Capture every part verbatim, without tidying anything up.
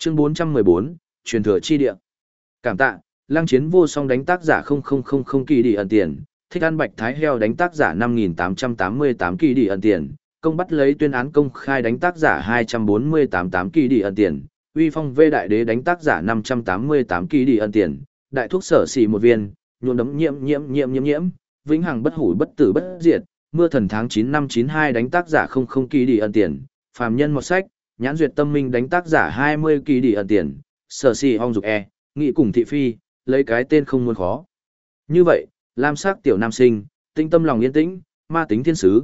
Chương bốn trăm mười bốn, truyền thừa chi địa. Cảm tạ, Lăng Chiến vô song đánh tác giả không không không không kỳ đi ẩn tiền, thích ăn bạch thái heo đánh tác giả năm nghìn tám trăm tám mươi tám kỳ đi ẩn tiền, công bắt lấy tuyên án công khai đánh tác giả hai trăm bốn mươi tám tám kỳ đi ẩn tiền, uy phong vê đại đế đánh tác giả năm trăm tám mươi tám kỳ đi ẩn tiền, đại thuốc sở xì một viên, nhuộm đấm nhiễm nhiễm nhiễm nhiễm nhiễm, vĩnh hằng bất hủ bất tử bất diệt, mưa thần tháng chín năm chín hai đánh tác giả không không kỳ đi ẩn tiền, phàm nhân một sách, nhãn duyệt tâm minh đánh tác giả hai mươi kỳ đi ẩn tiền, sở xì hong dục e, nghị cùng thị phi, lấy cái tên không muốn khó. Như vậy, lam sắc tiểu nam sinh, tinh tâm lòng yên tĩnh, ma tính thiên sứ,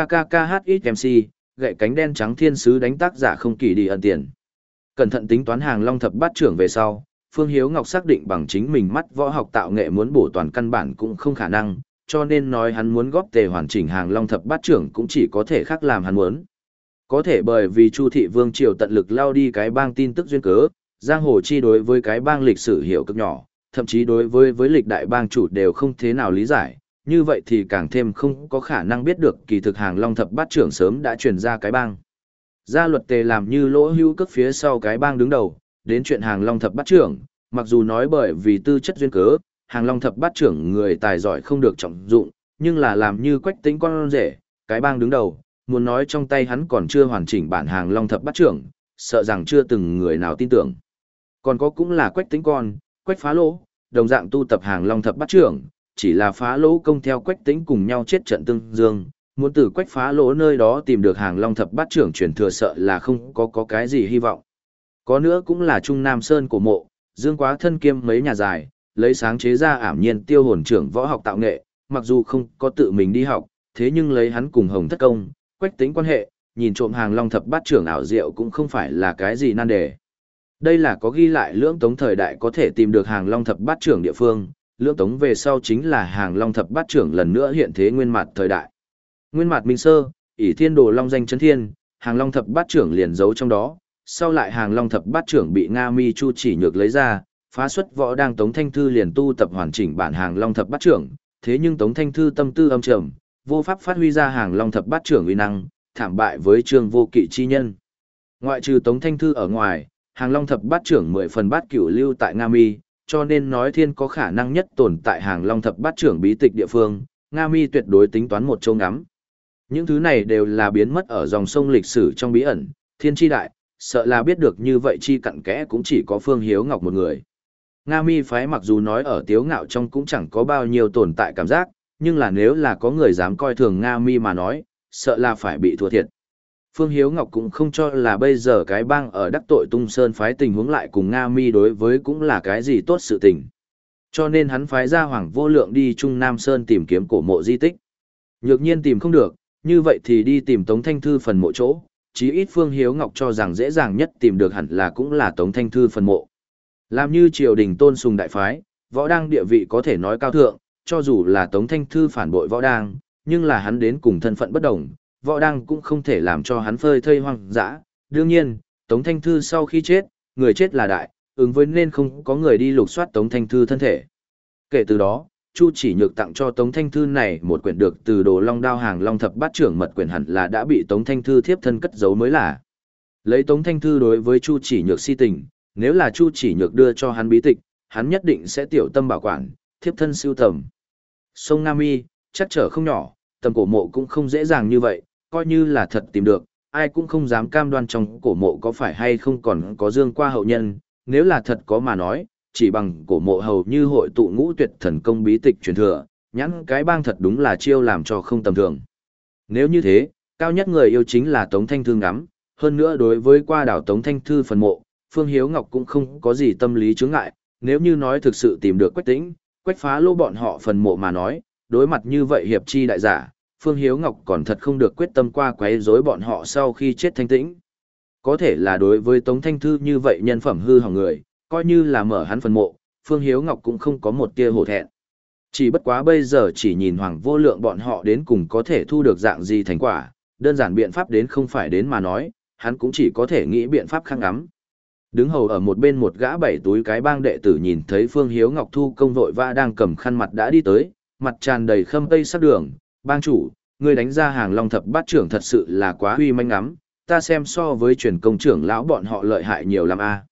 kkkhxmc, gậy cánh đen trắng thiên sứ đánh tác giả không kỳ đi ẩn tiền. Cẩn thận tính toán hàng long thập bát trưởng về sau, Phương Hiếu Ngọc xác định bằng chính mình mắt võ học tạo nghệ muốn bổ toàn căn bản cũng không khả năng, cho nên nói hắn muốn góp tề hoàn chỉnh hàng long thập bát trưởng cũng chỉ có thể khác làm hắn muốn. Có thể bởi vì Chu thị vương triều tận lực lao đi cái bang tin tức duyên cớ, giang hồ chi đối với cái bang lịch sử hiểu cực nhỏ, thậm chí đối với với lịch đại bang chủ đều không thế nào lý giải, như vậy thì càng thêm không có khả năng biết được kỳ thực hàng long thập bát trưởng sớm đã truyền ra cái bang. Gia luật tề làm như lỗ hưu cất phía sau cái bang đứng đầu, đến chuyện hàng long thập bát trưởng, mặc dù nói bởi vì tư chất duyên cớ, hàng long thập bát trưởng người tài giỏi không được trọng dụng, nhưng là làm như Quách Tĩnh con rể, cái bang đứng đầu, muốn nói trong tay hắn còn chưa hoàn chỉnh bản hàng long thập bát trưởng, sợ rằng chưa từng người nào tin tưởng. Còn có cũng là Quách Tĩnh con, Quách Phá Lỗ, đồng dạng tu tập hàng long thập bát trưởng, chỉ là Phá Lỗ công theo Quách Tĩnh cùng nhau chết trận tương dương, muốn từ Quách Phá Lỗ nơi đó tìm được hàng long thập bát trưởng truyền thừa sợ là không có có cái gì hy vọng. Có nữa cũng là Trung Nam Sơn của mộ, Dương Quá thân kiêm mấy nhà dài, lấy sáng chế ra ảm nhiên tiêu hồn trưởng võ học tạo nghệ, mặc dù không có tự mình đi học, thế nhưng lấy hắn cùng Hồng Thất Công, Quách Tĩnh quan hệ, nhìn trộm hàng long thập bát trưởng ảo diệu cũng không phải là cái gì nan đề. Đây là có ghi lại lưỡng tống thời đại có thể tìm được hàng long thập bát trưởng địa phương, lưỡng tống về sau chính là hàng long thập bát trưởng lần nữa hiện thế nguyên mặt thời đại. Nguyên mặt Minh Sơ, ỷ thiên đồ long danh chấn thiên, hàng long thập bát trưởng liền giấu trong đó, sau lại hàng long thập bát trưởng bị Nga Mi Chu Chỉ Nhược lấy ra, phá xuất võ đang Tống Thanh Thư liền tu tập hoàn chỉnh bản hàng long thập bát trưởng, thế nhưng Tống Thanh Thư tâm tư âm trầm, vô pháp phát huy ra hàng long thập bát trưởng uy năng, thảm bại với Trương Vô Kỵ chi nhân. Ngoại trừ Tống Thanh Thư ở ngoài, hàng long thập bát trưởng mười phần bát cửu lưu tại Nga Mi, cho nên nói thiên có khả năng nhất tồn tại hàng long thập bát trưởng bí tịch địa phương, Nga Mi tuyệt đối tính toán một châu ngắm. Những thứ này đều là biến mất ở dòng sông lịch sử trong bí ẩn, thiên tri đại, sợ là biết được như vậy chi cặn kẽ cũng chỉ có Phương Hiếu Ngọc một người. Nga Mi phái mặc dù nói ở tiếu ngạo trong cũng chẳng có bao nhiêu tồn tại cảm giác, nhưng là nếu là có người dám coi thường Nga Mi mà nói, sợ là phải bị thua thiệt. Phương Hiếu Ngọc cũng không cho là bây giờ cái bang ở đắc tội Tung Sơn phái tình huống lại cùng Nga Mi đối với cũng là cái gì tốt sự tình. Cho nên hắn phái ra Hoàng Vô Lượng đi Trung Nam Sơn tìm kiếm cổ mộ di tích. Nhược nhiên tìm không được, như vậy thì đi tìm Tống Thanh Thư phần mộ chỗ, chí ít Phương Hiếu Ngọc cho rằng dễ dàng nhất tìm được hẳn là cũng là Tống Thanh Thư phần mộ. Làm như triều đình tôn sùng đại phái, võ đang địa vị có thể nói cao thượng, cho dù là Tống Thanh Thư phản bội võ đang, nhưng là hắn đến cùng thân phận bất đồng, võ đang cũng không thể làm cho hắn phơi thây hoang dã. Đương nhiên, Tống Thanh Thư sau khi chết, người chết là đại, ứng với nên không có người đi lục soát Tống Thanh Thư thân thể. Kể từ đó, Chu Chỉ Nhược tặng cho Tống Thanh Thư này một quyển được từ Đồ Long Đao hàng Long thập bát trưởng mật quyển hẳn là đã bị Tống Thanh Thư thiếp thân cất giấu mới là. Lấy Tống Thanh Thư đối với Chu Chỉ Nhược si tình, nếu là Chu Chỉ Nhược đưa cho hắn bí tịch, hắn nhất định sẽ tiểu tâm bảo quản, thiếp thân siêu tầm. Sông Nam Mi, chắc trở không nhỏ, tầm cổ mộ cũng không dễ dàng như vậy, coi như là thật tìm được, ai cũng không dám cam đoan trong cổ mộ có phải hay không còn có dương qua hậu nhân, nếu là thật có mà nói, chỉ bằng cổ mộ hầu như hội tụ ngũ tuyệt thần công bí tịch truyền thừa, nhãn cái bang thật đúng là chiêu làm cho không tầm thường. Nếu như thế, cao nhất người yêu chính là Tống Thanh Thư ngắm, hơn nữa đối với qua đảo Tống Thanh Thư phần mộ, Phương Hiếu Ngọc cũng không có gì tâm lý chướng ngại, nếu như nói thực sự tìm được Quách Tĩnh, Quách Phá Lô bọn họ phần mộ mà nói, đối mặt như vậy hiệp chi đại giả, Phương Hiếu Ngọc còn thật không được quyết tâm qua quấy rối bọn họ sau khi chết thanh tĩnh. Có thể là đối với Tống Thanh Thư như vậy nhân phẩm hư hỏng người, coi như là mở hắn phần mộ, Phương Hiếu Ngọc cũng không có một tia hổ thẹn. Chỉ bất quá bây giờ chỉ nhìn Hoàng Vô Lượng bọn họ đến cùng có thể thu được dạng gì thành quả, đơn giản biện pháp đến không phải đến mà nói, hắn cũng chỉ có thể nghĩ biện pháp khác ngắm. Đứng hầu ở một bên một gã bảy túi cái bang đệ tử nhìn thấy Phương Hiếu Ngọc thu công vội vã đang cầm khăn mặt đã đi tới, mặt tràn đầy khâm tây sắc đường, bang chủ, người đánh ra hàng long thập bát trưởng thật sự là quá huy manh ngắm, ta xem so với truyền công trưởng lão bọn họ lợi hại nhiều lắm a.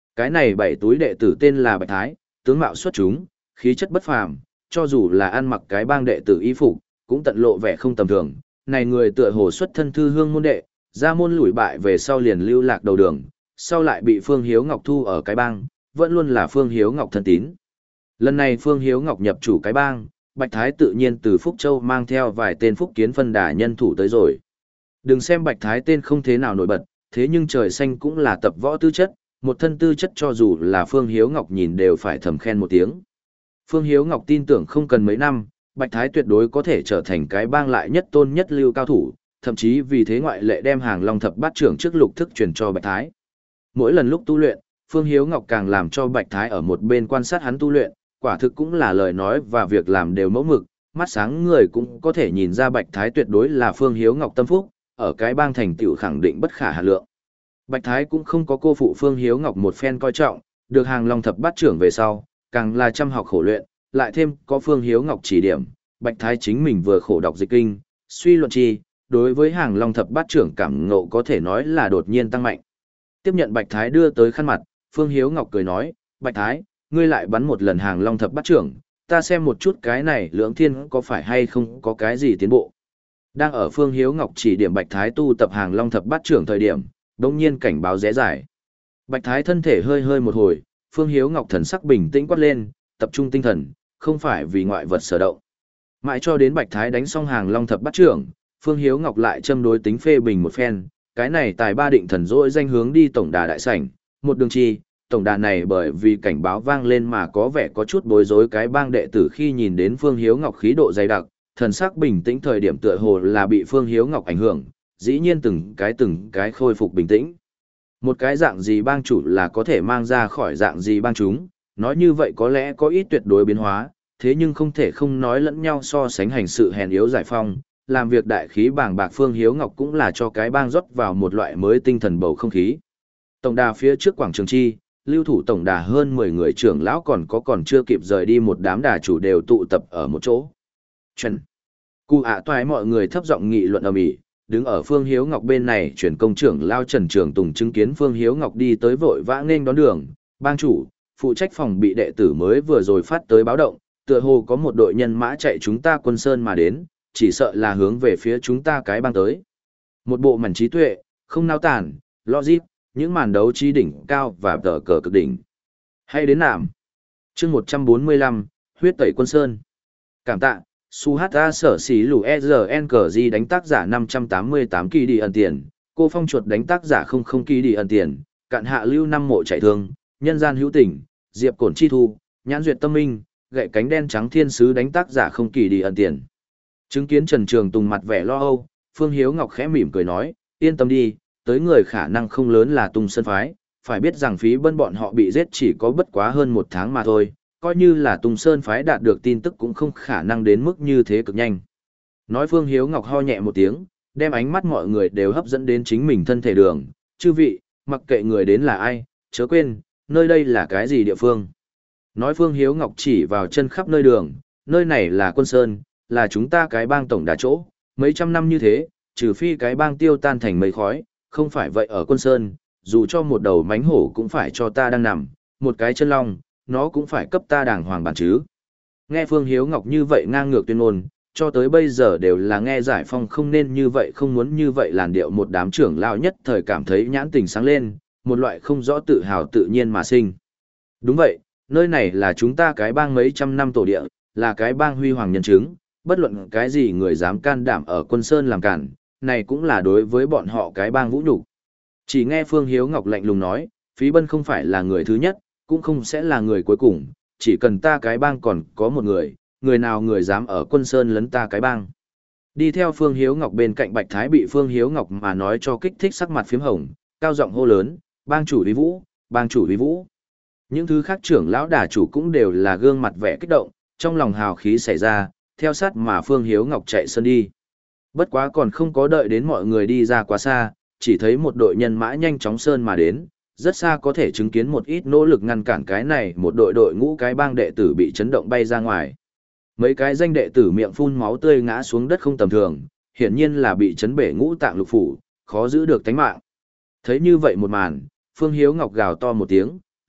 Cái này bảy túi đệ tử tên là Bạch Thái, tướng mạo xuất chúng, khí chất bất phàm, cho dù là ăn mặc cái bang đệ tử y phục, cũng tận lộ vẻ không tầm thường. Này người tựa hồ xuất thân thư hương môn đệ, ra môn lùi bại về sau liền lưu lạc đầu đường, sau lại bị Phương Hiếu Ngọc thu ở cái bang, vẫn luôn là Phương Hiếu Ngọc thân tín. Lần này Phương Hiếu Ngọc nhập chủ cái bang, Bạch Thái tự nhiên từ Phúc Châu mang theo vài tên phúc kiến phân đà nhân thủ tới rồi. Đừng xem Bạch Thái tên không thế nào nổi bật, thế nhưng trời xanh cũng là tập võ tư chất, một thân tư chất cho dù là Phương Hiếu Ngọc nhìn đều phải thầm khen một tiếng. Phương Hiếu Ngọc tin tưởng không cần mấy năm, Bạch Thái tuyệt đối có thể trở thành cái bang lại nhất tôn nhất lưu cao thủ, thậm chí vì thế ngoại lệ đem hàng long thập bát trưởng trước lục thức truyền cho Bạch Thái. Mỗi lần lúc tu luyện, Phương Hiếu Ngọc càng làm cho Bạch Thái ở một bên quan sát hắn tu luyện, quả thực cũng là lời nói và việc làm đều mẫu mực, mắt sáng người cũng có thể nhìn ra Bạch Thái tuyệt đối là Phương Hiếu Ngọc tâm phúc, ở cái bang thành tựu khẳng định bất khả hà lượng. Bạch Thái cũng không có cô phụ Phương Hiếu Ngọc một phen coi trọng, được hàng long thập bát trưởng về sau, càng là chăm học khổ luyện, lại thêm có Phương Hiếu Ngọc chỉ điểm, Bạch Thái chính mình vừa khổ đọc dịch kinh, suy luận chi, đối với hàng long thập bát trưởng cảm ngộ có thể nói là đột nhiên tăng mạnh. Tiếp nhận Bạch Thái đưa tới khăn mặt, Phương Hiếu Ngọc cười nói, Bạch Thái, ngươi lại bắn một lần hàng long thập bát trưởng, ta xem một chút cái này lưỡng thiên có phải hay không có cái gì tiến bộ. Đang ở Phương Hiếu Ngọc chỉ điểm Bạch Thái tu tập hàng long thập bát trưởng thời điểm, đột nhiên cảnh báo rẽ giải. Bạch Thái thân thể hơi hơi một hồi, Phương Hiếu Ngọc thần sắc bình tĩnh quát lên, tập trung tinh thần, không phải vì ngoại vật sở động. Mãi cho đến Bạch Thái đánh xong hàng long thập bát trưởng, Phương Hiếu Ngọc lại châm đối tính phê bình một phen, cái này tài ba định thần dỗi danh hướng đi tổng đà đại sảnh, một đường chi, tổng đà này bởi vì cảnh báo vang lên mà có vẻ có chút bối rối cái bang đệ tử khi nhìn đến Phương Hiếu Ngọc khí độ dày đặc, thần sắc bình tĩnh thời điểm tựa hồ là bị Phương Hiếu Ngọc ảnh hưởng, dĩ nhiên từng cái từng cái khôi phục bình tĩnh. Một cái dạng gì bang chủ là có thể mang ra khỏi dạng gì bang chúng, nói như vậy có lẽ có ít tuyệt đối biến hóa, thế nhưng không thể không nói lẫn nhau so sánh hành sự hèn yếu giải phong, làm việc đại khí bàng bạc Phương Hiếu Ngọc cũng là cho cái bang rót vào một loại mới tinh thần bầu không khí. Tổng đà phía trước quảng trường chi, lưu thủ tổng đà hơn mười người trưởng lão còn có còn chưa kịp rời đi một đám đà chủ đều tụ tập ở một chỗ. Chuẩn. Cụ ạ toái mọi người thấp giọng nghị luận ầm ĩ, đứng ở Phương Hiếu Ngọc bên này chuyển công trưởng lao Trần Trường Tùng chứng kiến Phương Hiếu Ngọc đi tới vội vã nghênh đón đường, bang chủ, phụ trách phòng bị đệ tử mới vừa rồi phát tới báo động, tựa hồ có một đội nhân mã chạy chúng ta Quân Sơn mà đến, chỉ sợ là hướng về phía chúng ta cái bang tới. Một bộ mảnh trí tuệ, không nao tản, logic, những màn đấu trí đỉnh cao và tờ cờ cực đỉnh. Hay đến nạm. Chương một trăm bốn mươi lăm, huyết tẩy Quân Sơn. Cảm tạ, Suhata sở xí lù e rờ en cờ gi đánh tác giả năm trăm tám mươi tám kỳ đi ẩn tiền, cô phong chuột đánh tác giả không không kỳ đi ẩn tiền, cạn hạ lưu năm mộ chạy thương, nhân gian hữu tình, diệp cổn chi thu, nhãn duyệt tâm minh, gậy cánh đen trắng thiên sứ đánh tác giả không kỳ đi ẩn tiền. Chứng kiến Trần Trường Tùng mặt vẻ lo âu, Phương Hiếu Ngọc khẽ mỉm cười nói, yên tâm đi, tới người khả năng không lớn là Tung Sơn phái, phải biết rằng phí bân bọn họ bị giết chỉ có bất quá hơn một tháng mà thôi, coi như là Tung Sơn phái đạt được tin tức cũng không khả năng đến mức như thế cực nhanh. Nói Phương Hiếu Ngọc ho nhẹ một tiếng, đem ánh mắt mọi người đều hấp dẫn đến chính mình thân thể đường, chư vị, mặc kệ người đến là ai, chớ quên, nơi đây là cái gì địa phương. Nói Phương Hiếu Ngọc chỉ vào chân khắp nơi đường, nơi này là Quân Sơn, là chúng ta cái bang tổng đà chỗ, mấy trăm năm như thế, trừ phi cái bang tiêu tan thành mây khói, không phải vậy ở Quân Sơn, dù cho một đầu mánh hổ cũng phải cho ta đang nằm, một cái chân long, nó cũng phải cấp ta đàng hoàng bản chứ. Nghe Phương Hiếu Ngọc như vậy ngang ngược tuyên ngôn, cho tới bây giờ đều là nghe giải phong không nên như vậy không muốn như vậy làn điệu một đám trưởng lão nhất thời cảm thấy nhãn tình sáng lên, một loại không rõ tự hào tự nhiên mà sinh. Đúng vậy, nơi này là chúng ta cái bang mấy trăm năm tổ địa, là cái bang huy hoàng nhân chứng, bất luận cái gì người dám can đảm ở Quân Sơn làm cản, này cũng là đối với bọn họ cái bang vũ nhục. Chỉ nghe Phương Hiếu Ngọc lạnh lùng nói, Phí Bân không phải là người thứ nhất, cũng không sẽ là người cuối cùng, chỉ cần ta cái bang còn có một người, người nào người dám ở Quân Sơn lấn ta cái bang. Đi theo Phương Hiếu Ngọc bên cạnh Bạch Thái bị Phương Hiếu Ngọc mà nói cho kích thích sắc mặt phím hồng, cao giọng hô lớn, bang chủ uy vũ, bang chủ uy vũ. Những thứ khác trưởng lão đà chủ cũng đều là gương mặt vẻ kích động, trong lòng hào khí xảy ra, theo sát mà Phương Hiếu Ngọc chạy sân đi. Bất quá còn không có đợi đến mọi người đi ra quá xa, chỉ thấy một đội nhân mã nhanh chóng sơn mà đến, rất xa có thể chứng kiến một ít nỗ lực ngăn cản cái này một đội đội ngũ cái bang đệ tử bị chấn động bay ra ngoài. Mấy cái danh đệ tử miệng phun máu tươi ngã xuống đất không tầm thường, hiển nhiên là bị chấn bể ngũ tạng lục phủ, khó giữ được tánh mạng. Thấy như vậy một màn, Phương Hiếu Ngọc gào to một tiếng,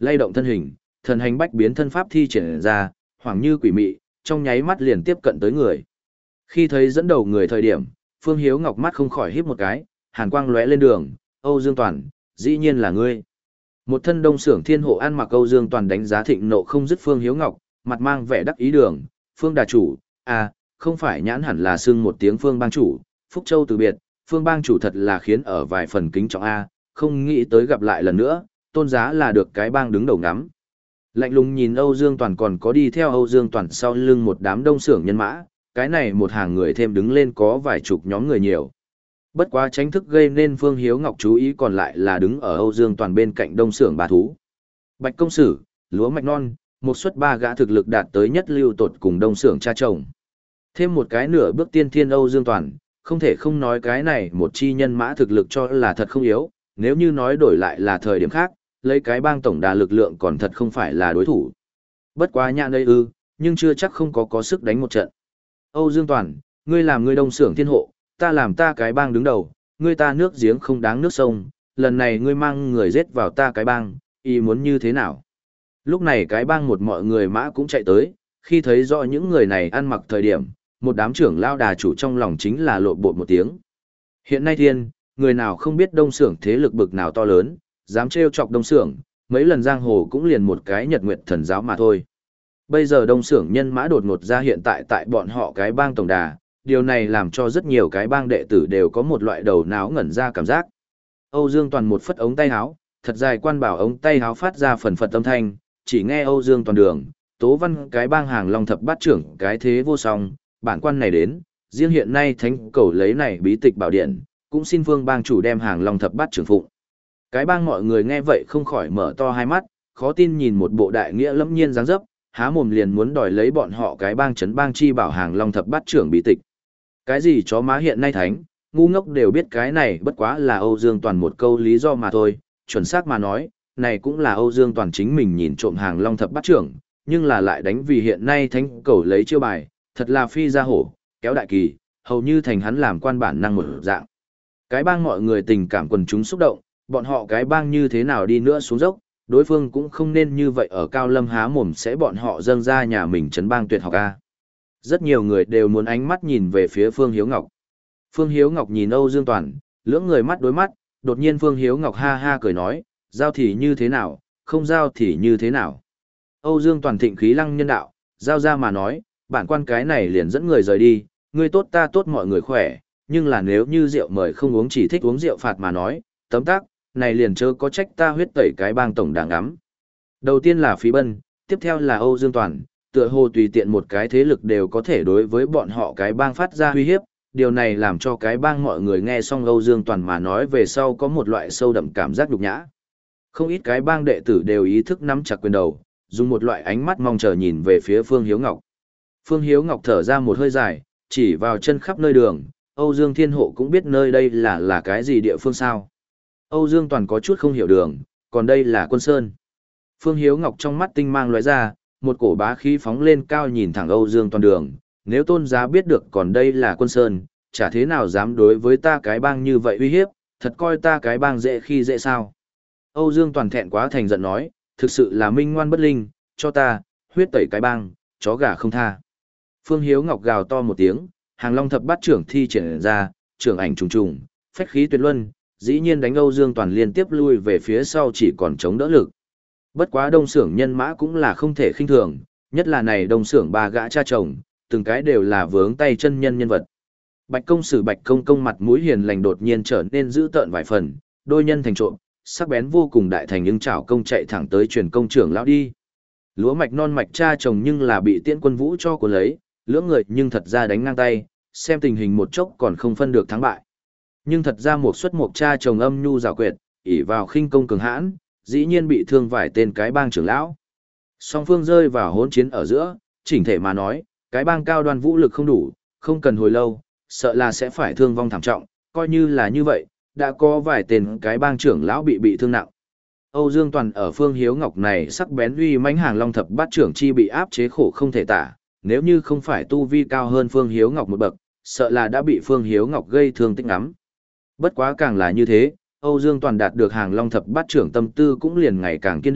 Lay động thân hình, thần hành bách biến thân pháp thi triển ra, hoảng như quỷ mị, trong nháy mắt liền tiếp cận tới người. Khi thấy dẫn đầu người thời điểm, Phương Hiếu Ngọc mắt không khỏi híp một cái, hàn quang lóe lên đường, Âu Dương Toàn, dĩ nhiên là ngươi. Một thân đông xưởng thiên hộ ăn mặc Âu Dương Toàn đánh giá thịnh nộ không dứt Phương Hiếu Ngọc, mặt mang vẻ đắc ý đường, Phương đà chủ, à, không phải nhãn hẳn là xưng một tiếng Phương bang chủ, Phúc Châu từ biệt, Phương bang chủ thật là khiến ở vài phần kính trọng A, không nghĩ tới gặp lại lần nữa, tôn giá là được cái bang đứng đầu ngắm. Lạnh lùng nhìn Âu Dương Toàn còn có đi theo Âu Dương Toàn sau lưng một đám đông xưởng nhân mã, cái này một hàng người thêm đứng lên có vài chục nhóm người nhiều. Bất quá tránh thức gây nên Phương Hiếu Ngọc chú ý còn lại là đứng ở Âu Dương Toàn bên cạnh đông xưởng bà thú. Bạch công sử, lúa mạch non, một suất ba gã thực lực đạt tới nhất lưu tột cùng đông xưởng cha chồng. Thêm một cái nửa bước tiên thiên Âu Dương Toàn, không thể không nói cái này một chi nhân mã thực lực cho là thật không yếu, nếu như nói đổi lại là thời điểm khác, lấy cái bang tổng đà lực lượng còn thật không phải là đối thủ. Bất quá nhãn đây ư, nhưng chưa chắc không có có sức đánh một trận. Âu Dương Toàn, ngươi làm ngươi đông xưởng thiên hộ, ta làm ta cái bang đứng đầu, ngươi ta nước giếng không đáng nước sông, lần này ngươi mang người giết vào ta cái bang, ý muốn như thế nào? Lúc này cái bang một mọi người mã cũng chạy tới, khi thấy rõ những người này ăn mặc thời điểm, một đám trưởng lao đà chủ trong lòng chính là lộn bột một tiếng. Hiện nay thiên, người nào không biết đông xưởng thế lực bực nào to lớn, dám trêu chọc đông xưởng, mấy lần giang hồ cũng liền một cái nhật nguyệt thần giáo mà thôi. Bây giờ đông xưởng nhân mã đột ngột ra hiện tại tại bọn họ cái bang tổng đà, điều này làm cho rất nhiều cái bang đệ tử đều có một loại đầu náo ngẩn ra cảm giác. Âu Dương Toàn một phất ống tay áo, thật dài quan bảo ống tay áo phát ra phần phật âm thanh, chỉ nghe Âu Dương Toàn đường, tố văn cái bang hàng long thập bát trưởng cái thế vô song, bản quan này đến, riêng hiện nay thánh cầu lấy này bí tịch bảo điện, cũng xin vương bang chủ đem hàng long thập bát trưởng phụng. Cái bang mọi người nghe vậy không khỏi mở to hai mắt, khó tin nhìn một bộ đại nghĩa lẫm nhiên dáng dấp, há mồm liền muốn đòi lấy bọn họ cái bang chấn bang chi bảo hàng long thập bát trưởng bí tịch. Cái gì chó má hiện nay thánh, ngu ngốc đều biết cái này bất quá là Âu Dương Toàn một câu lý do mà thôi, chuẩn xác mà nói, này cũng là Âu Dương Toàn chính mình nhìn trộm hàng long thập bát trưởng, nhưng là lại đánh vì hiện nay thánh cầu lấy chiêu bài, thật là phi ra hổ, kéo đại kỳ, hầu như thành hắn làm quan bản năng một dạng. Cái bang mọi người tình cảm quần chúng xúc động, bọn họ cái bang như thế nào đi nữa xuống dốc, đối phương cũng không nên như vậy ở Cao Lâm há mồm sẽ bọn họ dâng ra nhà mình trấn bang tuyệt học A. Rất nhiều người đều muốn ánh mắt nhìn về phía Phương Hiếu Ngọc. Phương Hiếu Ngọc nhìn Âu Dương Toàn, lưỡng người mắt đối mắt, đột nhiên Phương Hiếu Ngọc ha ha cười nói, giao thì như thế nào, không giao thì như thế nào. Âu Dương Toàn thịnh khí lăng nhân đạo, giao ra mà nói, bản quan cái này liền dẫn người rời đi, ngươi tốt ta tốt mọi người khỏe, nhưng là nếu như rượu mời không uống chỉ thích uống rượu phạt mà nói, tấm tắc, này liền chớ có trách ta huyết tẩy cái bang tổng đảng ngắm. Đầu tiên là Phí Bân, tiếp theo là Âu Dương Toàn, tựa hồ tùy tiện một cái thế lực đều có thể đối với bọn họ cái bang phát ra uy hiếp, điều này làm cho cái bang mọi người nghe xong Âu Dương Toàn mà nói về sau có một loại sâu đậm cảm giác nhục nhã. Không ít cái bang đệ tử đều ý thức nắm chặt quyền đầu, dùng một loại ánh mắt mong chờ nhìn về phía Phương Hiếu Ngọc. Phương Hiếu Ngọc thở ra một hơi dài, chỉ vào chân khắp nơi đường, Âu Dương Thiên Hộ cũng biết nơi đây là là cái gì địa phương sao. Âu Dương Toàn có chút không hiểu đường, còn đây là Quân Sơn. Phương Hiếu Ngọc trong mắt tinh mang lóe ra, một cổ bá khí phóng lên cao nhìn thẳng Âu Dương Toàn đường, nếu tôn giá biết được còn đây là Quân Sơn, chả thế nào dám đối với ta cái bang như vậy uy hiếp, thật coi ta cái bang dễ khi dễ sao. Âu Dương Toàn thẹn quá thành giận nói, thực sự là minh ngoan bất linh, cho ta, huyết tẩy cái bang, chó gà không tha. Phương Hiếu Ngọc gào to một tiếng, hàng long thập bát trưởng thi triển ra, trưởng ảnh trùng trùng, phách khí tuyệt luân, dĩ nhiên đánh Âu Dương Toàn liên tiếp lui về phía sau chỉ còn chống đỡ lực. Bất quá đông xưởng nhân mã cũng là không thể khinh thường, nhất là này đông xưởng ba gã cha chồng, từng cái đều là vướng tay chân nhân nhân vật. Bạch công sử Bạch công công mặt mũi hiền lành đột nhiên trở nên dữ tợn vài phần, đôi nhân thành trộm, sắc bén vô cùng đại thành nhưng chảo công chạy thẳng tới truyền công trưởng lão đi. Lúa mạch non mạch cha chồng nhưng là bị Tiễn Quân Vũ cho cuốn lấy, lưỡng người nhưng thật ra đánh ngang tay, xem tình hình một chốc còn không phân được thắng bại. Nhưng thật ra một suất một cha chồng âm nhu rào quyệt, ỷ vào khinh công cường hãn, dĩ nhiên bị thương vài tên cái bang trưởng lão. Song phương rơi vào hỗn chiến ở giữa, chỉnh thể mà nói, cái bang cao đoan vũ lực không đủ, không cần hồi lâu, sợ là sẽ phải thương vong thảm trọng, coi như là như vậy, đã có vài tên cái bang trưởng lão bị bị thương nặng. Âu Dương Toàn ở Phương Hiếu Ngọc này sắc bén uy mãnh hàng long thập bát trưởng chi bị áp chế khổ không thể tả, nếu như không phải tu vi cao hơn Phương Hiếu Ngọc một bậc, sợ là đã bị Phương Hiếu Ngọc gây thương tích lắm. Bất quá càng là như thế, Âu Dương Toàn đạt được hàng long thập bát trưởng tâm tư cũng liền ngày càng kiên định,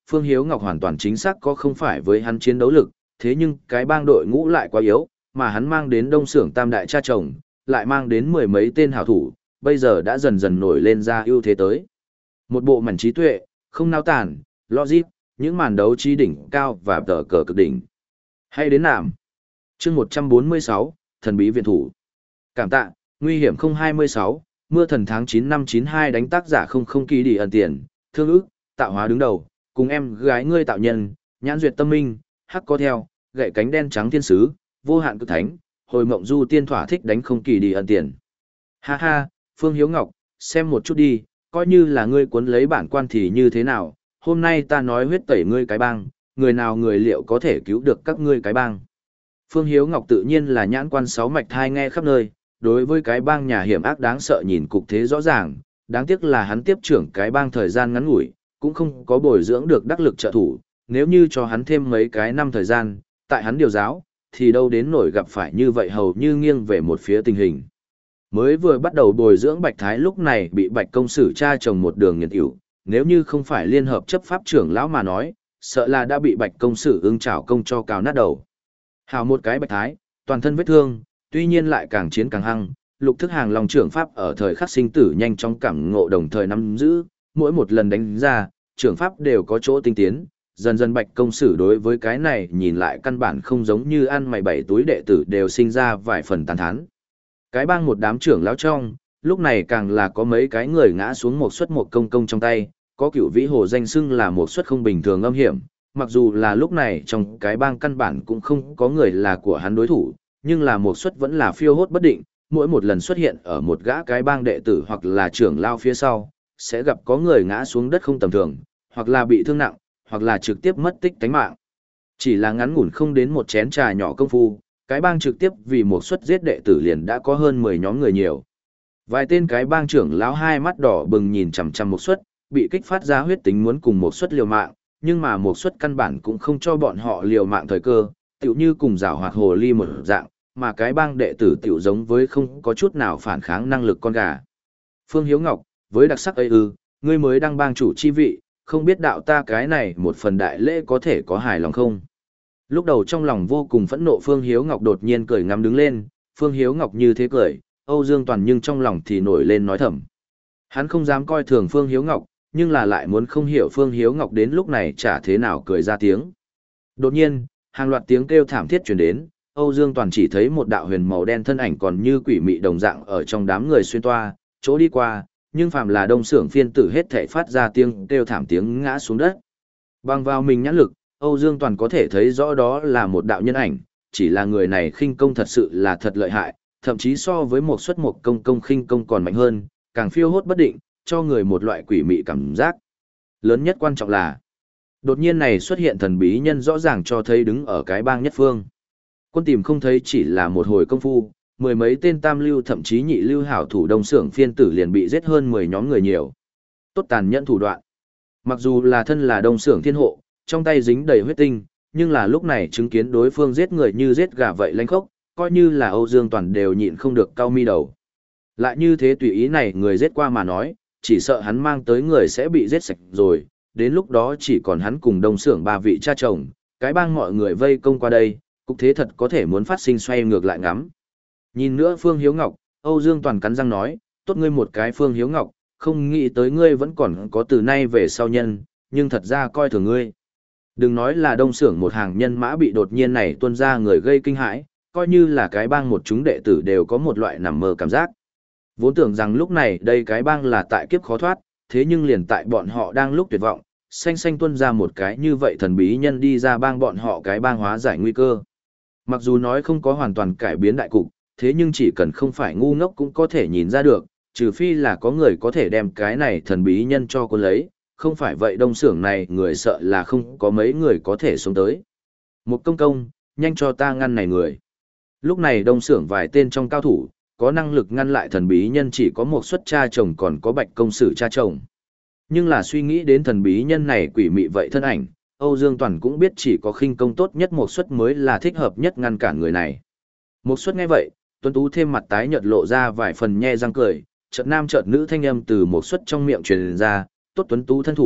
Phương Hiếu Ngọc hoàn toàn chính xác có không phải với hắn chiến đấu lực, thế nhưng cái bang đội ngũ lại quá yếu, mà hắn mang đến đông xưởng tam đại cha chồng, lại mang đến mười mấy tên hảo thủ, bây giờ đã dần dần nổi lên ra ưu thế tới. Một bộ mảnh trí tuệ, không nao tản, logic, những màn đấu trí đỉnh cao và tờ cờ cực đỉnh. Hay đến nạm. Chương một trăm bốn mươi sáu, thần bí viện thủ. Cảm tạ, nguy hiểm không hai mươi sáu, mưa thần tháng chín năm chín hai đánh tác giả không không kỳ đi ẩn tiền, thương ức, tạo hóa đứng đầu, cùng em gái ngươi tạo nhân, nhãn duyệt tâm minh, hắc có theo, gậy cánh đen trắng thiên sứ, vô hạn cực thánh, hồi mộng du tiên thỏa thích đánh không kỳ đi ẩn tiền. Ha ha, Phương Hiếu Ngọc, xem một chút đi, coi như là ngươi cuốn lấy bản quan thì như thế nào, hôm nay ta nói huyết tẩy ngươi cái bang, người nào người liệu có thể cứu được các ngươi cái bang. Phương Hiếu Ngọc tự nhiên là nhãn quan sáu mạch thai nghe khắp nơi, đối với cái bang nhà hiểm ác đáng sợ nhìn cục thế rõ ràng, đáng tiếc là hắn tiếp trưởng cái bang thời gian ngắn ngủi, cũng không có bồi dưỡng được đắc lực trợ thủ, nếu như cho hắn thêm mấy cái năm thời gian, tại hắn điều giáo, thì đâu đến nổi gặp phải như vậy hầu như nghiêng về một phía tình hình. Mới vừa bắt đầu bồi dưỡng Bạch Thái lúc này bị Bạch công sử cha chồng một đường nghiền ỉu, nếu như không phải liên hợp chấp pháp trưởng lão mà nói, sợ là đã bị Bạch công sử ưng chảo công cho cào nát đầu. Hào một cái Bạch Thái, toàn thân vết thương, tuy nhiên lại càng chiến càng hăng, lục thức hàng lòng trưởng pháp ở thời khắc sinh tử nhanh chóng cảm ngộ đồng thời nắm giữ, mỗi một lần đánh ra, trưởng pháp đều có chỗ tinh tiến, dần dần Bạch công sử đối với cái này nhìn lại căn bản không giống như ăn mày bảy túi đệ tử đều sinh ra vài phần tàn thán. Cái bang một đám trưởng lão trong, lúc này càng là có mấy cái người ngã xuống một suất một công công trong tay, có cửu vĩ hồ danh xưng là một suất không bình thường âm hiểm, mặc dù là lúc này trong cái bang căn bản cũng không có người là của hắn đối thủ, nhưng là một suất vẫn là phiêu hốt bất định, mỗi một lần xuất hiện ở một gã cái bang đệ tử hoặc là trưởng lao phía sau, sẽ gặp có người ngã xuống đất không tầm thường, hoặc là bị thương nặng, hoặc là trực tiếp mất tích tánh mạng. Chỉ là ngắn ngủn không đến một chén trà nhỏ công phu, cái bang trực tiếp vì một suất giết đệ tử liền đã có hơn mười nhóm người nhiều. Vài tên cái bang trưởng lão hai mắt đỏ bừng nhìn chằm chằm một suất, bị kích phát ra huyết tính muốn cùng một suất liều mạng, nhưng mà một suất căn bản cũng không cho bọn họ liều mạng thời cơ, tựu như cùng giảo hoạt hồ ly một dạng, mà cái bang đệ tử tựu giống với không có chút nào phản kháng năng lực con gà. Phương Hiếu Ngọc, với đặc sắc ấy ư, ngươi mới đăng bang chủ chi vị, không biết đạo ta cái này một phần đại lễ có thể có hài lòng không? Lúc đầu trong lòng vô cùng phẫn nộ Phương Hiếu Ngọc đột nhiên cười ngắm đứng lên, Phương Hiếu Ngọc như thế cười, Âu Dương Toàn nhưng trong lòng thì nổi lên nói thầm. Hắn không dám coi thường Phương Hiếu Ngọc, nhưng là lại muốn không hiểu Phương Hiếu Ngọc đến lúc này chả thế nào cười ra tiếng. Đột nhiên, hàng loạt tiếng kêu thảm thiết truyền đến, Âu Dương Toàn chỉ thấy một đạo huyền màu đen thân ảnh còn như quỷ mị đồng dạng ở trong đám người xuyên toa, chỗ đi qua, nhưng phàm là đông xưởng phiên tử hết thảy phát ra tiếng kêu thảm tiếng ngã xuống đất. Bằng vào mình nhãn lực, Âu Dương Toàn có thể thấy rõ đó là một đạo nhân ảnh, chỉ là người này khinh công thật sự là thật lợi hại, thậm chí so với một suất một công công khinh công còn mạnh hơn, càng phiêu hốt bất định, cho người một loại quỷ mị cảm giác. Lớn nhất quan trọng là, đột nhiên này xuất hiện thần bí nhân rõ ràng cho thấy đứng ở cái bang nhất phương. Quân tìm không thấy chỉ là một hồi công phu, mười mấy tên tam lưu thậm chí nhị lưu hảo thủ đông xưởng phiên tử liền bị giết hơn mười nhóm người nhiều. Tốt tàn nhẫn thủ đoạn. Mặc dù là thân là đông xưởng thiên hộ, trong tay dính đầy huyết tinh, nhưng là lúc này chứng kiến đối phương giết người như giết gà vậy lanh khốc, coi như là Âu Dương Toàn đều nhịn không được cau mi đầu. Lại như thế tùy ý này người giết qua mà nói, chỉ sợ hắn mang tới người sẽ bị giết sạch rồi, đến lúc đó chỉ còn hắn cùng đông xưởng ba vị cha chồng, cái bang mọi người vây công qua đây, cục thế thật có thể muốn phát sinh xoay ngược lại ngắm. Nhìn nữa Phương Hiếu Ngọc, Âu Dương Toàn cắn răng nói, tốt ngươi một cái Phương Hiếu Ngọc, không nghĩ tới ngươi vẫn còn có từ nay về sau nhân, nhưng thật ra coi thường ngươi. Đừng nói là đông xưởng một hàng nhân mã bị đột nhiên này tuôn ra người gây kinh hãi, coi như là cái bang một chúng đệ tử đều có một loại nằm mơ cảm giác. Vốn tưởng rằng lúc này đây cái bang là tại kiếp khó thoát, thế nhưng liền tại bọn họ đang lúc tuyệt vọng, xanh xanh tuôn ra một cái như vậy thần bí nhân đi ra bang bọn họ cái bang hóa giải nguy cơ. Mặc dù nói không có hoàn toàn cải biến đại cục, thế nhưng chỉ cần không phải ngu ngốc cũng có thể nhìn ra được, trừ phi là có người có thể đem cái này thần bí nhân cho cô lấy, không phải vậy đông xưởng này người sợ là không có mấy người có thể sống tới. Một công công, nhanh cho ta ngăn này người. Lúc này đông xưởng vài tên trong cao thủ, có năng lực ngăn lại thần bí nhân chỉ có một suất cha chồng còn có bạch công sử cha chồng. Nhưng là suy nghĩ đến thần bí nhân này quỷ mị vậy thân ảnh, Âu Dương Toàn cũng biết chỉ có khinh công tốt nhất một suất mới là thích hợp nhất ngăn cản người này. Một suất nghe vậy, Tuấn Tú thêm mặt tái nhợt lộ ra vài phần nhe răng cười, chợt nam chợt nữ thanh âm từ một suất trong miệng truyền ra, tốt Tuấn Tú thân thủ,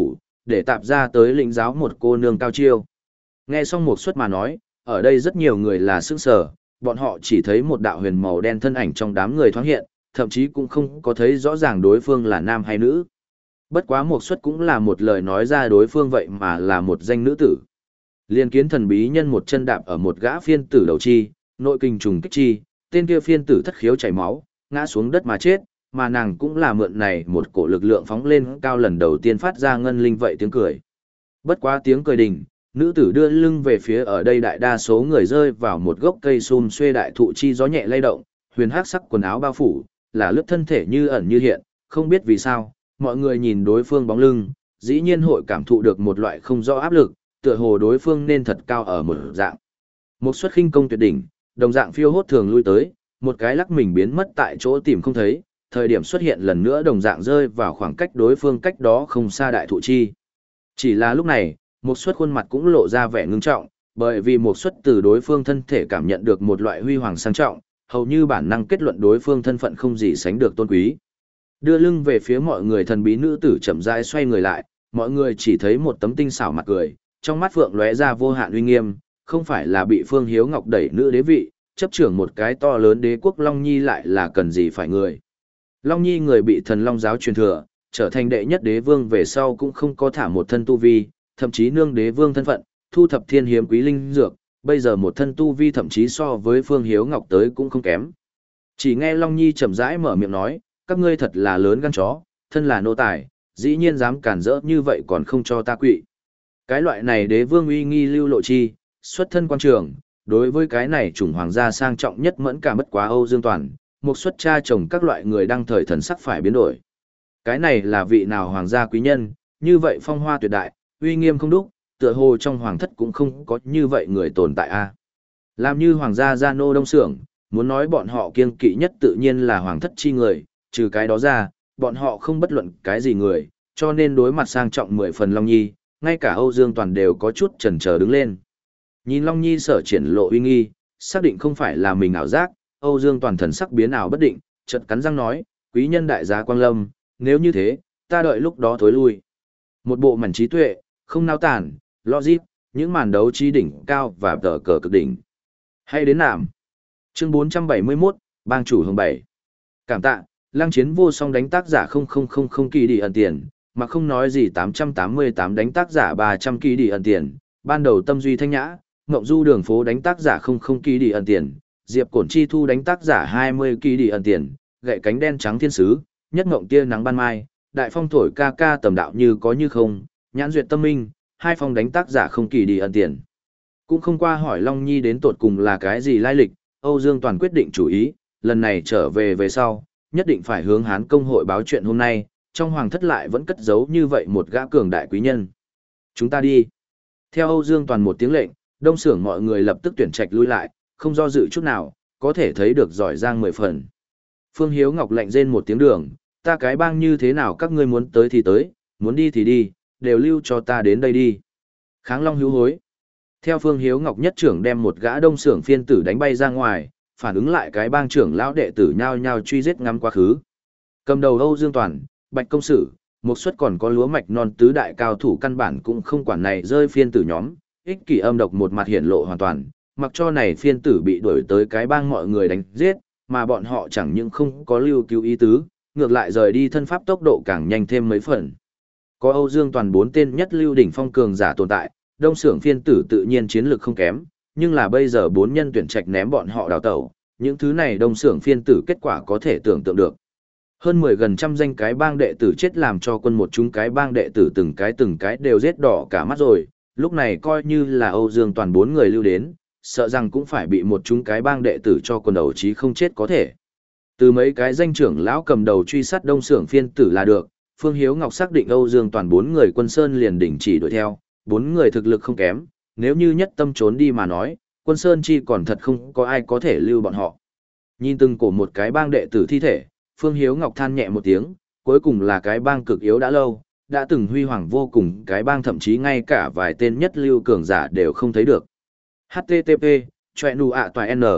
để tạp ra tới lĩnh giáo một cô nương cao chiêu. Nghe xong một suất mà nói, ở đây rất nhiều người là sững sờ, bọn họ chỉ thấy một đạo huyền màu đen thân ảnh trong đám người thoáng hiện, thậm chí cũng không có thấy rõ ràng đối phương là nam hay nữ. Bất quá một suất cũng là một lời nói ra đối phương vậy mà là một danh nữ tử. Liên kiến thần bí nhân một chân đạp ở một gã phiên tử đầu chi, nội kinh trùng kích chi, tên kia phiên tử thất khiếu chảy máu, ngã xuống đất mà chết, mà nàng cũng là mượn này một cổ lực lượng phóng lên cao lần đầu tiên phát ra ngân linh vậy tiếng cười. Bất quá tiếng cười đình, nữ tử đưa lưng về phía ở đây đại đa số người rơi vào một gốc cây sum xuê đại thụ chi gió nhẹ lay động, huyền hắc sắc quần áo bao phủ, là lướt thân thể như ẩn như hiện, không biết vì sao, mọi người nhìn đối phương bóng lưng, dĩ nhiên hội cảm thụ được một loại không rõ áp lực, tựa hồ đối phương nên thật cao ở một dạng. Một suất khinh công tuyệt đỉnh, đồng dạng phiêu hốt thường lui tới, một cái lắc mình biến mất tại chỗ tìm không thấy, thời điểm xuất hiện lần nữa đồng dạng rơi vào khoảng cách đối phương cách đó không xa đại thụ chi. Chỉ là lúc này, một suất khuôn mặt cũng lộ ra vẻ ngưng trọng, bởi vì một suất từ đối phương thân thể cảm nhận được một loại huy hoàng sang trọng, hầu như bản năng kết luận đối phương thân phận không gì sánh được tôn quý. Đưa lưng về phía mọi người, thần bí nữ tử chậm rãi xoay người lại, mọi người chỉ thấy một tấm tinh xảo mặt cười, trong mắt phượng lóe ra vô hạn uy nghiêm, không phải là bị Phương Hiếu Ngọc đẩy nữ đế vị, chấp trưởng một cái to lớn đế quốc Long Nhi lại là cần gì phải người. Long Nhi người bị thần Long giáo truyền thừa, trở thành đệ nhất đế vương về sau cũng không có thả một thân tu vi, thậm chí nương đế vương thân phận, thu thập thiên hiếm quý linh dược, bây giờ một thân tu vi thậm chí so với Phương Hiếu Ngọc tới cũng không kém. Chỉ nghe Long Nhi chậm rãi mở miệng nói, các ngươi thật là lớn gan chó, thân là nô tài, dĩ nhiên dám cản rỡ như vậy còn không cho ta quỵ. Cái loại này đế vương uy nghi lưu lộ chi, xuất thân quan trường, đối với cái này chủng hoàng gia sang trọng nhất mẫn cả bất quá Âu Dương Toàn, một xuất cha chồng các loại người đang thời thần sắc phải biến đổi. Cái này là vị nào hoàng gia quý nhân, như vậy phong hoa tuyệt đại, uy nghiêm không đúc, tựa hồ trong hoàng thất cũng không có như vậy người tồn tại a. Làm như hoàng gia gia nô đông xưởng, muốn nói bọn họ kiêng kỵ nhất tự nhiên là hoàng thất chi người, trừ cái đó ra, bọn họ không bất luận cái gì người, cho nên đối mặt sang trọng mười phần Long Nhi, ngay cả Âu Dương Toàn đều có chút chần chờ đứng lên. Nhìn Long Nhi sở triển lộ uy nghi, xác định không phải là mình ảo giác, Âu Dương Toàn thần sắc biến ảo bất định, chợt cắn răng nói, quý nhân đại gia Quang Lâm, nếu như thế, ta đợi lúc đó thối lui. Một bộ mảnh trí tuệ, không nao tản, logic, những màn đấu trí đỉnh cao và tờ cờ cực đỉnh. Hay đến nạm. Chương bốn trăm bảy mươi mốt, bang chủ hồng bảy. Cảm tạ, Lăng Chiến vô song đánh tác giả không không không không kỳ đi ẩn tiền, mà không nói gì tám trăm tám mươi tám đánh tác giả ba trăm kỳ đi ẩn tiền, ban đầu tâm duy thanh nhã, Ngộng Du đường phố đánh tác giả không không kỳ đi ẩn tiền, Diệp Cổn Chi Thu đánh tác giả hai mươi kỳ đi ẩn tiền, gậy cánh đen trắng thiên sứ, nhất ngộng tia nắng ban mai, đại phong thổi ca ca tầm đạo như có như không, nhãn duyệt tâm minh, hai phong đánh tác giả không kỳ đi ẩn tiền. Cũng không qua hỏi Long Nhi đến tột cùng là cái gì lai lịch, Âu Dương Toàn quyết định chủ ý, lần này trở về về sau, nhất định phải hướng Hán công hội báo chuyện hôm nay, trong hoàng thất lại vẫn cất giấu như vậy một gã cường đại quý nhân. Chúng ta đi. Theo Âu Dương Toàn một tiếng lệnh, đông xưởng mọi người lập tức tuyển trạch lui lại, không do dự chút nào, có thể thấy được giỏi giang mười phần. Phương Hiếu Ngọc lạnh rên một tiếng đường, ta cái bang như thế nào các ngươi muốn tới thì tới, muốn đi thì đi, đều lưu cho ta đến đây đi. Kháng Long hữu hối. Theo Phương Hiếu Ngọc nhất trưởng đem một gã đông xưởng phiên tử đánh bay ra ngoài, phản ứng lại cái bang trưởng lão đệ tử nhao nhao truy giết ngắm quá khứ. Cầm đầu Âu Dương Toàn, Bạch Công Sử, một suất còn có lúa mạch non tứ đại cao thủ căn bản cũng không quản này rơi phiên tử nhóm, ích kỷ âm độc một mặt hiển lộ hoàn toàn, mặc cho này phiên tử bị đuổi tới cái bang mọi người đánh giết, mà bọn họ chẳng những không có lưu cứu ý tứ, ngược lại rời đi thân pháp tốc độ càng nhanh thêm mấy phần. Có Âu Dương Toàn bốn tên nhất lưu đỉnh phong cường giả tồn tại, đông xưởng phiên tử tự nhiên chiến lược không kém, nhưng là bây giờ bốn nhân tuyển trạch ném bọn họ đào tẩu, những thứ này đông xưởng phiên tử kết quả có thể tưởng tượng được. Hơn mười gần trăm danh cái bang đệ tử chết làm cho quân một chúng cái bang đệ tử từng cái từng cái đều giết đỏ cả mắt rồi, lúc này coi như là Âu Dương Toàn bốn người lưu đến, sợ rằng cũng phải bị một chúng cái bang đệ tử cho quân đầu chí không chết có thể. Từ mấy cái danh trưởng lão cầm đầu truy sát đông xưởng phiên tử là được, Phương Hiếu Ngọc xác định Âu Dương Toàn bốn người quân sơn liền đình chỉ đuổi theo, bốn người thực lực không kém, nếu như nhất tâm trốn đi mà nói, quân sơn chi còn thật không có ai có thể lưu bọn họ. Nhìn từng cổ một cái bang đệ tử thi thể, Phương Hiếu Ngọc than nhẹ một tiếng, cuối cùng là cái bang cực yếu đã lâu, đã từng huy hoàng vô cùng cái bang thậm chí ngay cả vài tên nhất lưu cường giả đều không thấy được. hát tê tê pê, choẹ nụ ạ toài N.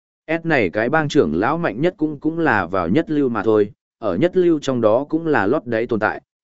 S này cái bang trưởng lão mạnh nhất cũng cũng là vào nhất lưu mà thôi, ở nhất lưu trong đó cũng là lót đáy tồn tại,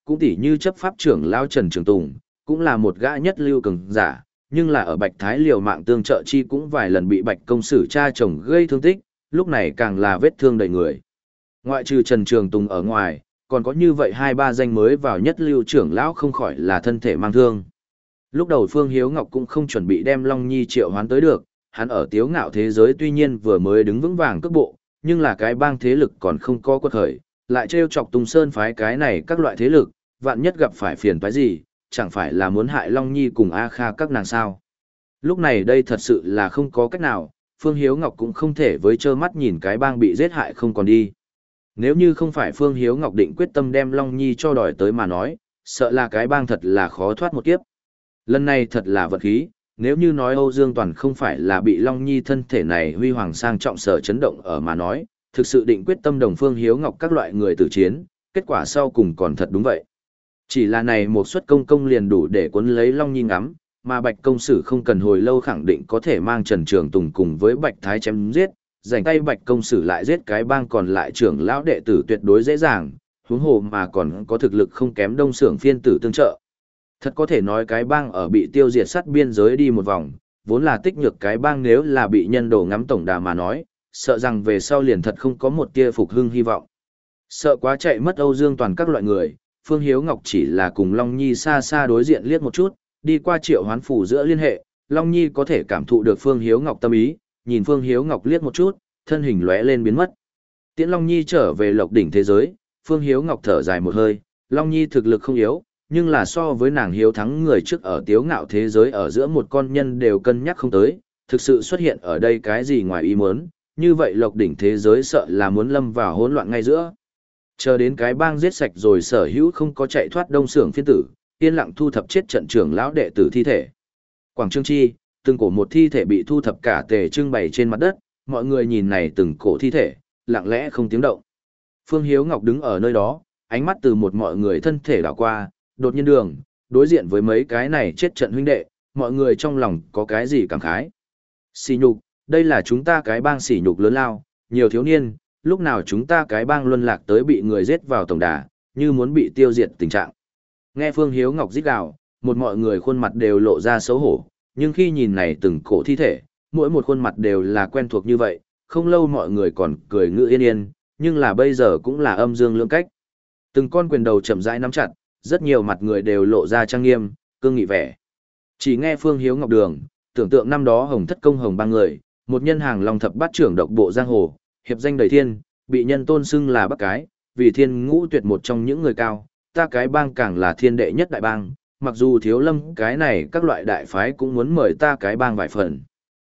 cũng tỉ như chấp pháp trưởng lão Trần Trường Tùng, cũng là một gã nhất lưu cường giả, nhưng là ở Bạch Thái liều mạng tương trợ chi cũng vài lần bị Bạch công sử cha chồng gây thương tích, lúc này càng là vết thương đầy người. Ngoại trừ Trần Trường Tùng ở ngoài, còn có như vậy hai ba danh mới vào nhất lưu trưởng lão không khỏi là thân thể mang thương. Lúc đầu Phương Hiếu Ngọc cũng không chuẩn bị đem Long Nhi triệu hoán tới được, hắn ở tiếu ngạo thế giới tuy nhiên vừa mới đứng vững vàng cước bộ, nhưng là cái bang thế lực còn không có quật khởi, lại trêu chọc Tùng Sơn phái cái này các loại thế lực, vạn nhất gặp phải phiền toái gì, chẳng phải là muốn hại Long Nhi cùng A Kha các nàng sao. Lúc này đây thật sự là không có cách nào, Phương Hiếu Ngọc cũng không thể với trơ mắt nhìn cái bang bị giết hại không còn đi. Nếu như không phải Phương Hiếu Ngọc định quyết tâm đem Long Nhi cho đòi tới mà nói, sợ là cái bang thật là khó thoát một kiếp. Lần này thật là vật khí, nếu như nói Âu Dương Toàn không phải là bị Long Nhi thân thể này huy hoàng sang trọng sở chấn động ở mà nói, thực sự định quyết tâm đồng Phương Hiếu Ngọc các loại người tử chiến, kết quả sau cùng còn thật đúng vậy. Chỉ là này một suất công công liền đủ để cuốn lấy Long Nhi ngắm, mà Bạch công sử không cần hồi lâu khẳng định có thể mang Trần Trường Tùng cùng với Bạch Thái chém giết, giành tay Bạch công sử lại giết cái bang còn lại trưởng lão đệ tử tuyệt đối dễ dàng, huống hồ mà còn có thực lực không kém Đông Xưởng phiên tử tương trợ. Thật có thể nói cái bang ở bị tiêu diệt sát biên giới đi một vòng, vốn là tích nhược cái bang nếu là bị nhân đồ ngắm tổng đà mà nói, sợ rằng về sau liền thật không có một tia phục hưng hy vọng. Sợ quá chạy mất Âu Dương Toàn các loại người, Phương Hiếu Ngọc chỉ là cùng Long Nhi xa xa đối diện liếc một chút, đi qua triệu hoán phủ giữa liên hệ, Long Nhi có thể cảm thụ được Phương Hiếu Ngọc tâm ý, nhìn Phương Hiếu Ngọc liếc một chút, thân hình lóe lên biến mất. Tiễn Long Nhi trở về Lộc đỉnh thế giới, Phương Hiếu Ngọc thở dài một hơi, Long Nhi thực lực không yếu, nhưng là so với nàng hiếu thắng người trước ở tiếu ngạo thế giới ở giữa một con nhân đều cân nhắc không tới, thực sự xuất hiện ở đây cái gì ngoài ý muốn, như vậy Lộc đỉnh thế giới sợ là muốn lâm vào hỗn loạn ngay giữa. Chờ đến cái bang giết sạch rồi sở hữu không có chạy thoát Đông Xưởng phiên tử, yên lặng thu thập chết trận trưởng lão đệ tử thi thể. Quảng Trương Chi, từng cổ một thi thể bị thu thập cả tề trưng bày trên mặt đất, mọi người nhìn này từng cổ thi thể, lặng lẽ không tiếng động. Phương Hiếu Ngọc đứng ở nơi đó, ánh mắt từ một mọi người thân thể đảo qua, đột nhiên đường, đối diện với mấy cái này chết trận huynh đệ, mọi người trong lòng có cái gì cảm khái. Sỉ nhục, đây là chúng ta cái bang sỉ nhục lớn lao, nhiều thiếu niên, lúc nào chúng ta cái bang luân lạc tới bị người giết vào tổng đà, như muốn bị tiêu diệt tình trạng. Nghe Phương Hiếu Ngọc rít gào, một mọi người khuôn mặt đều lộ ra xấu hổ, nhưng khi nhìn này từng cổ thi thể, mỗi một khuôn mặt đều là quen thuộc như vậy, không lâu mọi người còn cười ngự yên yên, nhưng là bây giờ cũng là âm dương lưỡng cách. Từng con quyền đầu chậm rãi nắm chặt, rất nhiều mặt người đều lộ ra trang nghiêm, cương nghị vẻ. Chỉ nghe Phương Hiếu Ngọc đường, tưởng tượng năm đó Hồng Thất Công Hồng ba người, một nhân hàng long thập bát trưởng độc bộ giang hồ, hiệp danh đầy thiên, bị nhân tôn xưng là Bắc Cái, vì thiên ngũ tuyệt một trong những người cao, ta cái bang càng là thiên đệ nhất đại bang, mặc dù thiếu lâm cái này các loại đại phái cũng muốn mời ta cái bang vài phần.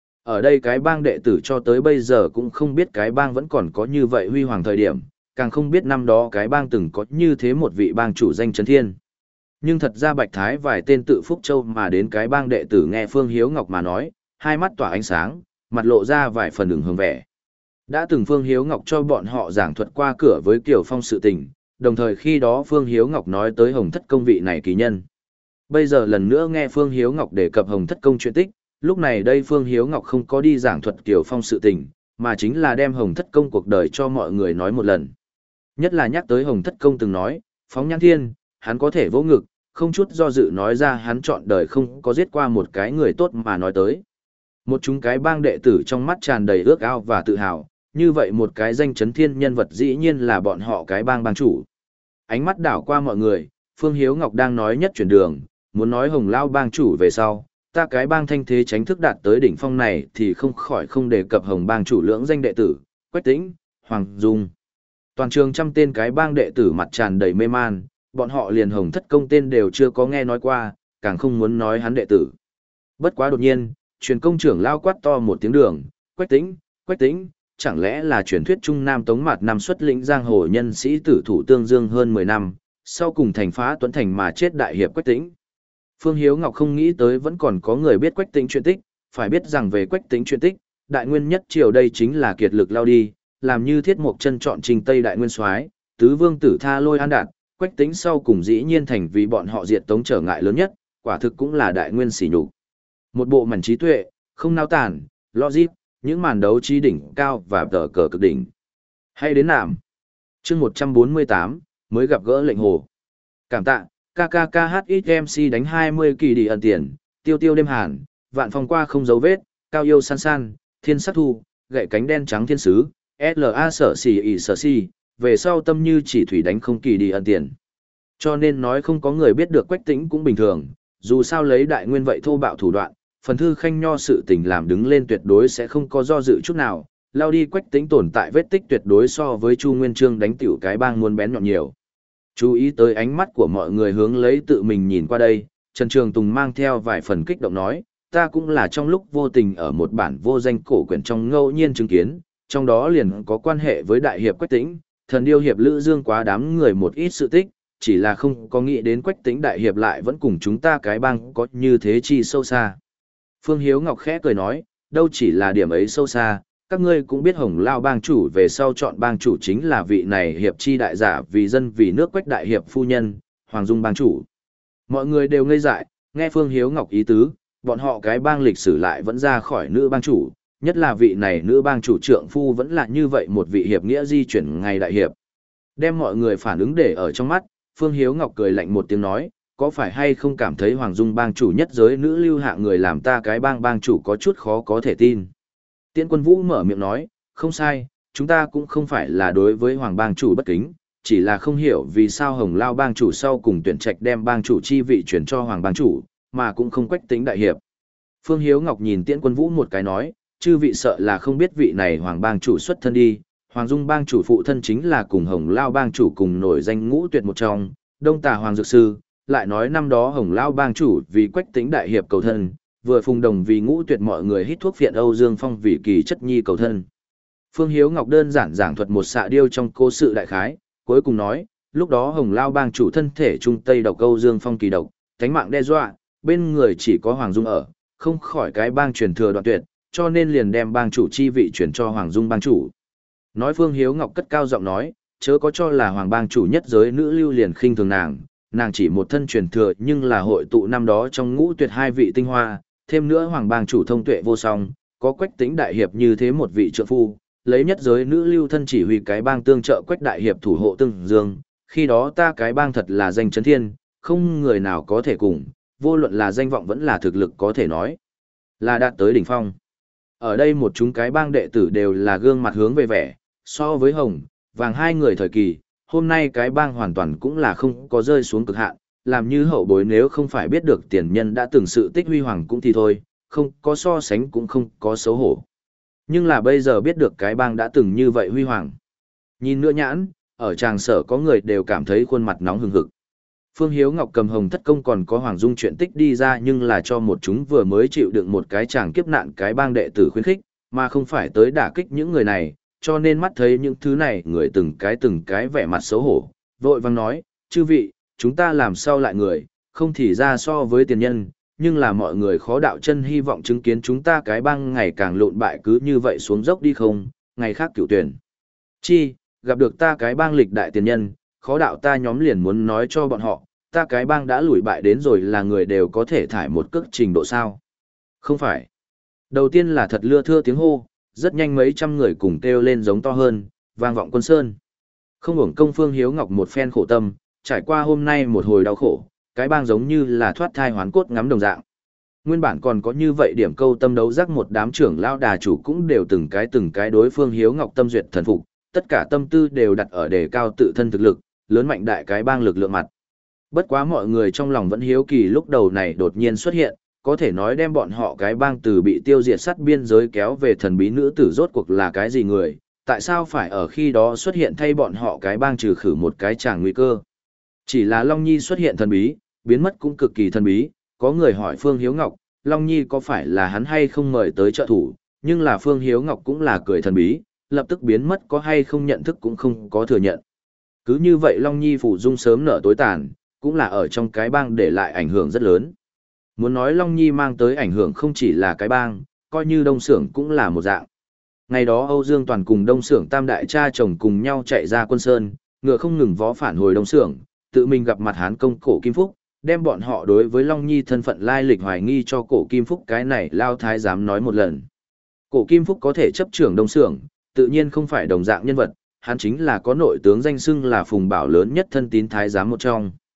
Ở đây cái bang đệ tử cho tới bây giờ cũng không biết cái bang vẫn còn có như vậy huy hoàng thời điểm, càng không biết năm đó cái bang từng có như thế một vị bang chủ danh chấn thiên. Nhưng thật ra Bạch Thái vài tên tự Phúc Châu mà đến cái bang đệ tử nghe Phương Hiếu Ngọc mà nói, hai mắt tỏa ánh sáng, mặt lộ ra vài phần ửng hồng vẻ. Đã từng Phương Hiếu Ngọc cho bọn họ giảng thuật qua cửa với Kiều Phong sự tình, đồng thời khi đó Phương Hiếu Ngọc nói tới Hồng Thất Công vị này kỳ nhân. Bây giờ lần nữa nghe Phương Hiếu Ngọc đề cập Hồng Thất Công chuyện tích, lúc này đây Phương Hiếu Ngọc không có đi giảng thuật Kiều Phong sự tình, mà chính là đem Hồng Thất Công cuộc đời cho mọi người nói một lần. Nhất là nhắc tới Hồng Thất Công từng nói, phóng nhãn thiên, hắn có thể vỗ ngực, không chút do dự nói ra hắn chọn đời không có giết qua một cái người tốt mà nói tới. Một chúng cái bang đệ tử trong mắt tràn đầy ước ao và tự hào, như vậy một cái danh chấn thiên nhân vật dĩ nhiên là bọn họ cái bang bang chủ. Ánh mắt đảo qua mọi người, Phương Hiếu Ngọc đang nói nhất chuyển đường, muốn nói Hồng Lao bang chủ về sau, ta cái bang thanh thế tránh thức đạt tới đỉnh phong này thì không khỏi không đề cập Hồng bang chủ lưỡng danh đệ tử, Quách Tĩnh, Hoàng Dung. Toàn trường trăm tên cái bang đệ tử mặt tràn đầy mê man, bọn họ liền Hồng Thất Công tên đều chưa có nghe nói qua, càng không muốn nói hắn đệ tử. Bất quá đột nhiên, truyền công trưởng lao quát to một tiếng đường, Quách Tĩnh, Quách Tĩnh, chẳng lẽ là truyền thuyết Trung Nam Tống Mạt năm xuất lĩnh giang hồ nhân sĩ tử thủ tương dương hơn mười năm, sau cùng thành phá tuấn thành mà chết đại hiệp Quách Tĩnh. Phương Hiếu Ngọc không nghĩ tới vẫn còn có người biết Quách Tĩnh chuyện tích, phải biết rằng về Quách Tĩnh chuyện tích, đại nguyên nhất triều đây chính là kiệt lực lao đi, làm như thiết mục chân chọn trình Tây đại nguyên soái, tứ vương tử tha lôi an đạt, Quách Tĩnh sau cùng dĩ nhiên thành vì bọn họ diệt tống trở ngại lớn nhất, quả thực cũng là đại nguyên sỉ nhục. Một bộ mảnh trí tuệ, không nao tản, logic, những màn đấu trí đỉnh cao và tờ cờ cực đỉnh. Hay đến nạm. Chương một trăm bốn mươi tám, mới gặp gỡ lệnh hồ. Cảm tạ, ca ca ca hát ít em xê đánh hai mươi kỳ đi ẩn tiền, tiêu tiêu đêm hàn, vạn phong qua không dấu vết, cao yêu san san, thiên sắc thu, gậy cánh đen trắng thiên sứ, la sở xì ỉ sở xì, về sau tâm như chỉ thủy đánh không kỳ đi ẩn tiền. Cho nên nói không có người biết được Quách Tĩnh cũng bình thường, dù sao lấy đại nguyên vậy thô bạo thủ đoạn, phần thư khanh nho sự tình làm đứng lên tuyệt đối sẽ không có do dự chút nào, lao đi Quách Tĩnh tồn tại vết tích tuyệt đối so với Chu Nguyên Chương đánh tiểu cái bang muôn bén nhọn nhiều. Chú ý tới ánh mắt của mọi người hướng lấy tự mình nhìn qua đây, Trần Trường Tùng mang theo vài phần kích động nói, ta cũng là trong lúc vô tình ở một bản vô danh cổ quyển trong ngẫu nhiên chứng kiến, trong đó liền có quan hệ với đại hiệp Quách Tĩnh, thần điêu hiệp Lữ Dương quá đám người một ít sự tích, chỉ là không có nghĩ đến Quách Tĩnh đại hiệp lại vẫn cùng chúng ta cái bang có như thế chi sâu xa. Phương Hiếu Ngọc khẽ cười nói, đâu chỉ là điểm ấy sâu xa, các ngươi cũng biết Hồng Lao bang chủ về sau chọn bang chủ chính là vị này hiệp chi đại giả vì dân vì nước Quách đại hiệp phu nhân, Hoàng Dung bang chủ. Mọi người đều ngây dại, nghe Phương Hiếu Ngọc ý tứ, bọn họ cái bang lịch sử lại vẫn ra khỏi nữ bang chủ, nhất là vị này nữ bang chủ trượng phu vẫn là như vậy một vị hiệp nghĩa di chuyển ngày đại hiệp. Đem mọi người phản ứng để ở trong mắt, Phương Hiếu Ngọc cười lạnh một tiếng nói, có phải hay không cảm thấy Hoàng Dung bang chủ nhất giới nữ lưu hạ người làm ta cái bang bang chủ có chút khó có thể tin. Tiễn Quân Vũ mở miệng nói, không sai, chúng ta cũng không phải là đối với Hoàng bang chủ bất kính, chỉ là không hiểu vì sao Hồng Lao bang chủ sau cùng tuyển trạch đem bang chủ chi vị chuyển cho Hoàng bang chủ, mà cũng không Quách Tĩnh đại hiệp. Phương Hiếu Ngọc nhìn Tiễn Quân Vũ một cái nói, chư vị sợ là không biết vị này Hoàng bang chủ xuất thân đi, Hoàng Dung bang chủ phụ thân chính là cùng Hồng Lao bang chủ cùng nổi danh ngũ tuyệt một trong, Đông Tà Hoàng Dược Sư, lại nói năm đó Hồng Lao bang chủ vì Quách Tĩnh đại hiệp cầu thân, vừa phùng đồng vì ngũ tuyệt mọi người hít thuốc phiện Âu Dương Phong vì kỳ chất nhi cầu thân. Phương Hiếu Ngọc đơn giản giảng thuật một xạ điêu trong cố sự đại khái, cuối cùng nói, lúc đó Hồng Lao bang chủ thân thể trung tây độc Âu Dương Phong kỳ độc, cánh mạng đe dọa, bên người chỉ có Hoàng Dung ở, không khỏi cái bang truyền thừa đoạn tuyệt, cho nên liền đem bang chủ chi vị chuyển cho Hoàng Dung bang chủ. Nói Phương Hiếu Ngọc cất cao giọng nói, chớ có cho là Hoàng bang chủ nhất giới nữ lưu liền khinh thường nàng, nàng chỉ một thân truyền thừa nhưng là hội tụ năm đó trong ngũ tuyệt hai vị tinh hoa, thêm nữa Hoàng bang chủ thông tuệ vô song, có Quách Tĩnh đại hiệp như thế một vị trợ phu, lấy nhất giới nữ lưu thân chỉ huy cái bang tương trợ Quách đại hiệp thủ hộ Tương Dương, khi đó ta cái bang thật là danh chấn thiên, không người nào có thể cùng, vô luận là danh vọng vẫn là thực lực có thể nói là đạt tới đỉnh phong. Ở đây một chúng cái bang đệ tử đều là gương mặt hướng về vẻ, so với Hồng, Vàng hai người thời kỳ, hôm nay cái bang hoàn toàn cũng là không có rơi xuống cực hạn, làm như hậu bối nếu không phải biết được tiền nhân đã từng sự tích huy hoàng cũng thì thôi, không có so sánh cũng không có xấu hổ. Nhưng là bây giờ biết được cái bang đã từng như vậy huy hoàng. Nhìn nữa nhãn, ở tràng sở có người đều cảm thấy khuôn mặt nóng hừng hực. Phương Hiếu Ngọc cầm Hồng Thất Công còn có Hoàng Dung chuyện tích đi ra nhưng là cho một chúng vừa mới chịu đựng một cái chàng kiếp nạn cái bang đệ tử khuyến khích, mà không phải tới đả kích những người này, cho nên mắt thấy những thứ này người từng cái từng cái vẻ mặt xấu hổ, vội vang nói, chư vị, chúng ta làm sao lại người, không thì ra so với tiền nhân, nhưng là mọi người khó đạo chân hy vọng chứng kiến chúng ta cái bang ngày càng lộn bại cứ như vậy xuống dốc đi không, ngày khác cựu tuyển. Chi, gặp được ta cái bang lịch đại tiền nhân, khó đạo ta nhóm liền muốn nói cho bọn họ, ta cái bang đã lùi bại đến rồi là người đều có thể thải một cước trình độ sao. Không phải. Đầu tiên là thật lưa thưa tiếng hô, rất nhanh mấy trăm người cùng kêu lên giống to hơn, vang vọng quân sơn. Không hưởng công Phương Hiếu Ngọc một phen khổ tâm, trải qua hôm nay một hồi đau khổ, cái bang giống như là thoát thai hoán cốt ngắm đồng dạng. Nguyên bản còn có như vậy điểm câu tâm đấu giác một đám trưởng lao đà chủ cũng đều từng cái từng cái đối Phương Hiếu Ngọc tâm duyệt thần phục, tất cả tâm tư đều đặt ở đề cao tự thân thực lực, lớn mạnh đại cái bang lực lượng mặt. Bất quá mọi người trong lòng vẫn hiếu kỳ lúc đầu này đột nhiên xuất hiện, có thể nói đem bọn họ cái bang từ bị tiêu diệt sát biên giới kéo về thần bí nữ tử rốt cuộc là cái gì người, tại sao phải ở khi đó xuất hiện thay bọn họ cái bang trừ khử một cái chàng nguy cơ. Chỉ là Long Nhi xuất hiện thần bí, biến mất cũng cực kỳ thần bí, có người hỏi Phương Hiếu Ngọc, Long Nhi có phải là hắn hay không mời tới trợ thủ, nhưng là Phương Hiếu Ngọc cũng là cười thần bí, lập tức biến mất có hay không nhận thức cũng không có thừa nhận. Cứ như vậy Long Nhi phủ dung sớm nở tối tàn, cũng là ở trong cái bang để lại ảnh hưởng rất lớn. Muốn nói Long Nhi mang tới ảnh hưởng không chỉ là cái bang, coi như Đông Xưởng cũng là một dạng. Ngày đó Âu Dương Toàn cùng Đông Xưởng tam đại cha chồng cùng nhau chạy ra quân sơn, ngựa không ngừng vó phản hồi Đông Xưởng, tự mình gặp mặt Hán công Cổ Kim Phúc, đem bọn họ đối với Long Nhi thân phận lai lịch hoài nghi cho Cổ Kim Phúc cái này lao thái dám nói một lần. Cổ Kim Phúc có thể chấp trưởng Đông Xưởng, tự nhiên không phải đồng dạng nhân vật, hắn chính là có nội tướng danh xưng là Phùng Bảo lớn nhất thân tín thái giám một trong.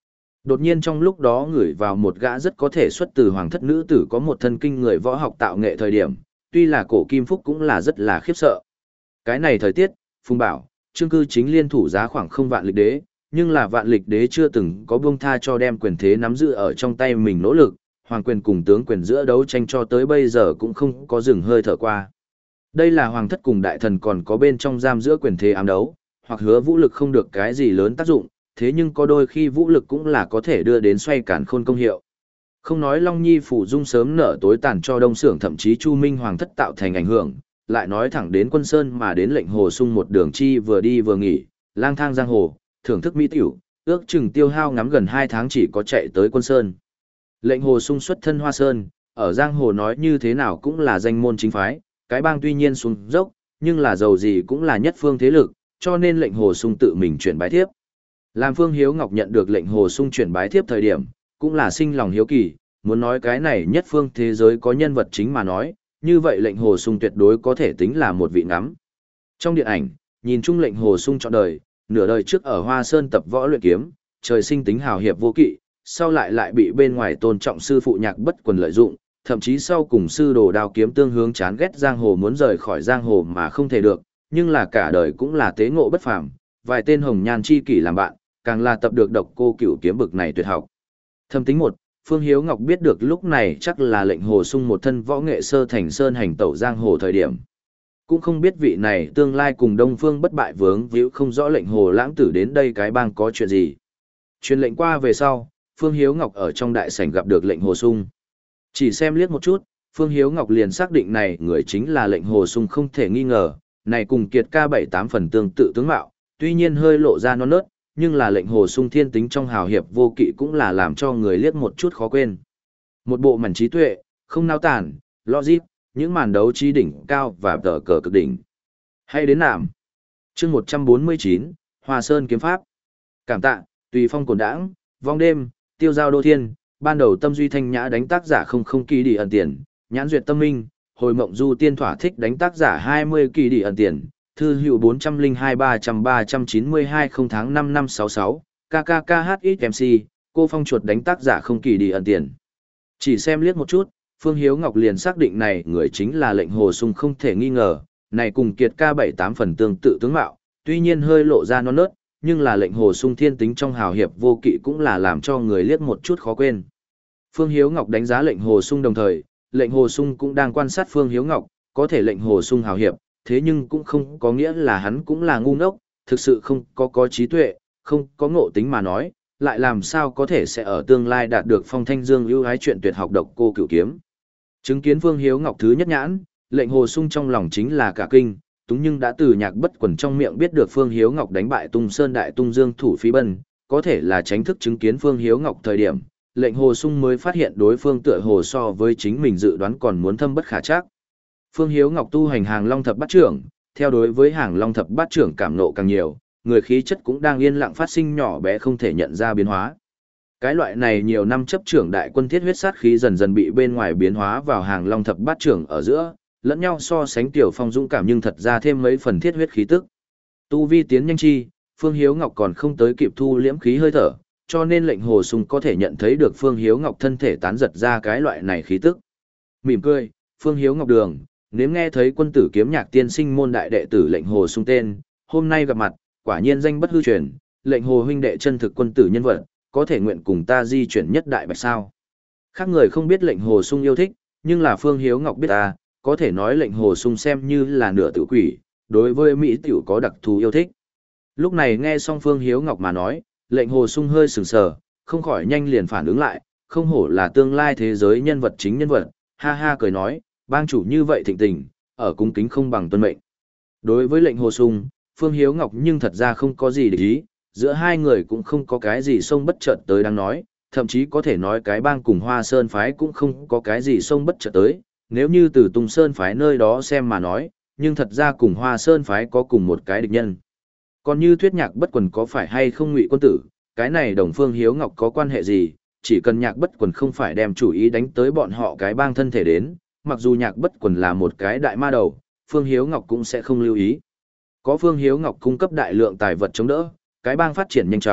Đột nhiên trong lúc đó ngửi vào một gã rất có thể xuất từ hoàng thất nữ tử có một thân kinh người võ học tạo nghệ thời điểm, tuy là cổ kim phúc cũng là rất là khiếp sợ. Cái này thời tiết, Phùng Bảo, Trương Cư Chính liên thủ giá khoảng không vạn lịch đế, nhưng là vạn lịch đế chưa từng có buông tha cho đem quyền thế nắm giữ ở trong tay mình nỗ lực, hoàng quyền cùng tướng quyền giữa đấu tranh cho tới bây giờ cũng không có dừng hơi thở qua. Đây là hoàng thất cùng đại thần còn có bên trong giam giữa quyền thế ám đấu, hoặc hứa vũ lực không được cái gì lớn tác dụng, thế nhưng có đôi khi vũ lực cũng là có thể đưa đến xoay cản khôn công hiệu. Không nói Long Nhi phủ dung sớm nở tối tàn cho Đông Xưởng thậm chí Chu Minh hoàng thất tạo thành ảnh hưởng, lại nói thẳng đến Quân Sơn mà đến lệnh Hồ Sung một đường chi vừa đi vừa nghỉ, lang thang giang hồ, thưởng thức mỹ tiểu, ước chừng tiêu hao ngắm gần hai tháng chỉ có chạy tới Quân Sơn. Lệnh Hồ Sung xuất thân Hoa Sơn, ở giang hồ nói như thế nào cũng là danh môn chính phái, cái bang tuy nhiên xuống dốc, nhưng là giàu gì cũng là nhất phương thế lực, cho nên lệnh Hồ Sung tự mình chuyển bái thiếp. Làm Phương Hiếu Ngọc nhận được lệnh Hồ Sung chuyển bái thiếp thời điểm, cũng là sinh lòng hiếu kỳ, muốn nói cái này nhất phương thế giới có nhân vật chính mà nói, như vậy lệnh Hồ Sung tuyệt đối có thể tính là một vị ngắm. Trong điện ảnh, nhìn chung lệnh Hồ Sung trọn đời, nửa đời trước ở Hoa Sơn tập võ luyện kiếm, trời sinh tính hào hiệp vô kỵ, sau lại lại bị bên ngoài tôn trọng sư phụ Nhạc Bất Quần lợi dụng, thậm chí sau cùng sư đồ đao kiếm tương hướng chán ghét giang hồ muốn rời khỏi giang hồ mà không thể được, nhưng là cả đời cũng là tế ngộ bất phàm, vài tên hồng nhan chi kỷ làm bạn, càng là tập được độc cô cửu kiếm bực này tuyệt học. Thâm tính một, Phương Hiếu Ngọc biết được lúc này chắc là lệnh Hồ Sung một thân võ nghệ sơ thành sơn hành tẩu giang hồ thời điểm. Cũng không biết vị này tương lai cùng Đông Phương bất bại vướng víu không rõ lệnh Hồ Lãng Tử đến đây cái bang có chuyện gì. Truyền lệnh qua về sau, Phương Hiếu Ngọc ở trong đại sảnh gặp được lệnh Hồ Sung. Chỉ xem liếc một chút, Phương Hiếu Ngọc liền xác định này người chính là lệnh Hồ Sung không thể nghi ngờ, này cùng Kiệt ca bảy tám phần tương tự tướng mạo, tuy nhiên hơi lộ ra non nớt, nhưng là lệnh Hồ Sung thiên tính trong hào hiệp vô kỵ cũng là làm cho người liếc một chút khó quên. Một bộ mảnh trí tuệ, không nao tản, logic, những màn đấu trí đỉnh cao và tờ cờ cực đỉnh. Hay đến nạm. Chương một trăm bốn mươi chín, Hoa Sơn kiếm pháp. Cảm tạ, tùy phong cổn đãng, vong đêm, tiêu giao đô thiên, ban đầu tâm duy thanh nhã đánh tác giả không không kỳ đi ẩn tiền, nhãn duyệt tâm minh, hồi mộng du tiên thỏa thích đánh tác giả hai mươi kỳ đi ẩn tiền, thư hữu bốn trăm linh hai ba trăm ba trăm chín mươi hai không tháng năm năm sáu sáu, kkkhxmc, cô phong chuột đánh tác giả không kỳ đi ẩn tiền. Chỉ xem liếc một chút, Phương Hiếu Ngọc liền xác định này người chính là lệnh Hồ Sung không thể nghi ngờ, này cùng Kiệt ca bảy tám phần tương tự tướng mạo, tuy nhiên hơi lộ ra non nớt, nhưng là lệnh Hồ Sung thiên tính trong hào hiệp vô kỵ cũng là làm cho người liếc một chút khó quên. Phương Hiếu Ngọc đánh giá lệnh Hồ Sung đồng thời, lệnh Hồ Sung cũng đang quan sát Phương Hiếu Ngọc, có thể lệnh Hồ Sung hào hiệp, thế nhưng cũng không có nghĩa là hắn cũng là ngu ngốc, thực sự không có có trí tuệ, không có ngộ tính mà nói, lại làm sao có thể sẽ ở tương lai đạt được phong thanh dương ưu ái chuyện tuyệt học độc cô cửu kiếm. Chứng kiến Phương Hiếu Ngọc thứ nhất nhãn, lệnh Hồ Sung trong lòng chính là cả kinh, túng nhưng đã từ Nhạc Bất Quần trong miệng biết được Phương Hiếu Ngọc đánh bại Tung Sơn Đại Tung Dương thủ Phí Bân, có thể là tránh thức chứng kiến Phương Hiếu Ngọc thời điểm, lệnh Hồ Sung mới phát hiện đối phương tựa hồ so với chính mình dự đoán còn muốn thâm bất khả trắc. Phương Hiếu Ngọc tu hành Hàng Long Thập Bát Trưởng, theo đối với Hàng Long Thập Bát Trưởng cảm nộ càng nhiều, người khí chất cũng đang yên lặng phát sinh nhỏ bé không thể nhận ra biến hóa. Cái loại này nhiều năm chấp trưởng đại quân thiết huyết sát khí dần dần bị bên ngoài biến hóa vào Hàng Long Thập Bát Trưởng ở giữa, lẫn nhau so sánh tiểu phong dũng cảm nhưng thật ra thêm mấy phần thiết huyết khí tức. Tu vi tiến nhanh chi, Phương Hiếu Ngọc còn không tới kịp thu liễm khí hơi thở, cho nên lệnh Hồ Sung có thể nhận thấy được Phương Hiếu Ngọc thân thể tán giật ra cái loại này khí tức. Mỉm cười, Phương Hiếu Ngọc đường, nếu nghe thấy quân tử kiếm nhạc tiên sinh môn đại đệ tử lệnh Hồ Sung tên, hôm nay gặp mặt, quả nhiên danh bất hư truyền, lệnh Hồ huynh đệ chân thực quân tử nhân vật, có thể nguyện cùng ta di chuyển nhất đại bạch sao. Khác người không biết lệnh Hồ Sung yêu thích, nhưng là Phương Hiếu Ngọc biết ta, có thể nói lệnh Hồ Sung xem như là nửa tử quỷ, đối với Mỹ tiểu có đặc thù yêu thích. Lúc này nghe xong Phương Hiếu Ngọc mà nói, lệnh Hồ Sung hơi sừng sờ, không khỏi nhanh liền phản ứng lại, không hổ là tương lai thế giới nhân vật chính nhân vật, ha ha cười nói, bang chủ như vậy thịnh tình, ở cung kính không bằng tuân mệnh. Đối với lệnh Hồ Sung, Phương Hiếu Ngọc nhưng thật ra không có gì để ý, giữa hai người cũng không có cái gì xông bất chợt tới đang nói, thậm chí có thể nói cái bang cùng Hoa Sơn phái cũng không có cái gì xông bất chợt tới, nếu như từ Tung Sơn phái nơi đó xem mà nói, nhưng thật ra cùng Hoa Sơn phái có cùng một cái địch nhân. Còn như thuyết Nhạc Bất Quần có phải hay không Ngụy quân tử, cái này đồng Phương Hiếu Ngọc có quan hệ gì, chỉ cần Nhạc Bất Quần không phải đem chủ ý đánh tới bọn họ cái bang thân thể đến, mặc dù Nhạc Bất Quần là một cái đại ma đầu, Phương Hiếu Ngọc cũng sẽ không lưu ý. Có Phương Hiếu Ngọc cung cấp đại lượng tài vật chống đỡ, cái bang phát triển nhanh chóng,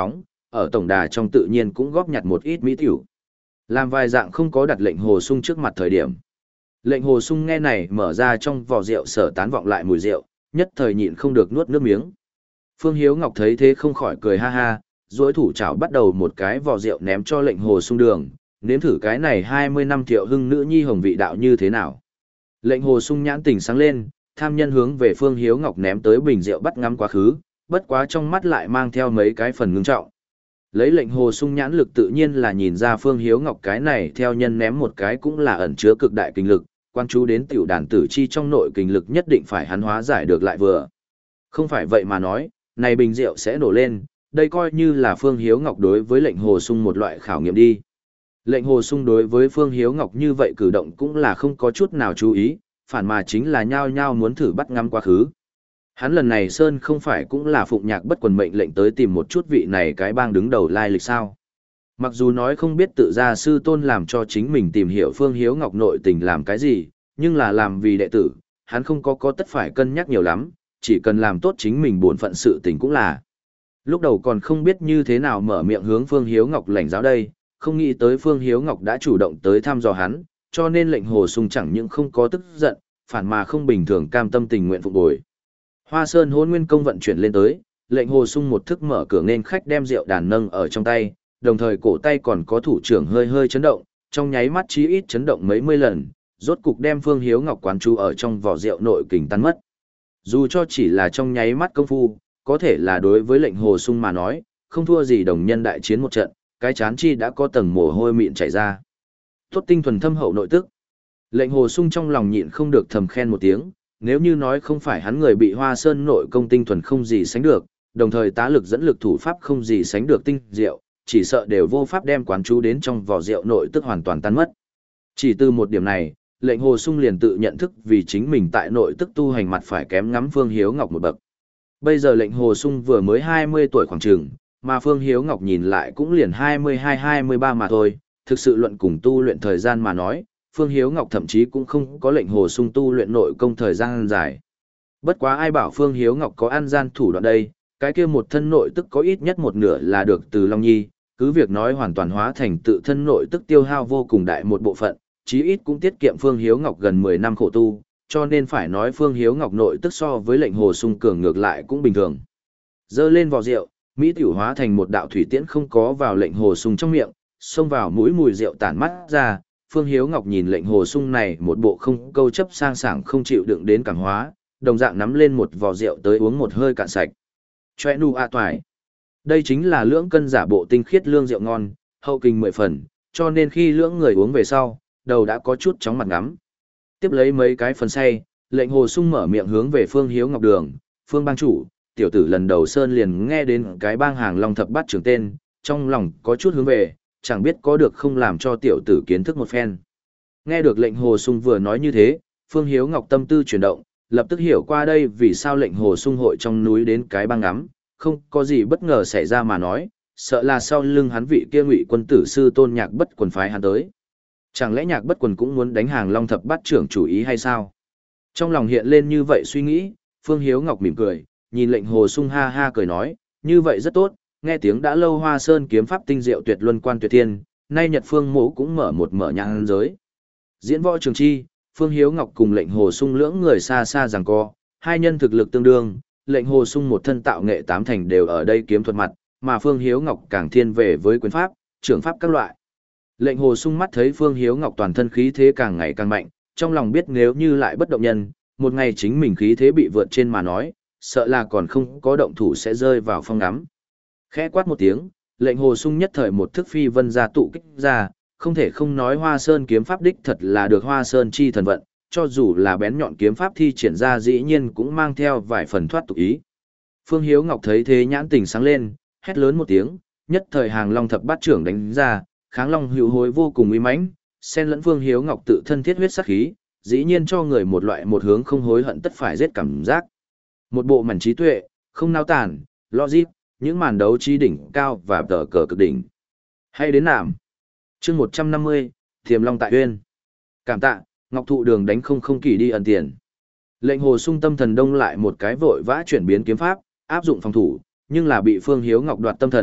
ở tổng đà trong tự nhiên cũng góp nhặt một ít mỹ tiểu. Làm vài dạng không có đặt lệnh hồ sung trước mặt thời điểm. Lệnh hồ sung nghe này mở ra trong vò rượu sở tán vọng lại mùi rượu, nhất thời nhịn không được nuốt nước miếng. Phương Hiếu Ngọc thấy thế không khỏi cười ha ha, duỗi thủ chảo bắt đầu một cái vò rượu ném cho lệnh hồ sung đường, nếm thử cái này hai mươi năm Thiệu Hưng nữ nhi hồng vị đạo như thế nào. Lệnh hồ sung nhãn tỉnh sáng lên, tham nhân hướng về Phương Hiếu Ngọc ném tới bình rượu bắt ngắm quá khứ, bất quá trong mắt lại mang theo mấy cái phần ngưng trọng. Lấy lệnh hồ sung nhãn lực tự nhiên là nhìn ra Phương Hiếu Ngọc cái này theo nhân ném một cái cũng là ẩn chứa cực đại kinh lực, quan chú đến tiểu đàn tử chi trong nội kinh lực nhất định phải hắn hóa giải được lại vừa. Không phải vậy mà nói, này bình rượu sẽ nổ lên, đây coi như là Phương Hiếu Ngọc đối với lệnh hồ sung một loại khảo nghiệm đi. Lệnh hồ sung đối với Phương Hiếu Ngọc như vậy cử động cũng là không có chút nào chú ý, phản mà chính là nhao nhao muốn thử bắt ngắm quá khứ. Hắn lần này Sơn không phải cũng là phụng nhạc bất quần mệnh lệnh tới tìm một chút vị này cái bang đứng đầu lai lịch sao. Mặc dù nói không biết tự ra sư tôn làm cho chính mình tìm hiểu Phương Hiếu Ngọc nội tình làm cái gì, nhưng là làm vì đệ tử, hắn không có có tất phải cân nhắc nhiều lắm, chỉ cần làm tốt chính mình bổn phận sự tình cũng là. Lúc đầu còn không biết như thế nào mở miệng hướng Phương Hiếu Ngọc lãnh giáo đây, không nghĩ tới Phương Hiếu Ngọc đã chủ động tới thăm dò hắn, cho nên lệnh hồ sung chẳng những không có tức giận, phản mà không bình thường cam tâm tình nguyện phục bồi. Hoa Sơn Hỗn Nguyên Công vận chuyển lên tới, lệnh hồ sung một thức mở cửa nên khách đem rượu đàn nâng ở trong tay, đồng thời cổ tay còn có thủ trưởng hơi hơi chấn động, trong nháy mắt chí ít chấn động mấy mươi lần, rốt cục đem Phương Hiếu Ngọc quán chú ở trong vỏ rượu nội kình tan mất. Dù cho chỉ là trong nháy mắt công phu, có thể là đối với lệnh hồ sung mà nói, không thua gì đồng nhân đại chiến một trận, cái chán chi đã có tầng mồ hôi mịn chảy ra. Tốt tinh thuần thâm hậu nội tức. Lệnh hồ sung trong lòng nhịn không được thầm khen một tiếng, nếu như nói không phải hắn người bị Hoa Sơn nội công tinh thuần không gì sánh được, đồng thời tá lực dẫn lực thủ pháp không gì sánh được tinh diệu, chỉ sợ đều vô pháp đem quán chú đến trong vỏ rượu nội tức hoàn toàn tan mất. Chỉ từ một điểm này, lệnh hồ sung liền tự nhận thức vì chính mình tại nội tức tu hành mặt phải kém ngắm Phương Hiếu Ngọc một bậc. Bây giờ lệnh hồ sung vừa mới hai mươi tuổi khoảng chừng, mà Phương Hiếu Ngọc nhìn lại cũng liền hai mươi hai hai mươi ba mà thôi, thực sự luận cùng tu luyện thời gian mà nói, Phương Hiếu Ngọc thậm chí cũng không có lệnh hồ sung tu luyện nội công thời gian dài. Bất quá ai bảo Phương Hiếu Ngọc có ăn gian thủ đoạn đây, cái kia một thân nội tức có ít nhất một nửa là được từ Long Nhi, cứ việc nói hoàn toàn hóa thành tự thân nội tức tiêu hao vô cùng đại một bộ phận, chí ít cũng tiết kiệm Phương Hiếu Ngọc gần mười năm khổ tu, cho nên phải nói Phương Hiếu Ngọc nội tức so với lệnh hồ sung cường ngược lại cũng bình thường. Dơ lên vò rượu, Mỹ tiểu hóa thành một đạo thủy tiễn không có vào lệnh hồ sung trong miệng, xông vào mũi mùi rượu tản mắt ra. Phương Hiếu Ngọc nhìn lệnh hồ sung này một bộ không câu chấp sang sảng không chịu đựng đến cảm hóa, đồng dạng nắm lên một vò rượu tới uống một hơi cạn sạch. Choe nu a toài. Đây chính là lưỡng cân giả bộ tinh khiết lương rượu ngon, hậu kinh mười phần, cho nên khi lưỡng người uống về sau, đầu đã có chút chóng mặt ngắm. Tiếp lấy mấy cái phần say, lệnh hồ sung mở miệng hướng về Phương Hiếu Ngọc đường, Phương bang chủ, tiểu tử lần đầu sơn liền nghe đến cái bang hàng long thập bát trưởng tên, trong lòng có chút hướng về, chẳng biết có được không làm cho tiểu tử kiến thức một phen. Nghe được lệnh hồ sung vừa nói như thế, Phương Hiếu Ngọc tâm tư chuyển động, lập tức hiểu qua đây vì sao lệnh hồ sung hội trong núi đến cái bang ngắm, không có gì bất ngờ xảy ra mà nói, sợ là sau lưng hắn vị kia ngụy quân tử sư tôn nhạc bất quần phái hắn tới. Chẳng lẽ nhạc bất quần cũng muốn đánh hàng long thập bát trưởng chủ ý hay sao? Trong lòng hiện lên như vậy suy nghĩ, Phương Hiếu Ngọc mỉm cười, nhìn lệnh hồ sung ha ha cười nói, như vậy rất tốt, nghe tiếng đã lâu Hoa Sơn kiếm pháp tinh diệu tuyệt luân quan tuyệt thiên, nay Nhật Phương Mộ cũng mở một mở nhãn giới. Diễn võ trường chi, Phương Hiếu Ngọc cùng lệnh hồ sung lưỡng người xa xa giằng co, hai nhân thực lực tương đương, lệnh hồ sung một thân tạo nghệ tám thành đều ở đây kiếm thuật mặt, mà Phương Hiếu Ngọc càng thiên về với quyền pháp, trưởng pháp các loại. Lệnh hồ sung mắt thấy Phương Hiếu Ngọc toàn thân khí thế càng ngày càng mạnh, trong lòng biết nếu như lại bất động nhân, một ngày chính mình khí thế bị vượt trên mà nói, sợ là còn không có động thủ sẽ rơi vào phong ngắm. Khẽ quát một tiếng, lệnh hồ sung nhất thời một thức phi vân ra tụ kích ra, không thể không nói Hoa Sơn kiếm pháp đích thật là được Hoa Sơn chi thần vận, cho dù là bén nhọn kiếm pháp thi triển ra dĩ nhiên cũng mang theo vài phần thoát tục ý. Phương Hiếu Ngọc thấy thế nhãn tình sáng lên, hét lớn một tiếng, nhất thời hàng long thập bát trưởng đánh ra, kháng long hữu hối vô cùng uy mãnh, xen lẫn Phương Hiếu Ngọc tự thân thiết huyết sát khí, dĩ nhiên cho người một loại một hướng không hối hận tất phải giết cảm giác. Một bộ mảnh trí tuệ, không nao tản, logic, những màn đấu trí đỉnh cao và tờ cờ cực đỉnh. Hay đến nạm. Chương một trăm năm mươi, Thiềm Long tại Uyên. Cảm tạ, Ngọc Thụ Đường đánh không không kỳ đi ẩn tiền. Lệnh hồ sung tâm thần đông lại một cái vội vã chuyển biến kiếm pháp, áp dụng phòng thủ, nhưng là bị Phương Hiếu Ngọc đoạt tâm thần,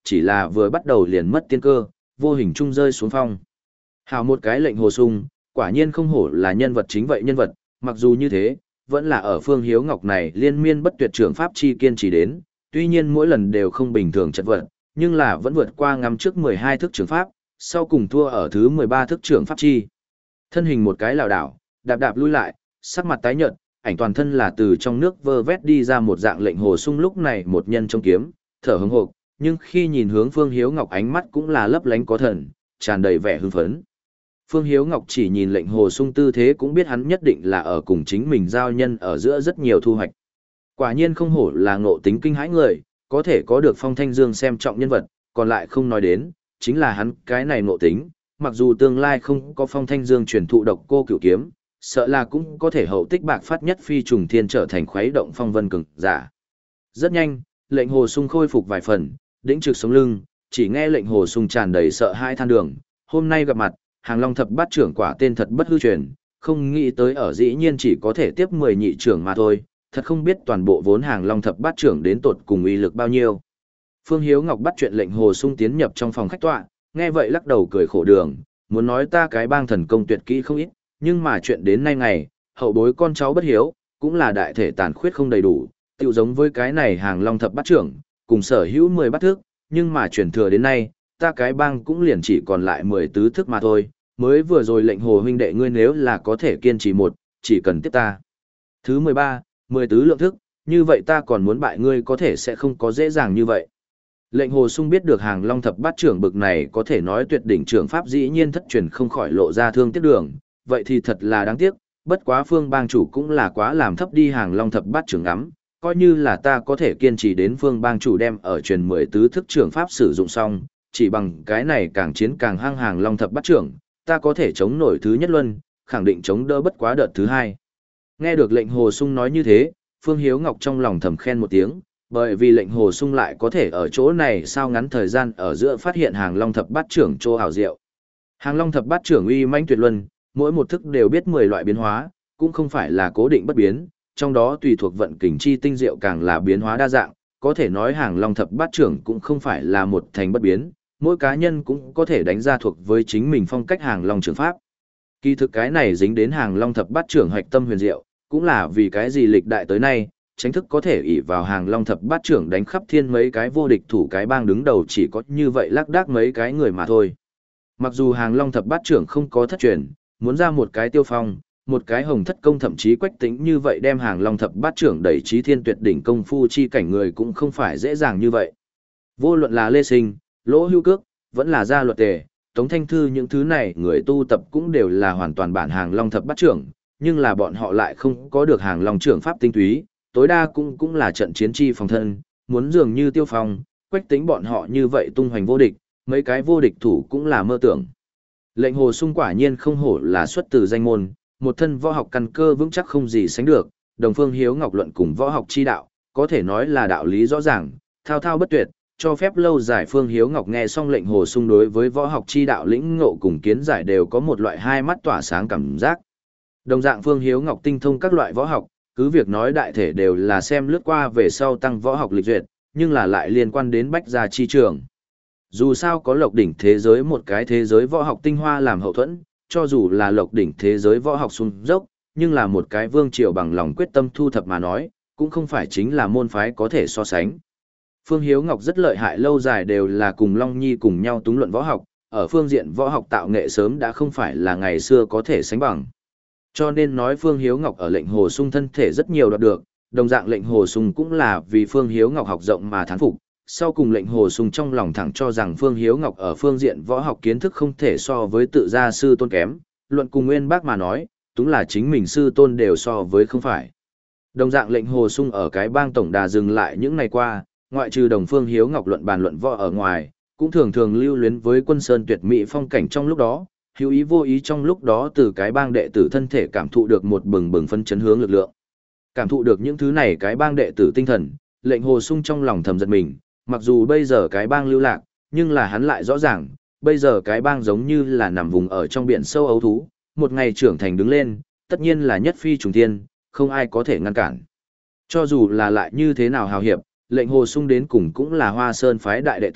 chỉ là vừa bắt đầu liền mất tiên cơ, vô hình trung rơi xuống phong. Hào một cái lệnh hồ sung, quả nhiên không hổ là nhân vật chính vậy nhân vật, mặc dù như thế, vẫn là ở Phương Hiếu Ngọc này liên miên bất tuyệt trưởng pháp chi kiên trì đến, tuy nhiên mỗi lần đều không bình thường chật vật, nhưng là vẫn vượt qua ngắm trước mười hai thức trưởng pháp, sau cùng thua ở thứ mười ba thức trưởng pháp chi. Thân hình một cái lảo đảo, đạp đạp lui lại, sắc mặt tái nhợt, ảnh toàn thân là từ trong nước vơ vét đi ra một dạng lệnh hồ sung lúc này một nhân trong kiếm, thở hững hộc, nhưng khi nhìn hướng Phương Hiếu Ngọc ánh mắt cũng là lấp lánh có thần, tràn đầy vẻ hưng phấn. Phương Hiếu Ngọc chỉ nhìn lệnh hồ sung tư thế cũng biết hắn nhất định là ở cùng chính mình giao nhân ở giữa rất nhiều thu hoạch. Quả nhiên không hổ là ngộ tính kinh hãi người, có thể có được Phong Thanh Dương xem trọng nhân vật, còn lại không nói đến, chính là hắn cái này ngộ tính, mặc dù tương lai không có Phong Thanh Dương truyền thụ độc cô cửu kiếm, sợ là cũng có thể hậu tích bạc phát nhất phi trùng thiên trở thành khuấy động phong vân cường giả. Rất nhanh, lệnh hồ sung khôi phục vài phần, đĩnh trực sống lưng, chỉ nghe lệnh hồ sung tràn đầy sợ hãi than đường, hôm nay gặp mặt, Hàng Long thập bát trưởng quả tên thật bất hư truyền, không nghĩ tới ở dĩ nhiên chỉ có thể tiếp mười nhị trưởng mà thôi, thật không biết toàn bộ vốn Hàng Long thập bát trưởng đến tột cùng uy lực bao nhiêu. Phương Hiếu Ngọc bắt chuyện lệnh hồ sung tiến nhập trong phòng khách tọa, nghe vậy lắc đầu cười khổ đường, muốn nói ta cái bang thần công tuyệt kỹ không ít, nhưng mà chuyện đến nay ngày, hậu bối con cháu bất hiếu, cũng là đại thể tàn khuyết không đầy đủ, tựu giống với cái này Hàng Long thập bát trưởng, cùng sở hữu mười bát thức, nhưng mà truyền thừa đến nay, ta cái bang cũng liền chỉ còn lại mười tứ thức mà thôi, mới vừa rồi lệnh hồ huynh đệ ngươi nếu là có thể kiên trì một, chỉ cần tiếp ta. Thứ mười ba, mười tứ lượng thức, như vậy ta còn muốn bại ngươi có thể sẽ không có dễ dàng như vậy. Lệnh hồ sung biết được Hàng Long thập bát trưởng bực này có thể nói tuyệt đỉnh trưởng pháp dĩ nhiên thất truyền không khỏi lộ ra thương tiếc đường, vậy thì thật là đáng tiếc, bất quá Phương bang chủ cũng là quá làm thấp đi Hàng Long thập bát trưởng lắm, coi như là ta có thể kiên trì đến Phương bang chủ đem ở truyền mười tứ thức trưởng pháp sử dụng xong, chỉ bằng cái này càng chiến càng hăng Hàng Long thập bát trưởng, ta có thể chống nổi thứ nhất luân, khẳng định chống đỡ bất quá đợt thứ hai. Nghe được lệnh hồ sung nói như thế, Phương Hiếu Ngọc trong lòng thầm khen một tiếng, bởi vì lệnh hồ sung lại có thể ở chỗ này sao ngắn thời gian ở giữa phát hiện Hàng Long thập bát trưởng chỗ ảo diệu. Hàng Long thập bát trưởng uy mãnh tuyệt luân, mỗi một thức đều biết mười loại biến hóa, cũng không phải là cố định bất biến, trong đó tùy thuộc vận kình chi tinh diệu càng là biến hóa đa dạng, có thể nói Hàng Long thập bát trưởng cũng không phải là một thành bất biến, mỗi cá nhân cũng có thể đánh ra thuộc với chính mình phong cách Hàng Long trưởng pháp. Kỳ thực cái này dính đến Hàng Long thập bát trưởng hoạch tâm huyền diệu, cũng là vì cái gì lịch đại tới nay, tránh thức có thể ỷ vào Hàng Long thập bát trưởng đánh khắp thiên mấy cái vô địch thủ cái bang đứng đầu chỉ có như vậy lác đác mấy cái người mà thôi. Mặc dù Hàng Long thập bát trưởng không có thất truyền, muốn ra một cái Tiêu Phong, một cái Hồng Thất Công thậm chí Quách Tĩnh như vậy đem Hàng Long thập bát trưởng đẩy chí thiên tuyệt đỉnh công phu chi cảnh người cũng không phải dễ dàng như vậy. Vô luận là Lê Sinh, Lỗ Hữu Cước, vẫn là Gia Luật Tề, Tống Thanh Thư những thứ này người tu tập cũng đều là hoàn toàn bản Hàng Long thập bát trưởng, nhưng là bọn họ lại không có được Hàng Long trưởng pháp tinh túy, tối đa cũng cũng là trận chiến chi phòng thân, muốn dường như Tiêu Phong, Quách Tĩnh bọn họ như vậy tung hoành vô địch, mấy cái vô địch thủ cũng là mơ tưởng. Lệnh hồ sung quả nhiên không hổ là xuất từ danh môn, một thân võ học căn cơ vững chắc không gì sánh được, đồng Phương Hiếu Ngọc luận cùng võ học chi đạo, có thể nói là đạo lý rõ ràng, thao thao bất tuyệt, cho phép lâu dài. Phương Hiếu Ngọc nghe xong lệnh hồ sung đối với võ học chi đạo lĩnh ngộ cùng kiến giải đều có một loại hai mắt tỏa sáng cảm giác. Đồng dạng Phương Hiếu Ngọc tinh thông các loại võ học, cứ việc nói đại thể đều là xem lướt qua về sau tăng võ học lịch duyệt, nhưng là lại liên quan đến bách gia chi trường. Dù sao có lộc đỉnh thế giới một cái thế giới võ học tinh hoa làm hậu thuẫn, cho dù là lộc đỉnh thế giới võ học xuống dốc, nhưng là một cái vương triều bằng lòng quyết tâm thu thập mà nói, cũng không phải chính là môn phái có thể so sánh. Phương Hiếu Ngọc rất lợi hại lâu dài đều là cùng Long Nhi cùng nhau túng luận võ học, ở phương diện võ học tạo nghệ sớm đã không phải là ngày xưa có thể sánh bằng. Cho nên nói Phương Hiếu Ngọc ở lệnh hồ sung thân thể rất nhiều đoạt được, đồng dạng lệnh hồ sung cũng là vì Phương Hiếu Ngọc học rộng mà thán phục. Sau cùng lệnh hồ sung trong lòng thẳng cho rằng Phương Hiếu Ngọc ở phương diện võ học kiến thức không thể so với tự gia sư tôn kém, luận cùng nguyên bác mà nói, đúng là chính mình sư tôn đều so với không phải. Đồng dạng lệnh hồ sung ở cái bang tổng đà dừng lại những ngày qua, ngoại trừ đồng Phương Hiếu Ngọc luận bàn luận võ ở ngoài, cũng thường thường lưu luyến với Quân Sơn tuyệt mỹ phong cảnh trong lúc đó, hữu ý vô ý trong lúc đó từ cái bang đệ tử thân thể cảm thụ được một bừng bừng phân chấn hướng lực lượng. Cảm thụ được những thứ này cái bang đệ tử tinh thần, lệnh hồ sung trong lòng thầm giật mình, mặc dù bây giờ cái bang lưu lạc, nhưng là hắn lại rõ ràng, bây giờ cái bang giống như là nằm vùng ở trong biển sâu ấu thú, một ngày trưởng thành đứng lên, tất nhiên là nhất phi trùng thiên, không ai có thể ngăn cản. Cho dù là lại như thế nào hào hiệp, lệnh hồ sung đến cùng cũng là Hoa Sơn phái đại đệ tử,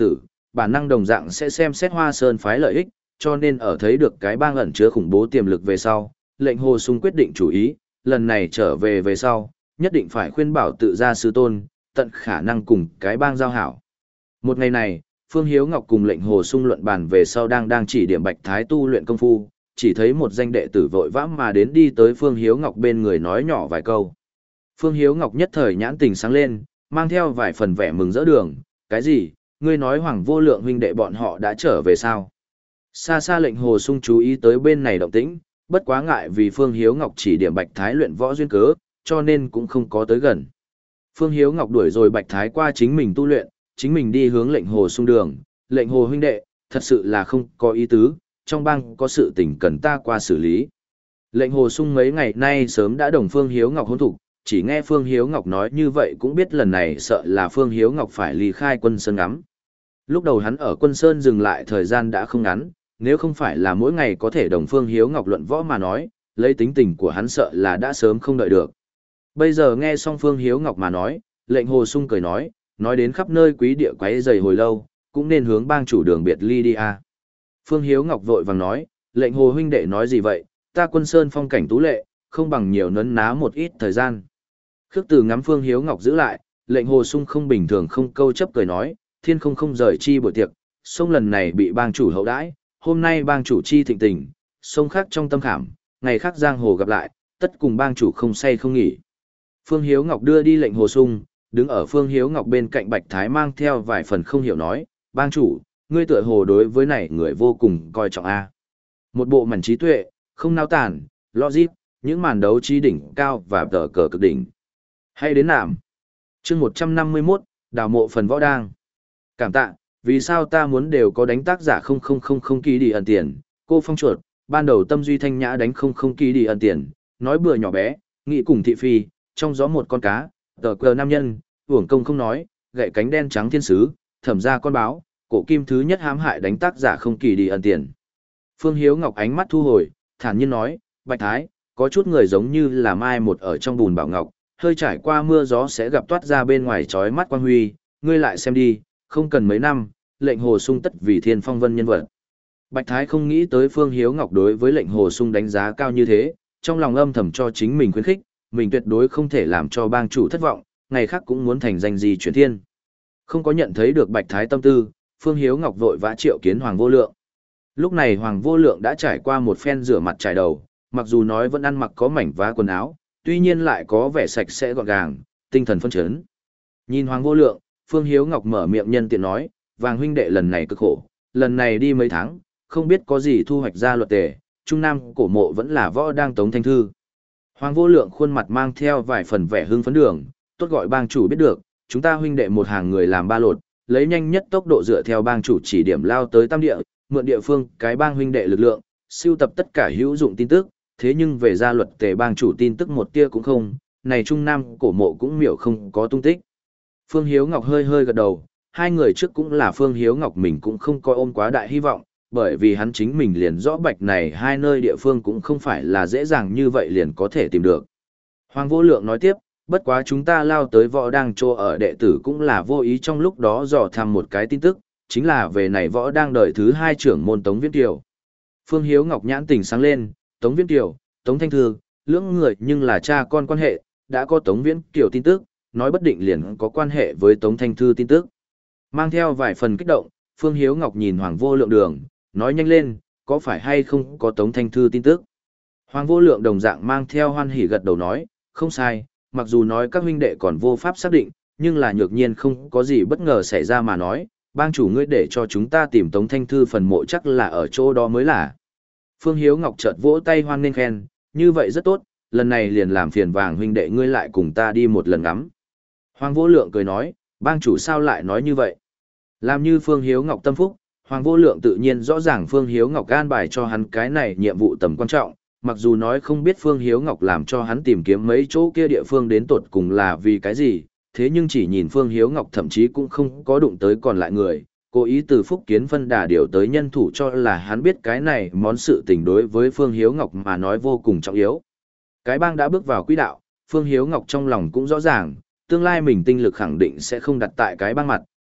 bản năng đồng dạng sẽ xem xét Hoa Sơn phái lợi ích, cho nên ở thấy được cái bang ẩn chứa khủng bố tiềm lực về sau, lệnh Hồ Sung quyết định chủ ý, lần này trở về về sau, nhất định phải khuyên bảo tự gia sư tôn, tận khả năng cùng cái bang giao hảo. Một ngày này, Phương Hiếu Ngọc cùng lệnh Hồ Sung luận bàn về sau đang đang chỉ điểm Bạch Thái tu luyện công phu, chỉ thấy một danh đệ tử vội vã mà đến đi tới Phương Hiếu Ngọc bên người nói nhỏ vài câu. Phương Hiếu Ngọc nhất thời nhãn tình sáng lên, mang theo vài phần vẻ mừng rỡ đường, cái gì, ngươi nói Hoàng Vô Lượng huynh đệ bọn họ đã trở về sao? Xa xa lệnh Hồ Sung chú ý tới bên này động tĩnh, bất quá ngại vì Phương Hiếu Ngọc chỉ điểm Bạch Thái luyện võ duyên cớ, cho nên cũng không có tới gần. Phương Hiếu Ngọc đuổi rồi Bạch Thái qua chính mình tu luyện, chính mình đi hướng lệnh Hồ Sung đường, lệnh Hồ huynh đệ, thật sự là không có ý tứ, trong bang có sự tình cần ta qua xử lý. Lệnh Hồ Sung mấy ngày nay sớm đã đồng Phương Hiếu Ngọc hôn thục, chỉ nghe Phương Hiếu Ngọc nói như vậy cũng biết lần này sợ là Phương Hiếu Ngọc phải ly khai Quân Sơn ngắm. Lúc đầu hắn ở Quân Sơn dừng lại thời gian đã không ngắn, nếu không phải là mỗi ngày có thể đồng Phương Hiếu Ngọc luận võ mà nói, lấy tính tình của hắn sợ là đã sớm không đợi được. Bây giờ nghe xong Phương Hiếu Ngọc mà nói, lệnh Hồ Sung cười nói, nói đến khắp nơi quý địa quấy rầy hồi lâu, cũng nên hướng bang chủ đường biệt ly đi à. Phương Hiếu Ngọc vội vàng nói, lệnh Hồ huynh đệ nói gì vậy, ta Quân Sơn phong cảnh tú lệ, không bằng nhiều nấn ná một ít thời gian. Khước từ ngắm Phương Hiếu Ngọc giữ lại, lệnh Hồ Sung không bình thường không câu chấp cười nói, thiên không không rời chi buổi tiệc, sông lần này bị bang chủ hậu đãi, hôm nay bang chủ chi thịnh tình, sông khác trong tâm khảm, ngày khác giang hồ gặp lại, tất cùng bang chủ không say không nghỉ. Phương Hiếu Ngọc đưa đi lệnh Hồ Sung, đứng ở Phương Hiếu Ngọc bên cạnh Bạch Thái mang theo vài phần không hiểu nói, bang chủ, ngươi tựa hồ đối với này người vô cùng coi trọng a. Một bộ mảnh trí tuệ, không nao tản, logic, những màn đấu trí đỉnh cao và tờ cờ cực đỉnh. Hay đến nạm. Chương một trăm năm mươi mốt, đào mộ phần võ đang. Cảm tạ, vì sao ta muốn đều có đánh tác giả không không không không ký đi ẩn tiền, cô phong chuột, ban đầu tâm duy thanh nhã đánh không không ký đi ẩn tiền, nói bừa nhỏ bé, nghị cùng thị phi, trong gió một con cá, tờ cờ nam nhân, uổng công không nói, gậy cánh đen trắng thiên sứ, thẩm ra con báo, cổ kim thứ nhất hãm hại đánh tác giả không kỳ đi ẩn tiền. Phương Hiếu Ngọc ánh mắt thu hồi, thản nhiên nói, Bạch Thái, có chút người giống như là mai một ở trong bùn bảo ngọc, hơi trải qua mưa gió sẽ gặp toát ra bên ngoài chói mắt quang huy, ngươi lại xem đi, không cần mấy năm, lệnh Hồ Sung tất vì thiên phong vân nhân vật. Bạch Thái không nghĩ tới Phương Hiếu Ngọc đối với lệnh Hồ Sung đánh giá cao như thế, trong lòng âm thầm cho chính mình khuyến khích, mình tuyệt đối không thể làm cho bang chủ thất vọng, ngày khác cũng muốn thành danh gì chuyển thiên. Không có nhận thấy được Bạch Thái tâm tư, Phương Hiếu Ngọc vội vã triệu kiến Hoàng Vô Lượng. Lúc này Hoàng Vô Lượng đã trải qua một phen rửa mặt trải đầu, mặc dù nói vẫn ăn mặc có mảnh vá quần áo, tuy nhiên lại có vẻ sạch sẽ gọn gàng, tinh thần phân chấn. Nhìn Hoàng Vô Lượng, Phương Hiếu Ngọc mở miệng nhân tiện nói, Vàng huynh đệ lần này cực khổ, lần này đi mấy tháng, không biết có gì thu hoạch ra luật tề, Trung Nam cổ mộ vẫn là võ đang Tống Thanh Thư. Hoàng Vô Lượng khuôn mặt mang theo vài phần vẻ hưng phấn đường, tốt gọi bang chủ biết được, chúng ta huynh đệ một hàng người làm ba lột, lấy nhanh nhất tốc độ dựa theo bang chủ chỉ điểm lao tới tam địa, mượn địa phương cái bang huynh đệ lực lượng, siêu tập tất cả hữu dụng tin tức, thế nhưng về gia luật tề bang chủ tin tức một tia cũng không, này Trung Nam cổ mộ cũng miểu không có tung tích. Phương Hiếu Ngọc hơi hơi gật đầu, hai người trước cũng là Phương Hiếu Ngọc mình cũng không coi ôm quá đại hy vọng, bởi vì hắn chính mình liền rõ bạch này hai nơi địa phương cũng không phải là dễ dàng như vậy liền có thể tìm được. Hoàng Vô Lượng nói tiếp, bất quá chúng ta lao tới võ đang trô ở đệ tử cũng là vô ý trong lúc đó dò thăm một cái tin tức, chính là về này võ đang đời thứ hai trưởng môn Tống Viễn Kiều. Phương Hiếu Ngọc nhãn tình sáng lên, Tống Viễn Kiều, Tống Thanh Thư, lưỡng người nhưng là cha con quan hệ, đã có Tống Viễn Kiều tin tức, nói bất định liền có quan hệ với Tống Thanh Thư tin tức. Mang theo vài phần kích động, Phương Hiếu Ngọc nhìn Hoàng Vô Lượng đường, nói nhanh lên, có phải hay không có Tống Thanh Thư tin tức. Hoàng Vô Lượng đồng dạng mang theo hoan hỉ gật đầu nói, không sai, mặc dù nói các huynh đệ còn vô pháp xác định, nhưng là nhược nhiên không có gì bất ngờ xảy ra mà nói, bang chủ ngươi để cho chúng ta tìm Tống Thanh Thư phần mộ chắc là ở chỗ đó mới là. Phương Hiếu Ngọc chợt vỗ tay hoan nghênh khen, như vậy rất tốt, lần này liền làm phiền Vàng huynh đệ ngươi lại cùng ta đi một lần ngắm. Hoàng Vô Lượng cười nói, bang chủ sao lại nói như vậy? Làm như Phương Hiếu Ngọc tâm phúc, Hoàng Vô Lượng tự nhiên rõ ràng Phương Hiếu Ngọc an bài cho hắn cái này nhiệm vụ tầm quan trọng, mặc dù nói không biết Phương Hiếu Ngọc làm cho hắn tìm kiếm mấy chỗ kia địa phương đến tột cùng là vì cái gì, thế nhưng chỉ nhìn Phương Hiếu Ngọc thậm chí cũng không có đụng tới còn lại người, cố ý từ Phúc Kiến phân đà điều tới nhân thủ cho là hắn biết cái này món sự tình đối với Phương Hiếu Ngọc mà nói vô cùng trọng yếu. Cái bang đã bước vào quỹ đạo, Phương Hiếu Ngọc trong lòng cũng rõ ràng, tương lai mình tinh lực khẳng định sẽ không đặt tại cái bang mặt,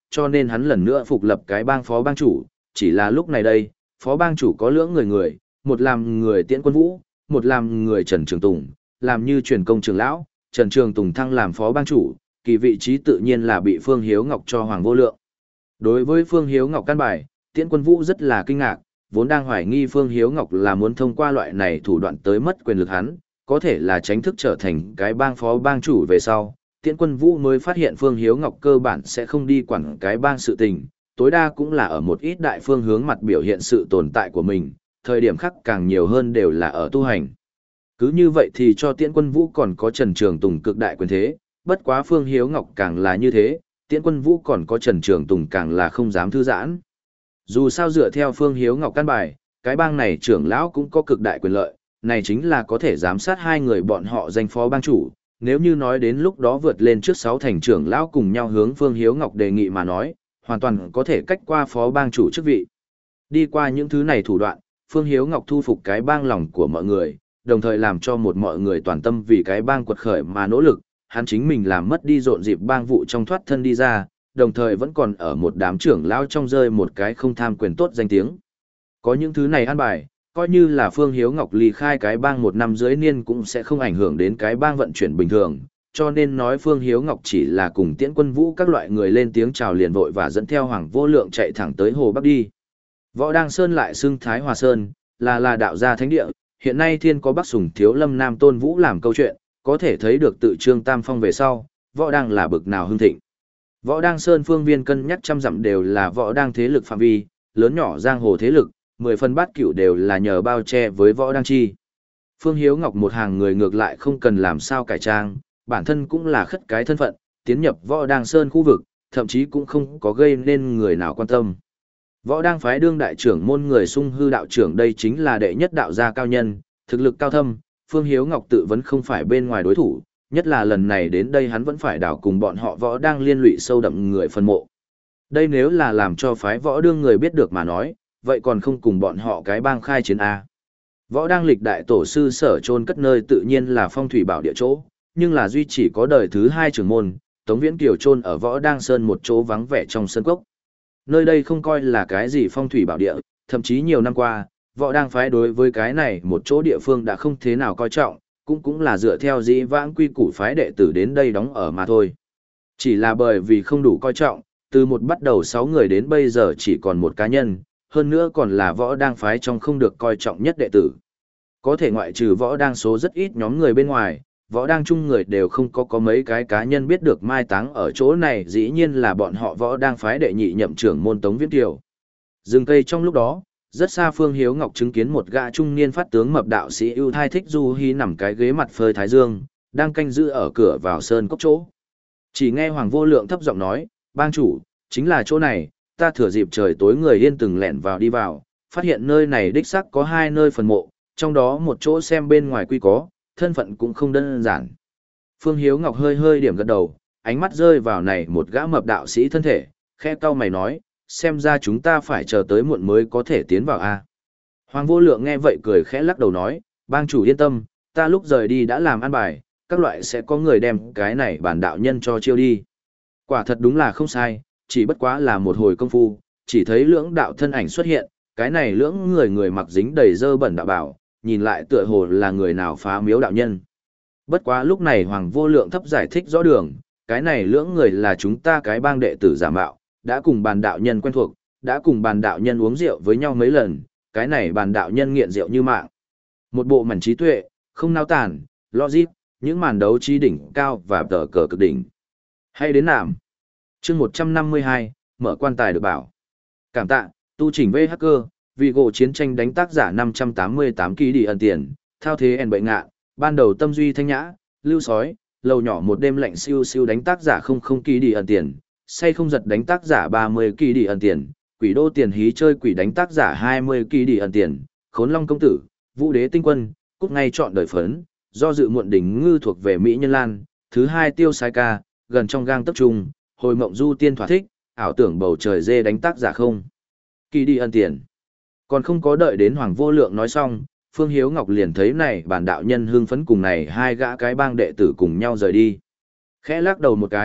cho nên hắn lần nữa phục lập cái bang phó bang chủ, chỉ là lúc này đây, phó bang chủ có lưỡng người người, một làm người Tiễn Quân Vũ, một làm người Trần Trường Tùng, làm như truyền công trưởng lão, Trần Trường Tùng thăng làm phó bang chủ, kỳ vị trí tự nhiên là bị Phương Hiếu Ngọc cho Hoàng Vô Lượng. Đối với Phương Hiếu Ngọc căn bài, Tiễn Quân Vũ rất là kinh ngạc, vốn đang hoài nghi Phương Hiếu Ngọc là muốn thông qua loại này thủ đoạn tới mất quyền lực hắn, có thể là tránh thức trở thành cái bang phó bang chủ về sau. Tiễn Quân Vũ mới phát hiện Phương Hiếu Ngọc cơ bản sẽ không đi quản cái bang sự tình, tối đa cũng là ở một ít đại phương hướng mặt biểu hiện sự tồn tại của mình, thời điểm khác càng nhiều hơn đều là ở tu hành. Cứ như vậy thì cho Tiễn Quân Vũ còn có Trần Trường Tùng cực đại quyền thế, bất quá Phương Hiếu Ngọc càng là như thế, Tiễn Quân Vũ còn có Trần Trường Tùng càng là không dám thư giãn. Dù sao dựa theo Phương Hiếu Ngọc căn bài, cái bang này trưởng lão cũng có cực đại quyền lợi, này chính là có thể giám sát hai người bọn họ danh phó bang chủ. Nếu như nói đến lúc đó vượt lên trước sáu thành trưởng lão cùng nhau hướng Phương Hiếu Ngọc đề nghị mà nói, hoàn toàn có thể cách qua phó bang chủ chức vị. Đi qua những thứ này thủ đoạn, Phương Hiếu Ngọc thu phục cái bang lòng của mọi người, đồng thời làm cho một mọi người toàn tâm vì cái bang quật khởi mà nỗ lực, hắn chính mình làm mất đi rộn dịp bang vụ trong thoát thân đi ra, đồng thời vẫn còn ở một đám trưởng lão trong rơi một cái không tham quyền tốt danh tiếng. Có những thứ này an bài, coi như là Phương Hiếu Ngọc ly khai cái bang một năm dưới niên cũng sẽ không ảnh hưởng đến cái bang vận chuyển bình thường, cho nên nói Phương Hiếu Ngọc chỉ là cùng Tiễn Quân Vũ các loại người lên tiếng chào liền vội và dẫn theo Hoàng Vô Lượng chạy thẳng tới Hồ Bắc đi. Võ Đăng Sơn lại xưng Thái Hòa Sơn, là là đạo gia thánh địa, hiện nay thiên có Bắc Sùng Thiếu Lâm Nam Tôn Vũ làm câu chuyện, có thể thấy được tự Trương Tam Phong về sau, Võ Đăng là bực nào hưng thịnh. Võ Đăng Sơn phương viên cân nhắc trăm dặm đều là Võ Đăng thế lực phạm vi, lớn nhỏ giang hồ thế lực, mười phần bát cửu đều là nhờ bao che với Võ Đăng chi. Phương Hiếu Ngọc một hàng người ngược lại không cần làm sao cải trang, bản thân cũng là khất cái thân phận, tiến nhập Võ Đăng Sơn khu vực, thậm chí cũng không có gây nên người nào quan tâm. Võ Đăng phái đương đại trưởng môn người Sung Hư đạo trưởng đây chính là đệ nhất đạo gia cao nhân, thực lực cao thâm, Phương Hiếu Ngọc tự vẫn không phải bên ngoài đối thủ, nhất là lần này đến đây hắn vẫn phải đảo cùng bọn họ Võ Đăng liên lụy sâu đậm người phân mộ. Đây nếu là làm cho phái Võ đương người biết được mà nói, vậy còn không cùng bọn họ cái bang khai chiến A. Võ Đăng lịch đại tổ sư sở chôn cất nơi tự nhiên là phong thủy bảo địa chỗ, nhưng là duy chỉ có đời thứ hai trưởng môn, Tống Viễn Kiều chôn ở Võ Đăng Sơn một chỗ vắng vẻ trong sân cốc. Nơi đây không coi là cái gì phong thủy bảo địa, thậm chí nhiều năm qua, Võ Đăng phái đối với cái này một chỗ địa phương đã không thế nào coi trọng, cũng cũng là dựa theo dĩ vãng quy củ phái đệ tử đến đây đóng ở mà thôi. Chỉ là bởi vì không đủ coi trọng, từ một bắt đầu sáu người đến bây giờ chỉ còn một cá nhân, hơn nữa còn là Võ Đăng phái trong không được coi trọng nhất đệ tử. Có thể ngoại trừ Võ Đăng số rất ít nhóm người bên ngoài, Võ Đăng chung người đều không có có mấy cái cá nhân biết được mai táng ở chỗ này, dĩ nhiên là bọn họ Võ Đăng phái đệ nhị nhậm trưởng môn Tống Viễn Kiều. Rừng cây trong lúc đó, rất xa Phương Hiếu Ngọc chứng kiến một gã trung niên phát tướng mập đạo sĩ ưu thai thích du hí nằm cái ghế mặt phơi thái dương, đang canh giữ ở cửa vào sơn cốc chỗ. Chỉ nghe Hoàng Vô Lượng thấp giọng nói, bang chủ, chính là chỗ này, ta thừa dịp trời tối người yên từng lẻn vào đi vào, phát hiện nơi này đích xác có hai nơi phần mộ, trong đó một chỗ xem bên ngoài quy có, thân phận cũng không đơn giản. Phương Hiếu Ngọc hơi hơi điểm gật đầu, ánh mắt rơi vào này một gã mập đạo sĩ thân thể, khẽ cau mày nói, xem ra chúng ta phải chờ tới muộn mới có thể tiến vào a. Hoàng Vô Lượng nghe vậy cười khẽ lắc đầu nói, bang chủ yên tâm, ta lúc rời đi đã làm an bài, các loại sẽ có người đem cái này bản đạo nhân cho chiêu đi. Quả thật đúng là không sai, chỉ bất quá là một hồi công phu, chỉ thấy lưỡng đạo thân ảnh xuất hiện, cái này lưỡng người người mặc dính đầy dơ bẩn đạo bảo, nhìn lại tựa hồ là người nào phá miếu đạo nhân. Bất quá lúc này Hoàng Vô Lượng thấp giải thích rõ đường, cái này lưỡng người là chúng ta cái bang đệ tử giả mạo, đã cùng bàn đạo nhân quen thuộc, đã cùng bàn đạo nhân uống rượu với nhau mấy lần, cái này bàn đạo nhân nghiện rượu như mạng. Một bộ mảnh trí tuệ, không nao tản, logic, những màn đấu trí đỉnh cao và tờ cờ cực đỉnh. Hay đến nạm. Chương một trăm năm mươi hai, mở quan tài được bảo. Cảm tạ, tu chỉnh vê hacker, vì gỗ chiến tranh đánh tác giả năm trăm tám mươi tám ký đi ẩn tiền, thao thế ẻn bệnh ngạ, ban đầu tâm duy thanh nhã, lưu sói, lầu nhỏ một đêm lạnh siêu siêu đánh tác giả không không ký đi ẩn tiền, say không giật đánh tác giả ba mươi ký đi ẩn tiền, quỷ đô tiền hí chơi quỷ đánh tác giả hai mươi ký đi ẩn tiền, khốn long công tử, vũ đế tinh quân, cúc ngay chọn đời phấn, do dự muộn đỉnh ngư thuộc về Mỹ Nhân Lan, thứ hai tiêu sai ca, gần trong gang tập trung, hồi mộng du tiên thỏa thích, ảo tưởng bầu trời dê đánh tác giả không. Kỳ đi ân tiền. Còn không có đợi đến Hoàng Vô Lượng nói xong, Phương Hiếu Ngọc liền thấy này bản đạo nhân hương phấn cùng này hai gã cái bang đệ tử cùng nhau rời đi. Khẽ lắc đầu một cái,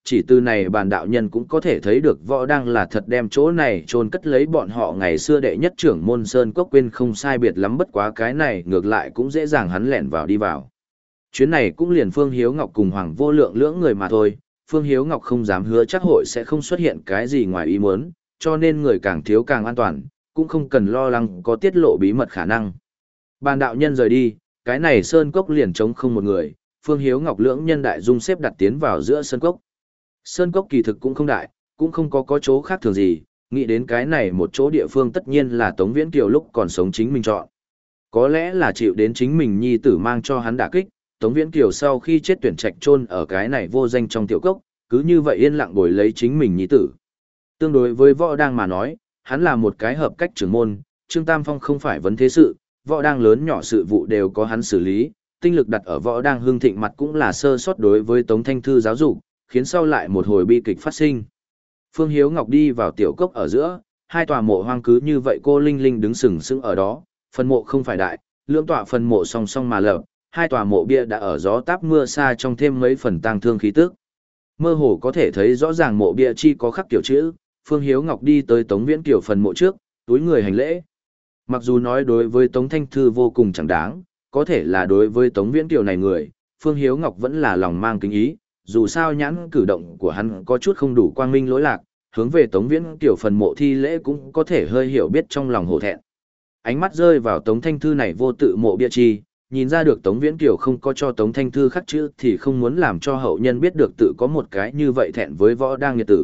Chỉ từ này bàn đạo nhân cũng có thể thấy được võ đang là thật đem chỗ này chôn cất lấy bọn họ ngày xưa đệ nhất trưởng môn Sơn Cốc quên không sai biệt lắm, bất quá cái này ngược lại cũng dễ dàng hắn lẻn vào đi vào. Chuyến này cũng liền Phương Hiếu Ngọc cùng Hoàng Vô Lượng lưỡng người mà thôi, Phương Hiếu Ngọc không dám hứa chắc hội sẽ không xuất hiện cái gì ngoài ý muốn, cho nên người càng thiếu càng an toàn, cũng không cần lo lắng có tiết lộ bí mật khả năng. Bàn đạo nhân rời đi, cái này Sơn Cốc liền trống không một người, Phương Hiếu Ngọc lưỡng nhân đại dung xếp đặt tiến vào giữa Sơn Cốc. Sơn Cốc kỳ thực cũng không đại, cũng không có có chỗ khác thường gì, nghĩ đến cái này một chỗ địa phương tất nhiên là Tống Viễn Kiều lúc còn sống chính mình chọn. Có lẽ là chịu đến chính mình nhi tử mang cho hắn đả kích, Tống Viễn Kiều sau khi chết tuyển trạch chôn ở cái này vô danh trong tiểu cốc, cứ như vậy yên lặng bồi lấy chính mình nhi tử. Tương đối với Võ Đang mà nói, hắn là một cái hợp cách trưởng môn, Trương Tam Phong không phải vấn thế sự, Võ Đang lớn nhỏ sự vụ đều có hắn xử lý, tinh lực đặt ở Võ Đang hưng thịnh mặt cũng là sơ sót đối với Tống Thanh Thư giáo dục, khiến sau lại một hồi bi kịch phát sinh. Phương Hiếu Ngọc đi vào tiểu cốc ở giữa, hai tòa mộ hoang cứ như vậy cô linh linh đứng sừng sững ở đó, phần mộ không phải đại, lưỡng tòa phần mộ song song mà lập, hai tòa mộ bia đã ở gió táp mưa xa trong thêm mấy phần tang thương khí tức. Mơ hồ có thể thấy rõ ràng mộ bia chi có khắc kiểu chữ, Phương Hiếu Ngọc đi tới Tống Viễn Kiều phần mộ trước, túi người hành lễ. Mặc dù nói đối với Tống Thanh Thư vô cùng chẳng đáng, có thể là đối với Tống Viễn Kiều này người, Phương Hiếu Ngọc vẫn là lòng mang kính ý, dù sao nhãn cử động của hắn có chút không đủ quang minh lỗi lạc, hướng về Tống Viễn Kiều phần mộ thi lễ cũng có thể hơi hiểu biết trong lòng hổ thẹn. Ánh mắt rơi vào Tống Thanh Thư này vô tự mộ bia chi, nhìn ra được Tống Viễn Kiều không có cho Tống Thanh Thư khắc chữ thì không muốn làm cho hậu nhân biết được tự có một cái như vậy thẹn với Võ Đang nghiệt tử.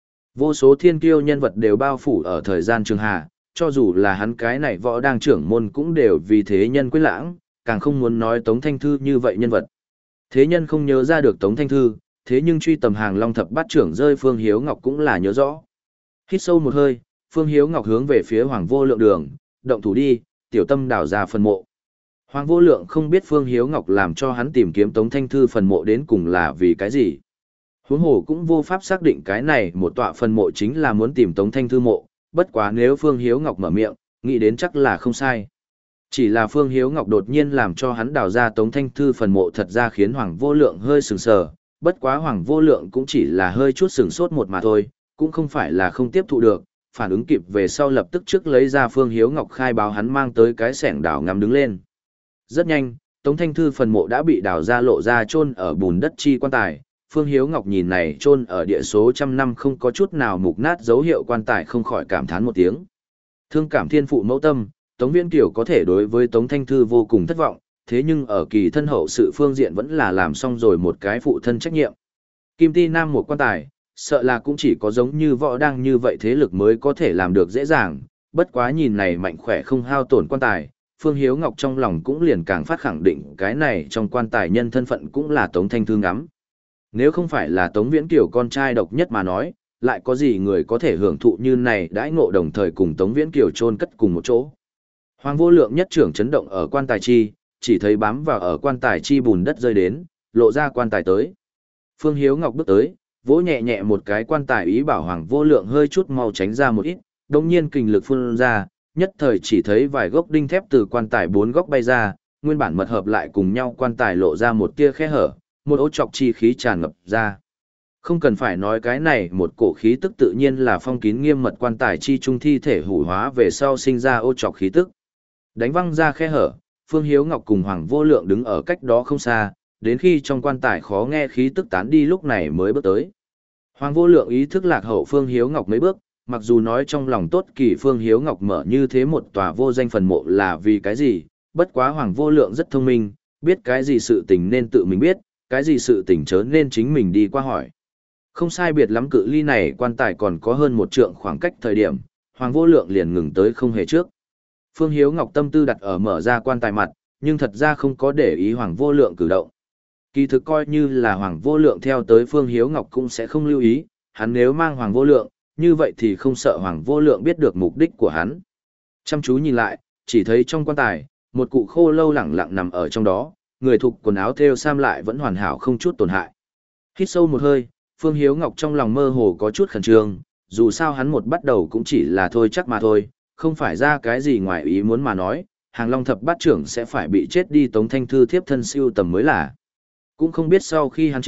Vô số thiên kiêu nhân vật đều bao phủ ở thời gian trường hà, cho dù là hắn cái này Võ Đang trưởng môn cũng đều vì thế nhân quên lãng, càng không muốn nói Tống Thanh Thư như vậy nhân vật. Thế nhân không nhớ ra được Tống Thanh Thư, thế nhưng truy tầm hàng Long thập bát trưởng rơi Phương Hiếu Ngọc cũng là nhớ rõ. Hít sâu một hơi, Phương Hiếu Ngọc hướng về phía Hoàng Vô Lượng đường, động thủ đi, tiểu tâm đào ra phần mộ. Hoàng Vô Lượng không biết Phương Hiếu Ngọc làm cho hắn tìm kiếm Tống Thanh Thư phần mộ đến cùng là vì cái gì. Huống hồ cũng vô pháp xác định cái này một tọa phần mộ chính là muốn tìm Tống Thanh Thư mộ, bất quá nếu Phương Hiếu Ngọc mở miệng, nghĩ đến chắc là không sai. Chỉ là Phương Hiếu Ngọc đột nhiên làm cho hắn đào ra Tống Thanh Thư phần mộ thật ra khiến Hoàng Vô Lượng hơi sừng sờ, bất quá Hoàng Vô Lượng cũng chỉ là hơi chút sừng sốt một mà thôi, cũng không phải là không tiếp thụ được, phản ứng kịp về sau lập tức trước lấy ra Phương Hiếu Ngọc khai báo hắn mang tới cái xẻng đào ngắm đứng lên. Rất nhanh, Tống Thanh Thư phần mộ đã bị đào ra lộ ra chôn ở bùn đất chi quan tài. Phương Hiếu Ngọc nhìn này chôn ở địa số trăm năm không có chút nào mục nát dấu hiệu quan tài không khỏi cảm thán một tiếng. Thương cảm thiên phụ mẫu tâm, Tống Viễn Kiều có thể đối với Tống Thanh Thư vô cùng thất vọng, thế nhưng ở kỳ thân hậu sự phương diện vẫn là làm xong rồi một cái phụ thân trách nhiệm. Kim Ti Nam một quan tài, sợ là cũng chỉ có giống như Võ Đang như vậy thế lực mới có thể làm được dễ dàng, bất quá nhìn này mạnh khỏe không hao tổn quan tài, Phương Hiếu Ngọc trong lòng cũng liền càng phát khẳng định cái này trong quan tài nhân thân phận cũng là Tống Thanh Thư ngắm. Nếu không phải là Tống Viễn Kiều con trai độc nhất mà nói, lại có gì người có thể hưởng thụ như này đãi ngộ đồng thời cùng Tống Viễn Kiều chôn cất cùng một chỗ. Hoàng Vô Lượng nhất trưởng chấn động ở quan tài chi, chỉ thấy bám vào ở quan tài chi bùn đất rơi đến, lộ ra quan tài tới. Phương Hiếu Ngọc bước tới, vỗ nhẹ nhẹ một cái quan tài ý bảo Hoàng Vô Lượng hơi chút mau tránh ra một ít, đồng nhiên kình lực phun ra, nhất thời chỉ thấy vài gốc đinh thép từ quan tài bốn góc bay ra, nguyên bản mật hợp lại cùng nhau quan tài lộ ra một tia khe hở, một ố trọc chi khí tràn ngập ra. Không cần phải nói cái này một cổ khí tức tự nhiên là phong kín nghiêm mật quan tài chi trung thi thể hủ hóa về sau sinh ra ô trọc khí tức. Đánh văng ra khe hở, Phương Hiếu Ngọc cùng Hoàng Vô Lượng đứng ở cách đó không xa, đến khi trong quan tài khó nghe khí tức tán đi lúc này mới bước tới. Hoàng Vô Lượng ý thức lạc hậu Phương Hiếu Ngọc mấy bước, mặc dù nói trong lòng tốt kỳ Phương Hiếu Ngọc mở như thế một tòa vô danh phần mộ là vì cái gì, bất quá Hoàng Vô Lượng rất thông minh, biết cái gì sự tình nên tự mình biết, cái gì sự tình chớ nên chính mình đi qua hỏi. Không sai biệt lắm cự ly này quan tài còn có hơn một trượng khoảng cách thời điểm, Hoàng Vô Lượng liền ngừng tới không hề trước. Phương Hiếu Ngọc tâm tư đặt ở mở ra quan tài mặt, nhưng thật ra không có để ý Hoàng Vô Lượng cử động. Kỳ thực coi như là Hoàng Vô Lượng theo tới Phương Hiếu Ngọc cũng sẽ không lưu ý, hắn nếu mang Hoàng Vô Lượng, như vậy thì không sợ Hoàng Vô Lượng biết được mục đích của hắn. Chăm chú nhìn lại, chỉ thấy trong quan tài, một cụ khô lâu lẳng lặng nằm ở trong đó, người thục quần áo thêu sam lại vẫn hoàn hảo không chút tổn hại. Hít sâu một hơi, Phương Hiếu Ngọc trong lòng mơ hồ có chút khẩn trương, dù sao hắn một bắt đầu cũng chỉ là thôi chắc mà thôi, không phải ra cái gì ngoài ý muốn mà nói, Hàng Long thập bát trưởng sẽ phải bị chết đi Tống Thanh Thư thiếp thân siêu tầm mới là. Cũng không biết sau khi hắn chết,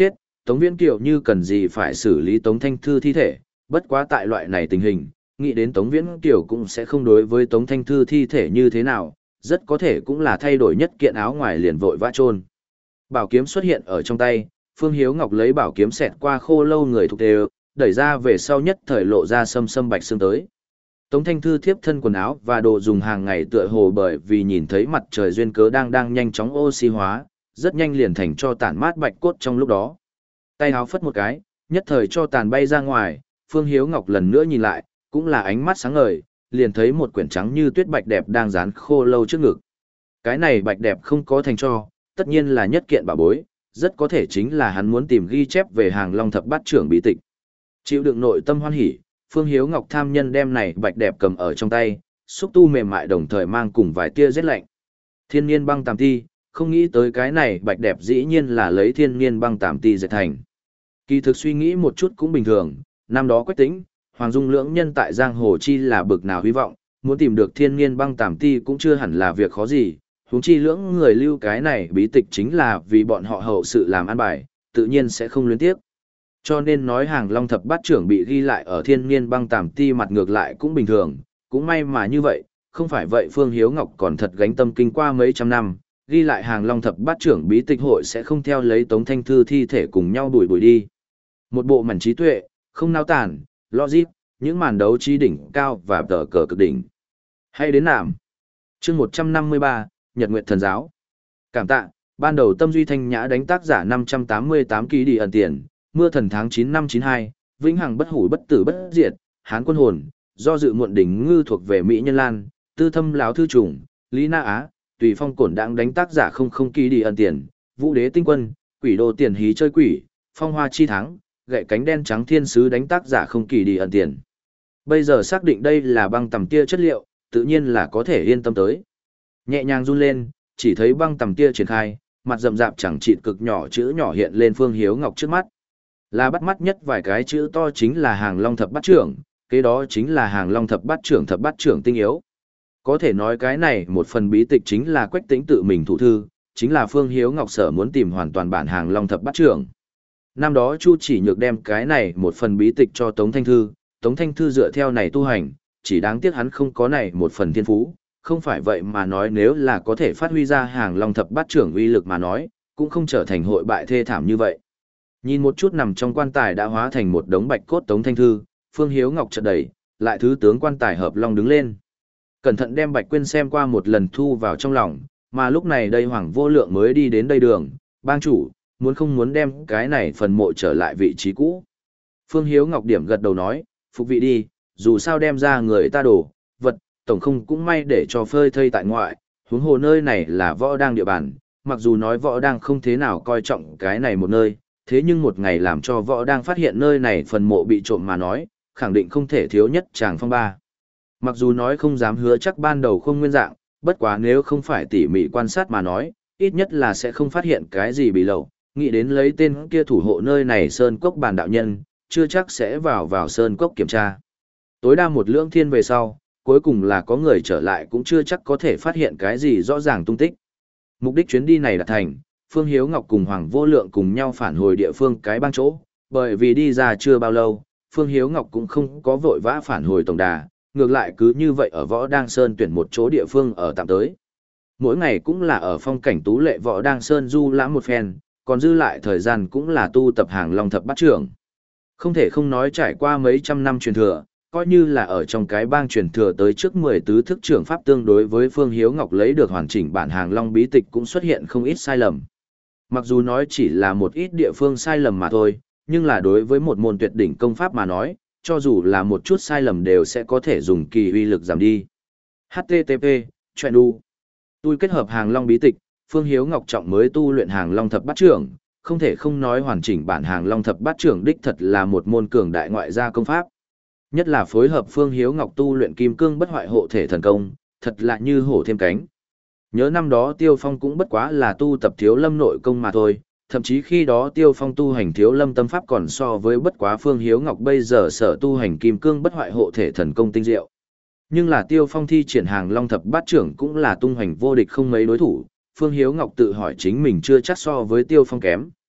Tống Viễn Kiều như cần gì phải xử lý Tống Thanh Thư thi thể, bất quá tại loại này tình hình, nghĩ đến Tống Viễn Kiều cũng sẽ không đối với Tống Thanh Thư thi thể như thế nào, rất có thể cũng là thay đổi nhất kiện áo ngoài liền vội vã chôn. Bảo kiếm xuất hiện ở trong tay, Phương Hiếu Ngọc lấy bảo kiếm xẹt qua khô lâu người thuộc đều, đẩy ra về sau nhất thời lộ ra sâm sâm bạch xương tới. Tống Thanh Thư thiếp thân quần áo và đồ dùng hàng ngày tựa hồ bởi vì nhìn thấy mặt trời duyên cớ đang đang nhanh chóng oxy hóa, rất nhanh liền thành cho tàn mát bạch cốt trong lúc đó. Tay áo phất một cái, nhất thời cho tàn bay ra ngoài, Phương Hiếu Ngọc lần nữa nhìn lại, cũng là ánh mắt sáng ngời, liền thấy một quyển trắng như tuyết bạch đẹp đang dán khô lâu trước ngực. Cái này bạch đẹp không có thành cho, tất nhiên là nhất kiện bảo bối, rất có thể chính là hắn muốn tìm ghi chép về hàng long thập bát trưởng bí tịch. Chịu đựng nội tâm hoan hỉ, Phương Hiếu Ngọc tham nhân đem này bạch đẹp cầm ở trong tay, xúc tu mềm mại đồng thời mang cùng vài tia rét lạnh. Thiên nhiên băng tàm ti, không nghĩ tới cái này bạch đẹp dĩ nhiên là lấy thiên nhiên băng tàm ti dệt thành. Kỳ thực suy nghĩ một chút cũng bình thường, năm đó Quách Tĩnh, Hoàng Dung lưỡng nhân tại Giang Hồ Chi là bực nào hy vọng, muốn tìm được thiên nhiên băng tàm ti cũng chưa hẳn là việc khó gì, huống chi lưỡng người lưu cái này bí tịch chính là vì bọn họ hậu sự làm ăn bài, tự nhiên sẽ không luyến tiếc. Cho nên nói hàng long thập bát trưởng bị ghi lại ở thiên nhiên băng tàm ti mặt ngược lại cũng bình thường, cũng may mà như vậy, không phải vậy Phương Hiếu Ngọc còn thật gánh tâm kinh qua mấy trăm năm, ghi lại hàng long thập bát trưởng bí tịch hội sẽ không theo lấy Tống Thanh Thư thi thể cùng nhau đuổi đuổi đi. Một bộ mảnh trí tuệ, không nao tản, logic, những màn đấu trí đỉnh cao và tờ cờ cực đỉnh. Hay đến nạm. Chương một trăm năm mươi ba, Nhật Nguyệt Thần Giáo. Cảm tạ, ban đầu Tâm Duy Thanh Nhã đánh tác giả năm trăm tám mươi tám ký đi ẩn tiền, mưa thần tháng chín năm chín hai, vĩnh hằng bất hủ bất tử bất diệt, Hán quân hồn, do dự muộn đỉnh ngư thuộc về Mỹ Nhân Lan, tư thâm láo thư trùng, Lý Na Á, tùy phong cổn đãng đánh tác giả không không ký đi ẩn tiền, vũ đế tinh quân, quỷ đô tiền hí chơi quỷ, phong hoa chi thắng, gậy cánh đen trắng thiên sứ đánh tác giả không kỳ đi ẩn tiền. Bây giờ xác định đây là băng tầm tia chất liệu, tự nhiên là có thể yên tâm tới. Nhẹ nhàng run lên, chỉ thấy băng tầm tia triển khai, mặt rậm rạp chẳng chịt cực nhỏ chữ nhỏ hiện lên Phương Hiếu Ngọc trước mắt. Là bắt mắt nhất vài cái chữ to chính là hàng long thập bát trưởng, kế đó chính là hàng long thập bát trưởng thập bát trưởng tinh yếu. Có thể nói cái này một phần bí tịch chính là Quách Tĩnh tự mình thủ thư, chính là Phương Hiếu Ngọc sở muốn tìm hoàn toàn bản hàng long thập bát trưởng. Năm đó Chu Chỉ Nhược đem cái này một phần bí tịch cho Tống Thanh Thư, Tống Thanh Thư dựa theo này tu hành, chỉ đáng tiếc hắn không có này một phần thiên phú, không phải vậy mà nói nếu là có thể phát huy ra hàng long thập bát trưởng uy lực mà nói, cũng không trở thành hội bại thê thảm như vậy. Nhìn một chút nằm trong quan tài đã hóa thành một đống bạch cốt Tống Thanh Thư, Phương Hiếu Ngọc chợt đẩy, lại thứ tướng quan tài hợp long đứng lên. Cẩn thận đem Bạch Quyên xem qua một lần thu vào trong lòng, mà lúc này đây Hoàng Vô Lượng mới đi đến đây đường, bang chủ, muốn không muốn đem cái này phần mộ trở lại vị trí cũ. Phương Hiếu Ngọc điểm gật đầu nói, phục vị đi, dù sao đem ra người ta đổ, vật, tổng không cũng may để cho phơi thây tại ngoại, huống hồ nơi này là võ đang địa bàn, mặc dù nói võ đang không thế nào coi trọng cái này một nơi, thế nhưng một ngày làm cho võ đang phát hiện nơi này phần mộ bị trộm mà nói, khẳng định không thể thiếu nhất chàng phong ba. Mặc dù nói không dám hứa chắc ban đầu không nguyên dạng, bất quá nếu không phải tỉ mỉ quan sát mà nói, ít nhất là sẽ không phát hiện cái gì bị lậu, nghĩ đến lấy tên kia thủ hộ nơi này Sơn Cốc bàn đạo nhân, chưa chắc sẽ vào vào Sơn Cốc kiểm tra. Tối đa một lưỡng thiên về sau, cuối cùng là có người trở lại cũng chưa chắc có thể phát hiện cái gì rõ ràng tung tích. Mục đích chuyến đi này đạt thành, Phương Hiếu Ngọc cùng Hoàng Vô Lượng cùng nhau phản hồi địa phương cái bang chỗ, bởi vì đi ra chưa bao lâu, Phương Hiếu Ngọc cũng không có vội vã phản hồi tổng đà, ngược lại cứ như vậy ở Võ Đang Sơn tuyển một chỗ địa phương ở tạm tới. Mỗi ngày cũng là ở phong cảnh tú lệ Võ Đang Sơn du lãm một phen, còn dư lại thời gian cũng là tu tập hàng long thập bát trưởng. Không thể không nói trải qua mấy trăm năm truyền thừa, coi như là ở trong cái bang truyền thừa tới trước mười tứ thức trưởng pháp tương đối với Phương Hiếu Ngọc lấy được hoàn chỉnh bản hàng long bí tịch cũng xuất hiện không ít sai lầm. Mặc dù nói chỉ là một ít địa phương sai lầm mà thôi, nhưng là đối với một môn tuyệt đỉnh công pháp mà nói, cho dù là một chút sai lầm đều sẽ có thể dùng kỳ uy lực giảm đi. H T T P, chuyện đu. Tôi kết hợp hàng long bí tịch, Phương Hiếu Ngọc trọng mới tu luyện hàng long thập bát trưởng, không thể không nói hoàn chỉnh bản hàng long thập bát trưởng đích thật là một môn cường đại ngoại gia công pháp. Nhất là phối hợp Phương Hiếu Ngọc tu luyện kim cương bất hoại hộ thể thần công, thật là như hổ thêm cánh. Nhớ năm đó Tiêu Phong cũng bất quá là tu tập thiếu lâm nội công mà thôi, thậm chí khi đó Tiêu Phong tu hành thiếu lâm tâm pháp còn so với bất quá Phương Hiếu Ngọc bây giờ sở tu hành kim cương bất hoại hộ thể thần công tinh diệu. Nhưng là Tiêu Phong thi triển hàng long thập bát trưởng cũng là tung hoành vô địch không mấy đối thủ, Phương Hiếu Ngọc tự hỏi chính mình chưa chắc so với Tiêu Phong kém,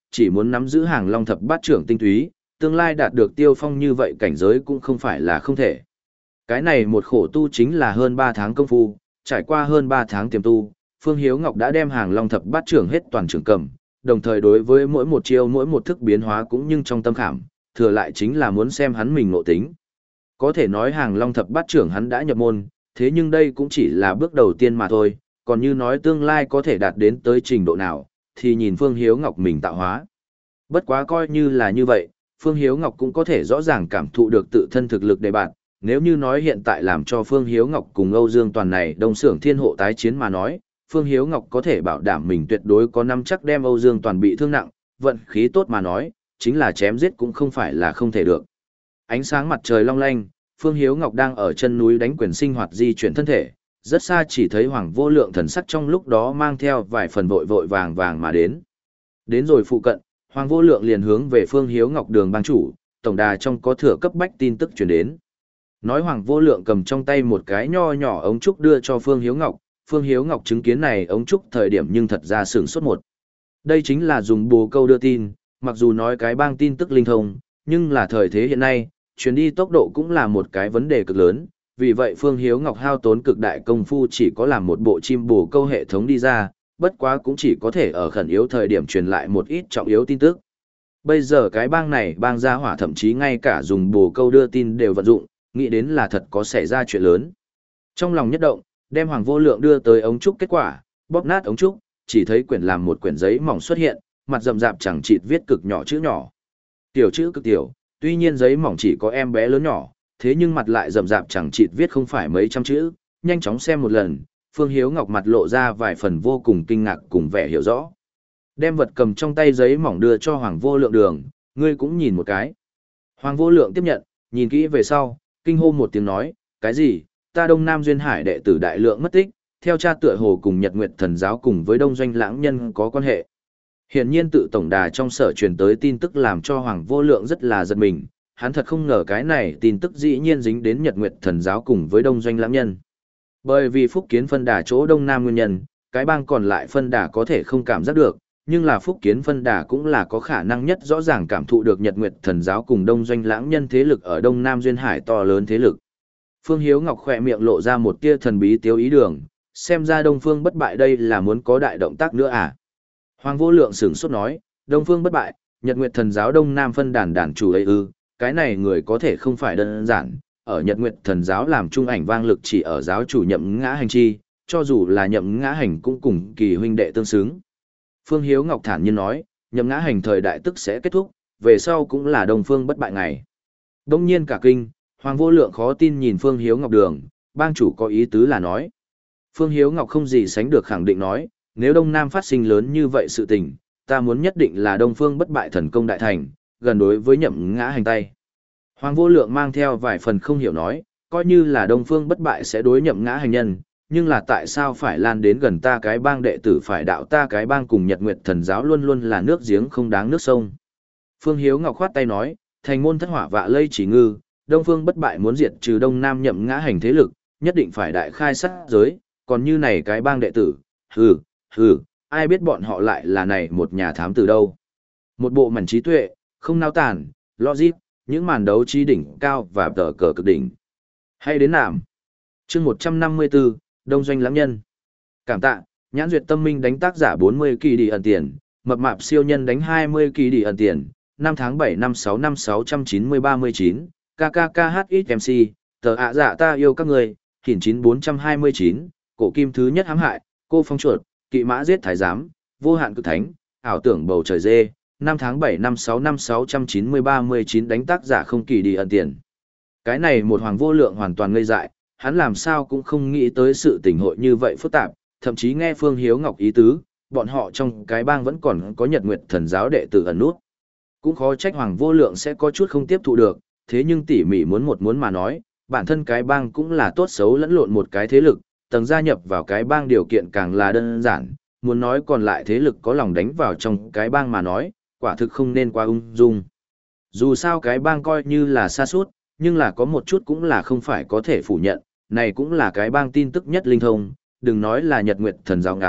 chỉ muốn nắm giữ hàng long thập bát trưởng tinh túy, tương lai đạt được Tiêu Phong như vậy cảnh giới cũng không phải là không thể. Cái này một khổ tu chính là hơn ba tháng công phu, trải qua hơn ba tháng tiềm tu, Phương Hiếu Ngọc đã đem hàng long thập bát trưởng hết toàn trưởng cầm, đồng thời đối với mỗi một chiêu mỗi một thức biến hóa cũng nhưng trong tâm khảm, thừa lại chính là muốn xem hắn mình ngộ tính. Có thể nói hàng long thập bát trưởng hắn đã nhập môn, thế nhưng đây cũng chỉ là bước đầu tiên mà thôi, còn như nói tương lai có thể đạt đến tới trình độ nào, thì nhìn Phương Hiếu Ngọc mình tạo hóa. Bất quá coi như là như vậy, Phương Hiếu Ngọc cũng có thể rõ ràng cảm thụ được tự thân thực lực đề bạn, nếu như nói hiện tại làm cho Phương Hiếu Ngọc cùng Âu Dương Toàn này đông xưởng thiên hộ tái chiến mà nói, Phương Hiếu Ngọc có thể bảo đảm mình tuyệt đối có năm chắc đem Âu Dương Toàn bị thương nặng, vận khí tốt mà nói, chính là chém giết cũng không phải là không thể được. Ánh sáng mặt trời long lanh, Phương Hiếu Ngọc đang ở chân núi đánh quyền sinh hoạt di chuyển thân thể, rất xa chỉ thấy Hoàng Vô Lượng thần sắc trong lúc đó mang theo vài phần vội vội vàng vàng mà đến. Đến rồi phụ cận, Hoàng Vô Lượng liền hướng về Phương Hiếu Ngọc đường bang chủ, tổng đà trong có thừa cấp bách tin tức truyền đến. Nói Hoàng Vô Lượng cầm trong tay một cái nho nhỏ ống trúc đưa cho Phương Hiếu Ngọc, Phương Hiếu Ngọc chứng kiến này ống trúc thời điểm nhưng thật ra sửng sốt một. Đây chính là dùng bồ câu đưa tin, mặc dù nói cái bang tin tức linh thông, nhưng là thời thế hiện nay, chuyến đi tốc độ cũng là một cái vấn đề cực lớn, vì vậy Phương Hiếu Ngọc hao tốn cực đại công phu chỉ có làm một bộ chim bồ câu hệ thống đi ra, bất quá cũng chỉ có thể ở khẩn yếu thời điểm truyền lại một ít trọng yếu tin tức. Bây giờ cái bang này bang gia hỏa thậm chí ngay cả dùng bồ câu đưa tin đều vận dụng, nghĩ đến là thật có xảy ra chuyện lớn. Trong lòng nhất động, đem Hoàng Vô Lượng đưa tới ống trúc kết quả, bóp nát ống trúc, chỉ thấy quyển làm một quyển giấy mỏng xuất hiện, mặt rậm rạp chẳng chịt viết cực nhỏ chữ nhỏ. Tiểu chữ cực tiểu, tuy nhiên giấy mỏng chỉ có em bé lớn nhỏ, thế nhưng mặt lại rậm rạp chẳng chịt viết không phải mấy trăm chữ, nhanh chóng xem một lần, Phương Hiếu Ngọc mặt lộ ra vài phần vô cùng kinh ngạc cùng vẻ hiểu rõ. Đem vật cầm trong tay giấy mỏng đưa cho Hoàng Vô Lượng đường, ngươi cũng nhìn một cái. Hoàng Vô Lượng tiếp nhận, nhìn kỹ về sau, kinh hô một tiếng nói, cái gì, ta Đông Nam Duyên Hải đệ tử đại lượng mất tích, theo cha tựa hồ cùng Nhật Nguyệt Thần giáo cùng với Đông Doanh Lãng Nhân có quan hệ. Hiển nhiên tự tổng đà trong sở truyền tới tin tức làm cho Hoàng Vô Lượng rất là giật mình, hắn thật không ngờ cái này tin tức dĩ nhiên dính đến Nhật Nguyệt Thần giáo cùng với Đông Doanh Lãng Nhân. Bởi vì Phúc Kiến phân đà chỗ Đông Nam nguyên nhân, cái bang còn lại phân đà có thể không cảm giác được, nhưng là Phúc Kiến phân đà cũng là có khả năng nhất rõ ràng cảm thụ được Nhật Nguyệt Thần giáo cùng Đông Doanh Lãng Nhân thế lực ở Đông Nam Duyên Hải to lớn thế lực. Phương Hiếu Ngọc khỏe miệng lộ ra một tia thần bí tiêu ý đường, xem ra Đông Phương bất bại đây là muốn có đại động tác nữa à. Hoàng Vô Lượng sửng sốt nói, Đông Phương bất bại, Nhật Nguyệt Thần giáo Đông Nam phân đàn đàn chủ ấy ư, cái này người có thể không phải đơn giản, ở Nhật Nguyệt Thần giáo làm trung ảnh vang lực chỉ ở giáo chủ Nhậm Ngã Hành chi, cho dù là Nhậm Ngã Hành cũng cùng kỳ huynh đệ tương xứng. Phương Hiếu Ngọc thản nhiên nói, Nhậm Ngã Hành thời đại tức sẽ kết thúc, về sau cũng là Đông Phương bất bại ngày. Đông nhiên cả kinh, Hoàng Vô Lượng khó tin nhìn Phương Hiếu Ngọc đường, bang chủ có ý tứ là nói. Phương Hiếu Ngọc không gì sánh được khẳng định nói, nếu Đông Nam phát sinh lớn như vậy sự tình, ta muốn nhất định là Đông Phương bất bại thần công đại thành, gần đối với Nhậm Ngã Hành tay. Hoàng Vô Lượng mang theo vài phần không hiểu nói, coi như là Đông Phương bất bại sẽ đối Nhậm Ngã Hành nhân, nhưng là tại sao phải lan đến gần ta cái bang đệ tử phải đạo ta cái bang cùng Nhật Nguyệt Thần giáo luôn luôn là nước giếng không đáng nước sông. Phương Hiếu Ngọc khoát tay nói, thành môn thất hỏa vạ lây chỉ ngư, Đông Phương bất bại muốn diệt trừ Đông Nam Nhậm Ngã Hành thế lực, nhất định phải đại khai sát giới, còn như này cái bang đệ tử, hừ, hừ, ai biết bọn họ lại là này một nhà thám tử đâu. Một bộ mảnh trí tuệ, không nao tàn, logic, những màn đấu trí đỉnh cao và tờ cờ cực đỉnh. Hay đến nàm. Chương một trăm năm mươi tư, Đông Doanh Lãng Nhân. Cảm tạ, nhãn duyệt tâm minh đánh tác giả bốn mươi kỳ đi ẩn tiền, mập mạp siêu nhân đánh hai mươi kỳ đi ẩn tiền, năm tháng bảy năm sáu năm sáu trăm chín mươi ba mươi chín, kkkhxmc, tờ ạ dạ ta yêu các người, hiển chín bốn trăm hai mươi chín, cổ kim thứ nhất hãm hại, cô phong chuột, kỵ mã giết thái giám, vô hạn cực thánh, ảo tưởng bầu trời dê, năm tháng bảy năm sáu năm sáu trăm chín mươi ba mươi chín đánh tác giả không kỳ đi ẩn tiền. Cái này một Hoàng Vô Lượng hoàn toàn ngây dại, hắn làm sao cũng không nghĩ tới sự tình hội như vậy phức tạp, thậm chí nghe Phương Hiếu Ngọc ý tứ, bọn họ trong cái bang vẫn còn có Nhật Nguyệt Thần giáo đệ tử ẩn nút. Cũng khó trách Hoàng Vô Lượng sẽ có chút không tiếp thụ được, thế nhưng tỉ mỉ muốn một muốn mà nói, bản thân cái bang cũng là tốt xấu lẫn lộn một cái thế lực, tầng gia nhập vào cái bang điều kiện càng là đơn giản, muốn nói còn lại thế lực có lòng đánh vào trong cái bang mà nói, quả thực không nên quá ung dung. Dù sao cái bang coi như là xa suốt, nhưng là có một chút cũng là không phải có thể phủ nhận, này cũng là cái bang tin tức nhất linh thông, đừng nói là Nhật Nguyệt Thần giáo ngắm,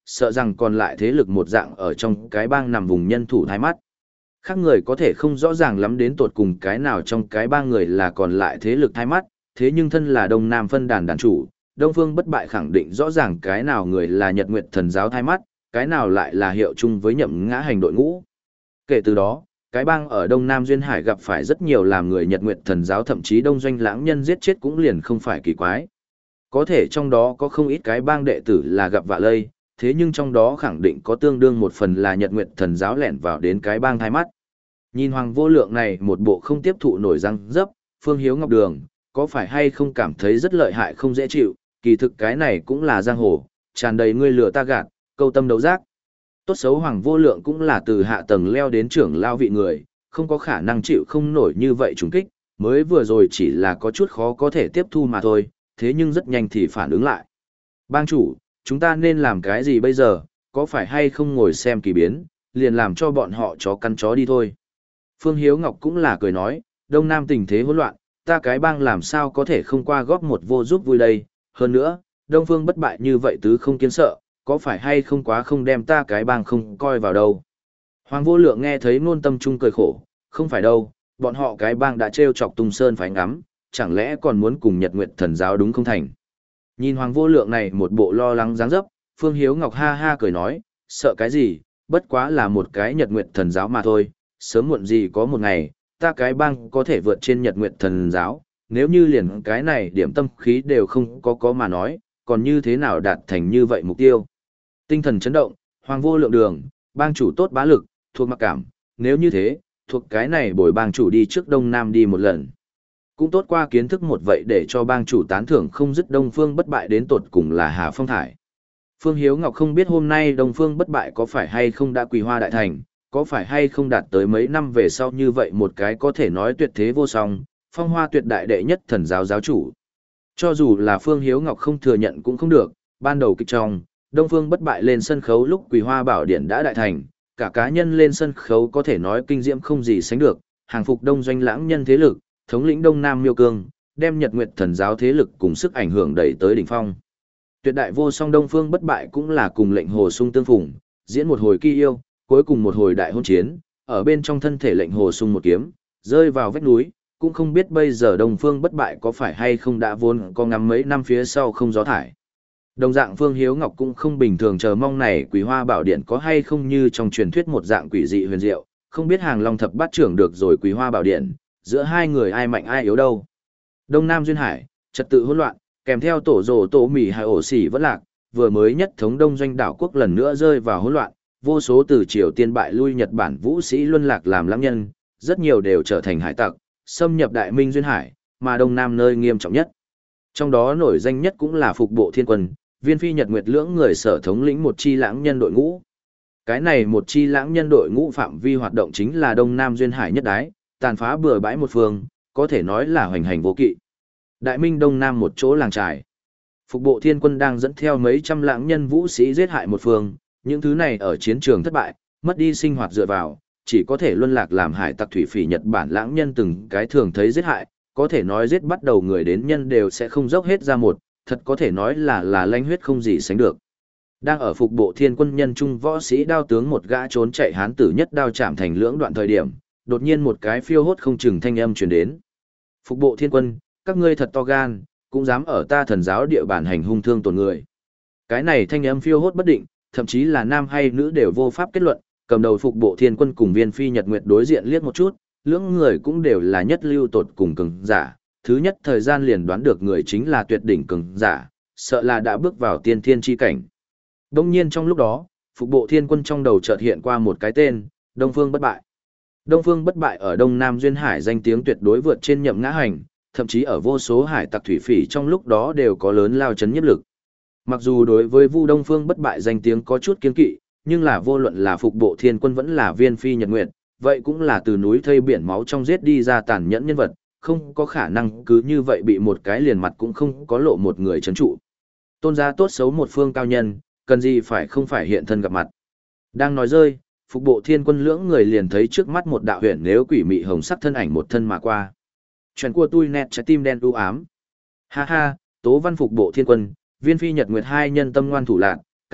sợ rằng còn lại thế lực một dạng ở trong cái bang nằm vùng nhân thủ thái mắt. Khác người có thể không rõ ràng lắm đến tột cùng cái nào trong cái bang người là còn lại thế lực thái mắt, thế nhưng thân là Đông Nam phân đàn đàn chủ, Đông Phương Bất Bại khẳng định rõ ràng cái nào người là Nhật Nguyệt Thần giáo thái mắt, cái nào lại là hiệu chung với Nhậm Ngã Hành đội ngũ. Kể từ đó, cái bang ở Đông Nam Duyên Hải gặp phải rất nhiều làm người Nhật Nguyệt Thần giáo thậm chí Đông Doanh Lãng Nhân giết chết cũng liền không phải kỳ quái. Có thể trong đó có không ít cái bang đệ tử là gặp vạ lây, thế nhưng trong đó khẳng định có tương đương một phần là Nhật Nguyệt Thần giáo lẻn vào đến cái bang thái mắt. Nhìn Hoàng Vô Lượng này một bộ không tiếp thụ nổi răng dấp, Phương Hiếu Ngọc Đường, có phải hay không cảm thấy rất lợi hại không dễ chịu, kỳ thực cái này cũng là giang hồ, tràn đầy ngươi lừa ta gạt, câu tâm đấu giác. Tốt xấu Hoàng Vô Lượng cũng là từ hạ tầng leo đến trưởng lao vị người, không có khả năng chịu không nổi như vậy trùng kích, mới vừa rồi chỉ là có chút khó có thể tiếp thu mà thôi, thế nhưng rất nhanh thì phản ứng lại. Bang chủ, chúng ta nên làm cái gì bây giờ, có phải hay không ngồi xem kỳ biến, liền làm cho bọn họ chó căn chó đi thôi. Phương Hiếu Ngọc cũng là cười nói, Đông Nam tình thế hỗn loạn, ta cái bang làm sao có thể không qua góp một vô giúp vui đây, hơn nữa, Đông Phương Bất Bại như vậy tứ không kiến sợ, có phải hay không quá không đem ta cái bang không coi vào đâu. Hoàng Vô Lượng nghe thấy Nôn Tâm Trung cười khổ, không phải đâu, bọn họ cái bang đã trêu chọc Tung Sơn phái ngắm, chẳng lẽ còn muốn cùng Nhật Nguyệt Thần giáo đúng không thành. Nhìn Hoàng Vô Lượng này một bộ lo lắng dáng dấp, Phương Hiếu Ngọc ha ha cười nói, sợ cái gì, bất quá là một cái Nhật Nguyệt Thần giáo mà thôi, sớm muộn gì có một ngày, ta cái bang có thể vượt trên Nhật Nguyệt Thần giáo, nếu như liền cái này điểm tâm khí đều không có có mà nói, còn như thế nào đạt thành như vậy mục tiêu. Tinh thần chấn động, Hoàng Vô Lượng đường, bang chủ tốt bá lực, thuộc mặc cảm, nếu như thế, thuộc cái này bồi bang chủ đi trước Đông Nam đi một lần. Cũng tốt qua kiến thức một vậy để cho bang chủ tán thưởng không dứt Đông Phương Bất Bại đến tột cùng là Hà Phong Thải. Phương Hiếu Ngọc không biết hôm nay Đông Phương Bất Bại có phải hay không đã quỳ hoa đại thành, có phải hay không đạt tới mấy năm về sau như vậy một cái có thể nói tuyệt thế vô song, phong hoa tuyệt đại đệ nhất thần giáo giáo chủ. Cho dù là Phương Hiếu Ngọc không thừa nhận cũng không được, ban đầu kịch trong, Đông Phương Bất Bại lên sân khấu lúc Quỳ Hoa Bảo Điển đã đại thành, cả cá nhân lên sân khấu có thể nói kinh diễm không gì sánh được, hàng phục Đông Doanh Lãng Nhân thế lực, thống lĩnh Đông Nam Miêu Cương, đem Nhật Nguyệt Thần giáo thế lực cùng sức ảnh hưởng đẩy tới đỉnh phong. Tuyệt đại vô song Đông Phương Bất Bại cũng là cùng Lệnh Hồ Sung tương phùng, diễn một hồi kỳ yêu, cuối cùng một hồi đại hôn chiến, ở bên trong thân thể Lệnh Hồ Sung một kiếm, rơi vào vách núi, cũng không biết bây giờ Đông Phương Bất Bại có phải hay không đã vốn có ngắm mấy năm phía sau không gió thải. Đồng dạng Phương Hiếu Ngọc cũng không bình thường chờ mong này Quỳ Hoa Bảo Điện có hay không như trong truyền thuyết một dạng quỷ dị huyền diệu, không biết Hàng Long thập bát trưởng được rồi Quỳ Hoa Bảo Điện, giữa hai người ai mạnh ai yếu đâu. Đông Nam Duyên Hải, trật tự hỗn loạn, kèm theo tổ rồ tổ mỉ hai ổ xỉ vẫn lạc, vừa mới nhất thống Đông Doanh đảo quốc lần nữa rơi vào hỗn loạn, vô số từ Triều Tiên bại lui Nhật Bản vũ sĩ luân lạc làm lãng nhân, rất nhiều đều trở thành hải tặc, xâm nhập Đại Minh Duyên Hải, mà Đông Nam nơi nghiêm trọng nhất. Trong đó nổi danh nhất cũng là Phục Bộ Thiên Quân, Viên Phi Nhật Nguyệt lưỡng người sở thống lĩnh một chi lãng nhân đội ngũ. Cái này một chi lãng nhân đội ngũ phạm vi hoạt động chính là Đông Nam Duyên Hải nhất đái, tàn phá bừa bãi một phương, có thể nói là hoành hành vô kỵ. Đại Minh Đông Nam một chỗ làng trài. Phục Bộ Thiên Quân đang dẫn theo mấy trăm lãng nhân vũ sĩ giết hại một phương, những thứ này ở chiến trường thất bại, mất đi sinh hoạt dựa vào, chỉ có thể luân lạc làm hải tặc thủy phỉ Nhật Bản lãng nhân từng cái thường thấy giết hại, có thể nói giết bắt đầu người đến nhân đều sẽ không dốc hết ra một, thật có thể nói là là lanh huyết không gì sánh được. Đang ở Phục Bộ Thiên Quân nhân trung võ sĩ đao tướng một gã trốn chạy hán tử nhất đao chạm thành lưỡng đoạn thời điểm, đột nhiên một cái phiêu hốt không chừng thanh âm truyền đến. Phục Bộ Thiên Quân, các ngươi thật to gan, cũng dám ở ta thần giáo địa bàn hành hung thương tổn người. Cái này thanh âm phiêu hốt bất định, thậm chí là nam hay nữ đều vô pháp kết luận, cầm đầu Phục Bộ Thiên Quân cùng Viên Phi Nhật Nguyệt đối diện liếc một chút, lưỡng người cũng đều là nhất lưu tột cùng cường giả, thứ nhất thời gian liền đoán được người chính là tuyệt đỉnh cường giả, sợ là đã bước vào tiên thiên chi cảnh. Đông nhiên trong lúc đó, Phục Bộ Thiên Quân trong đầu chợt hiện qua một cái tên, Đông Phương Bất Bại. Đông Phương Bất Bại ở Đông Nam Duyên Hải danh tiếng tuyệt đối vượt trên Nhậm Ngã Hành, thậm chí ở vô số hải tặc thủy phỉ trong lúc đó đều có lớn lao chấn nhiếp lực. Mặc dù đối với Vu Đông Phương Bất Bại danh tiếng có chút kiêng kỵ, nhưng là vô luận là Phục Bộ Thiên Quân vẫn là Viên Phi Nhật Nguyệt, vậy cũng là từ núi thây biển máu trong giết đi ra tàn nhẫn nhân vật, không có khả năng cứ như vậy bị một cái liền mặt cũng không có lộ một người chấn trụ. Tôn gia tốt xấu một phương cao nhân, cần gì phải không phải hiện thân gặp mặt. Đang nói rơi, Phục Bộ Thiên Quân lưỡng người liền thấy trước mắt một đạo huyền nếu quỷ mị hồng sắc thân ảnh một thân mà qua. Chuyện của tôi nét trái tim đen u ám. Ha ha, Tố Văn Phục Bộ Thiên Quân, Viên Phi Nhật Nguyệt hai nhân tâm ngoan thủ lạn,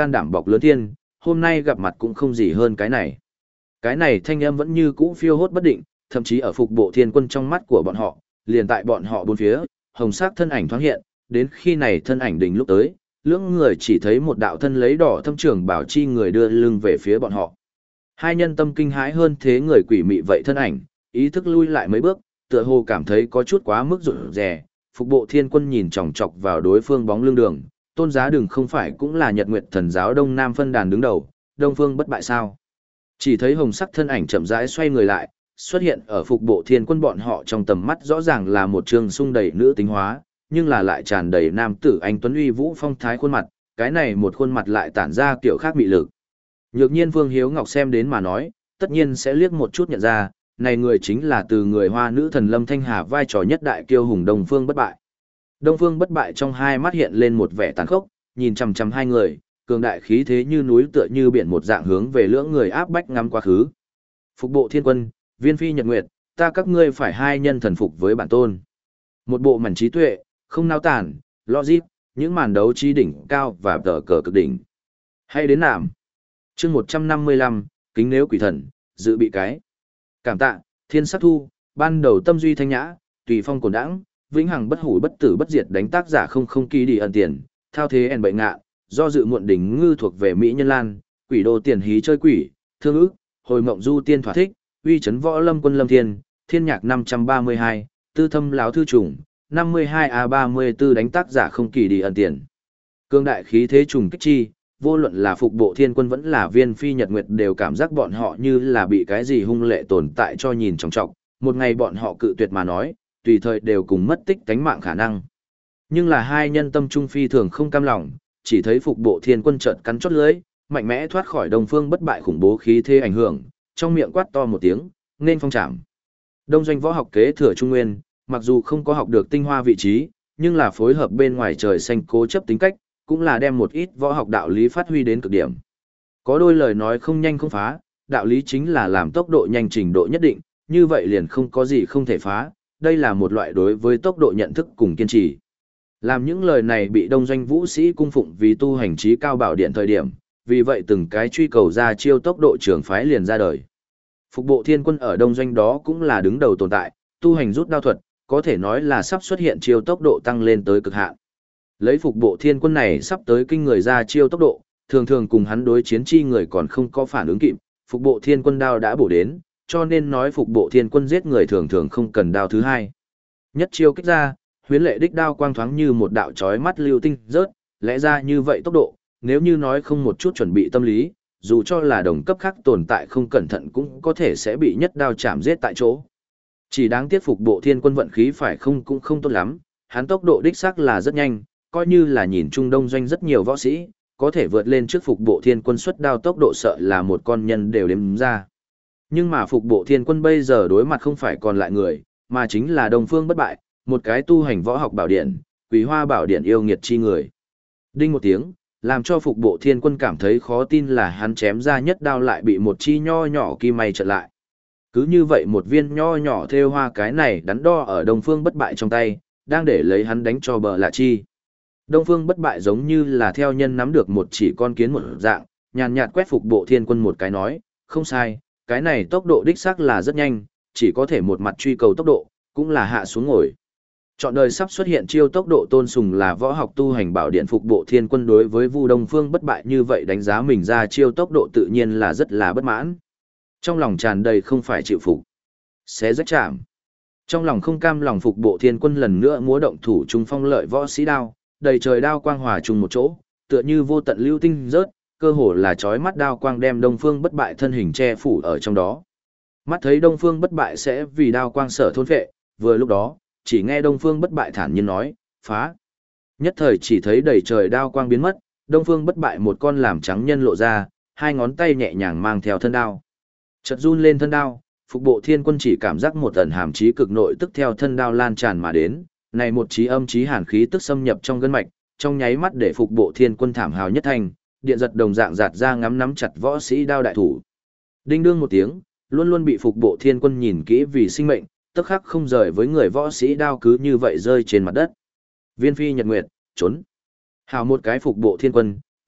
can đảm bọc lớn thiên, hôm nay gặp mặt cũng không gì hơn cái này. Cái này thanh âm vẫn như cũ phiêu hốt bất định, thậm chí ở phục bộ thiên quân trong mắt của bọn họ, liền tại bọn họ bốn phía, hồng sắc thân ảnh thoáng hiện, đến khi này thân ảnh đỉnh lúc tới, lưỡng người chỉ thấy một đạo thân lấy đỏ thâm trường bảo chi người đưa lưng về phía bọn họ. Hai nhân tâm kinh hãi hơn thế người quỷ mị vậy thân ảnh, ý thức lui lại mấy bước, tựa hồ cảm thấy có chút quá mức rụt rè, phục bộ thiên quân nhìn chòng chọc vào đối phương bóng lưng đường, tôn giá đường không phải cũng là Nhật Nguyệt Thần giáo Đông Nam phân đàn đứng đầu, Đông Phương bất bại sao? Chỉ thấy hồng sắc thân ảnh chậm rãi xoay người lại, xuất hiện ở phục bộ thiên quân bọn họ trong tầm mắt rõ ràng là một trường sung đầy nữ tính hóa, nhưng là lại tràn đầy nam tử anh tuấn uy vũ phong thái khuôn mặt, cái này một khuôn mặt lại tản ra kiểu khác mị lực. Nhược nhiên Vương Hiếu Ngọc xem đến mà nói, tất nhiên sẽ liếc một chút nhận ra, này người chính là từ người hoa nữ thần Lâm Thanh Hà vai trò nhất đại kiêu hùng Đông Phương bất bại. Đông Phương bất bại trong hai mắt hiện lên một vẻ tàn khốc, nhìn chằm chằm hai người, cường đại khí thế như núi tựa như biển một dạng hướng về lưỡng người áp bách ngắm quá khứ. Phục bộ thiên quân, viên phi nhật nguyệt, ta các ngươi phải hai nhân thần phục với bản tôn. Một bộ mảnh trí tuệ, không nao tản, logic, những màn đấu trí đỉnh cao và tờ cờ cực đỉnh. Hay đến nạm. chương một trăm năm mươi lăm, kính nếu quỷ thần, dự bị cái. Cảm tạ, thiên sắc thu, ban đầu tâm duy thanh nhã, tùy phong cồn đãng, vĩnh hằng bất hủ bất tử bất diệt đánh tác giả không không kỳ đi ẩn tiền, thao thế ẻn bệnh ngạ, do dự muộn đỉnh ngư thuộc về Mỹ Nhân Lan, quỷ đô tiền hí chơi quỷ, thương ức, hồi mộng du tiên thỏa thích, uy chấn võ lâm quân lâm thiên, thiên nhạc năm trăm ba mươi hai, tư thâm láo thư trùng, năm mươi hai a ba mươi tư đánh tác giả không kỳ đi ẩn tiền. Cương đại khí thế trùng kích chi, vô luận là phục bộ thiên quân vẫn là viên phi nhật nguyệt đều cảm giác bọn họ như là bị cái gì hung lệ tồn tại cho nhìn trọng trọng, một ngày bọn họ cự tuyệt mà nói, tùy thời đều cùng mất tích tánh mạng khả năng. Nhưng là hai nhân tâm trung phi thường không cam lòng, chỉ thấy phục bộ thiên quân chợt cắn chót lưỡi, mạnh mẽ thoát khỏi Đông Phương bất bại khủng bố khí thế ảnh hưởng, trong miệng quát to một tiếng, nên phong trảm. Đông doanh võ học kế thừa trung nguyên, mặc dù không có học được tinh hoa vị trí, nhưng là phối hợp bên ngoài trời xanh cố chấp tính cách, cũng là đem một ít võ học đạo lý phát huy đến cực điểm. Có đôi lời nói không nhanh không phá, đạo lý chính là làm tốc độ nhanh trình độ nhất định, như vậy liền không có gì không thể phá, đây là một loại đối với tốc độ nhận thức cùng kiên trì. Làm những lời này bị đông doanh vũ sĩ cung phụng vì tu hành trí cao bảo điện thời điểm, vì vậy từng cái truy cầu ra chiêu tốc độ trường phái liền ra đời. Phục bộ thiên quân ở đông doanh đó cũng là đứng đầu tồn tại, tu hành rút đao thuật, có thể nói là sắp xuất hiện chiêu tốc độ tăng lên tới cực hạn. Lấy phục bộ thiên quân này sắp tới kinh người ra chiêu tốc độ, thường thường cùng hắn đối chiến chi người còn không có phản ứng kịp, phục bộ thiên quân đao đã bổ đến, cho nên nói phục bộ thiên quân giết người thường thường không cần đao thứ hai. Nhất chiêu kích ra, huyến lệ đích đao quang thoáng như một đạo chói mắt lưu tinh rớt, lẽ ra như vậy tốc độ, nếu như nói không một chút chuẩn bị tâm lý, dù cho là đồng cấp khác tồn tại không cẩn thận cũng có thể sẽ bị nhất đao chạm giết tại chỗ. Chỉ đáng tiếc phục bộ thiên quân vận khí phải không cũng không tốt lắm, hắn tốc độ đích xác là rất nhanh, coi như là nhìn Trung Đông doanh rất nhiều võ sĩ, có thể vượt lên trước phục bộ thiên quân xuất đao tốc độ sợ là một con nhân đều đếm ra. Nhưng mà phục bộ thiên quân bây giờ đối mặt không phải còn lại người, mà chính là Đông Phương bất bại, một cái tu hành võ học bảo điện, Quý Hoa bảo điện yêu nghiệt chi người. Đinh một tiếng, làm cho phục bộ thiên quân cảm thấy khó tin là hắn chém ra nhất đao lại bị một chi nho nhỏ kim may chặn lại. Cứ như vậy một viên nho nhỏ thêu hoa cái này đắn đo ở Đông Phương bất bại trong tay, đang để lấy hắn đánh cho bờ lạ chi. Đông Phương bất bại giống như là theo nhân nắm được một chỉ con kiến một dạng, nhàn nhạt quét phục bộ thiên quân một cái nói, không sai, cái này tốc độ đích xác là rất nhanh, chỉ có thể một mặt truy cầu tốc độ, cũng là hạ xuống ngồi. Chọn đời sắp xuất hiện chiêu tốc độ tôn sùng là võ học tu hành bảo điện phục bộ thiên quân đối với Vu Đông Phương bất bại như vậy đánh giá mình ra chiêu tốc độ tự nhiên là rất là bất mãn. Trong lòng tràn đầy không phải chịu phục. Xé rách chạm. Trong lòng không cam lòng phục bộ thiên quân lần nữa múa động thủ trung phong lợi võ sĩ đao, đầy trời đao quang hòa chung một chỗ, tựa như vô tận lưu tinh rớt, cơ hồ là chói mắt đao quang đem Đông Phương bất bại thân hình che phủ ở trong đó. Mắt thấy Đông Phương bất bại sẽ vì đao quang sở thôn phệ, vừa lúc đó, chỉ nghe Đông Phương bất bại thản nhiên nói, phá. Nhất thời chỉ thấy đầy trời đao quang biến mất, Đông Phương bất bại một con làm trắng nhân lộ ra, hai ngón tay nhẹ nhàng mang theo thân đao. Chợt run lên thân đao, phục bộ thiên quân chỉ cảm giác một tần hàm chí cực nội tức theo thân đao lan tràn mà đến, này một chí âm chí hàn khí tức xâm nhập trong gân mạch, trong nháy mắt để phục bộ thiên quân thảm hào nhất thành, điện giật đồng dạng giạt ra ngắm nắm chặt võ sĩ đao đại thủ. Đinh đương một tiếng, luôn luôn bị phục bộ thiên quân nhìn kỹ vì sinh mệnh, tức khắc không rời với người võ sĩ đao cứ như vậy rơi trên mặt đất. Viên phi nhật nguyệt, trốn. Hào một cái phục bộ thiên quân,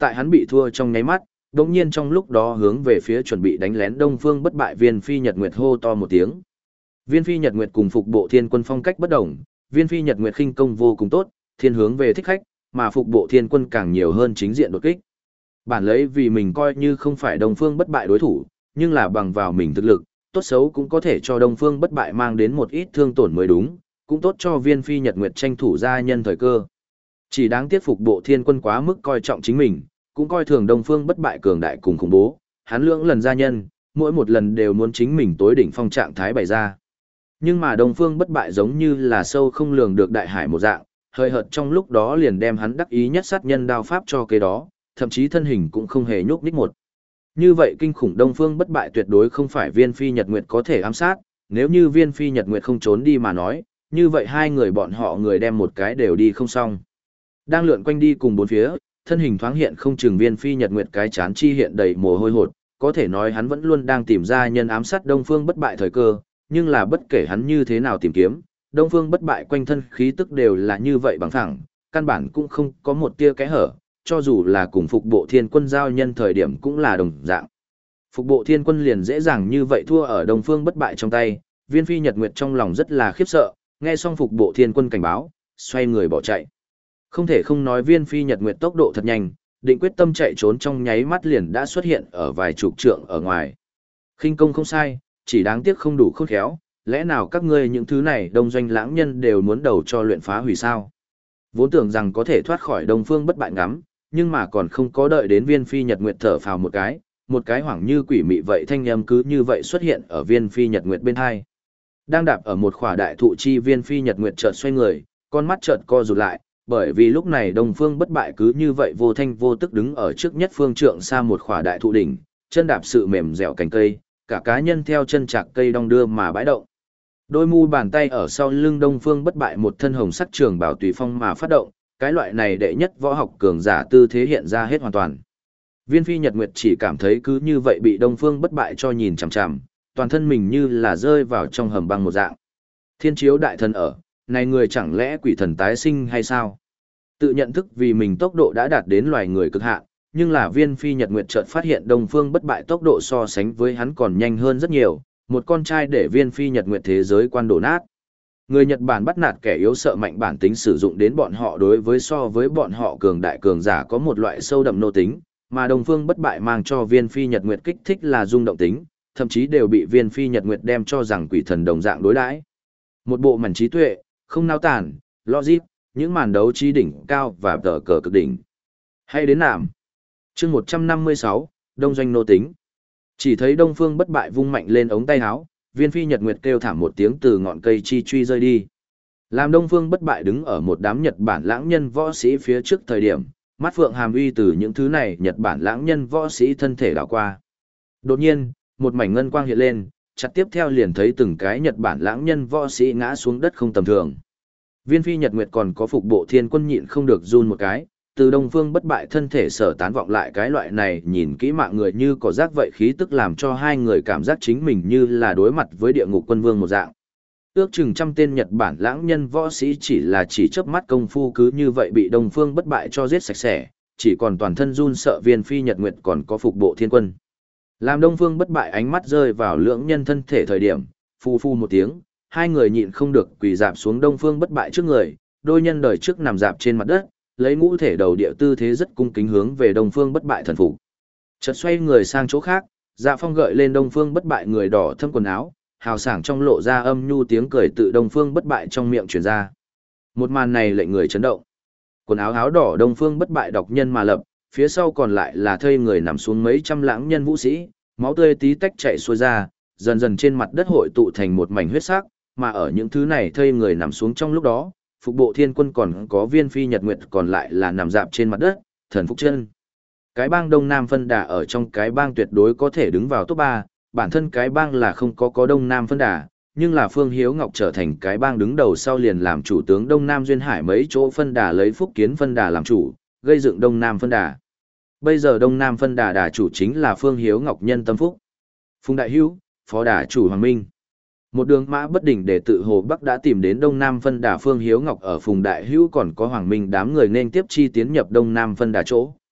tại hắn bị thua trong nháy mắt, đột nhiên trong lúc đó hướng về phía chuẩn bị đánh lén Đông Phương Bất Bại Viên Phi Nhật Nguyệt hô to một tiếng. Viên Phi Nhật Nguyệt cùng Phục Bộ Thiên Quân phong cách bất đồng, Viên Phi Nhật Nguyệt khinh công vô cùng tốt, thiên hướng về thích khách, mà Phục Bộ Thiên Quân càng nhiều hơn chính diện đột kích. Bản lấy vì mình coi như không phải Đông Phương Bất Bại đối thủ, nhưng là bằng vào mình thực lực, tốt xấu cũng có thể cho Đông Phương Bất Bại mang đến một ít thương tổn mới đúng, cũng tốt cho Viên Phi Nhật Nguyệt tranh thủ ra nhân thời cơ. Chỉ đáng tiếc Phục Bộ Thiên Quân quá mức coi trọng chính mình, cũng coi thường Đông Phương Bất Bại cường đại cùng khủng bố, hắn lưỡng lần gia nhân, mỗi một lần đều muốn chính mình tối đỉnh phong trạng thái bày ra. Nhưng mà Đông Phương Bất Bại giống như là sâu không lường được đại hải một dạng, hơi hợt trong lúc đó liền đem hắn đắc ý nhất sát nhân đao pháp cho cái đó, thậm chí thân hình cũng không hề nhúc nhích một. Như vậy kinh khủng Đông Phương Bất Bại tuyệt đối không phải Viên Phi Nhật Nguyệt có thể ám sát, nếu như Viên Phi Nhật Nguyệt không trốn đi mà nói, như vậy hai người bọn họ người đem một cái đều đi không xong. Đang lượn quanh đi cùng bốn phía, thân hình thoáng hiện không chừng Viên Phi Nhật Nguyệt cái chán chi hiện đầy mồ hôi hột, có thể nói hắn vẫn luôn đang tìm ra nhân ám sát Đông Phương Bất Bại thời cơ, nhưng là bất kể hắn như thế nào tìm kiếm, Đông Phương Bất Bại quanh thân khí tức đều là như vậy bằng thẳng, căn bản cũng không có một tia kẽ hở, cho dù là cùng Phục Bộ Thiên Quân giao nhân thời điểm cũng là đồng dạng. Phục Bộ Thiên Quân liền dễ dàng như vậy thua ở Đông Phương Bất Bại trong tay, Viên Phi Nhật Nguyệt trong lòng rất là khiếp sợ, nghe xong Phục Bộ Thiên Quân cảnh báo, xoay người bỏ chạy. Không thể không nói Viên Phi Nhật Nguyệt tốc độ thật nhanh, định quyết tâm chạy trốn trong nháy mắt liền đã xuất hiện ở vài chục trượng ở ngoài. Khinh công không sai, chỉ đáng tiếc không đủ khôn khéo, lẽ nào các ngươi những thứ này đông doanh lãng nhân đều muốn đầu cho luyện phá hủy sao? Vốn tưởng rằng có thể thoát khỏi Đông Phương Bất Bại ngắm, nhưng mà còn không có đợi đến Viên Phi Nhật Nguyệt thở phào một cái, một cái hoảng như quỷ mị vậy thanh âm cứ như vậy xuất hiện ở Viên Phi Nhật Nguyệt bên hai. Đang đạp ở một khỏa đại thụ chi Viên Phi Nhật Nguyệt chợt xoay người, con mắt chợt co rụt lại, bởi vì lúc này Đông Phương Bất Bại cứ như vậy vô thanh vô tức đứng ở trước nhất phương trượng xa một khỏa đại thụ đỉnh, chân đạp sự mềm dẻo cành cây, cả cá nhân theo chân chạc cây đong đưa mà bãi động. Đôi mu bàn tay ở sau lưng Đông Phương Bất Bại một thân hồng sắc trường bảo tùy phong mà phát động, cái loại này đệ nhất võ học cường giả tư thế hiện ra hết hoàn toàn. Viên Phi Nhật Nguyệt chỉ cảm thấy cứ như vậy bị Đông Phương Bất Bại cho nhìn chằm chằm, toàn thân mình như là rơi vào trong hầm băng một dạng. Thiên chiếu đại thần ở, này người chẳng lẽ quỷ thần tái sinh hay sao? Tự nhận thức vì mình tốc độ đã đạt đến loài người cực hạn, nhưng là Viên Phi Nhật Nguyệt chợt phát hiện Đông Phương Bất Bại tốc độ so sánh với hắn còn nhanh hơn rất nhiều, một con trai để Viên Phi Nhật Nguyệt thế giới quan đổ nát. Người Nhật Bản bắt nạt kẻ yếu sợ mạnh bản tính sử dụng đến bọn họ đối với so với bọn họ cường đại cường giả có một loại sâu đậm nô tính, mà Đông Phương Bất Bại mang cho Viên Phi Nhật Nguyệt kích thích là rung động tính, thậm chí đều bị Viên Phi Nhật Nguyệt đem cho rằng quỷ thần đồng dạng đối đãi. Một bộ mảnh trí tuệ, không nao tản, logic, những màn đấu trí đỉnh cao và tờ cờ cực đỉnh. Hay đến nạm. Chương một trăm năm mươi sáu, Đông doanh nô tính. Chỉ thấy Đông Phương Bất Bại vung mạnh lên ống tay áo, Viên Phi Nhật Nguyệt kêu thảm một tiếng từ ngọn cây chi truy rơi đi. Làm Đông Phương Bất Bại đứng ở một đám Nhật Bản lãng nhân võ sĩ phía trước thời điểm, mắt phượng hàm uy từ những thứ này Nhật Bản lãng nhân võ sĩ thân thể đảo qua. Đột nhiên, một mảnh ngân quang hiện lên, chặt tiếp theo liền thấy từng cái Nhật Bản lãng nhân võ sĩ ngã xuống đất không tầm thường. Viên Phi Nhật Nguyệt còn có Phục Bộ Thiên Quân nhịn không được run một cái, từ Đông Phương Bất Bại thân thể sở tán vọng lại cái loại này nhìn kỹ mạng người như có rác vậy khí tức làm cho hai người cảm giác chính mình như là đối mặt với địa ngục quân vương một dạng. Ước chừng trăm tên Nhật Bản lãng nhân võ sĩ chỉ là chỉ chớp mắt công phu cứ như vậy bị Đông Phương Bất Bại cho giết sạch sẽ, chỉ còn toàn thân run sợ Viên Phi Nhật Nguyệt còn có Phục Bộ Thiên Quân. Làm Đông Phương Bất Bại ánh mắt rơi vào lưỡng nhân thân thể thời điểm, phu phu một tiếng, hai người nhịn không được quỳ dạp xuống Đông Phương Bất Bại trước người, đôi nhân đời trước nằm dạp trên mặt đất, lấy ngũ thể đầu địa tư thế rất cung kính hướng về Đông Phương Bất Bại thần phục. Chợt xoay người sang chỗ khác, Dạ Phong gợi lên Đông Phương Bất Bại người đỏ thâm quần áo, hào sảng trong lộ ra âm nhu tiếng cười tự Đông Phương Bất Bại trong miệng truyền ra. Một màn này lệnh người chấn động. Quần áo áo đỏ Đông Phương Bất Bại độc nhân mà lập, phía sau còn lại là thây người nằm xuống mấy trăm lãng nhân vũ sĩ, máu tươi tí tách chảy xuôi ra, dần dần trên mặt đất hội tụ thành một mảnh huyết sắc, mà ở những thứ này thây người nằm xuống trong lúc đó, Phục Bộ Thiên Quân còn có Viên Phi Nhật Nguyệt còn lại là nằm dạp trên mặt đất, thần phục chân. Cái bang Đông Nam phân đà ở trong cái bang tuyệt đối có thể đứng vào top ba, bản thân cái bang là không có có Đông Nam phân đà, nhưng là Phương Hiếu Ngọc trở thành cái bang đứng đầu sau liền làm chủ tướng Đông Nam Duyên Hải mấy chỗ phân đà lấy Phúc Kiến phân đà làm chủ, gây dựng Đông Nam phân đà. Bây giờ Đông Nam phân đà đà chủ chính là Phương Hiếu Ngọc nhân tâm phúc. Phùng Đại Hữu, phó đà chủ Hoàng Minh. Một đường mã bất định để tự Hồ Bắc đã tìm đến Đông Nam phân đà Phương Hiếu Ngọc ở Phùng Đại Hữu còn có Hoàng Minh đám người nên tiếp chi tiến nhập Đông Nam phân đà chỗ.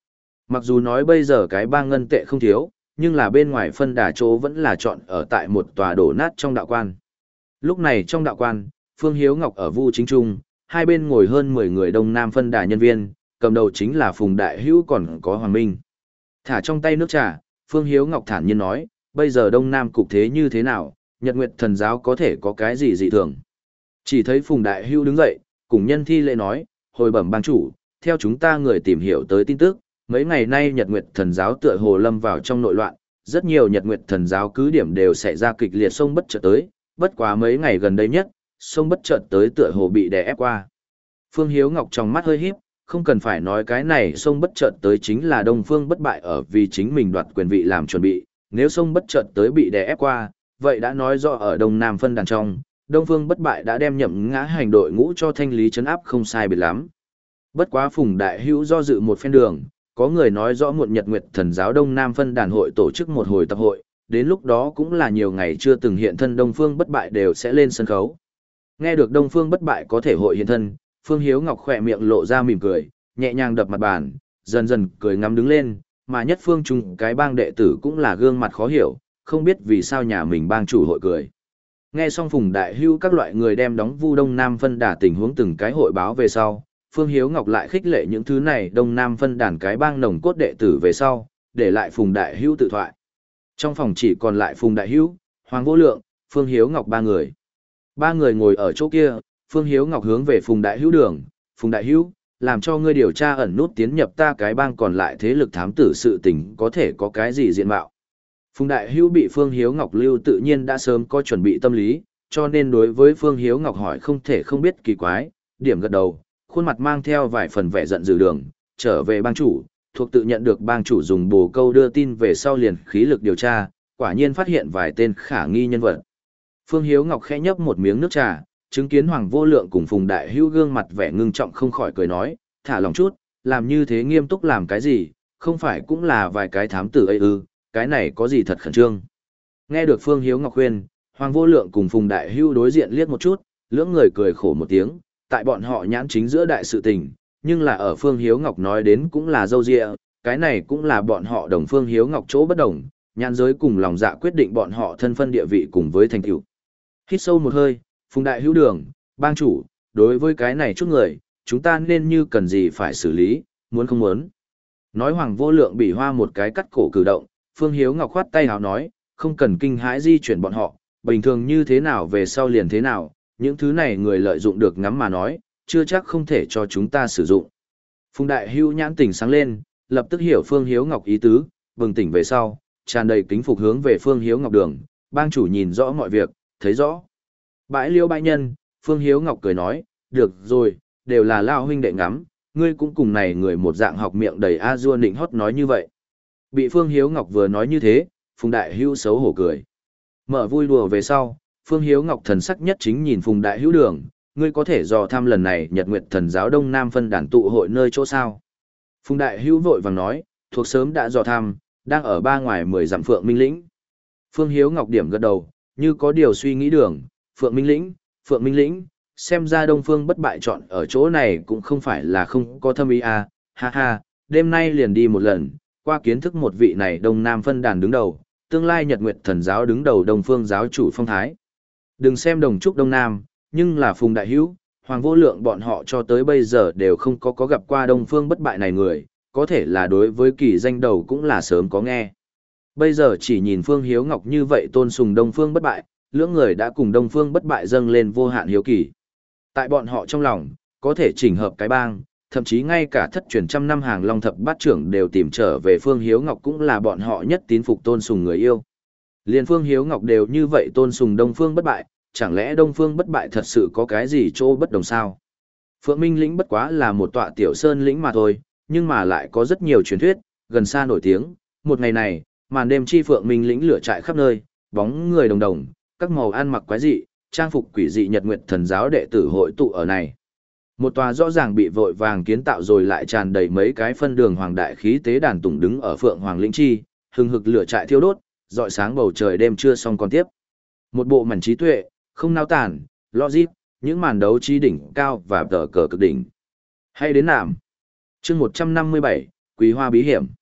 Mặc dù nói bây giờ cái bang ngân tệ không thiếu, nhưng là bên ngoài phân đà chỗ vẫn là chọn ở tại một tòa đổ nát trong đạo quan. Lúc này trong đạo quan, Phương Hiếu Ngọc ở Vu Chính Trung, hai bên ngồi hơn mười người Đông Nam phân đà nhân viên, cầm đầu chính là Phùng Đại Hữu còn có Hoàng Minh. Thả trong tay nước trà, Phương Hiếu Ngọc thản nhiên nói, bây giờ Đông Nam cục thế như thế nào, Nhật Nguyệt Thần giáo có thể có cái gì dị thường. Chỉ thấy Phùng Đại Hữu đứng dậy, cùng nhân thi lễ nói, hồi bẩm bang chủ, theo chúng ta người tìm hiểu tới tin tức, mấy ngày nay Nhật Nguyệt Thần giáo tựa hồ lâm vào trong nội loạn, rất nhiều Nhật Nguyệt Thần giáo cứ điểm đều xảy ra kịch liệt sông bất chợt tới, bất quá mấy ngày gần đây nhất, sông bất chợt tới tựa hồ bị đè ép qua. Phương Hiếu Ngọc trong mắt hơi híp, không cần phải nói cái này sông bất chợt tới chính là Đông Phương bất bại ở vì chính mình đoạt quyền vị làm chuẩn bị, nếu sông bất chợt tới bị đè ép qua, vậy đã nói rõ ở Đông Nam phân đàn trong, Đông Phương bất bại đã đem nhậm ngã hành đội ngũ cho thanh lý trấn áp không sai biệt lắm. Bất quá Phùng Đại Hữu do dự một phen đường, có người nói rõ muộn Nhật Nguyệt Thần giáo Đông Nam phân đàn hội tổ chức một hồi tập hội, đến lúc đó cũng là nhiều ngày chưa từng hiện thân Đông Phương bất bại đều sẽ lên sân khấu. Nghe được Đông Phương bất bại có thể hội hiện thân, Phương Hiếu Ngọc khỏe miệng lộ ra mỉm cười, nhẹ nhàng đập mặt bàn, dần dần cười ngắm đứng lên, mà nhất phương trung cái bang đệ tử cũng là gương mặt khó hiểu, không biết vì sao nhà mình bang chủ hội cười. Nghe xong Phùng Đại Hữu các loại người đem đóng Vu Đông Nam phân đà tình huống từng cái hội báo về sau, Phương Hiếu Ngọc lại khích lệ những thứ này Đông Nam phân đàn cái bang nồng cốt đệ tử về sau, để lại Phùng Đại Hữu tự thoại. Trong phòng chỉ còn lại Phùng Đại Hữu, Hoàng Vô Lượng, Phương Hiếu Ngọc ba người. Ba người ngồi ở chỗ kia, Phương Hiếu Ngọc hướng về Phùng Đại Hữu đường, Phùng Đại Hữu, làm cho ngươi điều tra ẩn nút tiến nhập ta cái bang còn lại thế lực thám tử sự tình có thể có cái gì diện mạo. Phùng Đại Hữu bị Phương Hiếu Ngọc lưu tự nhiên đã sớm có chuẩn bị tâm lý, cho nên đối với Phương Hiếu Ngọc hỏi không thể không biết kỳ quái, điểm gật đầu, khuôn mặt mang theo vài phần vẻ giận dữ đường, trở về bang chủ, thuộc tự nhận được bang chủ dùng bồ câu đưa tin về sau liền khí lực điều tra, quả nhiên phát hiện vài tên khả nghi nhân vật. Phương Hiếu Ngọc khẽ nhấp một miếng nước trà, chứng kiến Hoàng Vô Lượng cùng Phùng Đại Hữu gương mặt vẻ ngưng trọng không khỏi cười nói, thả lòng chút, làm như thế nghiêm túc làm cái gì, không phải cũng là vài cái thám tử ấy ư, cái này có gì thật khẩn trương. Nghe được Phương Hiếu Ngọc khuyên, Hoàng Vô Lượng cùng Phùng Đại Hữu đối diện liếc một chút, lưỡng người cười khổ một tiếng, tại bọn họ nhãn chính giữa đại sự tình, nhưng là ở Phương Hiếu Ngọc nói đến cũng là dâu dịa, cái này cũng là bọn họ đồng Phương Hiếu Ngọc chỗ bất đồng, nhãn giới cùng lòng dạ quyết định bọn họ thân phân địa vị cùng với thành tựu. Hít sâu một hơi, Phùng Đại Hữu đường, bang chủ, đối với cái này chút người, chúng ta nên như cần gì phải xử lý, muốn không muốn. Nói Hoàng Vô Lượng bị hoa một cái cắt cổ cử động, Phương Hiếu Ngọc khoát tay hào nói, không cần kinh hãi di chuyển bọn họ, bình thường như thế nào về sau liền thế nào, những thứ này người lợi dụng được ngắm mà nói, chưa chắc không thể cho chúng ta sử dụng. Phùng Đại Hữu nhãn tỉnh sáng lên, lập tức hiểu Phương Hiếu Ngọc ý tứ, bừng tỉnh về sau, tràn đầy kính phục hướng về Phương Hiếu Ngọc đường, bang chủ nhìn rõ mọi việc, thấy rõ. Bãi liêu bãi nhân, Phương Hiếu Ngọc cười nói, được rồi, đều là lao huynh đệ ngắm, ngươi cũng cùng này người một dạng học miệng đầy a dua nịnh hót nói như vậy. Bị Phương Hiếu Ngọc vừa nói như thế, Phùng Đại Hữu xấu hổ cười. Mở vui đùa về sau, Phương Hiếu Ngọc thần sắc nhất chính nhìn Phùng Đại Hữu đường, ngươi có thể dò thăm lần này Nhật Nguyệt Thần giáo Đông Nam phân đàn tụ hội nơi chỗ sao. Phùng Đại Hữu vội vàng nói, thuộc sớm đã dò thăm, đang ở ba ngoài mười dặm Phượng Minh Lĩnh. Phương Hiếu Ngọc điểm gật đầu, như có điều suy nghĩ đường, Phượng Minh Lĩnh, Phượng Minh Lĩnh, xem ra Đông Phương bất bại chọn ở chỗ này cũng không phải là không có thâm ý à, ha ha, đêm nay liền đi một lần, qua kiến thức một vị này Đông Nam phân đàn đứng đầu, tương lai Nhật Nguyệt Thần giáo đứng đầu Đông Phương giáo chủ phong thái. Đừng xem đồng trúc Đông Nam, nhưng là Phùng Đại Hữu, Hoàng Vô Lượng bọn họ cho tới bây giờ đều không có có gặp qua Đông Phương bất bại này người, có thể là đối với kỳ danh đầu cũng là sớm có nghe. Bây giờ chỉ nhìn Phương Hiếu Ngọc như vậy tôn sùng Đông Phương bất bại, lưỡng người đã cùng Đông Phương bất bại dâng lên vô hạn hiếu kỳ. Tại bọn họ trong lòng, có thể chỉnh hợp cái bang, thậm chí ngay cả thất truyền trăm năm hàng long thập bát trưởng đều tìm trở về Phương Hiếu Ngọc cũng là bọn họ nhất tín phục tôn sùng người yêu. Liên Phương Hiếu Ngọc đều như vậy tôn sùng Đông Phương bất bại, chẳng lẽ Đông Phương bất bại thật sự có cái gì chỗ bất đồng sao? Phượng Minh lĩnh bất quá là một tọa tiểu sơn lĩnh mà thôi, nhưng mà lại có rất nhiều truyền thuyết, gần xa nổi tiếng. Một ngày này, màn đêm chi Phượng Minh lĩnh lửa trại khắp nơi, bóng người đồng đồng, các màu ăn mặc quái dị, trang phục quỷ dị Nhật Nguyệt Thần giáo đệ tử hội tụ ở này. Một tòa rõ ràng bị vội vàng kiến tạo rồi lại tràn đầy mấy cái phân đường hoàng đại khí tế đàn tùng đứng ở Phượng Hoàng lĩnh chi, hừng hực lửa trại thiêu đốt, rọi sáng bầu trời đêm chưa xong còn tiếp. Một bộ mảnh trí tuệ, không nao tản, logic, những màn đấu trí đỉnh cao và tờ cờ cực đỉnh. Hay đến nạm. Chương một trăm năm mươi bảy, Quý Hoa bí hiểm.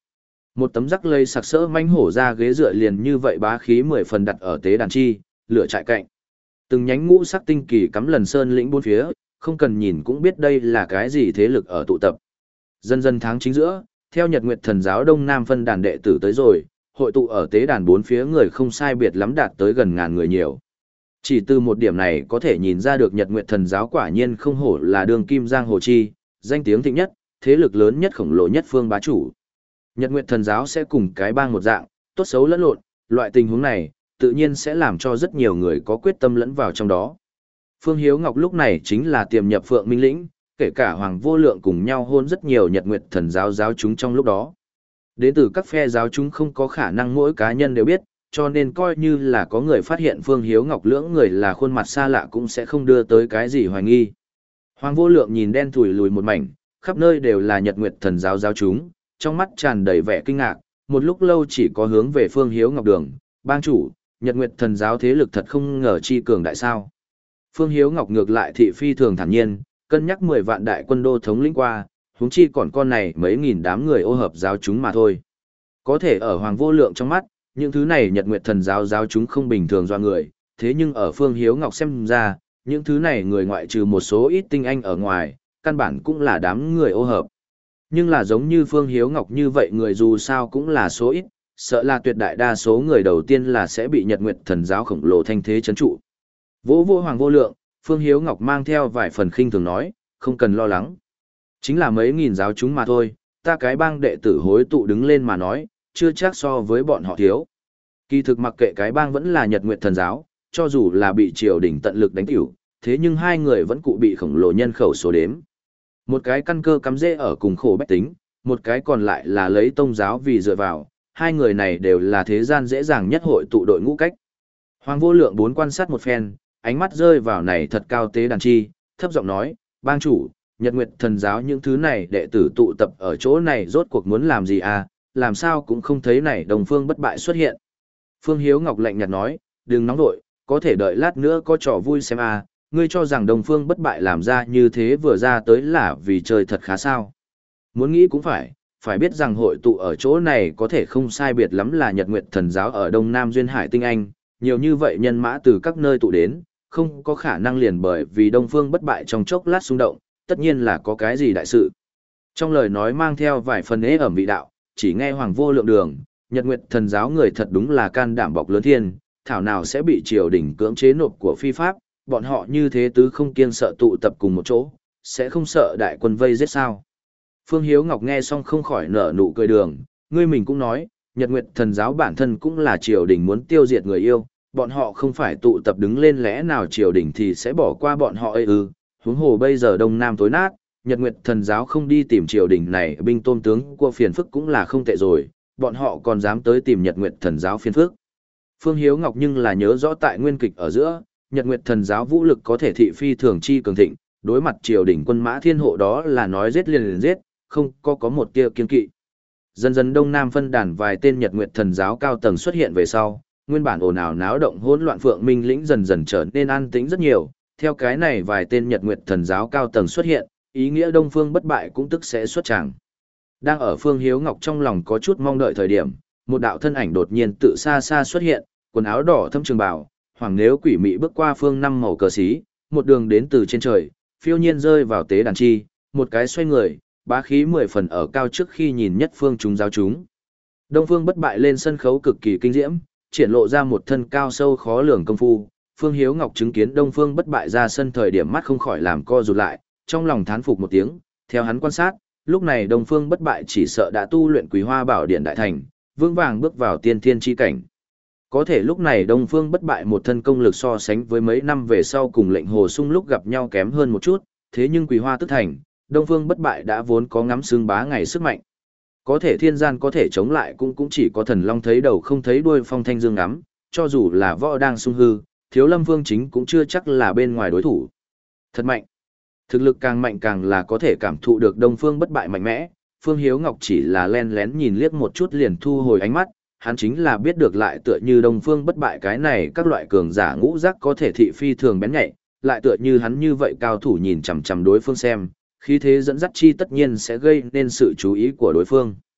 Một tấm rắc lây sặc sỡ manh hổ ra ghế dựa liền như vậy bá khí mười phần đặt ở tế đàn chi, lửa trại cạnh. Từng nhánh ngũ sắc tinh kỳ cắm lần sơn lĩnh bốn phía, không cần nhìn cũng biết đây là cái gì thế lực ở tụ tập. Dần dần tháng chính giữa, theo Nhật Nguyệt Thần giáo Đông Nam phân đàn đệ tử tới rồi, hội tụ ở tế đàn bốn phía người không sai biệt lắm đạt tới gần ngàn người nhiều. Chỉ từ một điểm này có thể nhìn ra được Nhật Nguyệt Thần giáo quả nhiên không hổ là đường kim giang hồ chi, danh tiếng thịnh nhất, thế lực lớn nhất khổng lồ nhất phương bá chủ. Nhật Nguyệt Thần giáo sẽ cùng cái bang một dạng, tốt xấu lẫn lộn, loại tình huống này, tự nhiên sẽ làm cho rất nhiều người có quyết tâm lẫn vào trong đó. Phương Hiếu Ngọc lúc này chính là tiềm nhập Phượng Minh Lĩnh, kể cả Hoàng Vô Lượng cùng nhau hôn rất nhiều Nhật Nguyệt Thần giáo giáo chúng trong lúc đó. Đến từ các phe giáo chúng không có khả năng mỗi cá nhân đều biết, cho nên coi như là có người phát hiện Phương Hiếu Ngọc lưỡng người là khuôn mặt xa lạ cũng sẽ không đưa tới cái gì hoài nghi. Hoàng Vô Lượng nhìn đen thủi lùi một mảnh, khắp nơi đều là Nhật Nguyệt Thần giáo giáo chúng, trong mắt tràn đầy vẻ kinh ngạc, một lúc lâu chỉ có hướng về Phương Hiếu Ngọc đường, bang chủ, Nhật Nguyệt Thần giáo thế lực thật không ngờ chi cường đại sao. Phương Hiếu Ngọc ngược lại thị phi thường thản nhiên, cân nhắc mười vạn đại quân đô thống lĩnh qua, huống chi còn con này mấy nghìn đám người ô hợp giáo chúng mà thôi. Có thể ở Hoàng Vô Lượng trong mắt, những thứ này Nhật Nguyệt Thần giáo giáo chúng không bình thường do người, thế nhưng ở Phương Hiếu Ngọc xem ra, những thứ này người ngoại trừ một số ít tinh anh ở ngoài, căn bản cũng là đám người ô hợp. Nhưng là giống như Phương Hiếu Ngọc như vậy người dù sao cũng là số ít, sợ là tuyệt đại đa số người đầu tiên là sẽ bị Nhật Nguyệt Thần giáo khổng lồ thanh thế chấn trụ. Vỗ vô Hoàng Vô Lượng, Phương Hiếu Ngọc mang theo vài phần khinh thường nói, không cần lo lắng. Chính là mấy nghìn giáo chúng mà thôi, ta cái bang đệ tử hối tụ đứng lên mà nói, chưa chắc so với bọn họ thiếu. Kỳ thực mặc kệ cái bang vẫn là Nhật Nguyệt Thần giáo, cho dù là bị triều đình tận lực đánh tiểu, thế nhưng hai người vẫn cụ bị khổng lồ nhân khẩu số đếm. Một cái căn cơ cắm rễ ở cùng khổ bách tính, một cái còn lại là lấy tông giáo vì dựa vào, hai người này đều là thế gian dễ dàng nhất hội tụ đội ngũ cách. Hoàng Vô Lượng bốn quan sát một phen, ánh mắt rơi vào này thật cao tế đàn chi, thấp giọng nói, bang chủ, Nhật Nguyệt Thần giáo những thứ này đệ tử tụ tập ở chỗ này rốt cuộc muốn làm gì à, làm sao cũng không thấy này Đồng Phương Bất Bại xuất hiện. Phương Hiếu Ngọc lạnh nhạt nói, đừng nóng đội, có thể đợi lát nữa có trò vui xem à, ngươi cho rằng Đồng Phương Bất Bại làm ra như thế vừa ra tới là vì trời thật khá sao. Muốn nghĩ cũng phải, phải biết rằng hội tụ ở chỗ này có thể không sai biệt lắm là Nhật Nguyệt Thần giáo ở Đông Nam Duyên Hải Tinh Anh, nhiều như vậy nhân mã từ các nơi tụ đến, không có khả năng liền bởi vì Đông Phương Bất Bại trong chốc lát xung động, tất nhiên là có cái gì đại sự. Trong lời nói mang theo vài phần ế ẩm vị đạo, chỉ nghe Hoàng Vô Lượng đường, Nhật Nguyệt Thần giáo người thật đúng là can đảm bọc lớn thiên, thảo nào sẽ bị triều đình cưỡng chế nộp của phi pháp, bọn họ như thế tứ không kiêng sợ tụ tập cùng một chỗ, sẽ không sợ đại quân vây giết sao. Phương Hiếu Ngọc nghe xong không khỏi nở nụ cười đường, ngươi mình cũng nói, Nhật Nguyệt Thần giáo bản thân cũng là triều đình muốn tiêu diệt người yêu, bọn họ không phải tụ tập đứng lên lẽ nào triều đình thì sẽ bỏ qua bọn họ ư? Ừ, huống hồ bây giờ Đông Nam tối nát, Nhật Nguyệt Thần giáo không đi tìm triều đình này binh tôm tướng của phiền phức cũng là không tệ rồi, bọn họ còn dám tới tìm Nhật Nguyệt Thần giáo phiền phức. Phương Hiếu Ngọc nhưng là nhớ rõ tại nguyên kịch ở giữa, Nhật Nguyệt Thần giáo vũ lực có thể thị phi thường chi cường thịnh, đối mặt triều đình quân mã thiên hộ đó là nói giết liền liền giết, không có có một tia kiên kỵ. Dần dần Đông Nam phân đàn vài tên Nhật Nguyệt Thần giáo cao tầng xuất hiện về sau, nguyên bản ồn ào náo động hỗn loạn Phượng Minh lĩnh dần dần trở nên an tĩnh rất nhiều, theo cái này vài tên Nhật Nguyệt Thần giáo cao tầng xuất hiện, ý nghĩa Đông Phương Bất Bại cũng tức sẽ xuất tràng. Đang ở Phương Hiếu Ngọc trong lòng có chút mong đợi thời điểm, một đạo thân ảnh đột nhiên tự xa xa xuất hiện, quần áo đỏ thâm trường bào, hoàng nếu quỷ mị bước qua phương năm màu cờ xí, một đường đến từ trên trời, phiêu nhiên rơi vào tế đàn chi, một cái xoay người, bá khí mười phần ở cao trước khi nhìn nhất phương chúng giáo chúng. Đông Phương Bất Bại lên sân khấu cực kỳ kinh diễm, triển lộ ra một thân cao sâu khó lường công phu. Phương Hiếu Ngọc chứng kiến Đông Phương Bất Bại ra sân thời điểm mắt không khỏi làm co rụt lại, trong lòng thán phục một tiếng, theo hắn quan sát, lúc này Đông Phương Bất Bại chỉ sợ đã tu luyện Quý Hoa Bảo Điện đại thành, vững vàng bước vào tiên thiên chi cảnh. Có thể lúc này Đông Phương Bất Bại một thân công lực so sánh với mấy năm về sau cùng Lệnh Hồ Sung lúc gặp nhau kém hơn một chút, thế nhưng Quý Hoa tức thành, Đông Phương Bất Bại đã vốn có ngắm xương bá ngày sức mạnh. Có thể thiên gian có thể chống lại cũng cũng chỉ có thần long thấy đầu không thấy đuôi phong thanh dương ngắm, cho dù là võ đang sung hư, Thiếu Lâm Vương chính cũng chưa chắc là bên ngoài đối thủ. Thật mạnh. Thực lực càng mạnh càng là có thể cảm thụ được Đông Phương Bất Bại mạnh mẽ, Phương Hiếu Ngọc chỉ là len lén nhìn liếc một chút liền thu hồi ánh mắt, hắn chính là biết được lại tựa như Đông Phương Bất Bại cái này các loại cường giả ngũ giác có thể thị phi thường bén nhạy, lại tựa như hắn như vậy cao thủ nhìn chằm chằm đối phương xem, khí thế dẫn dắt chi tất nhiên sẽ gây nên sự chú ý của đối phương.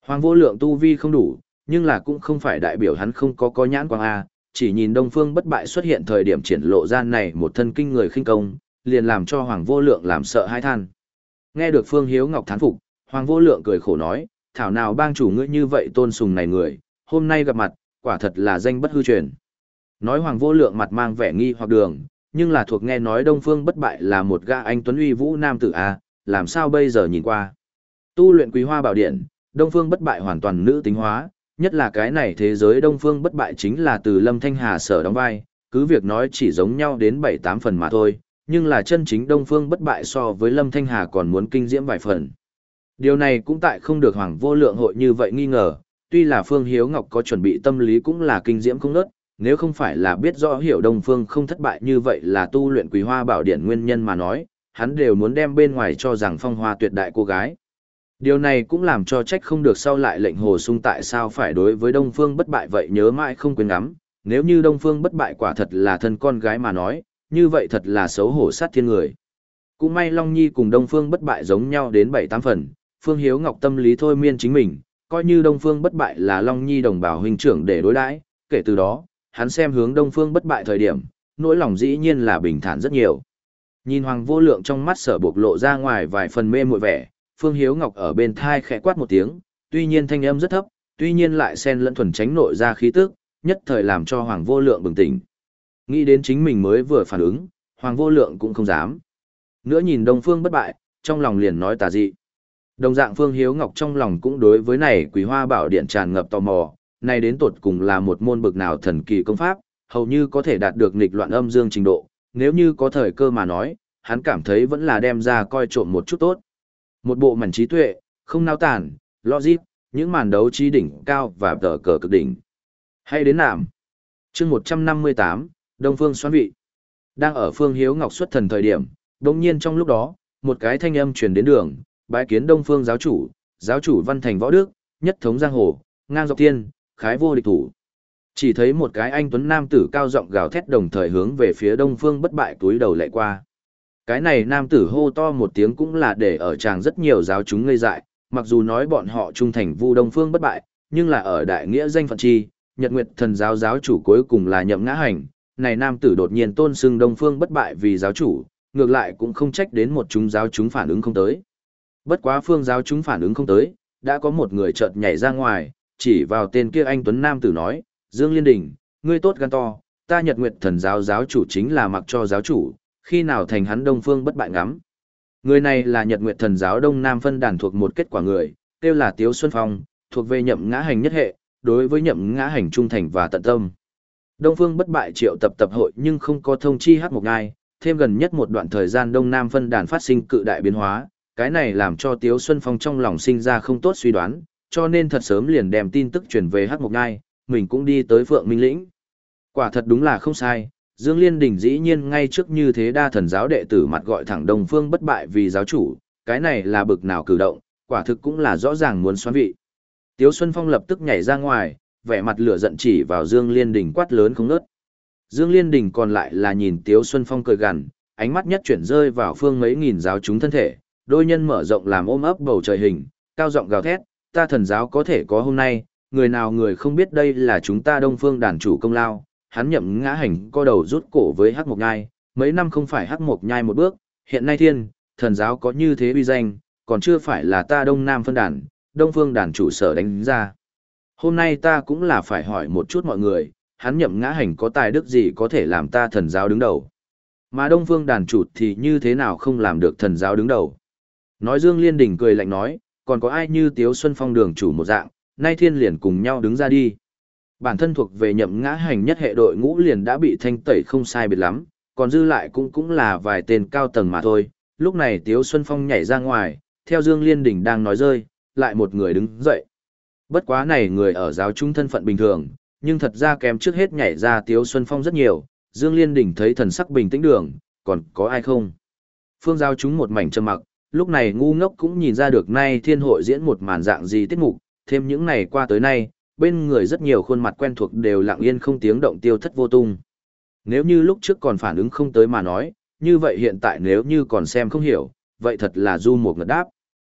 Hoàng vô lượng tu vi không đủ, nhưng là cũng không phải đại biểu hắn không có có nhãn quang A, chỉ nhìn Đông Phương Bất Bại xuất hiện thời điểm triển lộ ra này một thân kinh người khinh công, liền làm cho Hoàng vô lượng làm sợ hãi than. Nghe được Phương Hiếu Ngọc thán phục, Hoàng vô lượng cười khổ nói, thảo nào bang chủ ngươi như vậy tôn sùng này người, hôm nay gặp mặt, quả thật là danh bất hư truyền. Nói Hoàng vô lượng mặt mang vẻ nghi hoặc đường, nhưng là thuộc nghe nói Đông Phương Bất Bại là một gã anh tuấn uy vũ nam tử A, làm sao bây giờ nhìn qua. Tu luyện Quý Hoa Bảo Điện, Đông Phương Bất Bại hoàn toàn nữ tính hóa, nhất là cái này thế giới Đông Phương Bất Bại chính là từ Lâm Thanh Hà sở đóng vai, cứ việc nói chỉ giống nhau đến bảy tám phần mà thôi, nhưng là chân chính Đông Phương Bất Bại so với Lâm Thanh Hà còn muốn kinh diễm vài phần. Điều này cũng tại không được Hoàng vô lượng hội như vậy nghi ngờ, tuy là Phương Hiếu Ngọc có chuẩn bị tâm lý cũng là kinh diễm không nớt, nếu không phải là biết rõ hiểu Đông Phương không thất bại như vậy là tu luyện Quý Hoa Bảo Điện nguyên nhân mà nói, hắn đều muốn đem bên ngoài cho rằng phong hoa tuyệt đại cô gái. Điều này cũng làm cho trách không được sau lại lệnh Hồ Sung tại sao phải đối với Đông Phương Bất Bại vậy nhớ mãi không quên ngắm, nếu như Đông Phương Bất Bại quả thật là thân con gái mà nói, như vậy thật là xấu hổ sát thiên người. Cũng may Long Nhi cùng Đông Phương Bất Bại giống nhau đến bảy tám phần, Phương Hiếu Ngọc tâm lý thôi miên chính mình, coi như Đông Phương Bất Bại là Long Nhi đồng bào huynh trưởng để đối đãi, kể từ đó, hắn xem hướng Đông Phương Bất Bại thời điểm, nỗi lòng dĩ nhiên là bình thản rất nhiều. Nhìn Hoàng vô lượng trong mắt sở bộc lộ ra ngoài vài phần mê muội vẻ, Phương Hiếu Ngọc ở bên thai khẽ quát một tiếng, tuy nhiên thanh âm rất thấp, tuy nhiên lại xen lẫn thuần tránh nội ra khí tức, nhất thời làm cho Hoàng vô lượng bừng tỉnh. Nghĩ đến chính mình mới vừa phản ứng, Hoàng vô lượng cũng không dám. Nữa nhìn Đông Phương Bất Bại, trong lòng liền nói tà dị. Đồng dạng Phương Hiếu Ngọc trong lòng cũng đối với này Quý Hoa Bảo Điện tràn ngập tò mò, này đến tột cùng là một môn bực nào thần kỳ công pháp, hầu như có thể đạt được nghịch loạn âm dương trình độ, nếu như có thời cơ mà nói, hắn cảm thấy vẫn là đem ra coi trộm một chút tốt. Một bộ mảnh trí tuệ, không nao tản, logic, những màn đấu trí đỉnh cao và tờ cờ cực đỉnh. Hay đến nạm. chương một trăm năm mươi tám, Đông Phương Xoán Vị. Đang ở Phương Hiếu Ngọc xuất thần thời điểm, đồng nhiên trong lúc đó, một cái thanh âm truyền đến đường, bái kiến Đông Phương giáo chủ, giáo chủ văn thành võ đức, nhất thống giang hồ, ngang dọc thiên, khái vô địch thủ. Chỉ thấy một cái anh tuấn nam tử cao giọng gào thét đồng thời hướng về phía Đông Phương Bất Bại túi đầu lạy qua. Cái này nam tử hô to một tiếng cũng là để ở tràng rất nhiều giáo chúng ngây dại, mặc dù nói bọn họ trung thành vu Đông Phương Bất Bại, nhưng là ở đại nghĩa danh phận chi, Nhật Nguyệt Thần giáo giáo chủ cuối cùng là Nhậm Ngã Hành, này nam tử đột nhiên tôn xưng Đông Phương Bất Bại vì giáo chủ, ngược lại cũng không trách đến một chúng giáo chúng phản ứng không tới. Bất quá phương giáo chúng phản ứng không tới, đã có một người chợt nhảy ra ngoài, chỉ vào tên kia anh tuấn nam tử nói, Dương Liên Đình, ngươi tốt gan to, ta Nhật Nguyệt Thần giáo giáo chủ chính là mặc cho giáo chủ, khi nào thành hắn Đông Phương Bất Bại ngắm. Người này là Nhật Nguyệt Thần giáo Đông Nam phân đàn thuộc một kết quả người, kêu là Tiếu Xuân Phong, thuộc về Nhậm Ngã Hành nhất hệ, đối với Nhậm Ngã Hành trung thành và tận tâm. Đông Phương Bất Bại triệu tập tập hội nhưng không có thông chi Hắc Mộc Ngai, thêm gần nhất một đoạn thời gian Đông Nam phân đàn phát sinh cự đại biến hóa, cái này làm cho Tiếu Xuân Phong trong lòng sinh ra không tốt suy đoán, cho nên thật sớm liền đem tin tức truyền về Hắc Mộc Ngai, mình cũng đi tới Phượng Minh Lĩnh. Quả thật đúng là không sai, Dương Liên Đình dĩ nhiên ngay trước như thế đa thần giáo đệ tử mặt gọi thẳng Đông Phương Bất Bại vì giáo chủ, cái này là bực nào cử động, quả thực cũng là rõ ràng muốn xoán vị. Tiếu Xuân Phong lập tức nhảy ra ngoài, vẻ mặt lửa giận chỉ vào Dương Liên Đình quát lớn không ngớt. Dương Liên Đình còn lại là nhìn Tiếu Xuân Phong cười gằn, ánh mắt nhất chuyển rơi vào phương mấy nghìn giáo chúng thân thể, đôi nhân mở rộng làm ôm ấp bầu trời hình, cao giọng gào thét, ta thần giáo có thể có hôm nay, người nào người không biết đây là chúng ta Đông Phương đàn chủ công lao. Hắn Nhậm Ngã Hành co đầu rút cổ với Hắc Mộc Nhai, mấy năm không phải Hắc Mộc Nhai một bước, hiện nay thiên, thần giáo có như thế uy danh, còn chưa phải là ta Đông Nam phân đàn, Đông Phương đàn chủ sở đánh ra. Hôm nay ta cũng là phải hỏi một chút mọi người, hắn Nhậm Ngã Hành có tài đức gì có thể làm ta thần giáo đứng đầu. Mà Đông Phương đàn chủ thì như thế nào không làm được thần giáo đứng đầu. Nói Dương Liên Đình cười lạnh nói, còn có ai như Tiếu Xuân Phong đường chủ một dạng, nay thiên liền cùng nhau đứng ra đi. Bản thân thuộc về Nhậm Ngã Hành nhất hệ đội ngũ liền đã bị thanh tẩy không sai biệt lắm, còn dư lại cũng cũng là vài tên cao tầng mà thôi. Lúc này Tiếu Xuân Phong nhảy ra ngoài, theo Dương Liên Đình đang nói rơi, lại một người đứng dậy. Bất quá này người ở giáo trung thân phận bình thường, nhưng thật ra kém trước hết nhảy ra Tiếu Xuân Phong rất nhiều. Dương Liên Đình thấy thần sắc bình tĩnh đường, còn có ai không? Phương giáo chúng một mảnh trầm mặc, lúc này ngu ngốc cũng nhìn ra được nay thiên hội diễn một màn dạng gì tiết mục, thêm những này qua tới nay, bên người rất nhiều khuôn mặt quen thuộc đều lặng yên không tiếng động tiêu thất vô tung. Nếu như lúc trước còn phản ứng không tới mà nói, như vậy hiện tại nếu như còn xem không hiểu, vậy thật là du một ngật đáp.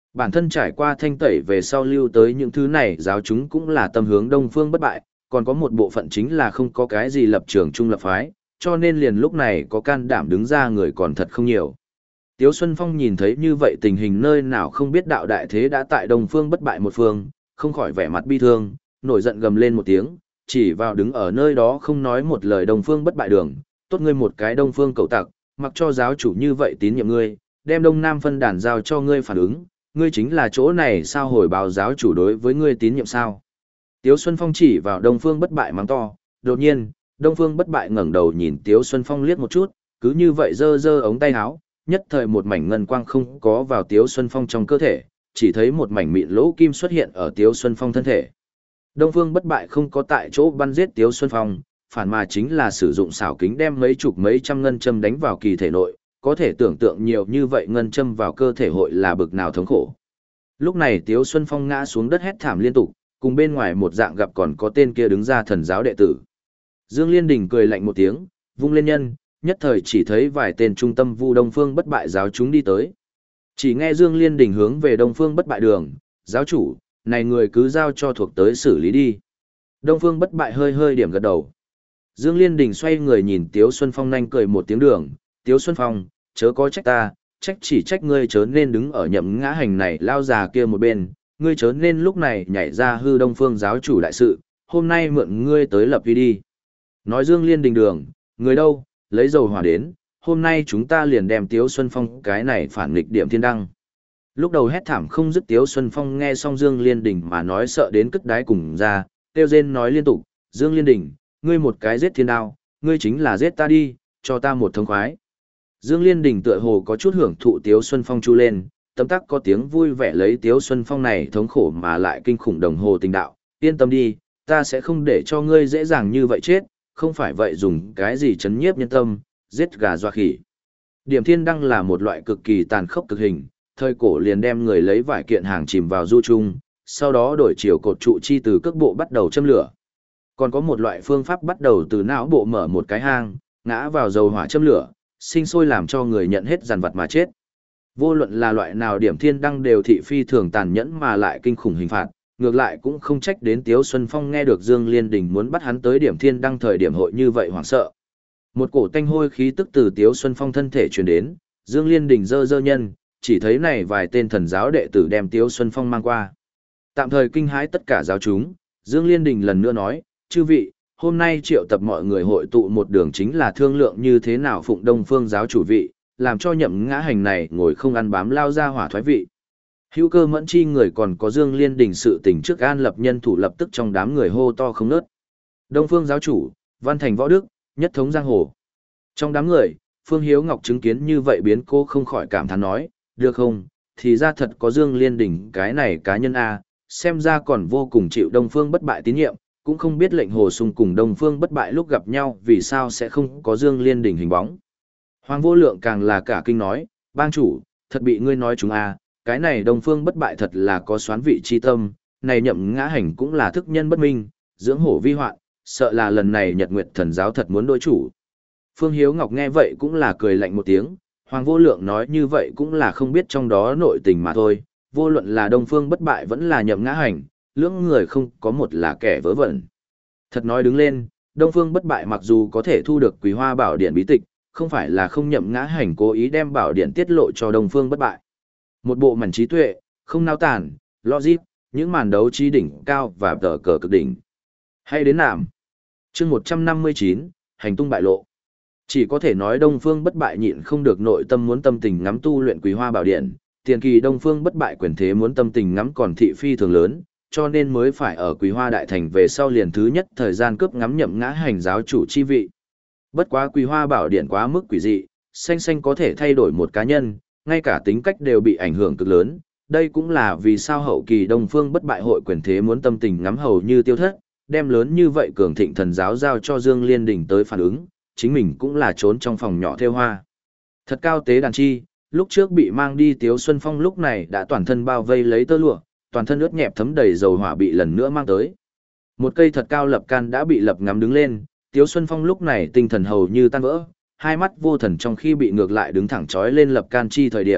Bản thân trải qua thanh tẩy về sau lưu tới những thứ này giáo chúng cũng là tâm hướng Đông Phương bất bại, còn có một bộ phận chính là không có cái gì lập trường trung lập phái, cho nên liền lúc này có can đảm đứng ra người còn thật không nhiều. Tiếu Xuân Phong nhìn thấy như vậy tình hình nơi nào không biết đạo đại thế đã tại Đông Phương bất bại một phương, không khỏi vẻ mặt bi thương, nổi giận gầm lên một tiếng, chỉ vào đứng ở nơi đó không nói một lời Đông Phương bất bại đường, tốt ngươi một cái Đông Phương cậu tặc, mặc cho giáo chủ như vậy tín nhiệm ngươi, đem Đông Nam phân đàn giao cho ngươi phản ứng, ngươi chính là chỗ này sao hồi báo giáo chủ đối với ngươi tín nhiệm sao. Tiếu Xuân Phong chỉ vào Đông Phương bất bại mắng to, đột nhiên, Đông Phương bất bại ngẩng đầu nhìn Tiếu Xuân Phong liếc một chút, cứ như vậy giơ giơ ống tay áo, nhất thời một mảnh ngân quang không có vào Tiếu Xuân Phong trong cơ thể, chỉ thấy một mảnh mịn lỗ kim xuất hiện ở Tiếu Xuân Phong thân thể. Đông Phương bất bại không có tại chỗ bắn giết Tiếu Xuân Phong, phản mà chính là sử dụng xảo kính đem mấy chục mấy trăm ngân châm đánh vào kỳ thể nội, có thể tưởng tượng nhiều như vậy ngân châm vào cơ thể hội là bực nào thống khổ. Lúc này Tiếu Xuân Phong ngã xuống đất hét thảm liên tục, cùng bên ngoài một dạng gặp còn có tên kia đứng ra thần giáo đệ tử. Dương Liên Đình cười lạnh một tiếng, vung lên nhân, nhất thời chỉ thấy vài tên trung tâm vu Đông Phương bất bại giáo chúng đi tới. Chỉ nghe Dương Liên Đình hướng về Đông Phương bất bại đường, giáo chủ, này người cứ giao cho thuộc tới xử lý đi. Đông Phương bất bại hơi hơi điểm gật đầu. Dương Liên Đình xoay người nhìn Tiếu Xuân Phong nhanh cười một tiếng đường, Tiếu Xuân Phong, chớ có trách ta, trách chỉ trách ngươi chớ nên đứng ở nhậm ngã hành này lao già kia một bên, ngươi chớ nên lúc này nhảy ra hư Đông Phương giáo chủ đại sự, hôm nay mượn ngươi tới lập uy đi. Nói Dương Liên Đình đường, người đâu, lấy dầu hỏa đến, hôm nay chúng ta liền đem Tiếu Xuân Phong cái này phản nghịch điểm thiên đăng. Lúc đầu hét thảm không dứt Tiếu Xuân Phong nghe xong Dương Liên Đình mà nói sợ đến cất đái cùng ra, tiêu rên nói liên tục, Dương Liên Đình, ngươi một cái giết thiên đao, ngươi chính là giết ta đi, cho ta một thông khoái. Dương Liên Đình tựa hồ có chút hưởng thụ Tiếu Xuân Phong chu lên, tấm tắc có tiếng vui vẻ lấy Tiếu Xuân Phong này thống khổ mà lại kinh khủng đồng hồ tình đạo, yên tâm đi, ta sẽ không để cho ngươi dễ dàng như vậy chết, không phải vậy dùng cái gì chấn nhiếp nhân tâm, giết gà doa khỉ. Điểm thiên đăng là một loại cực kỳ tàn khốc cực hình, thời cổ liền đem người lấy vài kiện hàng chìm vào du chung, sau đó đổi chiều cột trụ chi từ cước bộ bắt đầu châm lửa. Còn có một loại phương pháp bắt đầu từ não bộ mở một cái hang, ngã vào dầu hỏa châm lửa, sinh sôi làm cho người nhận hết dàn vật mà chết. Vô luận là loại nào điểm thiên đăng đều thị phi thường tàn nhẫn mà lại kinh khủng hình phạt, ngược lại cũng không trách đến Tiếu Xuân Phong nghe được Dương Liên Đình muốn bắt hắn tới điểm thiên đăng thời điểm hội như vậy hoảng sợ. Một cổ tanh hôi khí tức từ Tiếu Xuân Phong thân thể truyền đến, Dương Liên Đình dơ dơ nhân, chỉ thấy này vài tên thần giáo đệ tử đem Tiếu Xuân Phong mang qua. Tạm thời kinh hãi tất cả giáo chúng, Dương Liên Đình lần nữa nói, chư vị, hôm nay triệu tập mọi người hội tụ một đường chính là thương lượng như thế nào phụng Đông Phương giáo chủ vị, làm cho nhậm ngã hành này ngồi không ăn bám lao ra hỏa thoái vị. Hữu Cơ Mẫn chi người còn có Dương Liên Đình sự tình trước an lập nhân thủ lập tức trong đám người hô to không ngớt. Đông Phương giáo chủ, Văn Thành Võ Đức, nhất thống giang hồ. Trong đám người, Phương Hiếu Ngọc chứng kiến như vậy biến cô không khỏi cảm thán nói, được không, thì ra thật có Dương Liên Đình cái này cá nhân A, xem ra còn vô cùng chịu Đông Phương bất bại tín nhiệm, cũng không biết lệnh Hồ Sung cùng Đông Phương bất bại lúc gặp nhau vì sao sẽ không có Dương Liên Đình hình bóng. Hoàng Vô Lượng càng là cả kinh nói, bang chủ, thật bị ngươi nói chúng A, cái này Đông Phương bất bại thật là có xoán vị chi tâm, này nhậm ngã hành cũng là thức nhân bất minh, dưỡng hổ vi hoạn, sợ là lần này Nhật Nguyệt thần giáo thật muốn đối chủ. Phương Hiếu Ngọc nghe vậy cũng là cười lạnh một tiếng, Hoàng Vô Lượng nói như vậy cũng là không biết trong đó nội tình mà thôi, vô luận là Đông Phương bất bại vẫn là nhậm ngã hành, lưỡng người không có một là kẻ vớ vẩn. Thật nói đứng lên, Đông Phương bất bại mặc dù có thể thu được Quý Hoa Bảo Điện bí tịch, không phải là không nhậm ngã hành cố ý đem bảo điện tiết lộ cho Đông Phương bất bại. Một bộ mảnh trí tuệ, không nao tản, logic, những màn đấu trí đỉnh cao và tờ cờ cực đỉnh. Hay đến nạm. Chương một trăm năm mươi chín, hành tung bại lộ. Chỉ có thể nói Đông Phương bất bại nhịn không được nội tâm muốn tâm tình ngắm tu luyện Quý Hoa Bảo Điện, tiền kỳ Đông Phương bất bại quyền thế muốn tâm tình ngắm còn thị phi thường lớn, cho nên mới phải ở Quý Hoa Đại Thành về sau liền thứ nhất thời gian cướp ngắm nhậm ngã hành giáo chủ chi vị. Bất quá Quý Hoa Bảo Điện quá mức quỷ dị, xanh xanh có thể thay đổi một cá nhân, ngay cả tính cách đều bị ảnh hưởng cực lớn. Đây cũng là vì sao hậu kỳ Đông Phương bất bại hội quyền thế muốn tâm tình ngắm hầu như tiêu thất, đem lớn như vậy cường thịnh thần giáo giao cho Dương Liên Đình tới phản ứng, chính mình cũng là trốn trong phòng nhỏ theo hoa. Thật cao tế đàn chi, lúc trước bị mang đi Tiếu Xuân Phong lúc này đã toàn thân bao vây lấy tơ lụa, toàn thân ướt nhẹp thấm đầy dầu hỏa bị lần nữa mang tới. Một cây thật cao lập can đã bị lập ngắm đứng lên, Tiếu Xuân Phong lúc này tinh thần hầu như tan vỡ, hai mắt vô thần trong khi bị ngược lại đứng thẳng trói lên lập can chi thời điểm,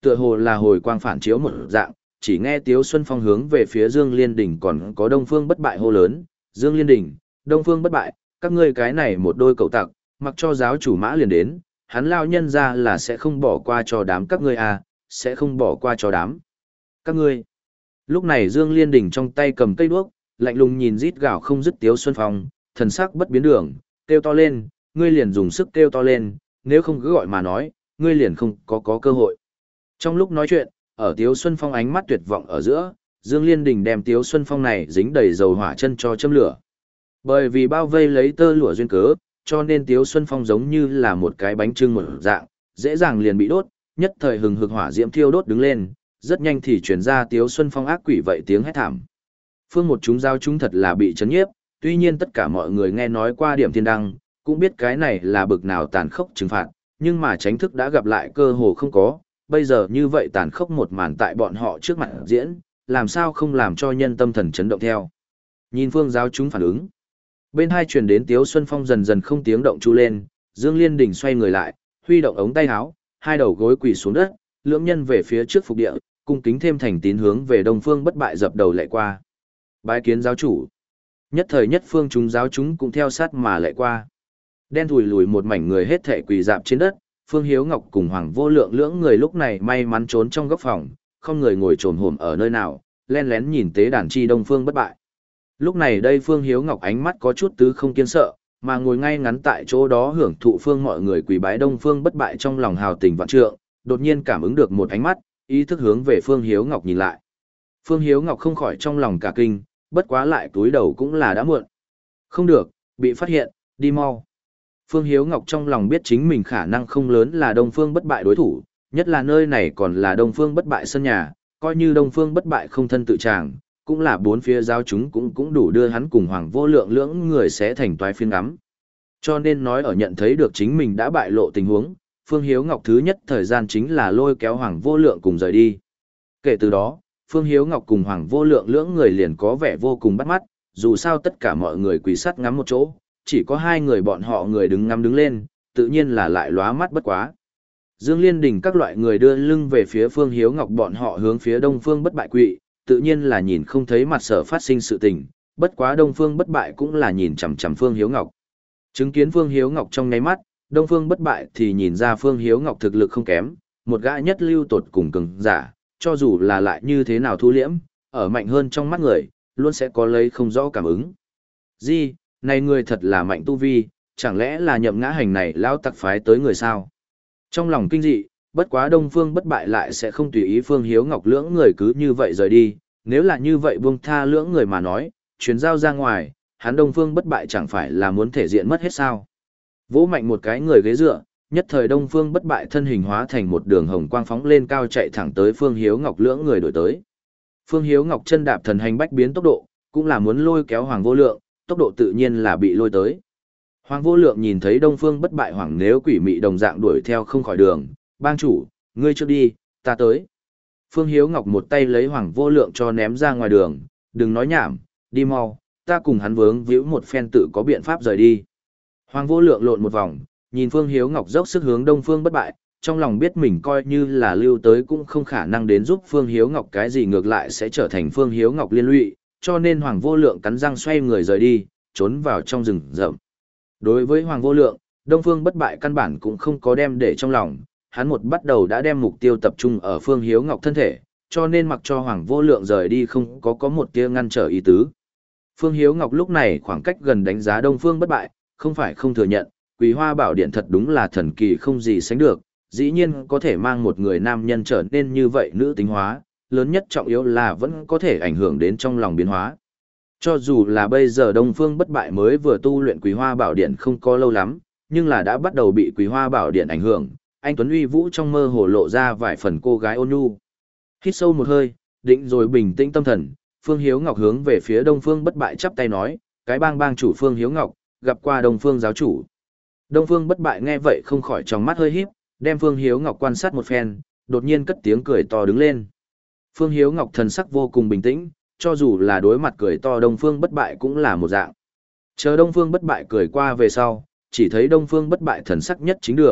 tựa hồ là hồi quang phản chiếu một dạng, chỉ nghe Tiếu Xuân Phong hướng về phía Dương Liên Đình còn có Đông Phương Bất Bại hô lớn, Dương Liên Đình, Đông Phương Bất Bại, các ngươi cái này một đôi cậu tặc, mặc cho giáo chủ mã liền đến, hắn lao nhân ra là sẽ không bỏ qua cho đám các ngươi à, sẽ không bỏ qua cho đám các ngươi. Lúc này Dương Liên Đình trong tay cầm cây đuốc, lạnh lùng nhìn rít gào không dứt Tiếu Xuân Phong, thần sắc bất biến đường, kêu to lên, ngươi liền dùng sức kêu to lên, nếu không cứ gọi mà nói, ngươi liền không có có cơ hội. Trong lúc nói chuyện, ở Tiếu Xuân Phong ánh mắt tuyệt vọng ở giữa, Dương Liên Đình đem Tiếu Xuân Phong này dính đầy dầu hỏa chân cho châm lửa. Bởi vì bao vây lấy tơ lụa duyên cớ, cho nên Tiếu Xuân Phong giống như là một cái bánh trưng một dạng, dễ dàng liền bị đốt, nhất thời hừng hực hỏa diễm thiêu đốt đứng lên, rất nhanh thì truyền ra Tiếu Xuân Phong ác quỷ vậy tiếng hét thảm. Phương một chúng giao chúng thật là bị chấn nhiếp, tuy nhiên tất cả mọi người nghe nói qua điểm thiên đăng, cũng biết cái này là bực nào tàn khốc trừng phạt, nhưng mà tránh thức đã gặp lại cơ hồ không có, bây giờ như vậy tàn khốc một màn tại bọn họ trước mặt diễn, làm sao không làm cho nhân tâm thần chấn động theo. Nhìn phương giáo chúng phản ứng. Bên hai truyền đến Tiếu Xuân Phong dần dần không tiếng động chu lên, Dương Liên Đình xoay người lại, huy động ống tay áo, hai đầu gối quỳ xuống đất, lưỡng nhân về phía trước phục địa, cung kính thêm thành tín hướng về Đông Phương Bất Bại dập đầu lạy qua. Bái kiến giáo chủ. Nhất thời nhất phương chúng giáo chúng cũng theo sát mà lạy qua. Đen thùi lùi một mảnh người hết thảy quỳ dạp trên đất, Phương Hiếu Ngọc cùng Hoàng Vô Lượng lưỡng người lúc này may mắn trốn trong góc phòng, không người ngồi trồm hổm ở nơi nào, len lén nhìn tế đàn chi Đông Phương Bất Bại. Lúc này đây Phương Hiếu Ngọc ánh mắt có chút tứ không kiên sợ, mà ngồi ngay ngắn tại chỗ đó hưởng thụ phương mọi người quỳ bái Đông Phương Bất Bại trong lòng hào tình vạn trượng, đột nhiên cảm ứng được một ánh mắt, ý thức hướng về Phương Hiếu Ngọc nhìn lại. Phương Hiếu Ngọc không khỏi trong lòng cả kinh, bất quá lại túi đầu cũng là đã muộn. Không được, bị phát hiện, đi mau. Phương Hiếu Ngọc trong lòng biết chính mình khả năng không lớn là Đông Phương Bất Bại đối thủ, nhất là nơi này còn là Đông Phương Bất Bại sân nhà, coi như Đông Phương Bất Bại không thân tự tràng, cũng là bốn phía giao chúng cũng cũng đủ đưa hắn cùng Hoàng Vô Lượng lưỡng người sẽ thành toái phiên ngắm. Cho nên nói ở nhận thấy được chính mình đã bại lộ tình huống, Phương Hiếu Ngọc thứ nhất thời gian chính là lôi kéo Hoàng Vô Lượng cùng rời đi. Kể từ đó, Phương Hiếu Ngọc cùng Hoàng Vô Lượng lưỡng người liền có vẻ vô cùng bắt mắt, dù sao tất cả mọi người quỳ sắt ngắm một chỗ, chỉ có hai người bọn họ người đứng ngắm đứng lên, tự nhiên là lại lóa mắt bất quá. Dương Liên Đình các loại người đưa lưng về phía Phương Hiếu Ngọc bọn họ hướng phía Đông Phương Bất Bại quỵ, tự nhiên là nhìn không thấy mặt sở phát sinh sự tình, bất quá Đông Phương Bất Bại cũng là nhìn chằm chằm Phương Hiếu Ngọc. Chứng kiến Phương Hiếu Ngọc trong nháy mắt, Đông Phương Bất Bại thì nhìn ra Phương Hiếu Ngọc thực lực không kém, một gã nhất lưu tột cùng cường giả, cho dù là lại như thế nào thu liễm, ở mạnh hơn trong mắt người, luôn sẽ có lấy không rõ cảm ứng. Di, này người thật là mạnh tu vi, chẳng lẽ là nhậm ngã hành này lao tặc phái tới người sao? Trong lòng kinh dị, bất quá Đông Phương Bất Bại lại sẽ không tùy ý Phương Hiếu Ngọc lưỡng người cứ như vậy rời đi, nếu là như vậy buông tha lưỡng người mà nói, chuyến giao ra ngoài, hắn Đông Phương Bất Bại chẳng phải là muốn thể diện mất hết sao? Vỗ mạnh một cái người ghế dựa, nhất thời Đông Phương Bất Bại thân hình hóa thành một đường hồng quang phóng lên cao chạy thẳng tới Phương Hiếu Ngọc lưỡng người đổi tới. Phương Hiếu Ngọc chân đạp thần hành bách biến tốc độ, cũng là muốn lôi kéo Hoàng Vô Lượng, tốc độ tự nhiên là bị lôi tới. Hoàng Vô Lượng nhìn thấy Đông Phương Bất Bại hoảng nếu quỷ mị đồng dạng đuổi theo không khỏi đường, bang chủ, ngươi trước đi, ta tới. Phương Hiếu Ngọc một tay lấy Hoàng Vô Lượng cho ném ra ngoài đường, đừng nói nhảm, đi mau, ta cùng hắn vướng víu một phen tự có biện pháp rời đi. Hoàng Vô Lượng lộn một vòng, nhìn Phương Hiếu Ngọc dốc sức hướng Đông Phương Bất Bại, trong lòng biết mình coi như là lưu tới cũng không khả năng đến giúp Phương Hiếu Ngọc cái gì ngược lại sẽ trở thành Phương Hiếu Ngọc liên lụy, cho nên Hoàng Vô Lượng cắn răng xoay người rời đi, trốn vào trong rừng rậm. Đối với Hoàng Vô Lượng, Đông Phương Bất Bại căn bản cũng không có đem để trong lòng, hắn một bắt đầu đã đem mục tiêu tập trung ở Phương Hiếu Ngọc thân thể, cho nên mặc cho Hoàng Vô Lượng rời đi không có có một tia ngăn trở ý tứ. Phương Hiếu Ngọc lúc này khoảng cách gần đánh giá Đông Phương Bất Bại, không phải không thừa nhận, Quý Hoa Bảo Điện thật đúng là thần kỳ không gì sánh được, dĩ nhiên có thể mang một người nam nhân trở nên như vậy nữ tính hóa, lớn nhất trọng yếu là vẫn có thể ảnh hưởng đến trong lòng biến hóa. Cho dù là bây giờ Đông Phương Bất Bại mới vừa tu luyện Quý Hoa Bảo Điện không có lâu lắm, nhưng là đã bắt đầu bị Quý Hoa Bảo Điện ảnh hưởng, anh Tuấn Uy Vũ trong mơ hồ lộ ra vài phần cô gái ôn nhu. Hít sâu một hơi, định rồi bình tĩnh tâm thần, Phương Hiếu Ngọc hướng về phía Đông Phương Bất Bại chắp tay nói, cái bang bang chủ Phương Hiếu Ngọc, gặp qua Đông Phương giáo chủ. Đông Phương Bất Bại nghe vậy không khỏi trong mắt hơi híp, đem Phương Hiếu Ngọc quan sát một phen, đột nhiên cất tiếng cười to đứng lên. Phương Hiếu Ngọc thần sắc vô cùng bình tĩnh, cho dù là đối mặt cười to Đông Phương Bất Bại cũng là một dạng. Chờ Đông Phương Bất Bại cười qua về sau, chỉ thấy Đông Phương Bất Bại thần sắc nhất chính đường,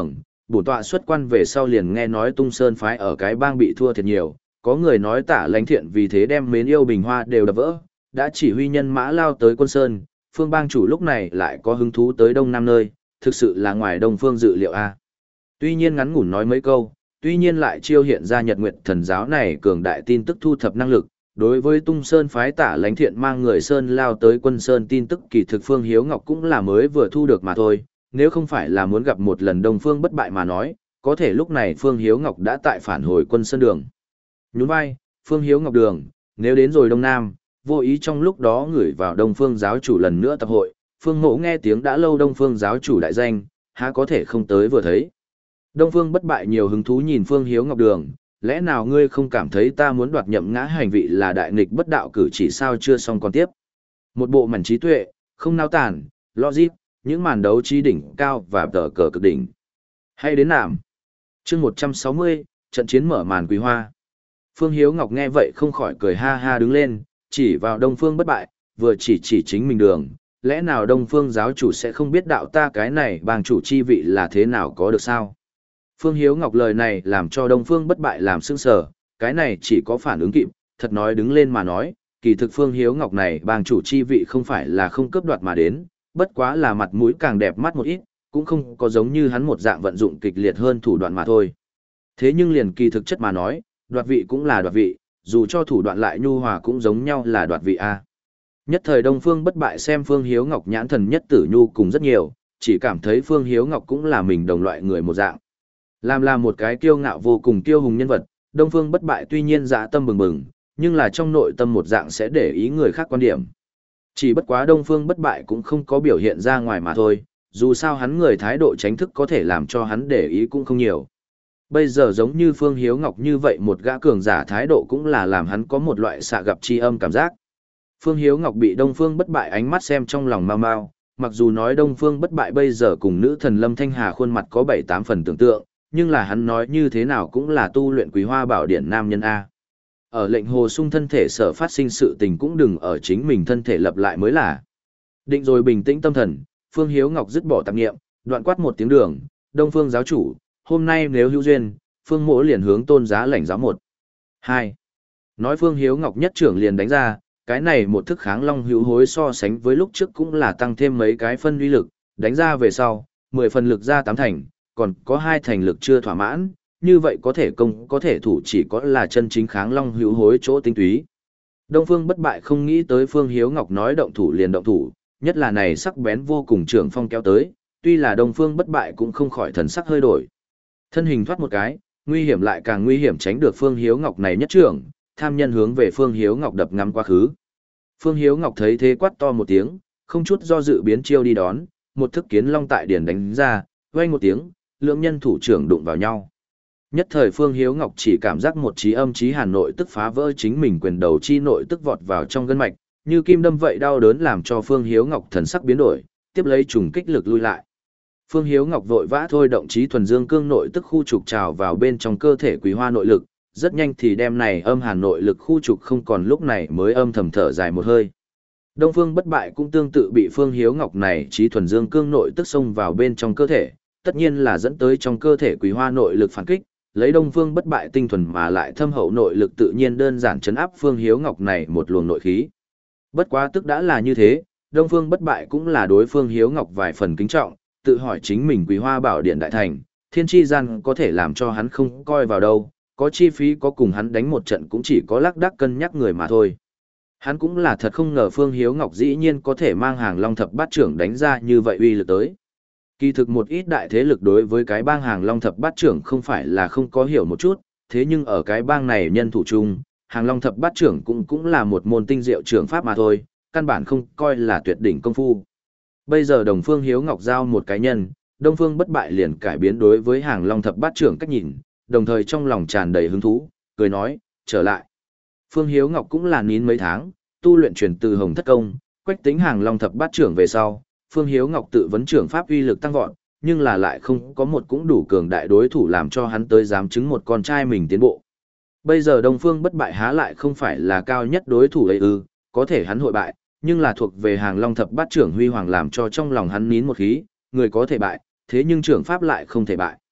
bổn tọa xuất quan về sau liền nghe nói Tung Sơn phái ở cái bang bị thua thiệt nhiều, có người nói Tả Lãnh Thiện vì thế đem mến yêu bình hoa đều đập vỡ, đã chỉ huy nhân mã lao tới Quân Sơn, Phương bang chủ lúc này lại có hứng thú tới Đông Nam nơi, thực sự là ngoài Đông Phương dự liệu a. Tuy nhiên ngắn ngủn nói mấy câu, tuy nhiên lại chiêu hiện ra Nhật Nguyệt Thần giáo này cường đại tin tức thu thập năng lực, đối với Tung Sơn phái Tả Lãnh Thiện mang người Sơn lao tới Quân Sơn tin tức kỳ thực Phương Hiếu Ngọc cũng là mới vừa thu được mà thôi, nếu không phải là muốn gặp một lần Đông Phương bất bại mà nói, có thể lúc này Phương Hiếu Ngọc đã tại phản hồi Quân Sơn đường. Nhún vai, Phương Hiếu Ngọc đường, nếu đến rồi Đông Nam, vô ý trong lúc đó ngửi vào Đông Phương giáo chủ lần nữa tập hội, Phương Mộ nghe tiếng đã lâu Đông Phương giáo chủ đại danh, há có thể không tới vừa thấy. Đông Phương bất bại nhiều hứng thú nhìn Phương Hiếu Ngọc đường, lẽ nào ngươi không cảm thấy ta muốn đoạt nhậm ngã hành vị là đại nghịch bất đạo cử chỉ sao chưa xong còn tiếp. Một bộ mảnh trí tuệ, không nao tản, logic, những màn đấu trí đỉnh cao và tờ cờ cực đỉnh. Hay đến nàm. chương một trăm sáu mươi, trận chiến mở màn quý hoa. Phương Hiếu Ngọc nghe vậy không khỏi cười ha ha đứng lên, chỉ vào Đông Phương bất bại, vừa chỉ chỉ chính mình đường. Lẽ nào Đông Phương giáo chủ sẽ không biết đạo ta cái này bang chủ chi vị là thế nào có được sao? Phương Hiếu Ngọc lời này làm cho Đông Phương bất bại làm sững sờ, cái này chỉ có phản ứng kịp, thật nói đứng lên mà nói, kỳ thực Phương Hiếu Ngọc này bang chủ chi vị không phải là không cướp đoạt mà đến, bất quá là mặt mũi càng đẹp mắt một ít, cũng không có giống như hắn một dạng vận dụng kịch liệt hơn thủ đoạn mà thôi. Thế nhưng liền kỳ thực chất mà nói, đoạt vị cũng là đoạt vị, dù cho thủ đoạn lại nhu hòa cũng giống nhau là đoạt vị a. Nhất thời Đông Phương bất bại xem Phương Hiếu Ngọc nhãn thần nhất tử nhu cùng rất nhiều, chỉ cảm thấy Phương Hiếu Ngọc cũng là mình đồng loại người một dạng. Làm là một cái kiêu ngạo vô cùng kiêu hùng nhân vật, Đông Phương bất bại tuy nhiên dạ tâm bừng bừng, nhưng là trong nội tâm một dạng sẽ để ý người khác quan điểm. Chỉ bất quá Đông Phương bất bại cũng không có biểu hiện ra ngoài mà thôi, dù sao hắn người thái độ tránh thức có thể làm cho hắn để ý cũng không nhiều. Bây giờ giống như Phương Hiếu Ngọc như vậy một gã cường giả thái độ cũng là làm hắn có một loại xạ gặp tri âm cảm giác. Phương Hiếu Ngọc bị Đông Phương bất bại ánh mắt xem trong lòng mau mau, mặc dù nói Đông Phương bất bại bây giờ cùng nữ thần Lâm Thanh Hà khuôn mặt có bảy tám phần tưởng tượng, nhưng là hắn nói như thế nào cũng là tu luyện Quý Hoa Bảo Điển nam nhân A. Ở lệnh hồ sung thân thể sở phát sinh sự tình cũng đừng ở chính mình thân thể lập lại mới là. Định rồi bình tĩnh tâm thần, Phương Hiếu Ngọc dứt bỏ tạp nghiệm, đoạn quát một tiếng đường, Đông Phương giáo chủ, hôm nay nếu hữu duyên, Phương mỗ liền hướng tôn giá lãnh giáo một. Hai. Nói Phương Hiếu Ngọc nhất trưởng liền đánh ra, cái này một thức kháng long hữu hối so sánh với lúc trước cũng là tăng thêm mấy cái phân uy lực, đánh ra về sau, mười phần lực ra tám thành, còn có hai thành lực chưa thỏa mãn, như vậy có thể công có thể thủ chỉ có là chân chính kháng long hữu hối chỗ tinh túy. Đông Phương bất bại không nghĩ tới Phương Hiếu Ngọc nói động thủ liền động thủ, nhất là này sắc bén vô cùng trưởng phong kéo tới, tuy là Đông Phương bất bại cũng không khỏi thần sắc hơi đổi. Thân hình thoát một cái, nguy hiểm lại càng nguy hiểm tránh được Phương Hiếu Ngọc này nhất trưởng, tham nhân hướng về Phương Hiếu Ngọc đập ngắm quá khứ. Phương Hiếu Ngọc thấy thế quát to một tiếng, không chút do dự biến chiêu đi đón, một thức kiến long tại điển đánh ra, vang một tiếng, lượng nhân thủ trưởng đụng vào nhau. Nhất thời Phương Hiếu Ngọc chỉ cảm giác một trí âm trí hàn nội tức phá vỡ chính mình quyền đầu chi nội tức vọt vào trong gân mạch, như kim đâm vậy đau đớn làm cho Phương Hiếu Ngọc thần sắc biến đổi, tiếp lấy trùng kích lực lui lại. Phương Hiếu Ngọc vội vã thôi động trí thuần dương cương nội tức khu trục trào vào bên trong cơ thể Quý Hoa nội lực, rất nhanh thì đem này âm hàn nội lực khu trục không còn lúc này mới âm thầm thở dài một hơi. Đông Phương bất bại cũng tương tự bị Phương Hiếu Ngọc này trí thuần dương cương nội tức xông vào bên trong cơ thể, tất nhiên là dẫn tới trong cơ thể Quý Hoa nội lực phản kích, lấy Đông Phương bất bại tinh thuần mà lại thâm hậu nội lực tự nhiên đơn giản chấn áp Phương Hiếu Ngọc này một luồng nội khí. Bất quá tức đã là như thế, Đông Phương bất bại cũng là đối Phương Hiếu Ngọc vài phần kính trọng, tự hỏi chính mình Quý Hoa Bảo Điện đại thành, thiên chi gian có thể làm cho hắn không coi vào đâu, có chi phí có cùng hắn đánh một trận cũng chỉ có lác đác cân nhắc người mà thôi. Hắn cũng là thật không ngờ Phương Hiếu Ngọc dĩ nhiên có thể mang hàng Long Thập Bát Trưởng đánh ra như vậy uy lực tới. Kỳ thực một ít đại thế lực đối với cái bang hàng Long Thập Bát Trưởng không phải là không có hiểu một chút, thế nhưng ở cái bang này nhân thủ chung, hàng Long Thập Bát Trưởng cũng cũng là một môn tinh diệu trưởng pháp mà thôi, căn bản không coi là tuyệt đỉnh công phu. Bây giờ Đồng Phương Hiếu Ngọc giao một cái nhân, Đông Phương bất bại liền cải biến đối với hàng Long Thập Bát Trưởng cách nhìn, đồng thời trong lòng tràn đầy hứng thú, cười nói, trở lại. Phương Hiếu Ngọc cũng là nín mấy tháng, tu luyện truyền từ Hồng Thất Công, quách tính hàng Long Thập Bát Trưởng về sau, Phương Hiếu Ngọc tự vấn trưởng pháp uy lực tăng vọt, nhưng là lại không có một cũng đủ cường đại đối thủ làm cho hắn tới dám chứng một con trai mình tiến bộ. Bây giờ Đông Phương bất bại há lại không phải là cao nhất đối thủ ấy ư, có thể hắn hội bại, nhưng là thuộc về hàng Long Thập Bát Trưởng huy hoàng làm cho trong lòng hắn nín một khí, người có thể bại, thế nhưng trưởng pháp lại không thể bại.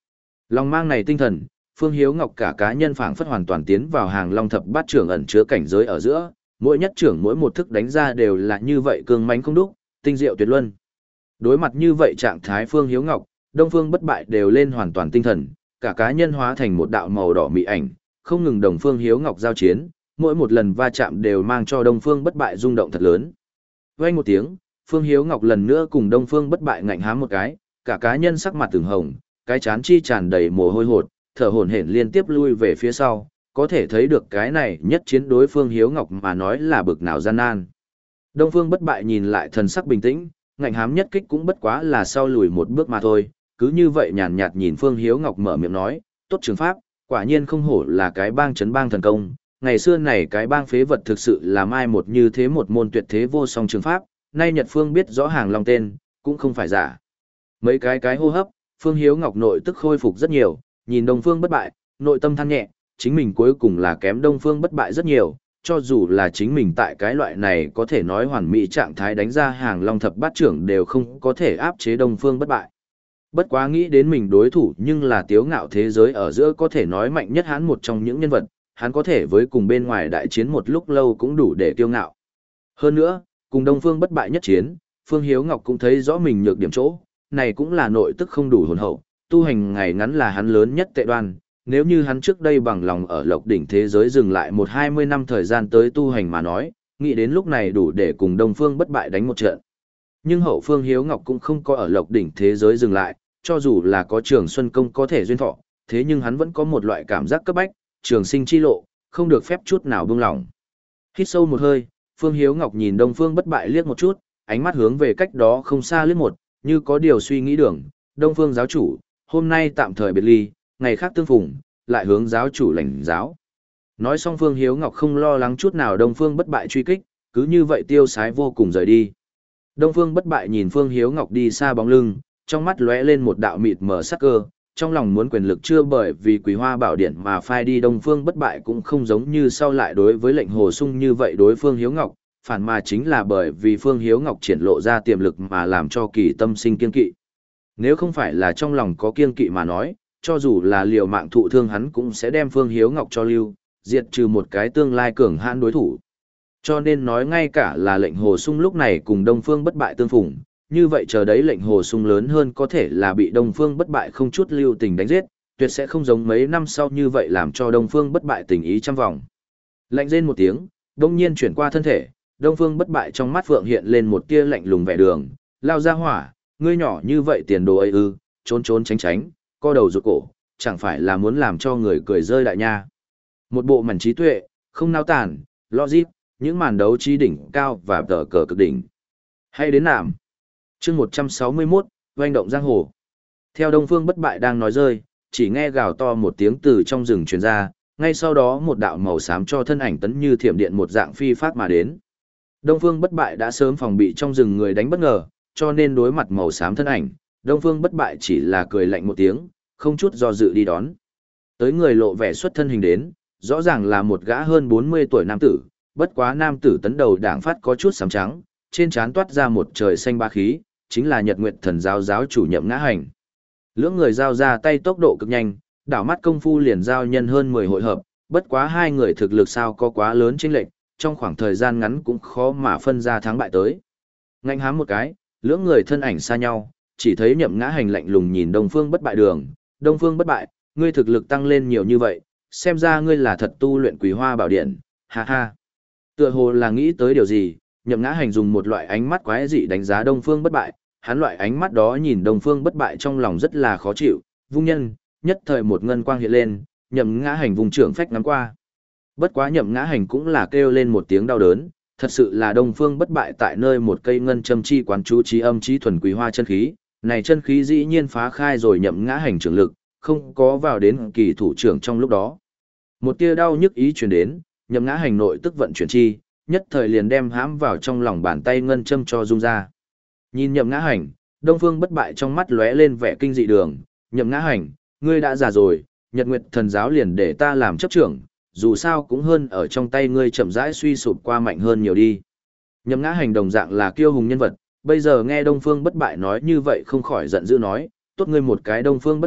Lòng mang này tinh thần, Phương Hiếu Ngọc cả cá nhân phảng phất hoàn toàn tiến vào hàng long thập bát trưởng ẩn chứa cảnh giới ở giữa, mỗi nhất trưởng mỗi một thức đánh ra đều là như vậy cương mãnh không đúc, tinh diệu tuyệt luân. Đối mặt như vậy trạng thái Phương Hiếu Ngọc, Đông Phương Bất Bại đều lên hoàn toàn tinh thần, cả cá nhân hóa thành một đạo màu đỏ mị ảnh, không ngừng đồng Phương Hiếu Ngọc giao chiến, mỗi một lần va chạm đều mang cho Đông Phương Bất Bại rung động thật lớn. Vang một tiếng, Phương Hiếu Ngọc lần nữa cùng Đông Phương Bất Bại ngạnh hám một cái, cả cá nhân sắc mặt từng hồng, cái chán chi tràn đầy mồ hôi hột, thở hổn hển liên tiếp lui về phía sau, có thể thấy được cái này nhất chiến đối Phương Hiếu Ngọc mà nói là bực nào gian nan. Đông Phương Bất Bại nhìn lại thần sắc bình tĩnh, ngạnh hám nhất kích cũng bất quá là sau lùi một bước mà thôi, cứ như vậy nhàn nhạt nhìn Phương Hiếu Ngọc mở miệng nói, tốt trường pháp, quả nhiên không hổ là cái bang chấn bang thần công, ngày xưa này cái bang phế vật thực sự là mai một như thế một môn tuyệt thế vô song trường pháp, nay Nhật Phương biết rõ hàng long tên, cũng không phải giả. Mấy cái cái hô hấp, Phương Hiếu Ngọc nội tức khôi phục rất nhiều, nhìn Đông Phương Bất Bại, nội tâm than nhẹ, chính mình cuối cùng là kém Đông Phương Bất Bại rất nhiều, cho dù là chính mình tại cái loại này có thể nói hoàn mỹ trạng thái đánh ra hàng long thập bát trưởng đều không có thể áp chế Đông Phương Bất Bại. Bất quá nghĩ đến mình đối thủ nhưng là tiếu ngạo thế giới ở giữa có thể nói mạnh nhất hắn một trong những nhân vật, hắn có thể với cùng bên ngoài đại chiến một lúc lâu cũng đủ để kiêu ngạo. Hơn nữa, cùng Đông Phương Bất Bại nhất chiến, Phương Hiếu Ngọc cũng thấy rõ mình nhược điểm chỗ, này cũng là nội tức không đủ hồn hậu, tu hành ngày ngắn là hắn lớn nhất tệ đoan, nếu như hắn trước đây bằng lòng ở Lộc đỉnh thế giới dừng lại một hai mươi năm thời gian tới tu hành mà nói, nghĩ đến lúc này đủ để cùng Đông Phương Bất Bại đánh một trận. Nhưng hậu Phương Hiếu Ngọc cũng không có ở Lộc đỉnh thế giới dừng lại, cho dù là có Trường Xuân Công có thể duyên thọ, thế nhưng hắn vẫn có một loại cảm giác cấp bách, trường sinh chi lộ, không được phép chút nào buông lỏng. Hít sâu một hơi, Phương Hiếu Ngọc nhìn Đông Phương Bất Bại liếc một chút, ánh mắt hướng về cách đó không xa liếc một, như có điều suy nghĩ đường, Đông Phương giáo chủ, hôm nay tạm thời biệt ly, ngày khác tương phùng, lại hướng giáo chủ lãnh giáo. Nói xong Phương Hiếu Ngọc không lo lắng chút nào Đông Phương Bất Bại truy kích, cứ như vậy tiêu sái vô cùng rời đi. Đông Phương Bất Bại nhìn Phương Hiếu Ngọc đi xa bóng lưng, trong mắt lóe lên một đạo mịt mờ sắc cơ, trong lòng muốn quyền lực chưa bởi vì Quý Hoa Bảo Điện mà phai đi. Đông Phương Bất Bại cũng không giống như sau lại đối với lệnh Hồ Sung như vậy đối Phương Hiếu Ngọc, phản mà chính là bởi vì Phương Hiếu Ngọc triển lộ ra tiềm lực mà làm cho Kỳ tâm sinh kiên kỵ. Nếu không phải là trong lòng có kiên kỵ mà nói, cho dù là liều mạng thụ thương hắn cũng sẽ đem Phương Hiếu Ngọc cho lưu, diệt trừ một cái tương lai cường hãn đối thủ. Cho nên nói ngay cả là lệnh Hồ Sung lúc này cùng Đông Phương Bất Bại tương phùng, như vậy chờ đấy lệnh Hồ Sung lớn hơn có thể là bị Đông Phương Bất Bại không chút lưu tình đánh giết, tuyệt sẽ không giống mấy năm sau như vậy làm cho Đông Phương Bất Bại tình ý trăm vòng. Lạnh rên một tiếng, đông nhiên chuyển qua thân thể, Đông Phương Bất Bại trong mắt phượng hiện lên một tia lạnh lùng vẻ đường, lao ra hỏa, ngươi nhỏ như vậy tiền đồ ấy ư, trốn trốn tránh tránh, co đầu rụt cổ, chẳng phải là muốn làm cho người cười rơi đại nha. Một bộ mảnh trí tuệ, không nao tản, logic, những màn đấu trí đỉnh cao và tờ cờ cực đỉnh. Hay đến nạm. chương một trăm sáu mươi mốt, oanh động giang hồ. Theo Đông Phương Bất Bại đang nói rơi, chỉ nghe gào to một tiếng từ trong rừng truyền ra, ngay sau đó một đạo màu xám cho thân ảnh tấn như thiểm điện một dạng phi phát mà đến. Đông Phương Bất Bại đã sớm phòng bị trong rừng người đánh bất ngờ, cho nên đối mặt màu xám thân ảnh, Đông Phương Bất Bại chỉ là cười lạnh một tiếng, không chút do dự đi đón. Tới người lộ vẻ xuất thân hình đến, rõ ràng là một gã hơn bốn mươi tuổi nam tử, bất quá nam tử tấn đầu đảng phát có chút sám trắng, trên trán toát ra một trời xanh ba khí, chính là Nhật Nguyệt Thần giáo giáo chủ Nhậm Ngã Hành. Lưỡng người giao ra tay tốc độ cực nhanh, đảo mắt công phu liền giao nhân hơn mười hội hợp, bất quá hai người thực lực sao có quá lớn chênh lệch, trong khoảng thời gian ngắn cũng khó mà phân ra thắng bại tới. Ngạnh hám một cái, lưỡng người thân ảnh xa nhau, chỉ thấy Nhậm Ngã Hành lạnh lùng nhìn Đông Phương Bất Bại đường, Đông Phương Bất Bại, ngươi thực lực tăng lên nhiều như vậy, xem ra ngươi là thật tu luyện Quý Hoa Bảo Điện, ha ha. Tựa hồ là nghĩ tới điều gì, Nhậm Ngã Hành dùng một loại ánh mắt quái dị đánh giá Đông Phương Bất Bại, hắn loại ánh mắt đó nhìn Đông Phương Bất Bại trong lòng rất là khó chịu, vung nhân, nhất thời một ngân quang hiện lên, Nhậm Ngã Hành vùng trưởng phách ngắm qua. Bất quá Nhậm Ngã Hành cũng là kêu lên một tiếng đau đớn, thật sự là Đông Phương Bất Bại tại nơi một cây ngân châm chi quán chú trí âm trí thuần Quý Hoa chân khí, này chân khí dĩ nhiên phá khai rồi Nhậm Ngã Hành trưởng lực, không có vào đến kỳ thủ trưởng trong lúc đó. Một tia đau nhức ý truyền đến, Nhậm Ngã Hành nội tức vận chuyển chi, nhất thời liền đem hãm vào trong lòng bàn tay ngân châm cho rung ra. Nhìn Nhậm Ngã Hành, Đông Phương Bất Bại trong mắt lóe lên vẻ kinh dị đường, Nhậm Ngã Hành, ngươi đã già rồi, Nhật Nguyệt Thần giáo liền để ta làm chấp trưởng, dù sao cũng hơn ở trong tay ngươi chậm rãi suy sụp qua mạnh hơn nhiều đi. Nhậm Ngã Hành đồng dạng là kiêu hùng nhân vật, bây giờ nghe Đông Phương Bất Bại nói như vậy không khỏi giận dữ nói, tốt ngươi một cái Đông Phương Bất Bại,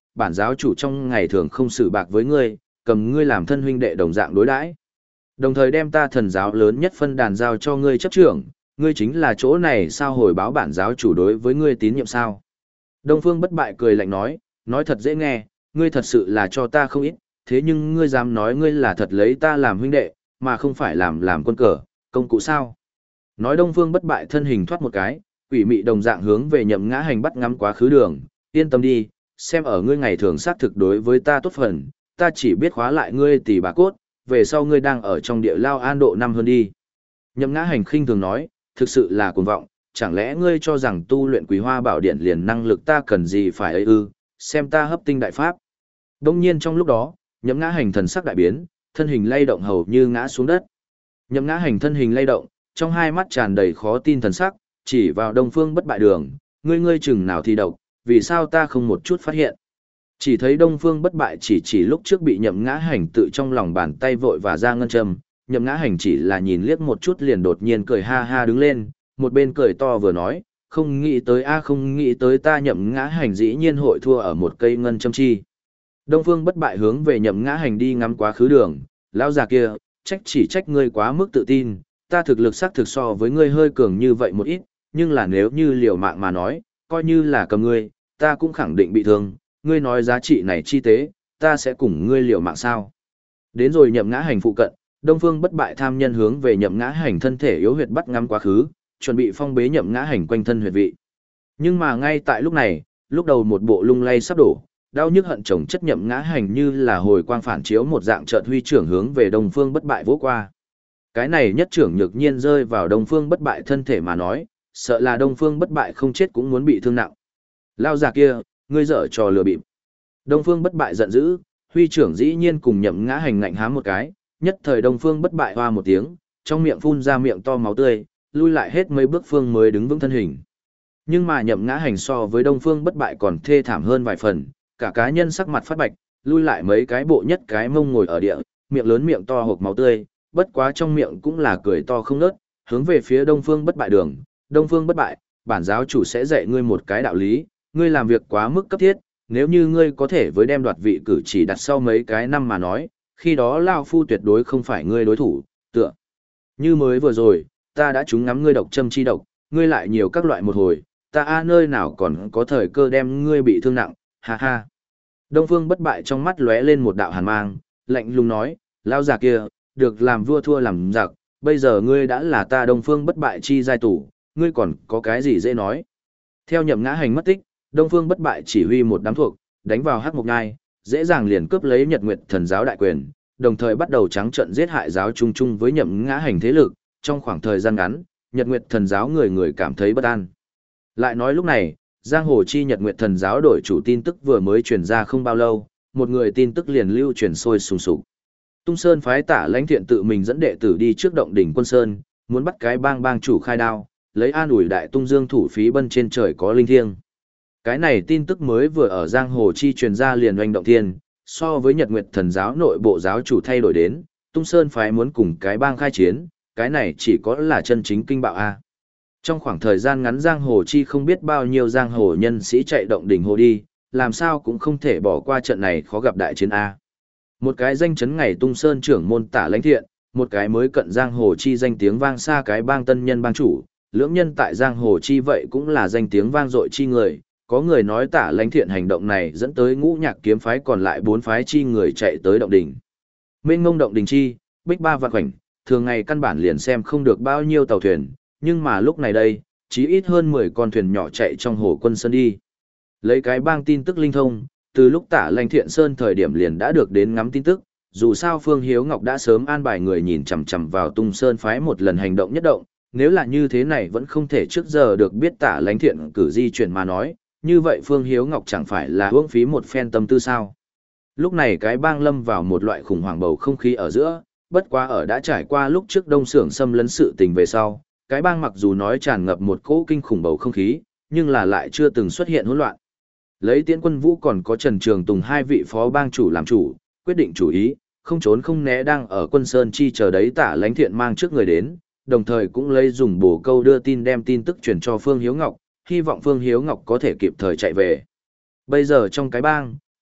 bản giáo chủ trong ngày thường không xử bạc với ngươi, cầm ngươi làm thân huynh đệ đồng dạng đối đãi. Đồng thời đem ta thần giáo lớn nhất phân đàn giao cho ngươi chấp trưởng, ngươi chính là chỗ này sao hồi báo bản giáo chủ đối với ngươi tín nhiệm sao. Đông Phương Bất Bại cười lạnh nói, nói thật dễ nghe, ngươi thật sự là cho ta không ít, thế nhưng ngươi dám nói ngươi là thật lấy ta làm huynh đệ, mà không phải làm làm quân cờ, công cụ sao. Nói Đông Phương Bất Bại thân hình thoát một cái, quỷ mị đồng dạng hướng về Nhậm Ngã Hành bắt ngắm quá khứ đường, yên tâm đi, xem ở ngươi ngày thường xác thực đối với ta tốt phần, ta chỉ biết khóa lại ngươi tỷ bà cốt, về sau ngươi đang ở trong địa lao an độ năm hơn đi. Nhậm Ngã Hành khinh thường nói, thực sự là cuồng vọng, chẳng lẽ ngươi cho rằng tu luyện Quý Hoa Bảo Điện liền năng lực ta cần gì phải ấy ư, xem ta hấp tinh đại pháp. Đông nhiên trong lúc đó, Nhậm Ngã Hành thần sắc đại biến, thân hình lay động hầu như ngã xuống đất. Nhậm Ngã Hành thân hình lay động, trong hai mắt tràn đầy khó tin thần sắc, chỉ vào Đông Phương Bất Bại đường, ngươi ngươi chừng nào thì độc, vì sao ta không một chút phát hiện. Chỉ thấy Đông Phương Bất Bại chỉ chỉ lúc trước bị Nhậm Ngã Hành tự trong lòng bàn tay vội và ra ngân châm, Nhậm Ngã Hành chỉ là nhìn liếc một chút liền đột nhiên cười ha ha đứng lên, một bên cười to vừa nói, không nghĩ tới a không nghĩ tới ta Nhậm Ngã Hành dĩ nhiên hội thua ở một cây ngân châm chi. Đông Phương Bất Bại hướng về Nhậm Ngã Hành đi ngắm quá khứ đường, lão già kia, trách chỉ trách ngươi quá mức tự tin, ta thực lực xác thực so với ngươi hơi cường như vậy một ít, nhưng là nếu như liều mạng mà nói, coi như là cầm ngươi, ta cũng khẳng định bị thương, ngươi nói giá trị này chi tế, ta sẽ cùng ngươi liều mạng sao. Đến rồi Nhậm Ngã Hành phụ cận, Đông Phương Bất Bại tham nhân hướng về Nhậm Ngã Hành thân thể yếu huyệt bắt ngắm quá khứ, chuẩn bị phong bế Nhậm Ngã Hành quanh thân huyệt vị. Nhưng mà ngay tại lúc này, lúc đầu một bộ lung lay sắp đổ, đau nhức hận chồng chất Nhậm Ngã Hành như là hồi quang phản chiếu một dạng chợt huy trưởng hướng về Đông Phương Bất Bại vỗ qua. Cái này nhất trưởng nhược nhiên rơi vào Đông Phương Bất Bại thân thể mà nói, sợ là Đông Phương Bất Bại không chết cũng muốn bị thương nặng. Lao già kia, ngươi dở trò lừa bịp. Đông Phương Bất Bại giận dữ, huy trưởng dĩ nhiên cùng Nhậm Ngã Hành ngạnh hám một cái, nhất thời Đông Phương Bất Bại hoa một tiếng, trong miệng phun ra miệng to máu tươi, lui lại hết mấy bước phương mới đứng vững thân hình. Nhưng mà Nhậm Ngã Hành so với Đông Phương Bất Bại còn thê thảm hơn vài phần, cả cá nhân sắc mặt phát bạch, lui lại mấy cái bộ nhất cái mông ngồi ở địa, miệng lớn miệng to hộc máu tươi, bất quá trong miệng cũng là cười to không ngớt, hướng về phía Đông Phương Bất Bại đường, Đông Phương Bất Bại, bản giáo chủ sẽ dạy ngươi một cái đạo lý, ngươi làm việc quá mức cấp thiết, nếu như ngươi có thể với đem đoạt vị cử chỉ đặt sau mấy cái năm mà nói, khi đó Lao Phu tuyệt đối không phải ngươi đối thủ, tựa. Như mới vừa rồi, ta đã trúng ngắm ngươi độc châm chi độc, ngươi lại nhiều các loại một hồi, ta a nơi nào còn có thời cơ đem ngươi bị thương nặng, ha ha. Đông Phương Bất Bại trong mắt lóe lên một đạo hàn mang, lạnh lùng nói, Lao già kia, được làm vua thua làm giặc, bây giờ ngươi đã là ta Đông Phương Bất Bại chi giai tủ, ngươi còn có cái gì dễ nói. Theo Nhậm Ngã Hành mất tích, Đông Phương Bất Bại chỉ huy một đám thuộc, đánh vào Hắc Mộc Nhai, dễ dàng liền cướp lấy Nhật Nguyệt Thần giáo đại quyền, đồng thời bắt đầu trắng trợn giết hại giáo chung chung với Nhậm Ngã Hành thế lực, trong khoảng thời gian ngắn, Nhật Nguyệt Thần giáo người người cảm thấy bất an. Lại nói lúc này, giang hồ chi Nhật Nguyệt Thần giáo đổi chủ tin tức vừa mới truyền ra không bao lâu, một người tin tức liền lưu truyền sôi sùng sục. Tung Sơn phái Tả Lãnh Thiện tự mình dẫn đệ tử đi trước động đỉnh Quân Sơn, muốn bắt cái bang bang chủ khai đao, lấy an ủi đại tung dương thủ phí bân trên trời có linh thiêng. Cái này tin tức mới vừa ở giang hồ chi truyền ra liền oanh động thiên, so với Nhật Nguyệt Thần giáo nội bộ giáo chủ thay đổi đến, Tung Sơn phái muốn cùng cái bang khai chiến, cái này chỉ có là chân chính kinh bạo a. Trong khoảng thời gian ngắn giang hồ chi không biết bao nhiêu giang hồ nhân sĩ chạy động đỉnh hồ đi, làm sao cũng không thể bỏ qua trận này khó gặp đại chiến a. Một cái danh chấn ngày Tung Sơn trưởng môn Tả Lãnh Thiện, một cái mới cận giang hồ chi danh tiếng vang xa cái bang tân nhân bang chủ, lưỡng nhân tại giang hồ chi vậy cũng là danh tiếng vang dội chi người, có người nói Tả Lãnh Thiện hành động này dẫn tới ngũ nhạc kiếm phái còn lại bốn phái chi người chạy tới động đỉnh. Mênh mông động đỉnh chi, bích ba vạn khoảnh, thường ngày căn bản liền xem không được bao nhiêu tàu thuyền, nhưng mà lúc này đây, chí ít hơn mười con thuyền nhỏ chạy trong hồ Quân Sơn đi. Lấy cái bang tin tức linh thông, từ lúc Tả Lãnh Thiện Sơn thời điểm liền đã được đến ngắm tin tức, dù sao Phương Hiếu Ngọc đã sớm an bài người nhìn chằm chằm vào Tung Sơn phái một lần hành động nhất động, nếu là như thế này vẫn không thể trước giờ được biết Tả Lãnh Thiện cử di chuyển mà nói, như vậy Phương Hiếu Ngọc chẳng phải là uổng phí một phen tâm tư sao. Lúc này cái bang lâm vào một loại khủng hoảng bầu không khí ở giữa, bất quá ở đã trải qua lúc trước Đông Xưởng xâm lấn sự tình về sau, cái bang mặc dù nói tràn ngập một cỗ kinh khủng bầu không khí, nhưng là lại chưa từng xuất hiện hỗn loạn. Lấy Tiễn Quân Vũ còn có Trần Trường Tùng hai vị phó bang chủ làm chủ, quyết định chủ ý, không trốn không né đang ở Quân Sơn chi chờ đấy Tả Lãnh Thiện mang trước người đến, đồng thời cũng lấy dùng bổ câu đưa tin đem tin tức truyền cho Phương Hiếu Ngọc, hy vọng Phương Hiếu Ngọc có thể kịp thời chạy về. Bây giờ trong cái bang,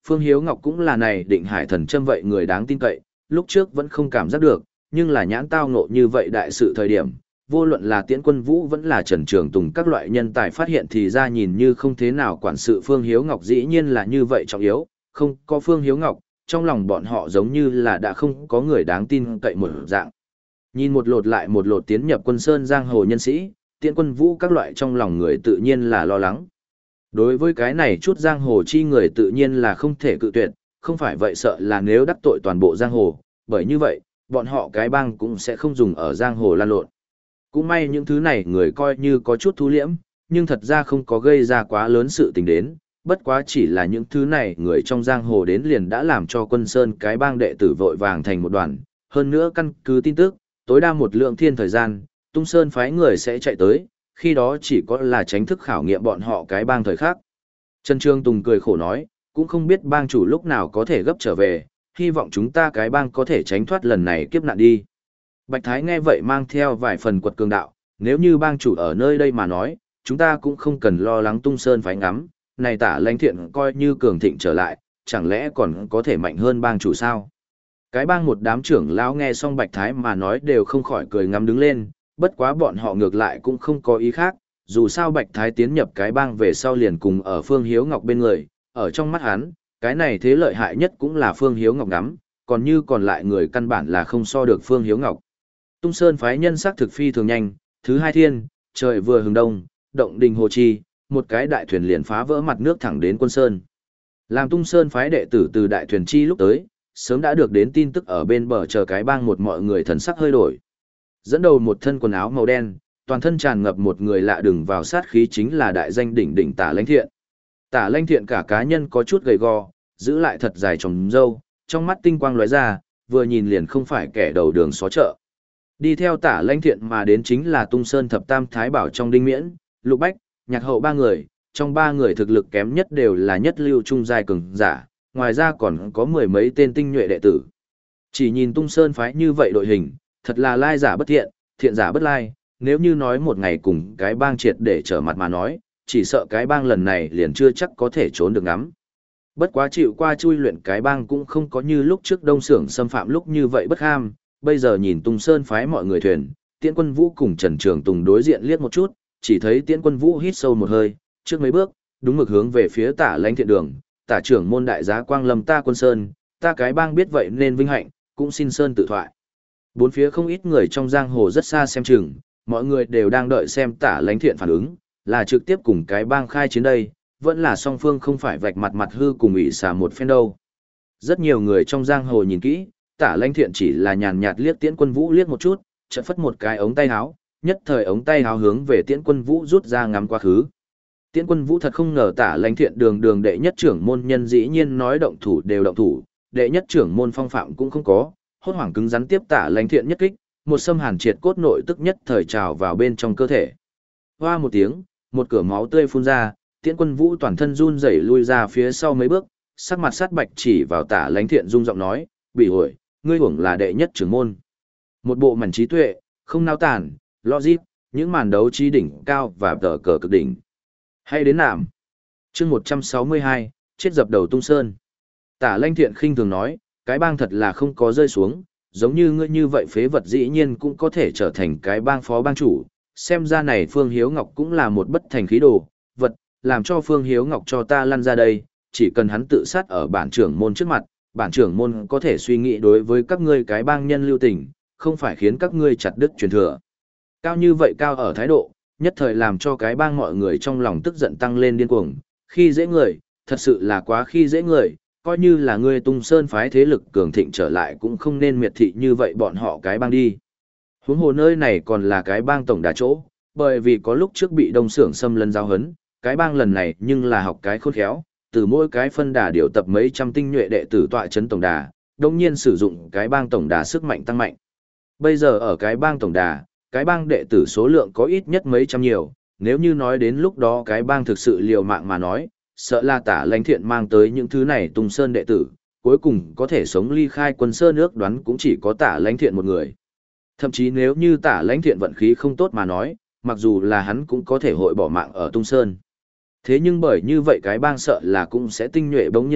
Phương Hiếu Ngọc cũng là này định hải thần châm vậy người đáng tin cậy, lúc trước vẫn không cảm giác được, nhưng là nhãn tao ngộ như vậy đại sự thời điểm, vô luận là Tiễn Quân Vũ vẫn là Trần Trường Tùng các loại nhân tài phát hiện thì ra nhìn như không thế nào quản sự Phương Hiếu Ngọc dĩ nhiên là như vậy trọng yếu, không có Phương Hiếu Ngọc, trong lòng bọn họ giống như là đã không có người đáng tin cậy một dạng. Nhìn một lột lại một lột tiến nhập Quân Sơn giang hồ nhân sĩ, Tiễn Quân Vũ các loại trong lòng người tự nhiên là lo lắng. Đối với cái này chút giang hồ chi người tự nhiên là không thể cự tuyệt, không phải vậy sợ là nếu đắc tội toàn bộ giang hồ, bởi như vậy, bọn họ cái bang cũng sẽ không dùng ở giang hồ lan lộn. Cũng may những thứ này người coi như có chút thu liễm, nhưng thật ra không có gây ra quá lớn sự tình đến, bất quá chỉ là những thứ này người trong giang hồ đến liền đã làm cho Quân Sơn cái bang đệ tử vội vàng thành một đoàn, hơn nữa căn cứ tin tức, tối đa một lượng thiên thời gian, Tung Sơn phái người sẽ chạy tới, khi đó chỉ có là tránh thức khảo nghiệm bọn họ cái bang thời khác. Trần Trương Tùng cười khổ nói, cũng không biết bang chủ lúc nào có thể gấp trở về, hy vọng chúng ta cái bang có thể tránh thoát lần này kiếp nạn đi. Bạch Thái nghe vậy mang theo vài phần quật cường đạo, nếu như bang chủ ở nơi đây mà nói, chúng ta cũng không cần lo lắng Tung Sơn phái ngắm, này Tả Lãnh Thiện coi như cường thịnh trở lại, chẳng lẽ còn có thể mạnh hơn bang chủ sao? Cái bang một đám trưởng lão nghe xong Bạch Thái mà nói đều không khỏi cười ngắm đứng lên, bất quá bọn họ ngược lại cũng không có ý khác, dù sao Bạch Thái tiến nhập cái bang về sau liền cùng ở Phương Hiếu Ngọc bên người, ở trong mắt hắn, cái này thế lợi hại nhất cũng là Phương Hiếu Ngọc ngắm, còn như còn lại người căn bản là không so được Phương Hiếu Ngọc. Tung Sơn phái nhân sắc thực phi thường nhanh, thứ hai thiên, trời vừa hừng đông, động đình hồ chi, một cái đại thuyền liền phá vỡ mặt nước thẳng đến Quân Sơn. Làm Tung Sơn phái đệ tử từ đại thuyền chi lúc tới, sớm đã được đến tin tức ở bên bờ chờ cái bang một mọi người thần sắc hơi đổi. Dẫn đầu một thân quần áo màu đen, toàn thân tràn ngập một người lạ đừng vào sát khí chính là đại danh đỉnh đỉnh Tả Lãnh Thiện. Tả Lãnh Thiện cả cá nhân có chút gầy gò, giữ lại thật dài trồng râu, trong mắt tinh quang lóe ra, vừa nhìn liền không phải kẻ đầu đường xó chợ. Đi theo Tả Lãnh Thiện mà đến chính là Tung Sơn thập tam thái bảo trong Đinh Miễn, Lục Bách, Nhạc Hậu ba người, trong ba người thực lực kém nhất đều là nhất lưu trung giai cường giả, ngoài ra còn có mười mấy tên tinh nhuệ đệ tử. Chỉ nhìn Tung Sơn phái như vậy đội hình, thật là lai giả bất thiện, thiện giả bất lai, nếu như nói một ngày cùng cái bang triệt để trở mặt mà nói, chỉ sợ cái bang lần này liền chưa chắc có thể trốn được ngắm. Bất quá chịu qua chui luyện cái bang cũng không có như lúc trước Đông Xưởng xâm phạm lúc như vậy bất ham, bây giờ nhìn Tung Sơn phái mọi người thuyền, Tiễn Quân Vũ cùng Trần Trường Tùng đối diện liếc một chút, chỉ thấy Tiễn Quân Vũ hít sâu một hơi, trước mấy bước, đúng mực hướng về phía Tả Lãnh Thiện đường, Tả trưởng môn đại giá Quang Lâm ta Quân Sơn, ta cái bang biết vậy nên vinh hạnh, cũng xin Sơn tự thoại. Bốn phía không ít người trong giang hồ rất xa xem chừng, mọi người đều đang đợi xem Tả Lãnh Thiện phản ứng, là trực tiếp cùng cái bang khai chiến đây, vẫn là song phương không phải vạch mặt mặt hư cùng ủy xả một phen đâu. Rất nhiều người trong giang hồ nhìn kỹ, Tả Lãnh Thiện chỉ là nhàn nhạt liếc Tiễn Quân Vũ liếc một chút, chợt phất một cái ống tay áo, nhất thời ống tay áo hướng về Tiễn Quân Vũ rút ra ngắm quá khứ. Tiễn Quân Vũ thật không ngờ Tả Lãnh Thiện đường đường đệ nhất trưởng môn nhân dĩ nhiên nói động thủ đều động thủ, đệ nhất trưởng môn phong phạm cũng không có, hốt hoảng cứng rắn tiếp Tả Lãnh Thiện nhất kích, một xâm hàn triệt cốt nội tức nhất thời trào vào bên trong cơ thể. Hoa một tiếng, một cửa máu tươi phun ra, Tiễn Quân Vũ toàn thân run rẩy lui ra phía sau mấy bước, sắc mặt sát bạch chỉ vào Tả Lãnh Thiện rung giọng nói, bị ổi, ngươi hưởng là đệ nhất trưởng môn. Một bộ mảnh trí tuệ, không nao tản, logic, những màn đấu trí đỉnh cao và tờ cờ cực đỉnh. Hay đến nạm. Chương một trăm sáu mươi hai, chết dập đầu Tung Sơn. Tả Lãnh Thiện khinh thường nói, cái bang thật là không có rơi xuống, giống như ngươi như vậy phế vật dĩ nhiên cũng có thể trở thành cái bang phó bang chủ, xem ra này Phương Hiếu Ngọc cũng là một bất thành khí đồ, vật, làm cho Phương Hiếu Ngọc cho ta lăn ra đây, chỉ cần hắn tự sát ở bản trưởng môn trước mặt, bản trưởng môn có thể suy nghĩ đối với các ngươi cái bang nhân lưu tình, không phải khiến các ngươi chặt đứt truyền thừa. Cao như vậy cao ở thái độ, nhất thời làm cho cái bang mọi người trong lòng tức giận tăng lên điên cuồng, khi dễ người, thật sự là quá khi dễ người, coi như là ngươi Tung Sơn phái thế lực cường thịnh trở lại cũng không nên miệt thị như vậy bọn họ cái bang đi. Huống hồ nơi này còn là cái bang tổng đà chỗ, bởi vì có lúc trước bị Đông Xưởng xâm lấn giao hấn, cái bang lần này nhưng là học cái khôn khéo, từ mỗi cái phân đà điều tập mấy trăm tinh nhuệ đệ tử tọa chấn tổng đà, đồng nhiên sử dụng cái bang tổng đà sức mạnh tăng mạnh. Bây giờ ở cái bang tổng đà, cái bang đệ tử số lượng có ít nhất mấy trăm nhiều, nếu như nói đến lúc đó cái bang thực sự liều mạng mà nói, sợ là Tả Lãnh Thiện mang tới những thứ này Tung Sơn đệ tử, cuối cùng có thể sống ly khai Quân Sơn ước đoán cũng chỉ có Tả Lãnh Thiện một người. Thậm chí nếu như Tả Lãnh Thiện vận khí không tốt mà nói, mặc dù là hắn cũng có thể hội bỏ mạng ở Tung Sơn. Thế nhưng bởi như vậy cái bang sợ là cũng sẽ tinh nhuệ bỗng nhiên mất,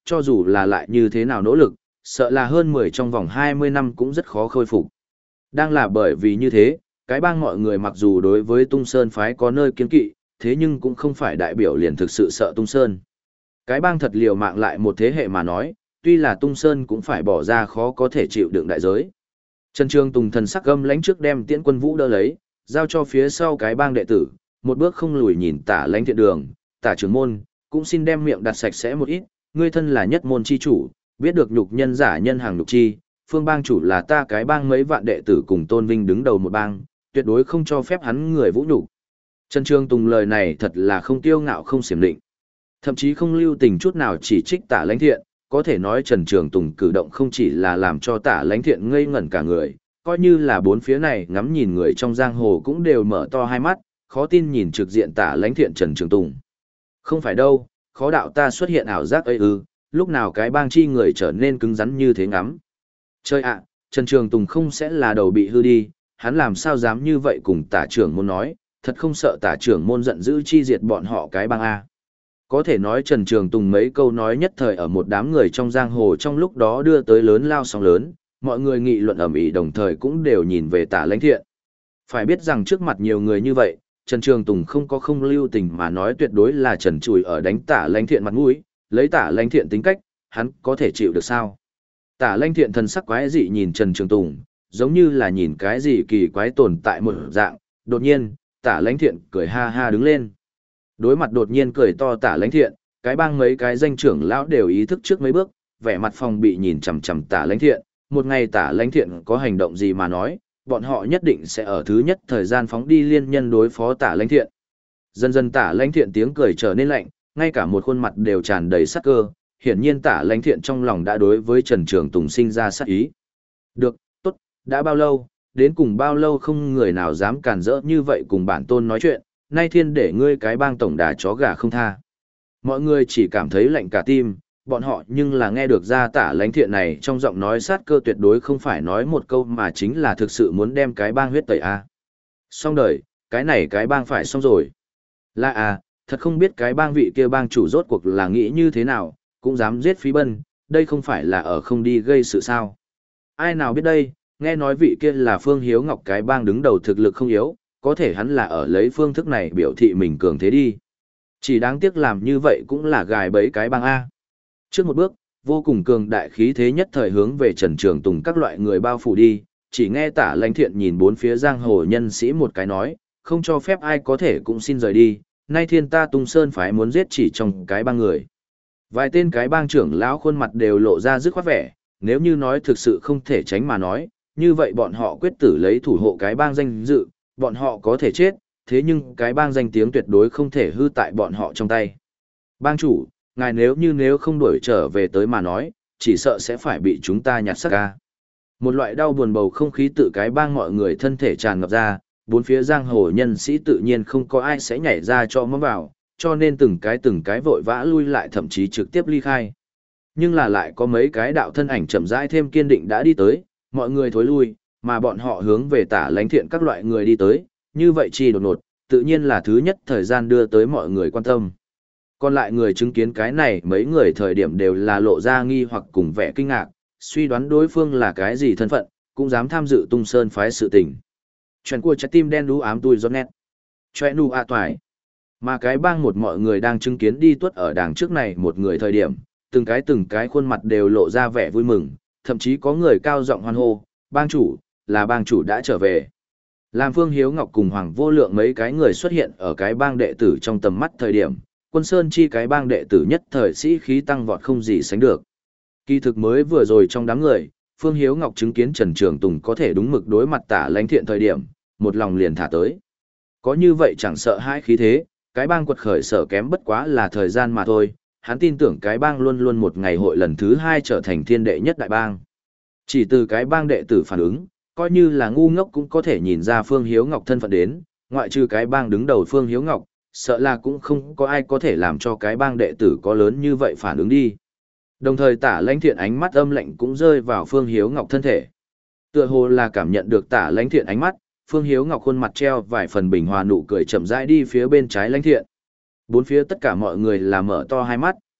cho dù là lại như thế nào nỗ lực, sợ là hơn mười trong vòng hai mươi năm cũng rất khó khôi phục. Đang là bởi vì như thế, cái bang mọi người mặc dù đối với Tung Sơn phái có nơi kiên kỵ, thế nhưng cũng không phải đại biểu liền thực sự sợ Tung Sơn. Cái bang thật liều mạng lại một thế hệ mà nói, tuy là Tung Sơn cũng phải bỏ ra khó có thể chịu đựng đại giới. Trần Trường Tùng thần sắc gâm lãnh trước đem Tiễn Quân Vũ đỡ lấy, giao cho phía sau cái bang đệ tử, một bước không lùi nhìn Tả Lãnh Thiện đường, Tả trưởng môn, cũng xin đem miệng đặt sạch sẽ một ít, ngươi thân là nhất môn chi chủ, biết được nhục nhân giả nhân hàng nhục chi, phương bang chủ là ta cái bang mấy vạn đệ tử cùng tôn vinh đứng đầu một bang, tuyệt đối không cho phép hắn người vũ nhục. Trần Trường Tùng lời này thật là không tiêu ngạo không xiểm định, thậm chí không lưu tình chút nào chỉ trích Tả Lãnh Thiện, có thể nói Trần Trường Tùng cử động không chỉ là làm cho Tả Lãnh Thiện ngây ngẩn cả người, coi như là bốn phía này ngắm nhìn người trong giang hồ cũng đều mở to hai mắt, khó tin nhìn trực diện Tả Lãnh Thiện Trần Trường Tùng. Không phải đâu, khó đạo ta xuất hiện ảo giác ấy ư, lúc nào cái bang chi người trở nên cứng rắn như thế ngắm. Chơi ạ, Trần Trường Tùng không sẽ là đầu bị hư đi, hắn làm sao dám như vậy cùng Tả trưởng môn nói, thật không sợ Tả trưởng môn giận dữ chi diệt bọn họ cái bang A. Có thể nói Trần Trường Tùng mấy câu nói nhất thời ở một đám người trong giang hồ trong lúc đó đưa tới lớn lao sóng lớn, mọi người nghị luận ầm ĩ đồng thời cũng đều nhìn về Tả Lãnh Thiện. Phải biết rằng trước mặt nhiều người như vậy, Trần Trường Tùng không có không lưu tình mà nói tuyệt đối là Trần Chùi ở đánh Tả Lãnh Thiện mặt mũi, lấy Tả Lãnh Thiện tính cách, hắn có thể chịu được sao? Tả Lãnh Thiện thần sắc quái dị nhìn Trần Trường Tùng, giống như là nhìn cái gì kỳ quái tồn tại một dạng, đột nhiên, Tả Lãnh Thiện cười ha ha đứng lên. Đối mặt đột nhiên cười to Tả Lãnh Thiện, cái bang mấy cái danh trưởng lão đều ý thức trước mấy bước, vẻ mặt phòng bị nhìn chằm chằm Tả Lãnh Thiện, một ngày Tả Lãnh Thiện có hành động gì mà nói, bọn họ nhất định sẽ ở thứ nhất thời gian phóng đi liên nhân đối phó Tả Lãnh Thiện. Dần dần Tả Lãnh Thiện tiếng cười trở nên lạnh, ngay cả một khuôn mặt đều tràn đầy sát cơ, hiển nhiên Tả Lãnh Thiện trong lòng đã đối với Trần Trường Tùng sinh ra sát ý. Được, tốt, đã bao lâu, đến cùng bao lâu không người nào dám cản rỡ như vậy cùng bản tôn nói chuyện, nay thiên để ngươi cái bang tổng đà chó gà không tha. Mọi người chỉ cảm thấy lạnh cả tim, bọn họ nhưng là nghe được ra Tả Lãnh Thiện này trong giọng nói sát cơ tuyệt đối không phải nói một câu mà chính là thực sự muốn đem cái bang huyết tẩy a. Xong đời, cái này cái bang phải xong rồi. Là à, thật không biết cái bang vị kia bang chủ rốt cuộc là nghĩ như thế nào, cũng dám giết Phí Bân, đây không phải là ở không đi gây sự sao. Ai nào biết đây, nghe nói vị kia là Phương Hiếu Ngọc cái bang đứng đầu thực lực không yếu, có thể hắn là ở lấy phương thức này biểu thị mình cường thế đi. Chỉ đáng tiếc làm như vậy cũng là gài bẫy cái bang A. Trước một bước, vô cùng cường đại khí thế nhất thời hướng về Trần Trường Tùng các loại người bao phủ đi, chỉ nghe Tả Lãnh Thiện nhìn bốn phía giang hồ nhân sĩ một cái nói, không cho phép ai có thể cũng xin rời đi, nay thiên ta Tung Sơn phái muốn giết chỉ trong cái bang người. Vài tên cái bang trưởng lão khuôn mặt đều lộ ra dứt khoát vẻ, nếu như nói thực sự không thể tránh mà nói, như vậy bọn họ quyết tử lấy thủ hộ cái bang danh dự, bọn họ có thể chết, thế nhưng cái bang danh tiếng tuyệt đối không thể hư tại bọn họ trong tay. Bang chủ, ngài nếu như nếu không đuổi trở về tới mà nói, chỉ sợ sẽ phải bị chúng ta nhặt xác ca. Một loại đau buồn bầu không khí tự cái bang mọi người thân thể tràn ngập ra, bốn phía giang hồ nhân sĩ tự nhiên không có ai sẽ nhảy ra cho mắm vào, cho nên từng cái từng cái vội vã lui lại thậm chí trực tiếp ly khai. Nhưng là lại có mấy cái đạo thân ảnh chậm rãi thêm kiên định đã đi tới, mọi người thối lui, mà bọn họ hướng về Tả Lãnh Thiện các loại người đi tới, như vậy chi đột ngột, tự nhiên là thứ nhất thời gian đưa tới mọi người quan tâm. Còn lại người chứng kiến cái này mấy người thời điểm đều là lộ ra nghi hoặc cùng vẻ kinh ngạc, suy đoán đối phương là cái gì thân phận, cũng dám tham dự Tung Sơn phái sự tình. Chuyện của trái tim đen đú ám tui gió nét. Chuyện nụ a toài. Mà cái bang một mọi người đang chứng kiến đi tuất ở đằng trước này một người thời điểm, từng cái từng cái khuôn mặt đều lộ ra vẻ vui mừng, thậm chí có người cao giọng hoan hô, bang chủ, là bang chủ đã trở về. Làm Phương Hiếu Ngọc cùng Hoàng Vô Lượng mấy cái người xuất hiện ở cái bang đệ tử trong tầm mắt thời điểm, Quân Sơn Chi cái bang đệ tử nhất thời sĩ khí tăng vọt không gì sánh được. Kỳ thực mới vừa rồi trong đám người, Phương Hiếu Ngọc chứng kiến Trần Trường Tùng có thể đúng mực đối mặt Tả Lãnh Thiện thời điểm, một lòng liền thả tới. Có như vậy chẳng sợ hai khí thế, cái bang quật khởi sở kém bất quá là thời gian mà thôi, hắn tin tưởng cái bang luôn luôn một ngày hội lần thứ hai trở thành thiên đệ nhất đại bang. Chỉ từ cái bang đệ tử phản ứng, coi như là ngu ngốc cũng có thể nhìn ra Phương Hiếu Ngọc thân phận đến, ngoại trừ cái bang đứng đầu Phương Hiếu Ngọc, sợ là cũng không có ai có thể làm cho cái bang đệ tử có lớn như vậy phản ứng đi. Đồng thời Tả Lãnh Thiện ánh mắt âm lạnh cũng rơi vào Phương Hiếu Ngọc thân thể. Tựa hồ là cảm nhận được Tả Lãnh Thiện ánh mắt, Phương Hiếu Ngọc khuôn mặt treo vài phần bình hòa nụ cười chậm rãi đi phía bên trái Lãnh Thiện. Bốn phía tất cả mọi người là mở to hai mắt,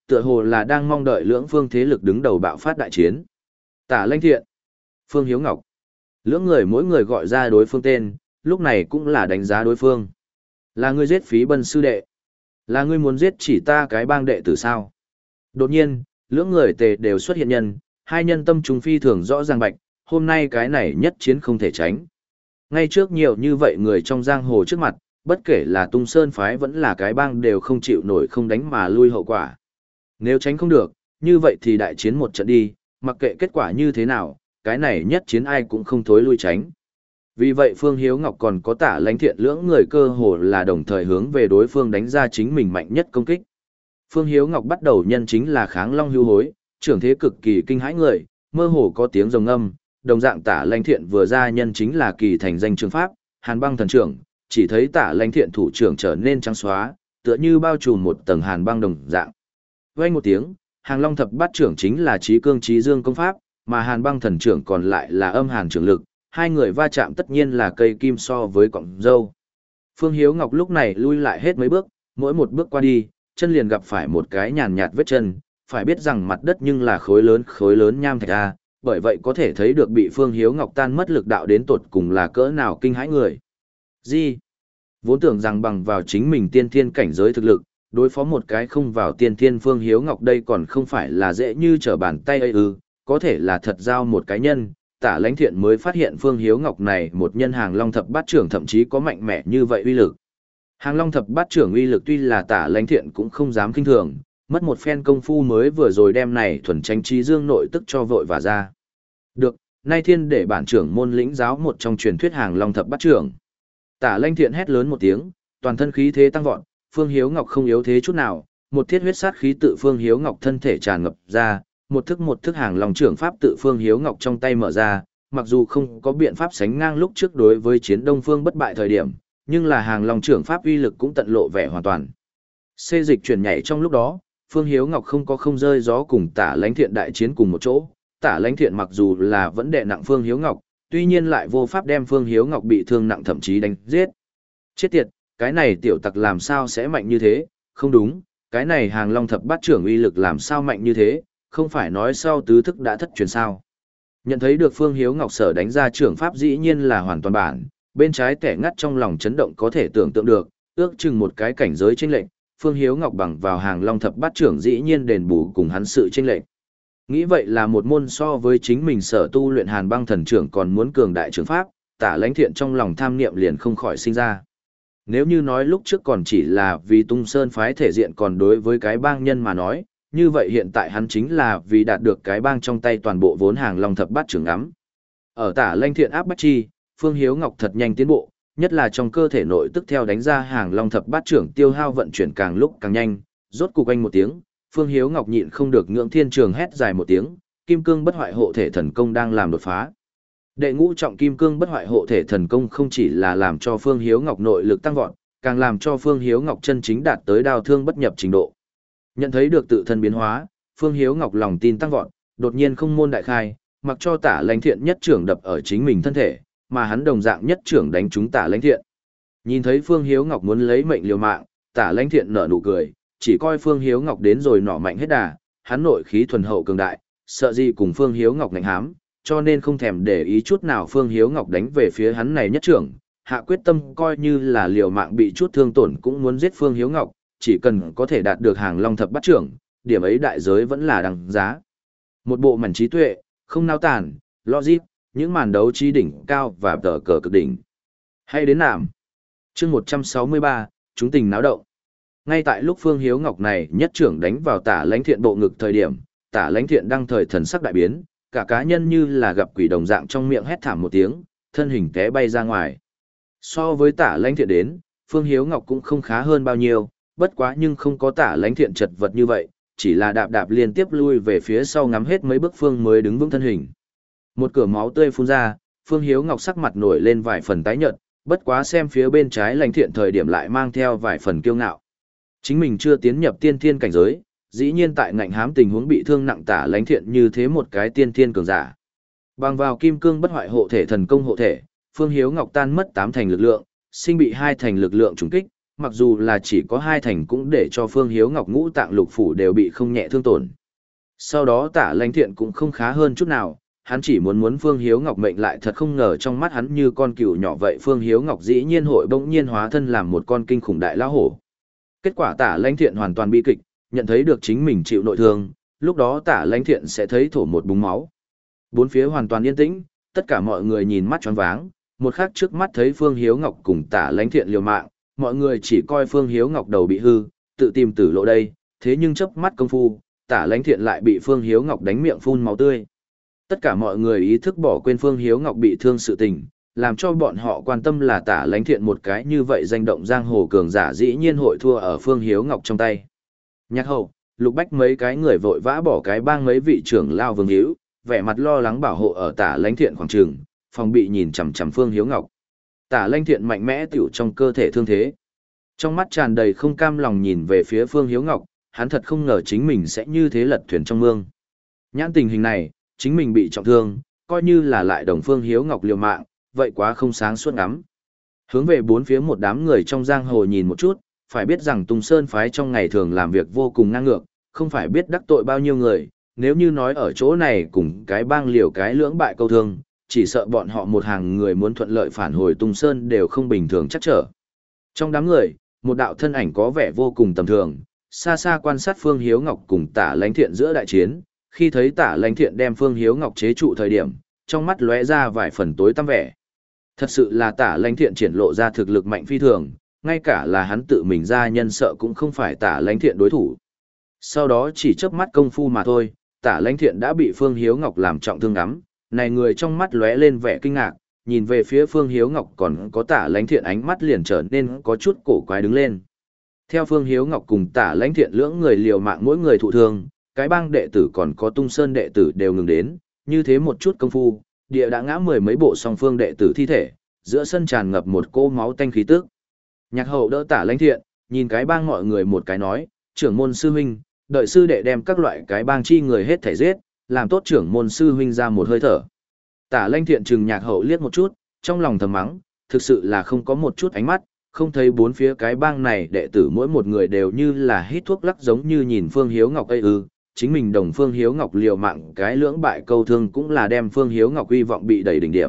tựa hồ là đang mong đợi lưỡng phương thế lực đứng đầu bạo phát đại chiến. Tả Lãnh Thiện, Phương Hiếu Ngọc. Lưỡng người mỗi người gọi ra đối phương tên, lúc này cũng là đánh giá đối phương. Là ngươi giết Phí Bân sư đệ. Là ngươi muốn giết chỉ ta cái bang đệ tử sao? Đột nhiên, lưỡng người tề đều xuất hiện nhân, hai nhân tâm trung phi thường rõ ràng bạch, hôm nay cái này nhất chiến không thể tránh. Ngay trước nhiều như vậy người trong giang hồ trước mặt, bất kể là Tung Sơn phái vẫn là cái bang đều không chịu nổi không đánh mà lui hậu quả. Nếu tránh không được, như vậy thì đại chiến một trận đi, mặc kệ kết quả như thế nào, cái này nhất chiến ai cũng không thối lui tránh. Vì vậy Phương Hiếu Ngọc còn có Tả Lãnh Thiện lưỡng người cơ hồ là đồng thời hướng về đối phương đánh ra chính mình mạnh nhất công kích. Phương Hiếu Ngọc bắt đầu nhân chính là kháng long hưu hối, trưởng thế cực kỳ kinh hãi người, mơ hồ có tiếng rồng âm, đồng dạng Tả Lãnh Thiện vừa ra nhân chính là kỳ thành danh trường pháp, Hàn Băng thần trưởng, chỉ thấy Tả Lãnh Thiện thủ trưởng trở nên trắng xóa, tựa như bao trùm một tầng hàn băng đồng dạng. Vang một tiếng, Hàng Long thập bát trưởng chính là Chí Cương Chí Dương công pháp, mà Hàn Băng thần trưởng còn lại là Âm Hàn trưởng lực, hai người va chạm tất nhiên là cây kim so với cọng dâu. Phương Hiếu Ngọc lúc này lui lại hết mấy bước, mỗi một bước qua đi, chân liền gặp phải một cái nhàn nhạt vết chân, phải biết rằng mặt đất nhưng là khối lớn khối lớn nham thạch a, bởi vậy có thể thấy được bị Phương Hiếu Ngọc tan mất lực đạo đến tột cùng là cỡ nào kinh hãi người. Gì? Vốn tưởng rằng bằng vào chính mình tiên thiên cảnh giới thực lực, đối phó một cái không vào tiên thiên Phương Hiếu Ngọc đây còn không phải là dễ như trở bàn tay ấy ư, có thể là thật giao một cái nhân. Tả Lãnh Thiện mới phát hiện Phương Hiếu Ngọc này một nhân Hàng Long thập bát trưởng thậm chí có mạnh mẽ như vậy uy lực. Hàng Long thập bát trưởng uy lực tuy là Tả Lãnh Thiện cũng không dám kinh thường, mất một phen công phu mới vừa rồi đem này thuần tránh trí dương nội tức cho vội và ra. Được, nay thiên để bản trưởng môn lĩnh giáo một trong truyền thuyết Hàng Long thập bát trưởng. Tả Lãnh Thiện hét lớn một tiếng, toàn thân khí thế tăng vọt, Phương Hiếu Ngọc không yếu thế chút nào, một thiết huyết sát khí tự Phương Hiếu Ngọc thân thể tràn ngập ra, một thức một thức Hàng Long trưởng pháp tự Phương Hiếu Ngọc trong tay mở ra, mặc dù không có biện pháp sánh ngang lúc trước đối với chiến Đông Phương bất bại thời điểm, nhưng là Hàng Long trưởng pháp uy lực cũng tận lộ vẻ hoàn toàn. Xê dịch chuyển nhảy trong lúc đó, Phương Hiếu Ngọc không có không rơi gió cùng Tả Lãnh Thiện đại chiến cùng một chỗ, Tả Lãnh Thiện mặc dù là vẫn đè nặng Phương Hiếu Ngọc, tuy nhiên lại vô pháp đem Phương Hiếu Ngọc bị thương nặng thậm chí đánh giết. Chết tiệt, cái này tiểu tặc làm sao sẽ mạnh như thế, không đúng, cái này Hàng Long thập bát trưởng uy lực làm sao mạnh như thế, không phải nói sau tứ thức đã thất truyền sao. Nhận thấy được Phương Hiếu Ngọc sở đánh ra trưởng pháp dĩ nhiên là hoàn toàn bản, bên trái tẻ ngắt trong lòng chấn động có thể tưởng tượng được, ước chừng một cái cảnh giới chênh lệnh, Phương Hiếu Ngọc bằng vào Hàng Long thập bát trưởng dĩ nhiên đền bù cùng hắn sự chênh lệnh. Nghĩ vậy là một môn so với chính mình sở tu luyện Hàn Băng thần trưởng còn muốn cường đại trưởng pháp, Tả Lãnh Thiện trong lòng tham niệm liền không khỏi sinh ra. Nếu như nói lúc trước còn chỉ là vì Tung Sơn phái thể diện còn đối với cái bang nhân mà nói, như vậy hiện tại hắn chính là vì đạt được cái bang trong tay toàn bộ vốn Hàng Long thập bát trưởng ngắm. Ở Tả Lãnh Thiện áp bách chi, Phương Hiếu Ngọc thật nhanh tiến bộ, nhất là trong cơ thể nội tức theo đánh ra Hàng Long thập bát trưởng tiêu hao vận chuyển càng lúc càng nhanh, rốt cục anh một tiếng, Phương Hiếu Ngọc nhịn không được ngưỡng thiên trường hét dài một tiếng, kim cương bất hoại hộ thể thần công đang làm đột phá. Đệ ngũ trọng kim cương bất hoại hộ thể thần công không chỉ là làm cho Phương Hiếu Ngọc nội lực tăng vọt, càng làm cho Phương Hiếu Ngọc chân chính đạt tới đao thương bất nhập trình độ. Nhận thấy được tự thân biến hóa, Phương Hiếu Ngọc lòng tin tăng vọt, đột nhiên không môn đại khai, mặc cho Tả Lãnh Thiện nhất trưởng đập ở chính mình thân thể, mà hắn đồng dạng nhất trưởng đánh trúng Tả Lãnh Thiện. Nhìn thấy Phương Hiếu Ngọc muốn lấy mệnh liều mạng, Tả Lãnh Thiện nở nụ cười, chỉ coi Phương Hiếu Ngọc đến rồi nỏ mạnh hết đà, hắn nội khí thuần hậu cường đại, sợ gì cùng Phương Hiếu Ngọc ngạnh hám, cho nên không thèm để ý chút nào Phương Hiếu Ngọc đánh về phía hắn này nhất trưởng, hạ quyết tâm coi như là liều mạng bị chút thương tổn cũng muốn giết Phương Hiếu Ngọc, chỉ cần có thể đạt được Hàng Long thập bát trưởng, điểm ấy đại giới vẫn là đằng giá. Một bộ mảnh trí tuệ, không nao tản, logic, những màn đấu trí đỉnh cao và tờ cờ cực đỉnh. Hay đến nàm. Chương một trăm sáu mươi ba, chúng tình náo động. Ngay tại lúc Phương Hiếu Ngọc này nhất trưởng đánh vào Tả Lãnh Thiện bộ ngực thời điểm, Tả Lãnh Thiện đang thời thần sắc đại biến, cả cá nhân như là gặp quỷ đồng dạng trong miệng hét thảm một tiếng, thân hình té bay ra ngoài. So với Tả Lãnh Thiện đến, Phương Hiếu Ngọc cũng không khá hơn bao nhiêu, bất quá nhưng không có Tả Lãnh Thiện chật vật như vậy, chỉ là đạp đạp liên tiếp lui về phía sau ngắm hết mấy bước phương mới đứng vững thân hình. Một cửa máu tươi phun ra, Phương Hiếu Ngọc sắc mặt nổi lên vài phần tái nhợt, bất quá xem phía bên trái Lãnh Thiện thời điểm lại mang theo vài phần kiêu ngạo. Chính mình chưa tiến nhập tiên thiên cảnh giới, dĩ nhiên tại ngạnh hám tình huống bị thương nặng Tả Lãnh Thiện như thế một cái tiên thiên cường giả. Bằng vào kim cương bất hoại hộ thể thần công hộ thể, Phương Hiếu Ngọc tan mất tám thành lực lượng, sinh bị hai thành lực lượng trùng kích, mặc dù là chỉ có hai thành cũng để cho Phương Hiếu Ngọc ngũ tạng lục phủ đều bị không nhẹ thương tổn. Sau đó Tả Lãnh Thiện cũng không khá hơn chút nào, hắn chỉ muốn muốn Phương Hiếu Ngọc mệnh lại, thật không ngờ trong mắt hắn như con cừu nhỏ vậy, Phương Hiếu Ngọc dĩ nhiên hội bỗng nhiên hóa thân làm một con kinh khủng đại lão hổ. Kết quả Tả Lãnh Thiện hoàn toàn bi kịch, nhận thấy được chính mình chịu nội thương, lúc đó Tả Lãnh Thiện sẽ thấy thổ một búng máu. Bốn phía hoàn toàn yên tĩnh, tất cả mọi người nhìn mắt choáng váng, một khắc trước mắt thấy Phương Hiếu Ngọc cùng Tả Lãnh Thiện liều mạng, mọi người chỉ coi Phương Hiếu Ngọc đầu bị hư, tự tìm tử lộ đây, thế nhưng chớp mắt công phu, Tả Lãnh Thiện lại bị Phương Hiếu Ngọc đánh miệng phun máu tươi. Tất cả mọi người ý thức bỏ quên Phương Hiếu Ngọc bị thương sự tình, làm cho bọn họ quan tâm là Tả Lãnh Thiện một cái như vậy danh động giang hồ cường giả dĩ nhiên hội thua ở Phương Hiếu Ngọc trong tay. Nhạc hậu, Lục Bách mấy cái người vội vã bỏ cái bang mấy vị trưởng lao Vương Hữu, vẻ mặt lo lắng bảo hộ ở Tả Lãnh Thiện khoảng trường, phòng bị nhìn chằm chằm Phương Hiếu Ngọc. Tả Lãnh Thiện mạnh mẽ tiểu trong cơ thể thương thế. Trong mắt tràn đầy không cam lòng nhìn về phía Phương Hiếu Ngọc, hắn thật không ngờ chính mình sẽ như thế lật thuyền trong mương. Nhãn tình hình này, chính mình bị trọng thương, coi như là lại đồng Phương Hiếu Ngọc liều mạng, vậy quá không sáng suốt ngắm. Hướng về bốn phía một đám người trong giang hồ nhìn một chút, phải biết rằng Tùng Sơn phái trong ngày thường làm việc vô cùng ngang ngược, không phải biết đắc tội bao nhiêu người, nếu như nói ở chỗ này cùng cái bang liều cái lưỡng bại câu thương, chỉ sợ bọn họ một hàng người muốn thuận lợi phản hồi Tùng Sơn đều không bình thường chắc trở. Trong đám người, một đạo thân ảnh có vẻ vô cùng tầm thường, xa xa quan sát Phương Hiếu Ngọc cùng Tả Lãnh Thiện giữa đại chiến, khi thấy Tả Lãnh Thiện đem Phương Hiếu Ngọc chế trụ thời điểm, trong mắt lóe ra vài phần tối tăm vẻ. Thật sự là Tả Lãnh Thiện triển lộ ra thực lực mạnh phi thường, ngay cả là hắn tự mình ra nhân sợ cũng không phải Tả Lãnh Thiện đối thủ. Sau đó chỉ chớp mắt công phu mà thôi, Tả Lãnh Thiện đã bị Phương Hiếu Ngọc làm trọng thương ngắm, này người trong mắt lóe lên vẻ kinh ngạc, nhìn về phía Phương Hiếu Ngọc còn có Tả Lãnh Thiện ánh mắt liền trở nên có chút cổ quái đứng lên. Theo Phương Hiếu Ngọc cùng Tả Lãnh Thiện lưỡng người liều mạng mỗi người thụ thương, cái bang đệ tử còn có Tung Sơn đệ tử đều ngừng đến, như thế một chút công phu, địa đã ngã mười mấy bộ song phương đệ tử thi thể, giữa sân tràn ngập một cỗ máu tanh khí tức. Nhạc hậu đỡ Tả Lãnh Thiện, nhìn cái bang mọi người một cái nói, trưởng môn sư huynh, đợi sư đệ đem các loại cái bang chi người hết thể giết, làm tốt trưởng môn sư huynh ra một hơi thở. Tả Lãnh Thiện trừng Nhạc hậu liếc một chút, trong lòng thầm mắng, thực sự là không có một chút ánh mắt, không thấy bốn phía cái bang này đệ tử mỗi một người đều như là hít thuốc lắc, giống như nhìn Phương Hiếu Ngọc ấy ư, chính mình đồng Phương Hiếu Ngọc liều mạng cái lưỡng bại câu thương cũng là đem Phương Hiếu Ngọc uy vọng bị đẩy đỉnh điểm.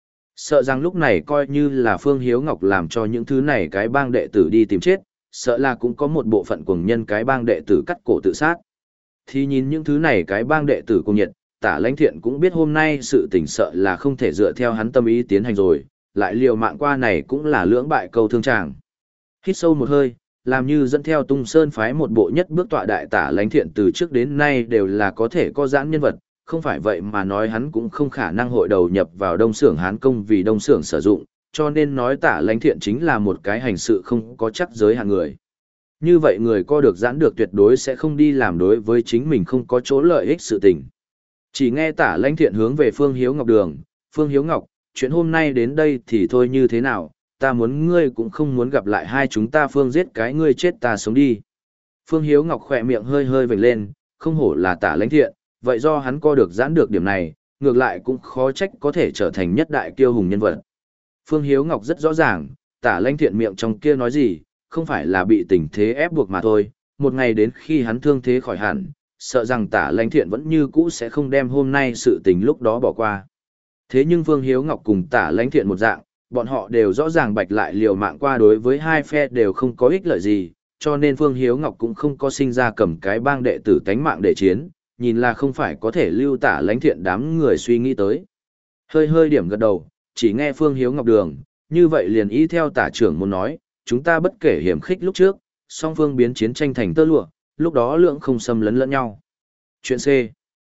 Sợ rằng lúc này coi như là Phương Hiếu Ngọc làm cho những thứ này cái bang đệ tử đi tìm chết, sợ là cũng có một bộ phận cuồng nhân cái bang đệ tử cắt cổ tự sát. Thì nhìn những thứ này cái bang đệ tử cùng nhiệt, Tả Lãnh Thiện cũng biết hôm nay sự tình sợ là không thể dựa theo hắn tâm ý tiến hành rồi, lại liều mạng qua này cũng là lưỡng bại câu thương chàng. Hít sâu một hơi, làm như dẫn theo Tung Sơn phái một bộ nhất bước tọa đại. Tả Lãnh Thiện từ trước đến nay đều là có thể có giãn nhân vật, không phải vậy mà nói hắn cũng không khả năng hội đầu nhập vào Đông Xưởng Hán Công vì Đông Xưởng sử dụng, cho nên nói Tả Lãnh Thiện chính là một cái hành sự không có chắc giới hạn người. Như vậy người co được giãn được tuyệt đối sẽ không đi làm đối với chính mình không có chỗ lợi ích sự tình. Chỉ nghe Tả Lãnh Thiện hướng về Phương Hiếu Ngọc đường, Phương Hiếu Ngọc, chuyện hôm nay đến đây thì thôi như thế nào, ta muốn ngươi cũng không muốn gặp lại hai chúng ta Phương giết cái ngươi chết ta sống đi. Phương Hiếu Ngọc khỏe miệng hơi hơi vểnh lên, không hổ là Tả Lãnh Thiện, vậy do hắn co được giãn được điểm này, ngược lại cũng khó trách có thể trở thành nhất đại kiêu hùng nhân vật. Phương Hiếu Ngọc rất rõ ràng, Tả Lãnh Thiện miệng trong kia nói gì, không phải là bị tình thế ép buộc mà thôi, một ngày đến khi hắn thương thế khỏi hẳn, sợ rằng Tả Lãnh Thiện vẫn như cũ sẽ không đem hôm nay sự tình lúc đó bỏ qua. Thế nhưng Phương Hiếu Ngọc cùng Tả Lãnh Thiện một dạng, bọn họ đều rõ ràng bạch lại liều mạng qua đối với hai phe đều không có ích lợi gì, cho nên Phương Hiếu Ngọc cũng không có sinh ra cầm cái bang đệ tử tánh mạng để chiến, nhìn là không phải có thể lưu Tả Lãnh Thiện đám người suy nghĩ tới. Hơi hơi điểm gật đầu, chỉ nghe Phương Hiếu Ngọc đường, như vậy liền ý theo Tả trưởng muốn nói, chúng ta bất kể hiểm khích lúc trước, song phương biến chiến tranh thành tơ lụa, lúc đó lượng không xâm lấn lẫn nhau. Chuyện C.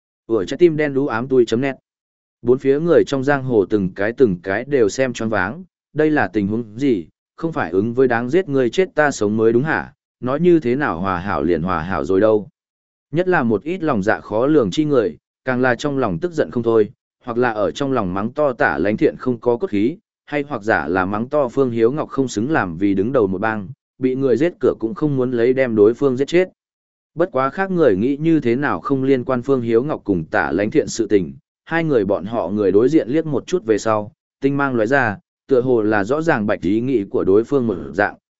Ở trái tim đen đú ám tui chấm net. Bốn phía người trong giang hồ từng cái từng cái đều xem choáng váng, đây là tình huống gì, không phải ứng với đáng giết người chết ta sống mới đúng hả, nói như thế nào hòa hảo liền hòa hảo rồi đâu. Nhất là một ít lòng dạ khó lường chi người, càng là trong lòng tức giận không thôi, hoặc là ở trong lòng mắng to Tả Lãnh Thiện không có cốt khí, hay hoặc giả là mắng to Phương Hiếu Ngọc không xứng làm vì đứng đầu một bang, bị người giết cửa cũng không muốn lấy đem đối phương giết chết. Bất quá khác người nghĩ như thế nào không liên quan Phương Hiếu Ngọc cùng Tả Lãnh Thiện sự tình, hai người bọn họ người đối diện liếc một chút về sau, tinh mang lóe ra, tựa hồ là rõ ràng bạch ý nghĩ của đối phương một dạng,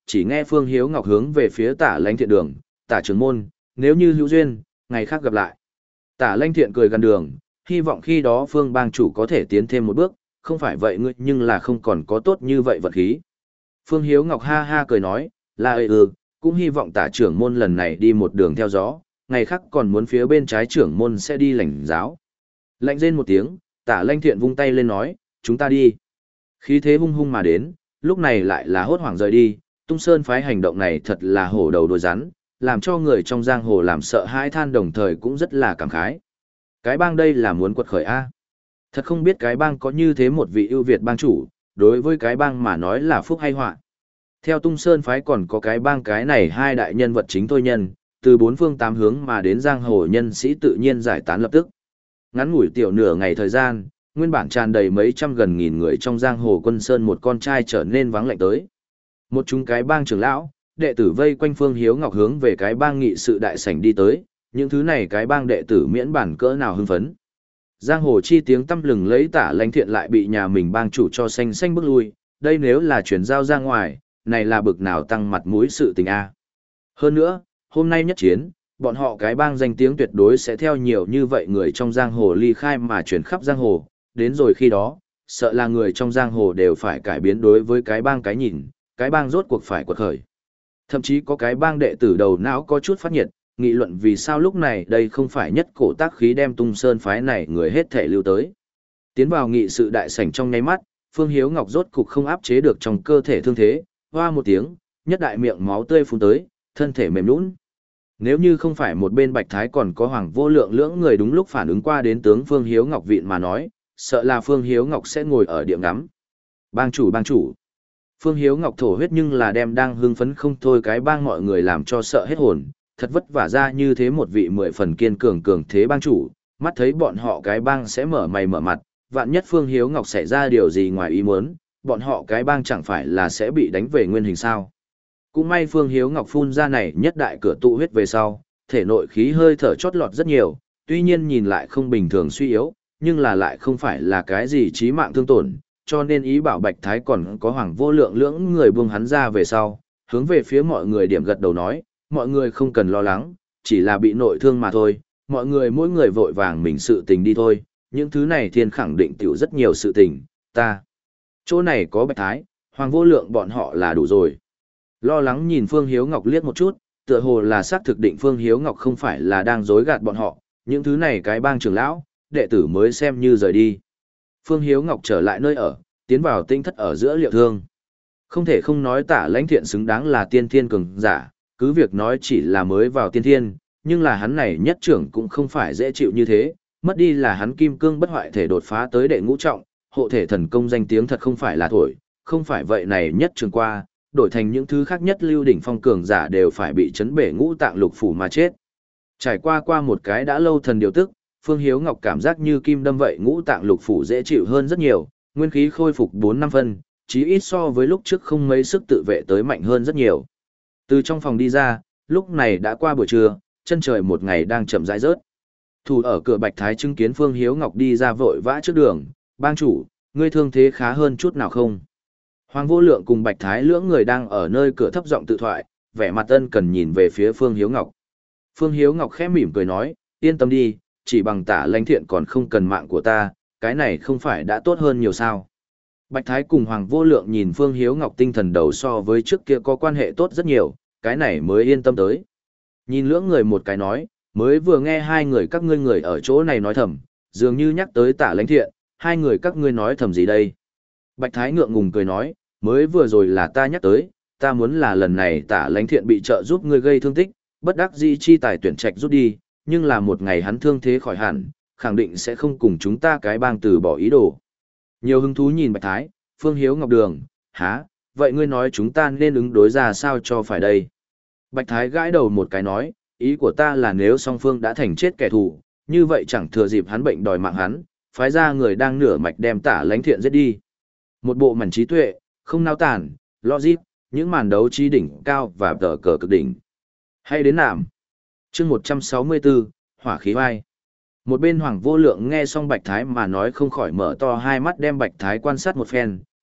chỉ nghe Phương Hiếu Ngọc hướng về phía Tả Lãnh Thiện đường, "Tả trưởng môn, nếu như hữu duyên, ngày khác gặp lại." Tả Lãnh Thiện cười gần đường, hy vọng khi đó Phương bang chủ có thể tiến thêm một bước, không phải vậy ngươi nhưng là không còn có tốt như vậy vật khí. Phương Hiếu Ngọc ha ha cười nói, là ơi ừ, cũng hy vọng Tả trưởng môn lần này đi một đường theo gió, ngày khác còn muốn phía bên trái trưởng môn sẽ đi lãnh giáo. Lạnh rên một tiếng, Tả Lãnh Thiện vung tay lên nói, chúng ta đi. Khí thế hung hung mà đến, lúc này lại là hốt hoảng rời đi, Tung Sơn phái hành động này thật là hổ đầu đuôi rắn, làm cho người trong giang hồ làm sợ hãi than đồng thời cũng rất là cảm khái. Cái bang đây là muốn quật khởi A. Thật không biết cái bang có như thế một vị ưu việt bang chủ, đối với cái bang mà nói là phúc hay họa. Theo Tung Sơn phái còn có cái bang cái này hai đại nhân vật chính thôi nhân, từ bốn phương tám hướng mà đến giang hồ nhân sĩ tự nhiên giải tán lập tức. Ngắn ngủi tiểu nửa ngày thời gian, nguyên bản tràn đầy mấy trăm gần nghìn người trong giang hồ Quân Sơn một con trai trở nên vắng lạnh tới. Một chúng cái bang trưởng lão, đệ tử vây quanh Phương Hiếu Ngọc hướng về cái bang nghị sự đại sảnh đi tới, những thứ này cái bang đệ tử miễn bản cỡ nào hưng phấn. Giang hồ chi tiếng tăm lừng lấy Tả Lãnh Thiện lại bị nhà mình bang chủ cho xanh xanh bước lui, đây nếu là chuyển giao ra ngoài, này là bực nào tăng mặt mũi sự tình a. Hơn nữa, hôm nay nhất chiến, bọn họ cái bang danh tiếng tuyệt đối sẽ theo nhiều như vậy người trong giang hồ ly khai mà chuyển khắp giang hồ, đến rồi khi đó, sợ là người trong giang hồ đều phải cải biến đối với cái bang cái nhìn, cái bang rốt cuộc phải quật khởi. Thậm chí có cái bang đệ tử đầu não có chút phát nhiệt, nghị luận vì sao lúc này đây không phải nhất cổ tác khí đem Tung Sơn phái này người hết thể lưu tới. Tiến vào nghị sự đại sảnh trong nháy mắt, Phương Hiếu Ngọc rốt cục không áp chế được trong cơ thể thương thế, hoa một tiếng, nhất đại miệng máu tươi phun tới, thân thể mềm nhũn. Nếu như không phải một bên Bạch Thái còn có Hoàng Vô Lượng lưỡng người đúng lúc phản ứng qua đến tướng Phương Hiếu Ngọc vịn mà nói, sợ là Phương Hiếu Ngọc sẽ ngồi ở địa ngắm. Bang chủ bang chủ. Phương Hiếu Ngọc thổ huyết nhưng là đem đang hưng phấn không thôi cái bang mọi người làm cho sợ hết hồn, thật vất vả ra như thế một vị mười phần kiên cường cường thế bang chủ, mắt thấy bọn họ cái bang sẽ mở mày mở mặt, vạn nhất Phương Hiếu Ngọc xảy ra điều gì ngoài ý muốn, bọn họ cái bang chẳng phải là sẽ bị đánh về nguyên hình sao. Cũng may Phương Hiếu Ngọc phun ra này nhất đại cửa tụ huyết về sau, thể nội khí hơi thở chót lọt rất nhiều, tuy nhiên nhìn lại không bình thường suy yếu, nhưng là lại không phải là cái gì chí mạng thương tổn, cho nên ý bảo Bạch Thái còn có Hoàng Vô Lượng lưỡng người buông hắn ra về sau, hướng về phía mọi người điểm gật đầu nói, mọi người không cần lo lắng, chỉ là bị nội thương mà thôi, mọi người mỗi người vội vàng mình sự tình đi thôi, những thứ này thiên khẳng định tiểu rất nhiều sự tình, ta. Chỗ này có Bạch Thái, Hoàng Vô Lượng bọn họ là đủ rồi. Lo lắng nhìn Phương Hiếu Ngọc liếc một chút, tựa hồ là xác thực định Phương Hiếu Ngọc không phải là đang dối gạt bọn họ, những thứ này cái bang trưởng lão, đệ tử mới xem như rời đi. Phương Hiếu Ngọc trở lại nơi ở, tiến vào tinh thất ở giữa Liệu Thương. Không thể không nói Tả Lãnh Thiện xứng đáng là tiên thiên cường giả, cứ việc nói chỉ là mới vào tiên thiên, nhưng là hắn này nhất trưởng cũng không phải dễ chịu như thế, mất đi là hắn kim cương bất hoại thể đột phá tới đệ ngũ trọng, hộ thể thần công danh tiếng thật không phải là thổi, không phải vậy này nhất trường qua, đổi thành những thứ khác nhất lưu đỉnh phong cường giả đều phải bị chấn bể ngũ tạng lục phủ mà chết. Trải qua qua một cái đã lâu thần điều tức, Phương Hiếu Ngọc cảm giác như kim đâm vậy ngũ tạng lục phủ dễ chịu hơn rất nhiều, nguyên khí khôi phục bốn năm phân, chí ít so với lúc trước không mấy sức tự vệ tới mạnh hơn rất nhiều. Từ trong phòng đi ra, lúc này đã qua buổi trưa, chân trời một ngày đang chậm rãi rớt. Thủ ở cửa Bạch Thái chứng kiến Phương Hiếu Ngọc đi ra vội vã trước đường, bang chủ, ngươi thương thế khá hơn chút nào không? Hoàng Vô Lượng cùng Bạch Thái lưỡng người đang ở nơi cửa thấp giọng tự thoại, vẻ mặt ân cần nhìn về phía Phương Hiếu Ngọc. Phương Hiếu Ngọc khẽ mỉm cười nói, yên tâm đi, chỉ bằng Tả Lãnh Thiện còn không cần mạng của ta, cái này không phải đã tốt hơn nhiều sao. Bạch Thái cùng Hoàng Vô Lượng nhìn Phương Hiếu Ngọc tinh thần đầu so với trước kia có quan hệ tốt rất nhiều, cái này mới yên tâm tới. Nhìn lưỡng người một cái nói, mới vừa nghe hai người các ngươi người ở chỗ này nói thầm, dường như nhắc tới Tả Lãnh Thiện, hai người các ngươi nói thầm gì đây? Bạch Thái ngượng ngùng cười nói, mới vừa rồi là ta nhắc tới, ta muốn là lần này Tả Lãnh Thiện bị trợ giúp ngươi gây thương tích, bất đắc dĩ chi tài tuyển trạch rút đi, nhưng là một ngày hắn thương thế khỏi hẳn, khẳng định sẽ không cùng chúng ta cái bang từ bỏ ý đồ. Nhiều hứng thú nhìn Bạch Thái, Phương Hiếu Ngọc Đường, há, vậy ngươi nói chúng ta nên ứng đối ra sao cho phải đây? Bạch Thái gãi đầu một cái nói, ý của ta là nếu song phương đã thành chết kẻ thù, như vậy chẳng thừa dịp hắn bệnh đòi mạng hắn, phái ra người đang nửa mạch đem Tả Lãnh Thiện giết đi. Một bộ mảnh trí tuệ, không nao tản, logic, những màn đấu trí đỉnh cao và tờ cờ cực đỉnh. Hay đến nạm. Chương một trăm sáu mươi bốn, Hỏa khí vai. Một bên Hoàng Vô Lượng nghe xong Bạch Thái mà nói không khỏi mở to hai mắt đem Bạch Thái quan sát một phen,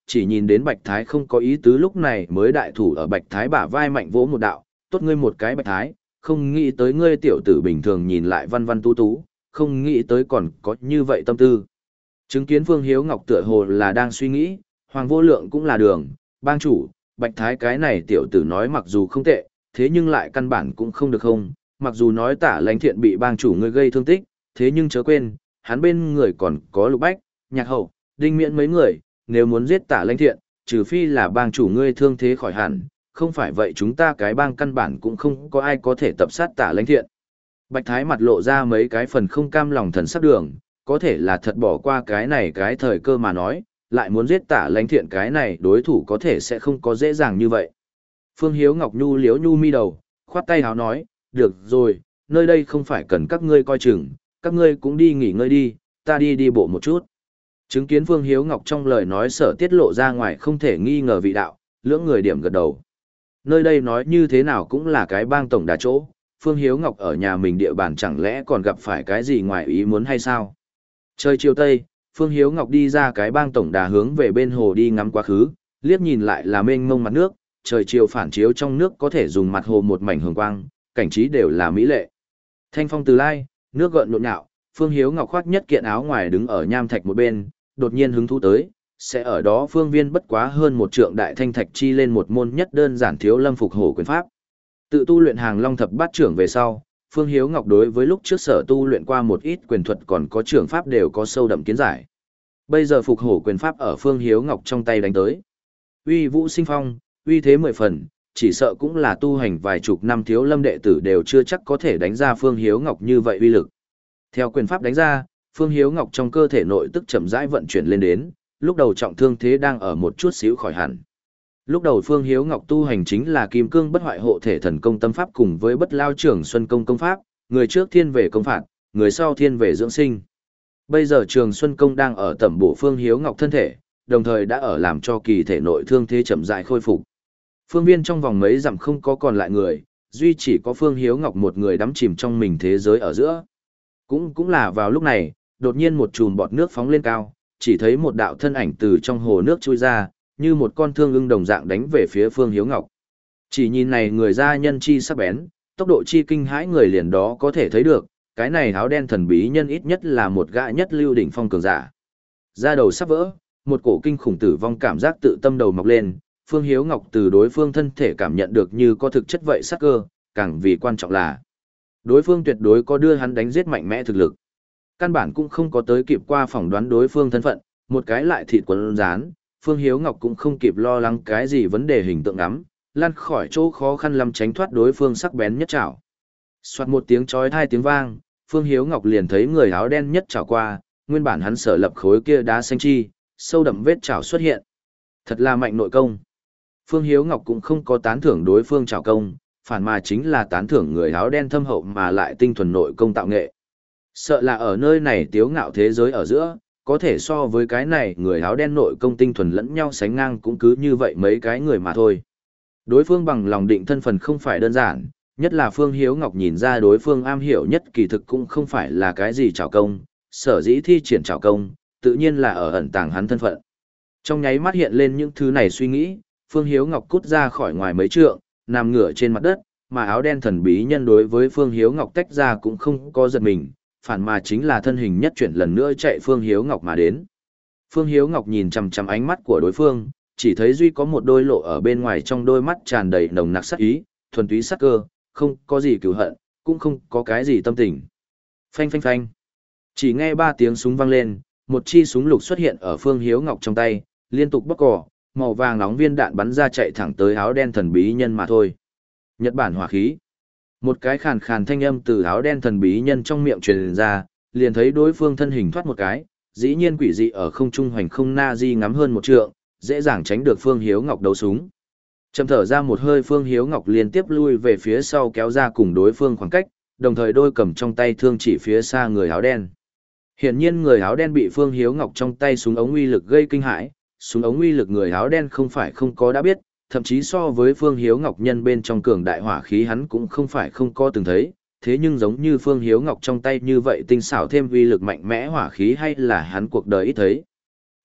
chỉ nhìn đến Bạch Thái không có ý tứ lúc này mới đại thủ ở Bạch Thái bả vai mạnh vỗ một đạo, tốt ngươi một cái Bạch Thái, không nghĩ tới ngươi tiểu tử bình thường nhìn lại văn văn tú tú, không nghĩ tới còn có như vậy tâm tư. Chứng kiến Phương Hiếu Ngọc tựa hồ là đang suy nghĩ, Hoàng Vô Lượng cũng là đường, bang chủ, Bạch Thái cái này tiểu tử nói mặc dù không tệ, thế nhưng lại căn bản cũng không được không, mặc dù nói Tả Lãnh Thiện bị bang chủ ngươi gây thương tích, thế nhưng chớ quên, hắn bên người còn có Lục Bách, Nhạc Hậu, Đinh Miễn mấy người, nếu muốn giết Tả Lãnh Thiện, trừ phi là bang chủ ngươi thương thế khỏi hẳn, không phải vậy chúng ta cái bang căn bản cũng không có ai có thể tập sát Tả Lãnh Thiện. Bạch Thái mặt lộ ra mấy cái phần không cam lòng thần sắc đường, có thể là thật bỏ qua cái này cái thời cơ mà nói, lại muốn giết Tả Lãnh Thiện cái này đối thủ có thể sẽ không có dễ dàng như vậy. Phương Hiếu Ngọc nhu liếu nhu mi đầu, khoát tay háo nói, được rồi, nơi đây không phải cần các ngươi coi chừng, các ngươi cũng đi nghỉ ngơi đi, ta đi đi bộ một chút. Chứng kiến Phương Hiếu Ngọc trong lời nói sở tiết lộ ra ngoài không thể nghi ngờ vị đạo, lưỡng người điểm gật đầu. Nơi đây nói như thế nào cũng là cái bang tổng đà chỗ, Phương Hiếu Ngọc ở nhà mình địa bàn chẳng lẽ còn gặp phải cái gì ngoài ý muốn hay sao? Trời chiều tây, Phương Hiếu Ngọc đi ra cái bang tổng đà hướng về bên hồ đi ngắm quá khứ, liếc nhìn lại là mênh mông mặt nước, trời chiều phản chiếu trong nước có thể dùng mặt hồ một mảnh hường quang, cảnh trí đều là mỹ lệ. Thanh phong từ lai, nước gợn nhộn nhạo, Phương Hiếu Ngọc khoác nhất kiện áo ngoài đứng ở nham thạch một bên, đột nhiên hứng thú tới, sẽ ở đó phương viên bất quá hơn một trượng đại thanh thạch chi lên một môn nhất đơn giản thiếu lâm phục hổ quyền pháp. Tự tu luyện hàng long thập bát trưởng về sau, Phương Hiếu Ngọc đối với lúc trước sở tu luyện qua một ít quyền thuật còn có trưởng pháp đều có sâu đậm kiến giải. Bây giờ phục hổ quyền pháp ở Phương Hiếu Ngọc trong tay đánh tới. Uy vũ sinh phong, uy thế mười phần, chỉ sợ cũng là tu hành vài chục năm thiếu lâm đệ tử đều chưa chắc có thể đánh ra Phương Hiếu Ngọc như vậy uy lực. Theo quyền pháp đánh ra, Phương Hiếu Ngọc trong cơ thể nội tức chậm rãi vận chuyển lên đến, lúc đầu trọng thương thế đang ở một chút xíu khỏi hẳn. Lúc đầu Phương Hiếu Ngọc tu hành chính là Kim Cương Bất Hoại Hộ Thể Thần Công tâm pháp cùng với Bất Lao Trưởng Xuân Công công pháp, người trước thiên về công phạt, người sau thiên về dưỡng sinh. Bây giờ Trường Xuân Công đang ở tẩm bổ Phương Hiếu Ngọc thân thể, đồng thời đã ở làm cho kỳ thể nội thương thế chậm rãi khôi phục. Phương viên trong vòng mấy dặm không có còn lại người, duy chỉ có Phương Hiếu Ngọc một người đắm chìm trong mình thế giới ở giữa. Cũng cũng là vào lúc này, đột nhiên một chùm bọt nước phóng lên cao, chỉ thấy một đạo thân ảnh từ trong hồ nước chui ra, như một con thương ưng đồng dạng đánh về phía Phương Hiếu Ngọc. Chỉ nhìn này người ra nhân chi sắc bén, tốc độ chi kinh hãi người liền đó có thể thấy được, cái này áo đen thần bí nhân ít nhất là một gã nhất lưu đỉnh phong cường giả. Da đầu sắp vỡ, một cổ kinh khủng tử vong cảm giác tự tâm đầu mọc lên, Phương Hiếu Ngọc từ đối phương thân thể cảm nhận được như có thực chất vậy sắc cơ, càng vì quan trọng là đối phương tuyệt đối có đưa hắn đánh giết mạnh mẽ thực lực. Căn bản cũng không có tới kịp qua phỏng đoán đối phương thân phận, một cái lại thịt quấn rán, Phương Hiếu Ngọc cũng không kịp lo lắng cái gì vấn đề hình tượng ngắm, lăn khỏi chỗ khó khăn lắm tránh thoát đối phương sắc bén nhất chảo. Soạt một tiếng chói tai tiếng vang, Phương Hiếu Ngọc liền thấy người áo đen nhất chảo qua, nguyên bản hắn sở lập khối kia đá xanh chi, sâu đậm vết chảo xuất hiện. Thật là mạnh nội công. Phương Hiếu Ngọc cũng không có tán thưởng đối phương chảo công, phản mà chính là tán thưởng người áo đen thâm hậu mà lại tinh thuần nội công tạo nghệ. Sợ là ở nơi này tiếu ngạo thế giới ở giữa, có thể so với cái này người áo đen nội công tinh thuần lẫn nhau sánh ngang cũng cứ như vậy mấy cái người mà thôi. Đối phương bằng lòng định thân phần không phải đơn giản, nhất là Phương Hiếu Ngọc nhìn ra đối phương am hiểu nhất kỳ thực cũng không phải là cái gì trảo công, sở dĩ thi triển trảo công, tự nhiên là ở ẩn tàng hắn thân phận. Trong nháy mắt hiện lên những thứ này suy nghĩ, Phương Hiếu Ngọc cút ra khỏi ngoài mấy trượng, nằm ngửa trên mặt đất, mà áo đen thần bí nhân đối với Phương Hiếu Ngọc tách ra cũng không có giật mình, phản mà chính là thân hình nhất chuyển lần nữa chạy Phương Hiếu Ngọc mà đến. Phương Hiếu Ngọc nhìn chằm chằm ánh mắt của đối phương, chỉ thấy duy có một đôi lộ ở bên ngoài trong đôi mắt tràn đầy nồng nặc sát ý, thuần túy sát cơ, không có gì cừu hận, cũng không có cái gì tâm tình. Phanh phanh phanh. Chỉ nghe ba tiếng súng vang lên, một chi súng lục xuất hiện ở Phương Hiếu Ngọc trong tay, liên tục bóc cò, màu vàng nóng viên đạn bắn ra chạy thẳng tới áo đen thần bí nhân mà thôi. Nhật Bản hỏa khí. Một cái khàn khàn thanh âm từ áo đen thần bí nhân trong miệng truyền ra, liền thấy đối phương thân hình thoát một cái, dĩ nhiên quỷ dị ở không trung hoành không na di ngắm hơn một trượng, dễ dàng tránh được Phương Hiếu Ngọc đấu súng. Chầm thở ra một hơi, Phương Hiếu Ngọc liên tiếp lui về phía sau kéo ra cùng đối phương khoảng cách, đồng thời đôi cầm trong tay thương chỉ phía xa người áo đen. Hiển nhiên người áo đen bị Phương Hiếu Ngọc trong tay súng ống uy lực gây kinh hãi, súng ống uy lực người áo đen không phải không có đã biết, thậm chí so với Phương Hiếu Ngọc nhân bên trong cường đại hỏa khí hắn cũng không phải không có từng thấy, thế nhưng giống như Phương Hiếu Ngọc trong tay như vậy tinh xảo thêm uy lực mạnh mẽ hỏa khí hay là hắn cuộc đời ít thấy.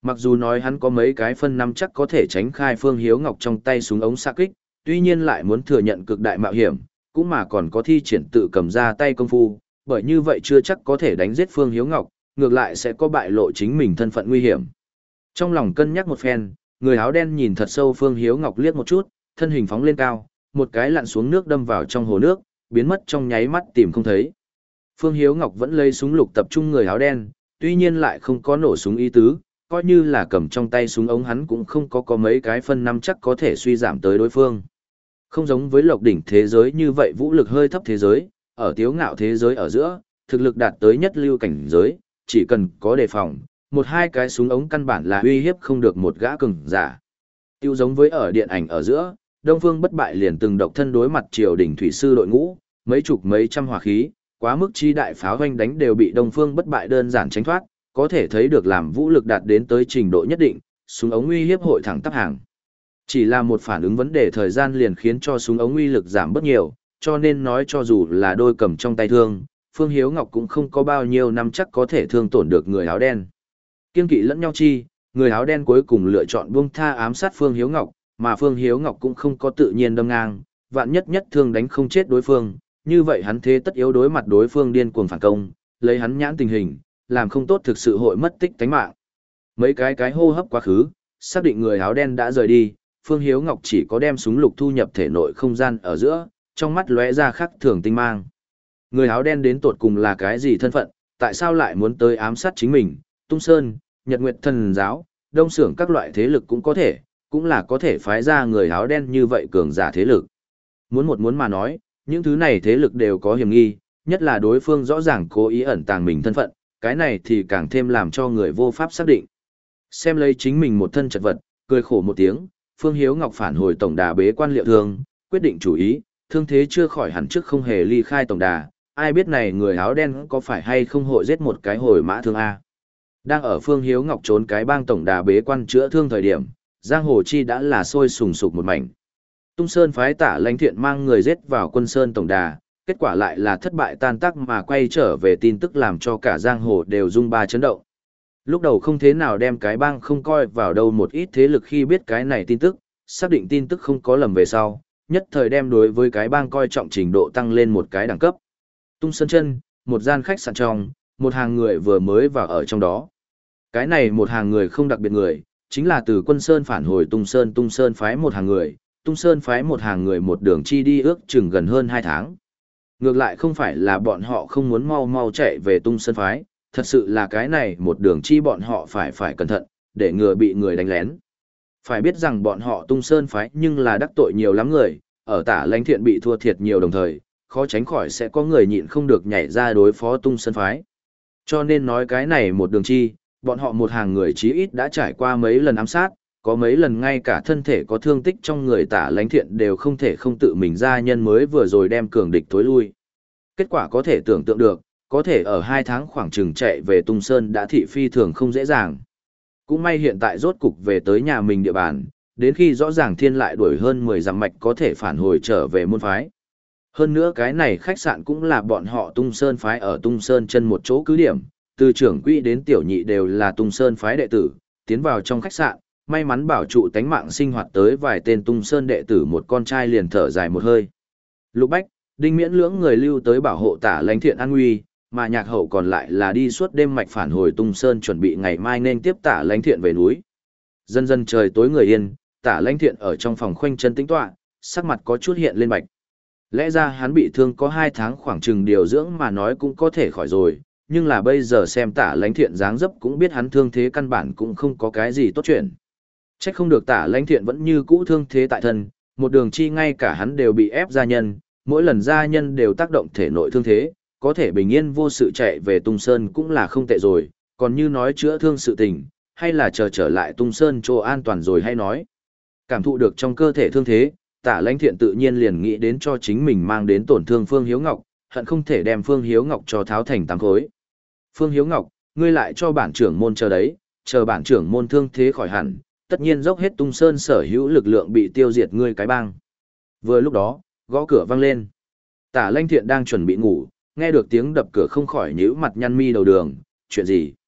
Mặc dù nói hắn có mấy cái phân năm chắc có thể tránh khai Phương Hiếu Ngọc trong tay súng ống xạ kích, tuy nhiên lại muốn thừa nhận cực đại mạo hiểm, cũng mà còn có thi triển tự cầm ra tay công phu, bởi như vậy chưa chắc có thể đánh giết Phương Hiếu Ngọc, ngược lại sẽ có bại lộ chính mình thân phận nguy hiểm. Trong lòng cân nhắc một phen, người áo đen nhìn thật sâu Phương Hiếu Ngọc liếc một chút, thân hình phóng lên cao, một cái lặn xuống nước đâm vào trong hồ nước, biến mất trong nháy mắt tìm không thấy. Phương Hiếu Ngọc vẫn lấy súng lục tập trung người áo đen, tuy nhiên lại không có nổ súng ý tứ, coi như là cầm trong tay súng ống hắn cũng không có có mấy cái phân năm chắc có thể suy giảm tới đối phương. Không giống với lộc đỉnh thế giới như vậy vũ lực hơi thấp thế giới, ở tiếu ngạo thế giới ở giữa, thực lực đạt tới nhất lưu cảnh giới, chỉ cần có đề phòng, một hai cái súng ống căn bản là uy hiếp không được một gã cường giả. Tiêu giống với ở điện ảnh ở giữa, Đông Phương Bất Bại liền từng độc thân đối mặt triều đình thủy sư đội ngũ, mấy chục mấy trăm hỏa khí, quá mức chi đại pháo hoanh đánh đều bị Đông Phương Bất Bại đơn giản tránh thoát, có thể thấy được làm vũ lực đạt đến tới trình độ nhất định, súng ống uy hiếp hội thẳng tắp hàng. Chỉ là một phản ứng vấn đề thời gian liền khiến cho súng ống uy lực giảm bớt nhiều, cho nên nói cho dù là đôi cầm trong tay thương, Phương Hiếu Ngọc cũng không có bao nhiêu năm chắc có thể thương tổn được người áo đen. Kiên kỵ lẫn nhau chi, người áo đen cuối cùng lựa chọn buông tha ám sát Phương Hiếu Ngọc, mà Phương Hiếu Ngọc cũng không có tự nhiên đâm ngang, vạn nhất nhất thương đánh không chết đối phương, như vậy hắn thế tất yếu đối mặt đối phương điên cuồng phản công, lấy hắn nhãn tình hình, làm không tốt thực sự hội mất tích tánh mạng. Mấy cái cái hô hấp quá khứ, xác định người áo đen đã rời đi, Phương Hiếu Ngọc chỉ có đem súng lục thu nhập thể nội không gian ở giữa, trong mắt lóe ra khắc thường tinh mang. Người áo đen đến tột cùng là cái gì thân phận, tại sao lại muốn tới ám sát chính mình, Tung Sơn, Nhật Nguyệt Thần Giáo, Đông Xưởng các loại thế lực cũng có thể, cũng là có thể phái ra người áo đen như vậy cường giả thế lực. Muốn một muốn mà nói, những thứ này thế lực đều có hiểm nghi, nhất là đối phương rõ ràng cố ý ẩn tàng mình thân phận, cái này thì càng thêm làm cho người vô pháp xác định. Xem lấy chính mình một thân chật vật, cười khổ một tiếng, Phương Hiếu Ngọc phản hồi tổng đà bế quan liệu thương, quyết định chủ ý, thương thế chưa khỏi hẳn trước không hề ly khai tổng đà, ai biết này người áo đen có phải hay không hội giết một cái hồi mã thương A. Đang ở Phương Hiếu Ngọc trốn cái bang tổng đà bế quan chữa thương thời điểm, giang hồ chi đã là sôi sùng sục một mảnh. Tung Sơn phái Tả Lãnh Thiện mang người giết vào Quân Sơn tổng đà, kết quả lại là thất bại tan tác mà quay trở về tin tức làm cho cả giang hồ đều rung ba chấn động. Lúc đầu không thế nào đem cái bang không coi vào đâu một ít thế lực khi biết cái này tin tức, xác định tin tức không có lầm về sau, nhất thời đem đối với cái bang coi trọng trình độ tăng lên một cái đẳng cấp. Tung Sơn chân, một gian khách sạn trong, một hàng người vừa mới vào ở trong đó. Cái này một hàng người không đặc biệt người, chính là từ Quân Sơn phản hồi Tung Sơn Tung Sơn phái một hàng người, Tung Sơn phái một hàng người một đường chi đi ước chừng gần hơn hai tháng. Ngược lại không phải là bọn họ không muốn mau mau chạy về Tung Sơn phái, thật sự là cái này một đường chi bọn họ phải phải cẩn thận, để ngừa bị người đánh lén. Phải biết rằng bọn họ Tung Sơn phái nhưng là đắc tội nhiều lắm người, ở Tả Lãnh Thiện bị thua thiệt nhiều đồng thời, khó tránh khỏi sẽ có người nhịn không được nhảy ra đối phó Tung Sơn phái. Cho nên nói cái này một đường chi, bọn họ một hàng người chí ít đã trải qua mấy lần ám sát, có mấy lần ngay cả thân thể có thương tích trong người Tả Lãnh Thiện đều không thể không tự mình ra nhân mới vừa rồi đem cường địch tối lui. Kết quả có thể tưởng tượng được, có thể ở hai tháng khoảng chừng chạy về Tung Sơn đã thị phi thường không dễ dàng. Cũng may hiện tại rốt cục về tới nhà mình địa bàn, đến khi rõ ràng thiên lại đuổi hơn mười dặm mạch có thể phản hồi trở về môn phái. Hơn nữa cái này khách sạn cũng là bọn họ Tung Sơn phái ở Tung Sơn chân một chỗ cứ điểm, từ trưởng quỹ đến tiểu nhị đều là Tung Sơn phái đệ tử, tiến vào trong khách sạn, may mắn bảo trụ tánh mạng sinh hoạt tới vài tên Tung Sơn đệ tử một con trai liền thở dài một hơi. Lục Bách, Đinh Miễn lưỡng người lưu tới bảo hộ Tả Lãnh Thiện an nguy, mà nhạc hậu còn lại là đi suốt đêm mạch phản hồi Tung Sơn chuẩn bị ngày mai nên tiếp Tả Lãnh Thiện về núi. Dần dần trời tối người yên, Tả Lãnh Thiện ở trong phòng khoanh chân tĩnh tọa, sắc mặt có chút hiện lên bạch. Lẽ ra hắn bị thương có hai tháng khoảng chừng điều dưỡng mà nói cũng có thể khỏi rồi, nhưng là bây giờ xem Tả Lãnh Thiện dáng dấp cũng biết hắn thương thế căn bản cũng không có cái gì tốt chuyện. Trách không được Tả Lãnh Thiện vẫn như cũ thương thế tại thân, một đường chi ngay cả hắn đều bị ép gia nhân, mỗi lần gia nhân đều tác động thể nội thương thế, có thể bình yên vô sự chạy về Tung Sơn cũng là không tệ rồi, còn như nói chữa thương sự tình, hay là chờ trở lại Tung Sơn chỗ an toàn rồi hay nói. Cảm thụ được trong cơ thể thương thế, Tả Lãnh Thiện tự nhiên liền nghĩ đến cho chính mình mang đến tổn thương Phương Hiếu Ngọc, hận không thể đem Phương Hiếu Ngọc cho tháo thành tám khối. Phương Hiếu Ngọc, ngươi lại cho bản trưởng môn chờ đấy, chờ bản trưởng môn thương thế khỏi hẳn, tất nhiên dốc hết Tung Sơn sở hữu lực lượng bị tiêu diệt ngươi cái bang. Vừa lúc đó, gõ cửa vang lên. Tả Lãnh Thiện đang chuẩn bị ngủ, nghe được tiếng đập cửa không khỏi nhíu mặt nhăn mi đầu đường, chuyện gì?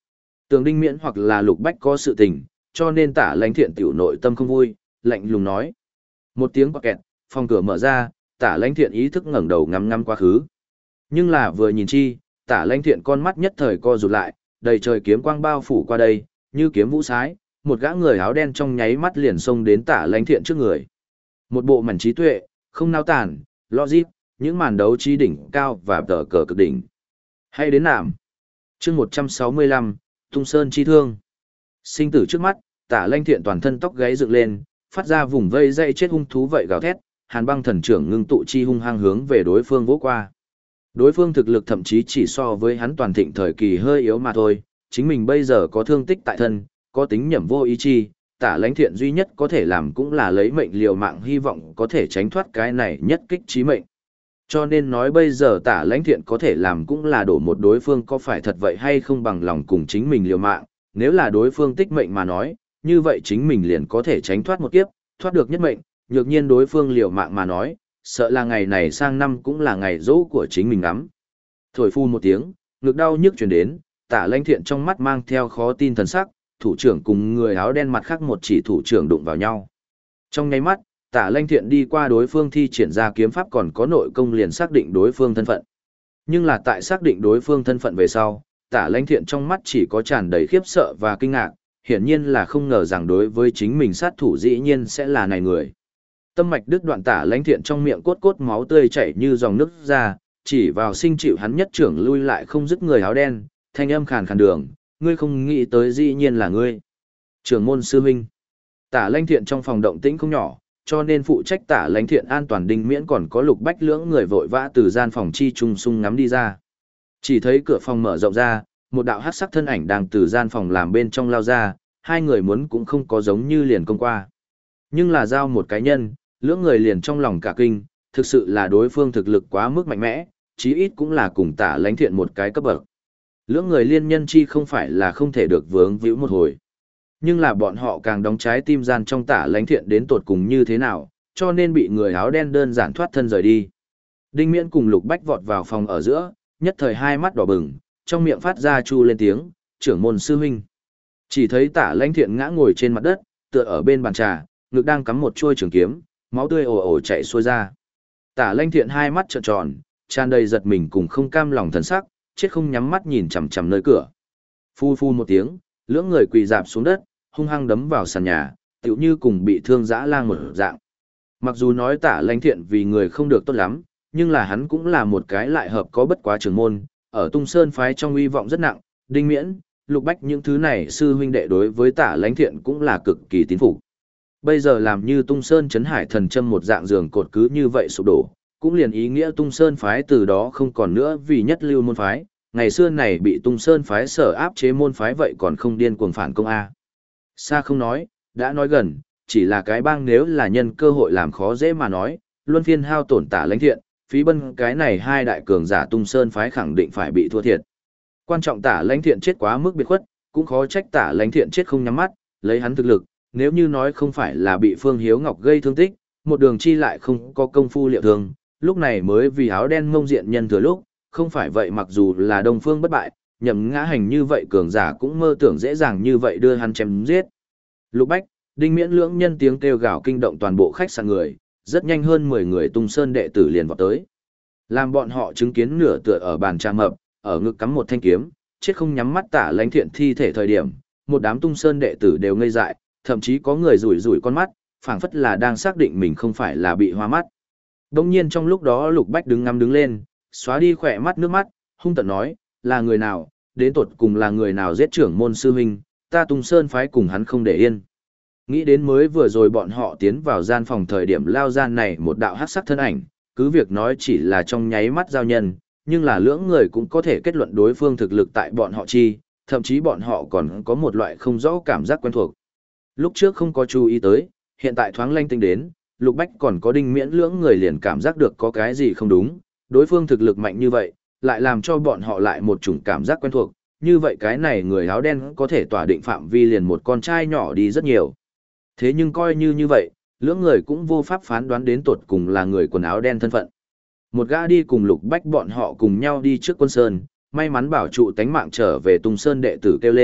Tường Đinh Miễn hoặc là Lục Bách có sự tình, cho nên Tả Lãnh Thiện tiểu nội tâm không vui, lạnh lùng nói. Một tiếng quạt kẹt, phòng cửa mở ra, Tả Lãnh Thiện ý thức ngẩng đầu ngắm ngắm quá khứ. Nhưng là vừa nhìn chi, Tả Lãnh Thiện con mắt nhất thời co rụt lại, đầy trời kiếm quang bao phủ qua đây, như kiếm vũ sái, một gã người áo đen trong nháy mắt liền xông đến Tả Lãnh Thiện trước người. Một bộ mảnh trí tuệ, không nao tản, logic, những màn đấu trí đỉnh cao và tờ cờ cực đỉnh. Hay đến nạm. Chương một trăm sáu mươi lăm, Tung Sơn chi thương. Sinh tử trước mắt, Tả Lãnh Thiện toàn thân tóc gáy dựng lên, phát ra vùng vây dây chết hung thú vậy gào thét, Hàn Băng Thần Trưởng ngưng tụ chi hung hăng hướng về đối phương vỗ qua. Đối phương thực lực thậm chí chỉ so với hắn toàn thịnh thời kỳ hơi yếu mà thôi, chính mình bây giờ có thương tích tại thân, có tính nhẩm vô ý chi, Tả Lãnh Thiện duy nhất có thể làm cũng là lấy mệnh liều mạng hy vọng có thể tránh thoát cái này nhất kích chí mệnh. Cho nên nói bây giờ Tả Lãnh Thiện có thể làm cũng là đổ một đối phương có phải thật vậy hay không bằng lòng cùng chính mình liều mạng, nếu là đối phương tích mệnh mà nói, như vậy chính mình liền có thể tránh thoát một kiếp, thoát được nhất mệnh, nhược nhiên đối phương liều mạng mà nói, sợ là ngày này sang năm cũng là ngày dỗ của chính mình lắm. Thổi phu một tiếng, ngực đau nhức truyền đến, Tả Lãnh Thiện trong mắt mang theo khó tin thần sắc, thủ trưởng cùng người áo đen mặt khác một chỉ thủ trưởng đụng vào nhau. Trong nháy mắt, Tả Lãnh Thiện đi qua đối phương thi triển ra kiếm pháp còn có nội công liền xác định đối phương thân phận. Nhưng là tại xác định đối phương thân phận về sau, Tả Lãnh Thiện trong mắt chỉ có tràn đầy khiếp sợ và kinh ngạc, hiển nhiên là không ngờ rằng đối với chính mình sát thủ dĩ nhiên sẽ là này người. Tâm mạch đứt đoạn Tả Lãnh Thiện trong miệng cốt cốt máu tươi chảy như dòng nước ra, chỉ vào sinh chịu hắn nhất trưởng lui lại không dứt người áo đen, thanh âm khàn khàn đường, ngươi không nghĩ tới dĩ nhiên là ngươi. Trưởng môn sư huynh. Tả Lãnh Thiện trong phòng động tĩnh không nhỏ, cho nên phụ trách Tả Lãnh Thiện an toàn Đinh Miễn còn có Lục Bách lưỡng người vội vã từ gian phòng chi trung sung ngắm đi ra. Chỉ thấy cửa phòng mở rộng ra, một đạo hắc sắc thân ảnh đang từ gian phòng làm bên trong lao ra, hai người muốn cũng không có giống như liền công qua. Nhưng là giao một cái nhân, lưỡng người liền trong lòng cả kinh, thực sự là đối phương thực lực quá mức mạnh mẽ, chí ít cũng là cùng Tả Lãnh Thiện một cái cấp bậc. Lưỡng người liên nhân chi không phải là không thể được vướng víu một hồi. Nhưng là bọn họ càng đóng trái tim gian trong Tả Lãnh Thiện đến tột cùng như thế nào, cho nên bị người áo đen đơn giản thoát thân rời đi. Đinh Miễn cùng Lục Bách vọt vào phòng ở giữa, nhất thời hai mắt đỏ bừng, trong miệng phát ra chu lên tiếng, trưởng môn sư huynh. Chỉ thấy Tả Lãnh Thiện ngã ngồi trên mặt đất, tựa ở bên bàn trà, ngực đang cắm một chuôi trường kiếm, máu tươi ồ ồ chảy xuôi ra. Tả Lãnh Thiện hai mắt trợn tròn, tràn đầy giật mình cùng không cam lòng thần sắc, chết không nhắm mắt nhìn chằm chằm nơi cửa. Phu phu một tiếng, lưỡng người quỳ dạp xuống đất, hung hăng đấm vào sàn nhà, tựu như cùng bị thương dã lang một dạng. Mặc dù nói Tả Lãnh Thiện vì người không được tốt lắm, nhưng là hắn cũng là một cái lại hợp có bất quá trưởng môn, ở Tung Sơn phái trong uy vọng rất nặng, Đinh Miễn, Lục Bách những thứ này sư huynh đệ đối với Tả Lãnh Thiện cũng là cực kỳ tín phục. Bây giờ làm như Tung Sơn chấn hải thần châm một dạng giường cột cứ như vậy sụp đổ, cũng liền ý nghĩa Tung Sơn phái từ đó không còn nữa vì nhất lưu môn phái, ngày xưa này bị Tung Sơn phái sở áp chế môn phái vậy còn không điên cuồng phản công a. Xa không nói, đã nói gần, chỉ là cái bang nếu là nhân cơ hội làm khó dễ mà nói, luân phiên hao tổn Tả Lãnh Thiện, phí bân cái này hai đại cường giả Tung Sơn phái khẳng định phải bị thua thiệt. Quan trọng Tả Lãnh Thiện chết quá mức biệt khuất, cũng khó trách Tả Lãnh Thiện chết không nhắm mắt, lấy hắn thực lực, nếu như nói không phải là bị Phương Hiếu Ngọc gây thương tích, một đường chi lại không có công phu liệu thương, lúc này mới vì áo đen ngông diện nhân thừa lúc, không phải vậy mặc dù là Đông Phương bất bại, nhậm ngã hành như vậy cường giả cũng mơ tưởng dễ dàng như vậy đưa hắn chém giết. Lục Bách, Đinh Miễn lưỡng nhân tiếng kêu gào kinh động toàn bộ khách sạn người, rất nhanh hơn mười người Tung Sơn đệ tử liền vọt tới. Làm bọn họ chứng kiến nửa tựa ở bàn trà mập, ở ngực cắm một thanh kiếm, chết không nhắm mắt Tả Lãnh Thiện thi thể thời điểm, một đám Tung Sơn đệ tử đều ngây dại, thậm chí có người rủi rủi con mắt, phảng phất là đang xác định mình không phải là bị hoa mắt. Đông nhiên trong lúc đó Lục Bách đứng ngắm đứng lên, xóa đi khỏe mắt nước mắt, hung tợn nói, là người nào, đến tột cùng là người nào giết trưởng môn sư huynh, ta Tung Sơn phái cùng hắn không để yên. Nghĩ đến mới vừa rồi bọn họ tiến vào gian phòng thời điểm lao gian này một đạo hắc sắc thân ảnh, cứ việc nói chỉ là trong nháy mắt giao nhân, nhưng là lưỡng người cũng có thể kết luận đối phương thực lực tại bọn họ chi, thậm chí bọn họ còn có một loại không rõ cảm giác quen thuộc. Lúc trước không có chú ý tới, hiện tại thoáng lanh tinh đến, Lục Bách còn có Đinh Miễn lưỡng người liền cảm giác được có cái gì không đúng, đối phương thực lực mạnh như vậy, lại làm cho bọn họ lại một chủng cảm giác quen thuộc, như vậy cái này người áo đen có thể tỏa định phạm vi liền một con trai nhỏ đi rất nhiều. Thế nhưng coi như như vậy, lưỡng người cũng vô pháp phán đoán đến tột cùng là người quần áo đen thân phận. Một gã đi cùng Lục Bách bọn họ cùng nhau đi trước quân sơn, may mắn bảo trụ tánh mạng trở về Tung Sơn đệ tử kêu lên,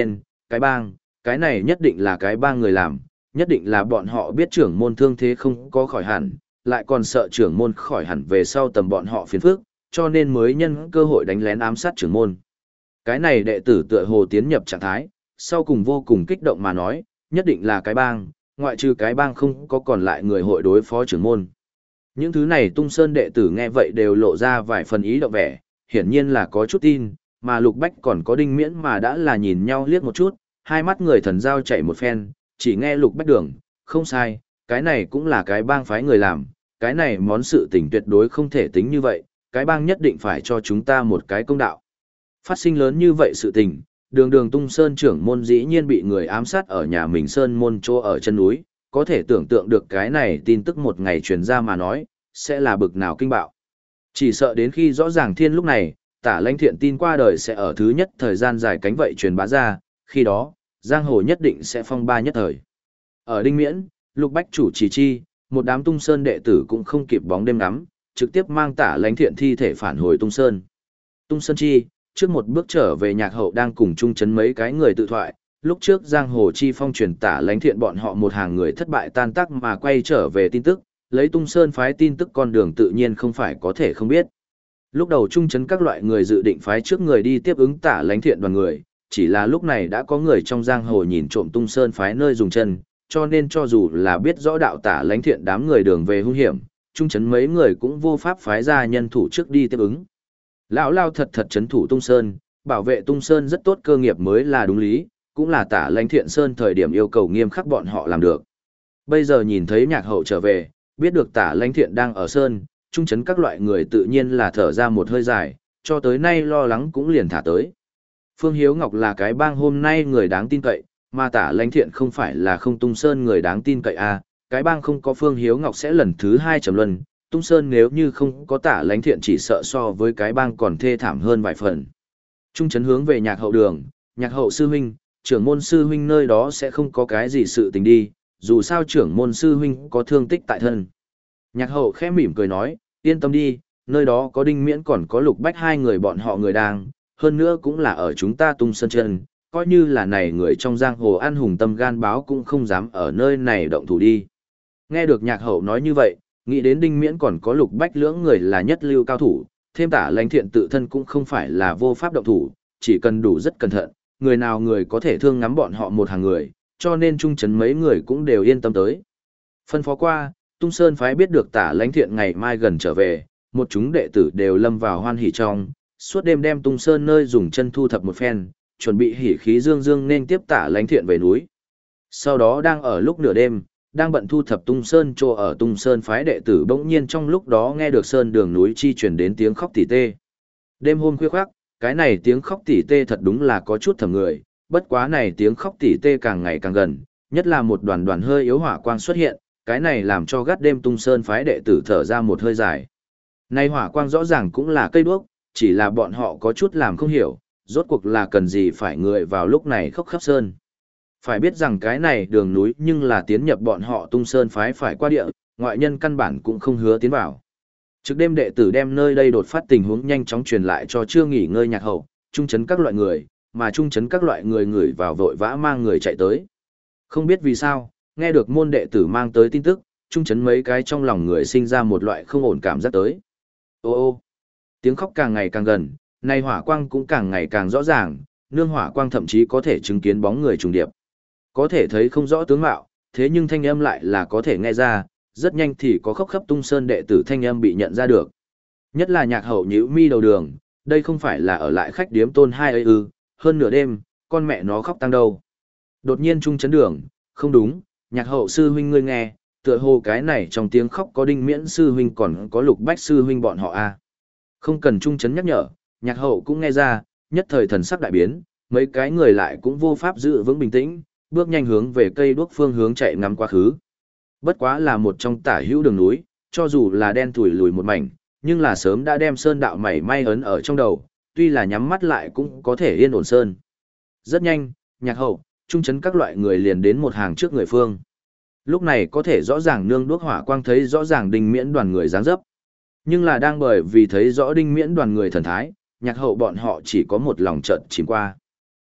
cái bang, cái này nhất định là cái bang người làm, nhất định là bọn họ biết trưởng môn thương thế không có khỏi hẳn, lại còn sợ trưởng môn khỏi hẳn về sau tầm bọn họ phiền phức, cho nên mới nhân cơ hội đánh lén ám sát trưởng môn. Cái này đệ tử tựa hồ tiến nhập trạng thái, sau cùng vô cùng kích động mà nói, nhất định là cái bang, ngoại trừ cái bang không có còn lại người hội đối phó trưởng môn. Những thứ này Tung Sơn đệ tử nghe vậy đều lộ ra vài phần ý động vẻ, hiển nhiên là có chút tin, mà Lục Bách còn có Đinh Miễn mà đã là nhìn nhau liếc một chút, hai mắt người thần giao chạy một phen, chỉ nghe Lục Bách đường, không sai, cái này cũng là cái bang phái người làm, cái này món sự tình tuyệt đối không thể tính như vậy, cái bang nhất định phải cho chúng ta một cái công đạo. Phát sinh lớn như vậy sự tình, đường đường Tung Sơn trưởng môn dĩ nhiên bị người ám sát ở nhà mình Sơn môn chỗ ở chân núi, có thể tưởng tượng được cái này tin tức một ngày truyền ra mà nói, sẽ là bực nào kinh bạo. Chỉ sợ đến khi rõ ràng thiên lúc này, Tả Lãnh Thiện tin qua đời sẽ ở thứ nhất thời gian dài cánh vậy truyền bá ra, khi đó, giang hồ nhất định sẽ phong ba nhất thời. Ở Đinh Miễn, Lục Bách chủ trì chi, một đám Tung Sơn đệ tử cũng không kịp bóng đêm ngắm, trực tiếp mang Tả Lãnh Thiện thi thể phản hồi Tung Sơn. Tung Sơn chi, trước một bước trở về Nhạc Hậu đang cùng chung chấn mấy cái người tự thoại, lúc trước giang hồ chi phong truyền Tả Lãnh Thiện bọn họ một hàng người thất bại tan tác mà quay trở về tin tức, lấy Tung Sơn phái tin tức con đường tự nhiên không phải có thể không biết. Lúc đầu chung chấn các loại người dự định phái trước người đi tiếp ứng Tả Lãnh Thiện đoàn người, chỉ là lúc này đã có người trong giang hồ nhìn trộm Tung Sơn phái nơi dùng chân, cho nên cho dù là biết rõ đạo Tả Lãnh Thiện đám người đường về hung hiểm, chung chấn mấy người cũng vô pháp phái ra nhân thủ trước đi tiếp ứng. Lão lao thật thật chấn thủ Tung Sơn, bảo vệ Tung Sơn rất tốt cơ nghiệp mới là đúng lý, cũng là Tả Lãnh Thiện Sơn thời điểm yêu cầu nghiêm khắc bọn họ làm được. Bây giờ nhìn thấy Nhạc Hậu trở về, biết được Tả Lãnh Thiện đang ở Sơn, trung chấn các loại người tự nhiên là thở ra một hơi dài, cho tới nay lo lắng cũng liền thả tới. Phương Hiếu Ngọc là cái bang hôm nay người đáng tin cậy, mà Tả Lãnh Thiện không phải là không Tung Sơn người đáng tin cậy à, cái bang không có Phương Hiếu Ngọc sẽ lần thứ hai trầm luân, Tung Sơn nếu như không có Tả Lãnh Thiện chỉ sợ so với cái bang còn thê thảm hơn vài phần. Trung chấn hướng về Nhạc Hậu đường, Nhạc Hậu sư huynh, trưởng môn sư huynh nơi đó sẽ không có cái gì sự tình đi, dù sao trưởng môn sư huynh có thương tích tại thân. Nhạc Hậu khẽ mỉm cười nói, yên tâm đi, nơi đó có Đinh Miễn còn có Lục Bách hai người bọn họ người đang, hơn nữa cũng là ở chúng ta Tung Sơn chân, coi như là này người trong giang hồ ăn hùng tâm gan báo cũng không dám ở nơi này động thủ đi. Nghe được Nhạc Hậu nói như vậy, nghĩ đến Đinh Miễn còn có Lục Bách lưỡng người là nhất lưu cao thủ, thêm Tả Lãnh Thiện tự thân cũng không phải là vô pháp động thủ, chỉ cần đủ rất cẩn thận, người nào người có thể thương ngắm bọn họ một hàng người, cho nên trung chấn mấy người cũng đều yên tâm tới. Phân phó qua, Tung Sơn phái biết được Tả Lãnh Thiện ngày mai gần trở về, một chúng đệ tử đều lâm vào hoan hỉ trong, suốt đêm đem Tung Sơn nơi dùng chân thu thập một phen, chuẩn bị hỉ khí dương dương nên tiếp Tả Lãnh Thiện về núi. Sau đó đang ở lúc nửa đêm, đang bận thu thập Tung Sơn chỗ ở Tung Sơn phái đệ tử bỗng nhiên trong lúc đó nghe được sơn đường núi chi truyền đến tiếng khóc tỉ tê. Đêm hôm khuya khoác, cái này tiếng khóc tỉ tê thật đúng là có chút thầm người, bất quá này tiếng khóc tỉ tê càng ngày càng gần, nhất là một đoàn đoàn hơi yếu hỏa quang xuất hiện, cái này làm cho gắt đêm Tung Sơn phái đệ tử thở ra một hơi dài. Này hỏa quang rõ ràng cũng là cây đuốc, chỉ là bọn họ có chút làm không hiểu, rốt cuộc là cần gì phải người vào lúc này khóc khắp sơn. Phải biết rằng cái này đường núi nhưng là tiến nhập bọn họ Tung Sơn phái phải qua địa, ngoại nhân căn bản cũng không hứa tiến vào. Trước đêm đệ tử đem nơi đây đột phát tình huống nhanh chóng truyền lại cho chưa nghỉ ngơi Nhạc Hậu, trung chấn các loại người, mà trung chấn các loại người người vào vội vã mang người chạy tới. Không biết vì sao, nghe được môn đệ tử mang tới tin tức, trung chấn mấy cái trong lòng người sinh ra một loại không ổn cảm giác tới. Ô ô, tiếng khóc càng ngày càng gần, nay hỏa quang cũng càng ngày càng rõ ràng, nương hỏa quang thậm chí có thể chứng kiến bóng người trùng điệp. Có thể thấy không rõ tướng mạo, thế nhưng thanh âm lại là có thể nghe ra, rất nhanh thì có khóc khắp Tung Sơn đệ tử thanh âm bị nhận ra được. Nhất là Nhạc Hậu nhíu mi đầu đường, đây không phải là ở lại khách điếm Tôn hai ấy ư, hơn nửa đêm, con mẹ nó khóc tăng đâu. Đột nhiên trung chấn đường, không đúng, Nhạc Hậu sư huynh ngươi nghe, tựa hồ cái này trong tiếng khóc có Đinh Miễn sư huynh còn có Lục Bách sư huynh bọn họ a. À. Không cần trung chấn nhắc nhở, Nhạc Hậu cũng nghe ra, nhất thời thần sắc đại biến, mấy cái người lại cũng vô pháp giữ vững bình tĩnh, bước nhanh hướng về cây đuốc phương hướng chạy ngắm quá khứ. Bất quá là một trong tả hữu đường núi, cho dù là đen thủi lùi một mảnh, nhưng là sớm đã đem sơn đạo mảy may ấn ở trong đầu, tuy là nhắm mắt lại cũng có thể yên ổn sơn. Rất nhanh, Nhạc Hậu, trung chấn các loại người liền đến một hàng trước người phương. Lúc này có thể rõ ràng nương đuốc hỏa quang thấy rõ ràng Đinh Miễn đoàn người dáng dấp. Nhưng là đang bởi vì thấy rõ Đinh Miễn đoàn người thần thái, Nhạc Hậu bọn họ chỉ có một lòng trận chìm qua.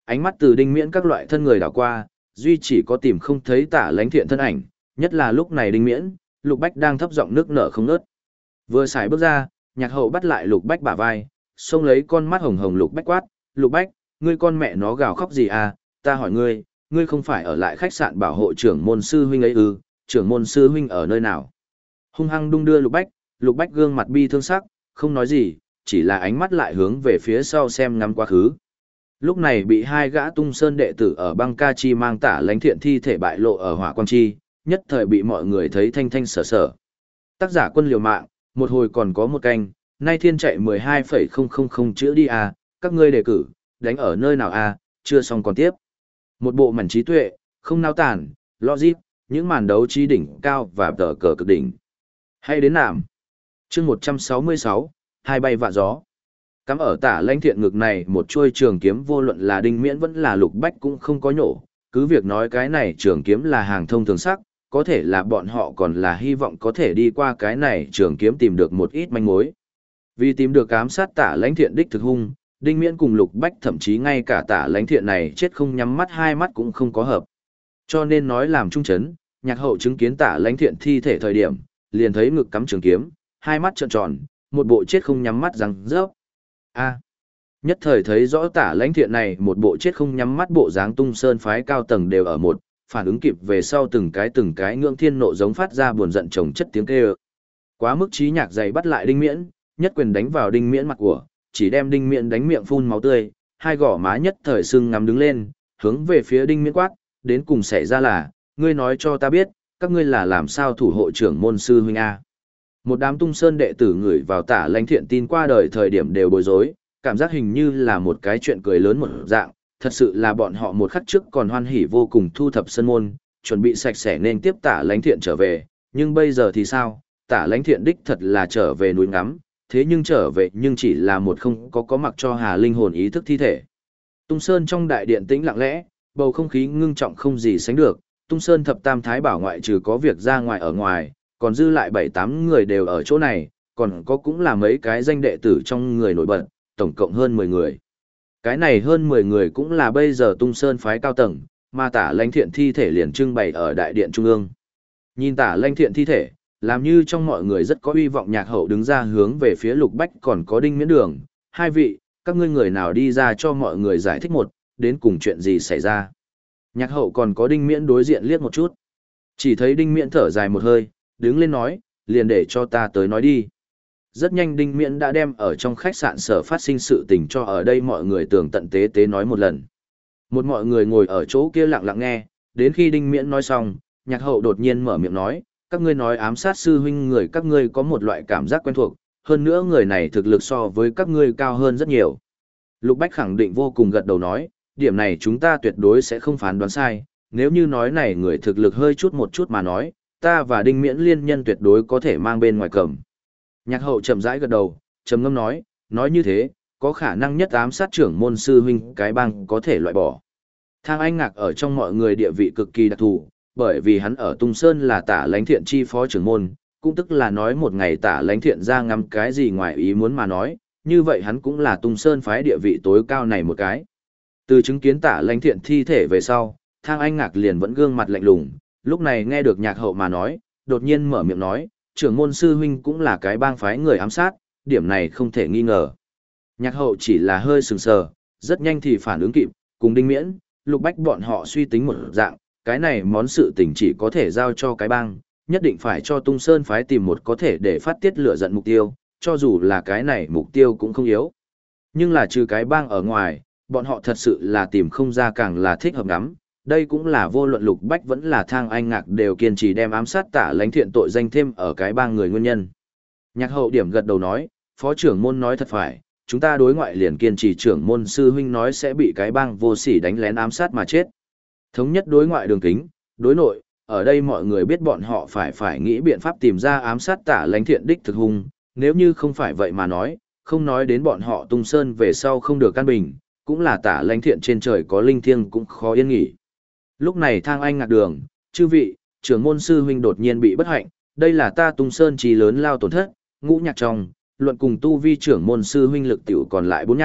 Ánh mắt từ Đinh Miễn các loại thân người đảo qua, duy chỉ có tìm không thấy Tả Lãnh Thiện thân ảnh, nhất là lúc này Đinh Miễn, Lục Bách đang thấp giọng nước nở không ngớt. Vừa xài bước ra, Nhạc Hậu bắt lại Lục Bách bả vai, xông lấy con mắt hồng hồng Lục Bách quát, "Lục Bách, ngươi con mẹ nó gào khóc gì à, ta hỏi ngươi, ngươi không phải ở lại khách sạn bảo hộ trưởng môn sư huynh ấy ư, trưởng môn sư huynh ở nơi nào?" Hung hăng đung đưa Lục Bách, Lục Bách gương mặt bi thương sắc, không nói gì, chỉ là ánh mắt lại hướng về phía sau xem ngắm quá khứ. Lúc này bị hai gã Tung Sơn đệ tử ở băng ca chi mang Tả Lãnh Thiện thi thể bại lộ ở hỏa quang chi, nhất thời bị mọi người thấy thanh thanh sở sở. Tác giả quân liều mạng, một hồi còn có một canh, nay thiên chạy mười hai phẩy không không không chữ đi à, các ngươi đề cử, đánh ở nơi nào à, chưa xong còn tiếp. Một bộ mảnh trí tuệ, không nao tản, logic, những màn đấu trí đỉnh cao và tờ cờ cực đỉnh. Hay đến nạm. Chương một trăm sáu mươi sáu, hai bay vạ gió. Cắm ở Tả Lãnh Thiện ngực này một chuôi trường kiếm vô luận là Đinh Miễn vẫn là Lục Bách cũng không có nhổ, cứ việc nói cái này trường kiếm là hàng thông thường sắc, có thể là bọn họ còn là hy vọng có thể đi qua cái này trường kiếm tìm được một ít manh mối. Vì tìm được ám sát Tả Lãnh Thiện đích thực hung, Đinh Miễn cùng Lục Bách thậm chí ngay cả Tả Lãnh Thiện này chết không nhắm mắt hai mắt cũng không có hợp. Cho nên nói làm trung chấn, Nhạc Hậu chứng kiến Tả Lãnh Thiện thi thể thời điểm, liền thấy ngực cắm trường kiếm, hai mắt trợn tròn, một bộ chết không nhắm mắt răng rớp. A. Nhất thời thấy rõ Tả Lãnh Thiện này một bộ chết không nhắm mắt bộ dáng Tung Sơn phái cao tầng đều ở một, phản ứng kịp về sau từng cái từng cái ngưỡng thiên nộ giống phát ra buồn giận chồng chất tiếng kêu. Quá mức trí nhạc dày bắt lại Đinh Miễn, nhất quyền đánh vào Đinh Miễn mặt của, chỉ đem Đinh Miễn đánh miệng phun máu tươi, hai gò má nhất thời sưng ngắm đứng lên, hướng về phía Đinh Miễn quát, đến cùng xảy ra là, ngươi nói cho ta biết, các ngươi là làm sao thủ hộ trưởng môn sư huynh a? Một đám Tung Sơn đệ tử ngửi vào Tả Lãnh Thiện tin qua đời thời điểm đều bối rối, cảm giác hình như là một cái chuyện cười lớn một dạng, thật sự là bọn họ một khắc trước còn hoan hỉ vô cùng thu thập sân môn, chuẩn bị sạch sẽ nên tiếp Tả Lãnh Thiện trở về, nhưng bây giờ thì sao? Tả Lãnh Thiện đích thật là trở về núi ngắm, thế nhưng trở về nhưng chỉ là một không có có mặc cho Hà linh hồn ý thức thi thể. Tung Sơn trong đại điện tĩnh lặng lẽ, bầu không khí ngưng trọng không gì sánh được, Tung Sơn thập tam thái bảo ngoại trừ có việc ra ngoài ở ngoài, còn dư lại bảy tám người đều ở chỗ này, còn có cũng là mấy cái danh đệ tử trong người nổi bật, tổng cộng hơn mười người. Cái này hơn mười người cũng là bây giờ Tung Sơn phái cao tầng, mà Tả Lãnh Thiện thi thể liền trưng bày ở đại điện trung ương. Nhìn Tả Lãnh Thiện thi thể, làm như trong mọi người rất có uy vọng Nhạc Hậu đứng ra hướng về phía Lục Bách còn có Đinh Miễn Đường, hai vị, các ngươi người nào đi ra cho mọi người giải thích một, đến cùng chuyện gì xảy ra. Nhạc Hậu còn có Đinh Miễn đối diện liếc một chút. Chỉ thấy Đinh Miễn thở dài một hơi, đứng lên nói, liền để cho ta tới nói đi. Rất nhanh Đinh Miễn đã đem ở trong khách sạn sở phát sinh sự tình cho ở đây mọi người tường tận tế tế nói một lần. Một mọi người ngồi ở chỗ kia lặng lặng nghe, đến khi Đinh Miễn nói xong, Nhạc Hậu đột nhiên mở miệng nói, các ngươi nói ám sát sư huynh người các ngươi có một loại cảm giác quen thuộc, hơn nữa người này thực lực so với các ngươi cao hơn rất nhiều. Lục Bách khẳng định vô cùng gật đầu nói, điểm này chúng ta tuyệt đối sẽ không phán đoán sai, nếu như nói này người thực lực hơi chút một chút mà nói, ta và Đinh Miễn liên nhân tuyệt đối có thể mang bên ngoài cầm. Nhạc Hậu chậm rãi gật đầu, trầm ngâm nói, nói như thế, có khả năng nhất ám sát trưởng môn sư huynh cái bang có thể loại bỏ. Thang Anh Ngạc ở trong mọi người địa vị cực kỳ đặc thù, bởi vì hắn ở Tung Sơn là Tả Lãnh Thiện chi phó trưởng môn, cũng tức là nói một ngày Tả Lãnh Thiện ra ngắm cái gì ngoài ý muốn mà nói, như vậy hắn cũng là Tung Sơn phái địa vị tối cao này một cái. Từ chứng kiến Tả Lãnh Thiện thi thể về sau, Thang Anh Ngạc liền vẫn gương mặt lạnh lùng, lúc này nghe được Nhạc Hậu mà nói, đột nhiên mở miệng nói, trưởng môn sư huynh cũng là cái bang phái người ám sát, điểm này không thể nghi ngờ. Nhạc Hậu chỉ là hơi sừng sờ, rất nhanh thì phản ứng kịp, cùng Đinh Miễn, Lục Bách bọn họ suy tính một dạng, cái này món sự tình chỉ có thể giao cho cái bang, nhất định phải cho Tung Sơn phái tìm một có thể để phát tiết lửa giận mục tiêu, cho dù là cái này mục tiêu cũng không yếu. Nhưng là trừ cái bang ở ngoài, bọn họ thật sự là tìm không ra càng là thích hợp lắm. Đây cũng là vô luận Lục Bách vẫn là Thang Anh Ngạc đều kiên trì đem ám sát Tả Lãnh Thiện tội danh thêm ở cái bang người nguyên nhân. Nhạc Hậu điểm gật đầu nói, phó trưởng môn nói thật phải, chúng ta đối ngoại liền kiên trì trưởng môn sư huynh nói sẽ bị cái bang vô sỉ đánh lén ám sát mà chết. Thống nhất đối ngoại đường kính, đối nội, ở đây mọi người biết bọn họ phải phải nghĩ biện pháp tìm ra ám sát Tả Lãnh Thiện đích thực hung, nếu như không phải vậy mà nói, không nói đến bọn họ Tung Sơn về sau không được căn bình, cũng là Tả Lãnh Thiện trên trời có linh thiêng cũng khó yên nghỉ. Lúc này Thang Anh Ngạc đường, chư vị, trưởng môn sư huynh đột nhiên bị bất hạnh, đây là ta Tung Sơn trí lớn lao tổn thất, ngũ nhạc trong, luận cùng tu vi trưởng môn sư huynh lực tiểu còn lại bốn nhạc,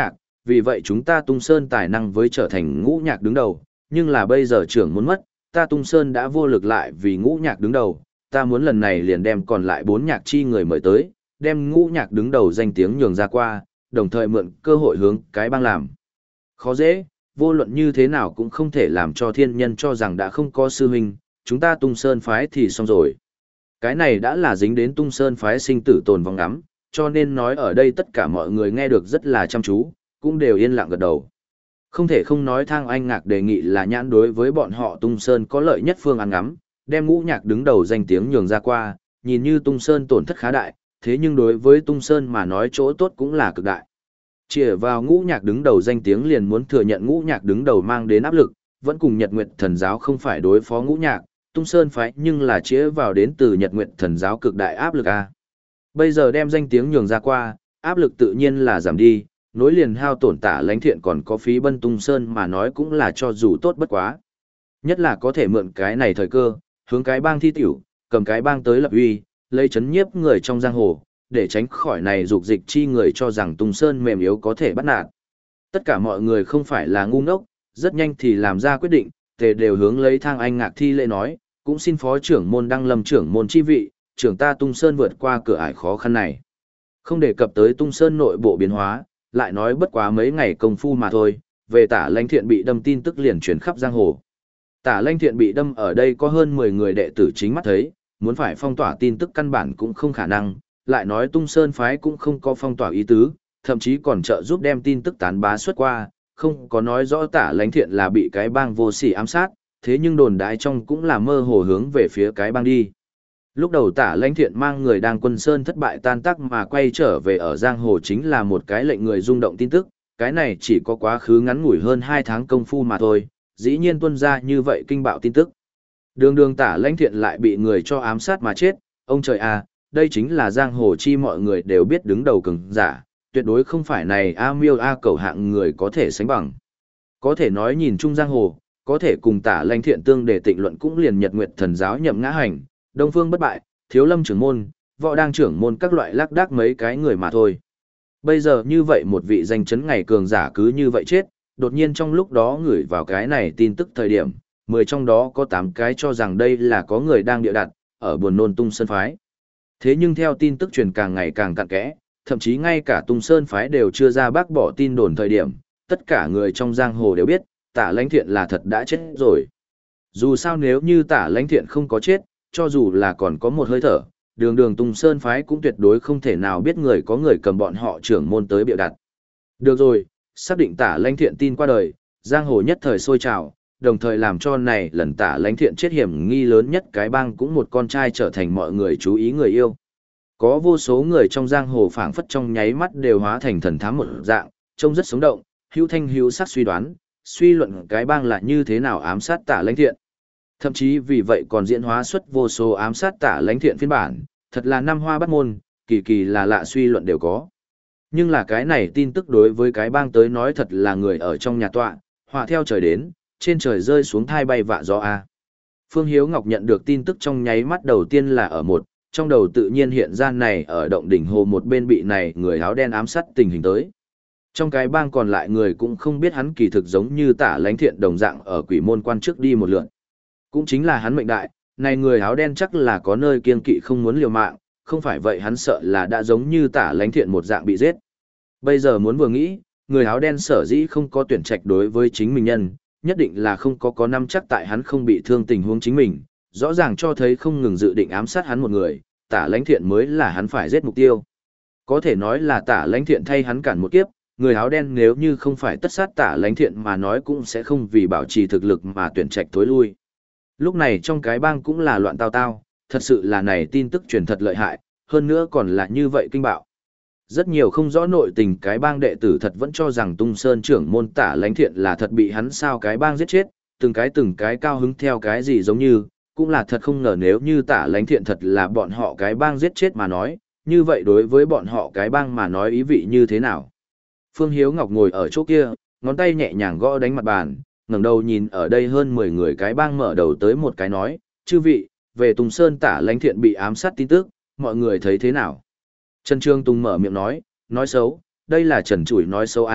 vì vậy chúng ta Tung Sơn tài năng với trở thành ngũ nhạc đứng đầu, nhưng là bây giờ trưởng muốn mất, ta Tung Sơn đã vô lực lại vì ngũ nhạc đứng đầu, ta muốn lần này liền đem còn lại bốn nhạc chi người mời tới, đem ngũ nhạc đứng đầu danh tiếng nhường ra qua, đồng thời mượn cơ hội hướng cái bang làm. Khó dễ, vô luận như thế nào cũng không thể làm cho thiên nhân cho rằng đã không có sư huynh, chúng ta Tung Sơn phái thì xong rồi. Cái này đã là dính đến Tung Sơn phái sinh tử tồn vong ngắm, cho nên nói ở đây tất cả mọi người nghe được rất là chăm chú, cũng đều yên lặng gật đầu. Không thể không nói Thang Anh Ngạc đề nghị là nhãn đối với bọn họ Tung Sơn có lợi nhất phương án ngắm, đem ngũ nhạc đứng đầu danh tiếng nhường ra qua, nhìn như Tung Sơn tổn thất khá đại, thế nhưng đối với Tung Sơn mà nói chỗ tốt cũng là cực đại. Chỉ vào ngũ nhạc đứng đầu danh tiếng liền muốn thừa nhận ngũ nhạc đứng đầu mang đến áp lực, vẫn cùng Nhật Nguyệt Thần giáo không phải đối phó ngũ nhạc, Tung Sơn phái nhưng là chĩa vào đến từ Nhật Nguyệt Thần giáo cực đại áp lực a. Bây giờ đem danh tiếng nhường ra qua, áp lực tự nhiên là giảm đi, nối liền hao tổn Tả Lãnh Thiện còn có phí bân Tung Sơn mà nói cũng là cho dù tốt bất quá. Nhất là có thể mượn cái này thời cơ, hướng cái bang thi tiểu, cầm cái bang tới lập uy, lấy chấn nhiếp người trong giang hồ, để tránh khỏi này dục dịch chi người cho rằng Tung Sơn mềm yếu có thể bắt nạt. Tất cả mọi người không phải là ngu ngốc, rất nhanh thì làm ra quyết định, tề đều hướng lấy Thang Anh Ngạc thi lễ nói, cũng xin phó trưởng môn đăng lâm trưởng môn chi vị, trưởng ta Tung Sơn vượt qua cửa ải khó khăn này. Không đề cập tới Tung Sơn nội bộ biến hóa, lại nói bất quá mấy ngày công phu mà thôi, về Tả Lãnh Thiện bị đâm tin tức liền truyền khắp giang hồ. Tả Lãnh Thiện bị đâm ở đây có hơn mười người đệ tử chính mắt thấy, muốn phải phong tỏa tin tức căn bản cũng không khả năng, lại nói Tung Sơn phái cũng không có phong tỏa ý tứ, thậm chí còn trợ giúp đem tin tức tán bá xuất qua, không có nói rõ Tả Lãnh Thiện là bị cái bang vô sỉ ám sát, thế nhưng đồn đại trong cũng là mơ hồ hướng về phía cái bang đi. Lúc đầu Tả Lãnh Thiện mang người đang quân sơn thất bại tan tác mà quay trở về ở giang hồ chính là một cái lệnh người rung động tin tức, cái này chỉ có quá khứ ngắn ngủi hơn hai tháng công phu mà thôi, dĩ nhiên tuân ra như vậy kinh bạo tin tức. Đường đường Tả Lãnh Thiện lại bị người cho ám sát mà chết, ông trời à, đây chính là giang hồ chi mọi người đều biết đứng đầu cường giả, tuyệt đối không phải này A Miêu A Cẩu hạng người có thể sánh bằng. Có thể nói nhìn chung giang hồ, có thể cùng Tả Lãnh Thiện tương để tịnh luận cũng liền Nhật Nguyệt Thần giáo nhậm ngã hành, Đông Phương bất bại, Thiếu Lâm trưởng môn, Võ Đang trưởng môn các loại lác đác mấy cái người mà thôi. Bây giờ như vậy một vị danh chấn ngày cường giả cứ như vậy chết, đột nhiên trong lúc đó ngửi vào cái này tin tức thời điểm, mười trong đó có tám cái cho rằng đây là có người đang địa đặt, ở buồn nôn Tung Sơn phái. Thế nhưng theo tin tức truyền càng ngày càng cặn kẽ, thậm chí ngay cả Tung Sơn phái đều chưa ra bác bỏ tin đồn thời điểm, tất cả người trong giang hồ đều biết, Tả Lãnh Thiện là thật đã chết rồi. Dù sao nếu như Tả Lãnh Thiện không có chết, cho dù là còn có một hơi thở, đường đường Tung Sơn phái cũng tuyệt đối không thể nào biết người có người cầm bọn họ trưởng môn tới biểu đặt. Được rồi, xác định Tả Lãnh Thiện tin qua đời, giang hồ nhất thời sôi trào, đồng thời làm cho này lần Tả Lãnh Thiện chết hiểm nghi lớn nhất cái bang cũng một con trai trở thành mọi người chú ý người yêu. Có vô số người trong giang hồ phảng phất trong nháy mắt đều hóa thành thần thám một dạng, trông rất sống động, hữu thanh hữu sắc suy đoán, suy luận cái bang là như thế nào ám sát Tả Lãnh Thiện. Thậm chí vì vậy còn diễn hóa xuất vô số ám sát Tả Lãnh Thiện phiên bản, thật là năm hoa bắt môn, kỳ kỳ là lạ suy luận đều có. Nhưng là cái này tin tức đối với cái bang tới nói thật là người ở trong nhà tọa, họa theo trời đến, trên trời rơi xuống thai bay vạ gió a. Phương Hiếu Ngọc nhận được tin tức trong nháy mắt đầu tiên là ở một, trong đầu tự nhiên hiện ra này ở động đỉnh hồ một bên bị này người áo đen ám sát tình hình tới. Trong cái bang còn lại người cũng không biết hắn kỳ thực giống như Tả Lãnh Thiện đồng dạng ở quỷ môn quan trước đi một lượt. Cũng chính là hắn mệnh đại, này người áo đen chắc là có nơi kiên kỵ không muốn liều mạng, không phải vậy hắn sợ là đã giống như Tả Lãnh Thiện một dạng bị giết. Bây giờ muốn vừa nghĩ, người áo đen sở dĩ không có tuyển trạch đối với chính mình nhân, nhất định là không có có năm chắc tại hắn không bị thương tình huống chính mình, rõ ràng cho thấy không ngừng dự định ám sát hắn một người, Tả Lãnh Thiện mới là hắn phải giết mục tiêu. Có thể nói là Tả Lãnh Thiện thay hắn cản một kiếp, người áo đen nếu như không phải tất sát Tả Lãnh Thiện mà nói cũng sẽ không vì bảo trì thực lực mà tuyển trạch thối lui. Lúc này trong cái bang cũng là loạn tao tao, thật sự là này tin tức truyền thật lợi hại, hơn nữa còn là như vậy kinh bạo. Rất nhiều không rõ nội tình cái bang đệ tử thật vẫn cho rằng Tung Sơn trưởng môn Tả Lãnh Thiện là thật bị hắn sao cái bang giết chết, từng cái từng cái cao hứng theo cái gì giống như, cũng là thật không ngờ nếu như Tả Lãnh Thiện thật là bọn họ cái bang giết chết mà nói, như vậy đối với bọn họ cái bang mà nói ý vị như thế nào. Phương Hiếu Ngọc ngồi ở chỗ kia, ngón tay nhẹ nhàng gõ đánh mặt bàn, ngẩng đầu nhìn ở đây hơn mười người cái bang mở đầu tới một cái nói, chư vị, về Tùng Sơn Tả Lãnh Thiện bị ám sát tin tức, mọi người thấy thế nào? Trần Trương Tùng mở miệng nói, nói xấu, đây là Trần Chủi nói xấu a,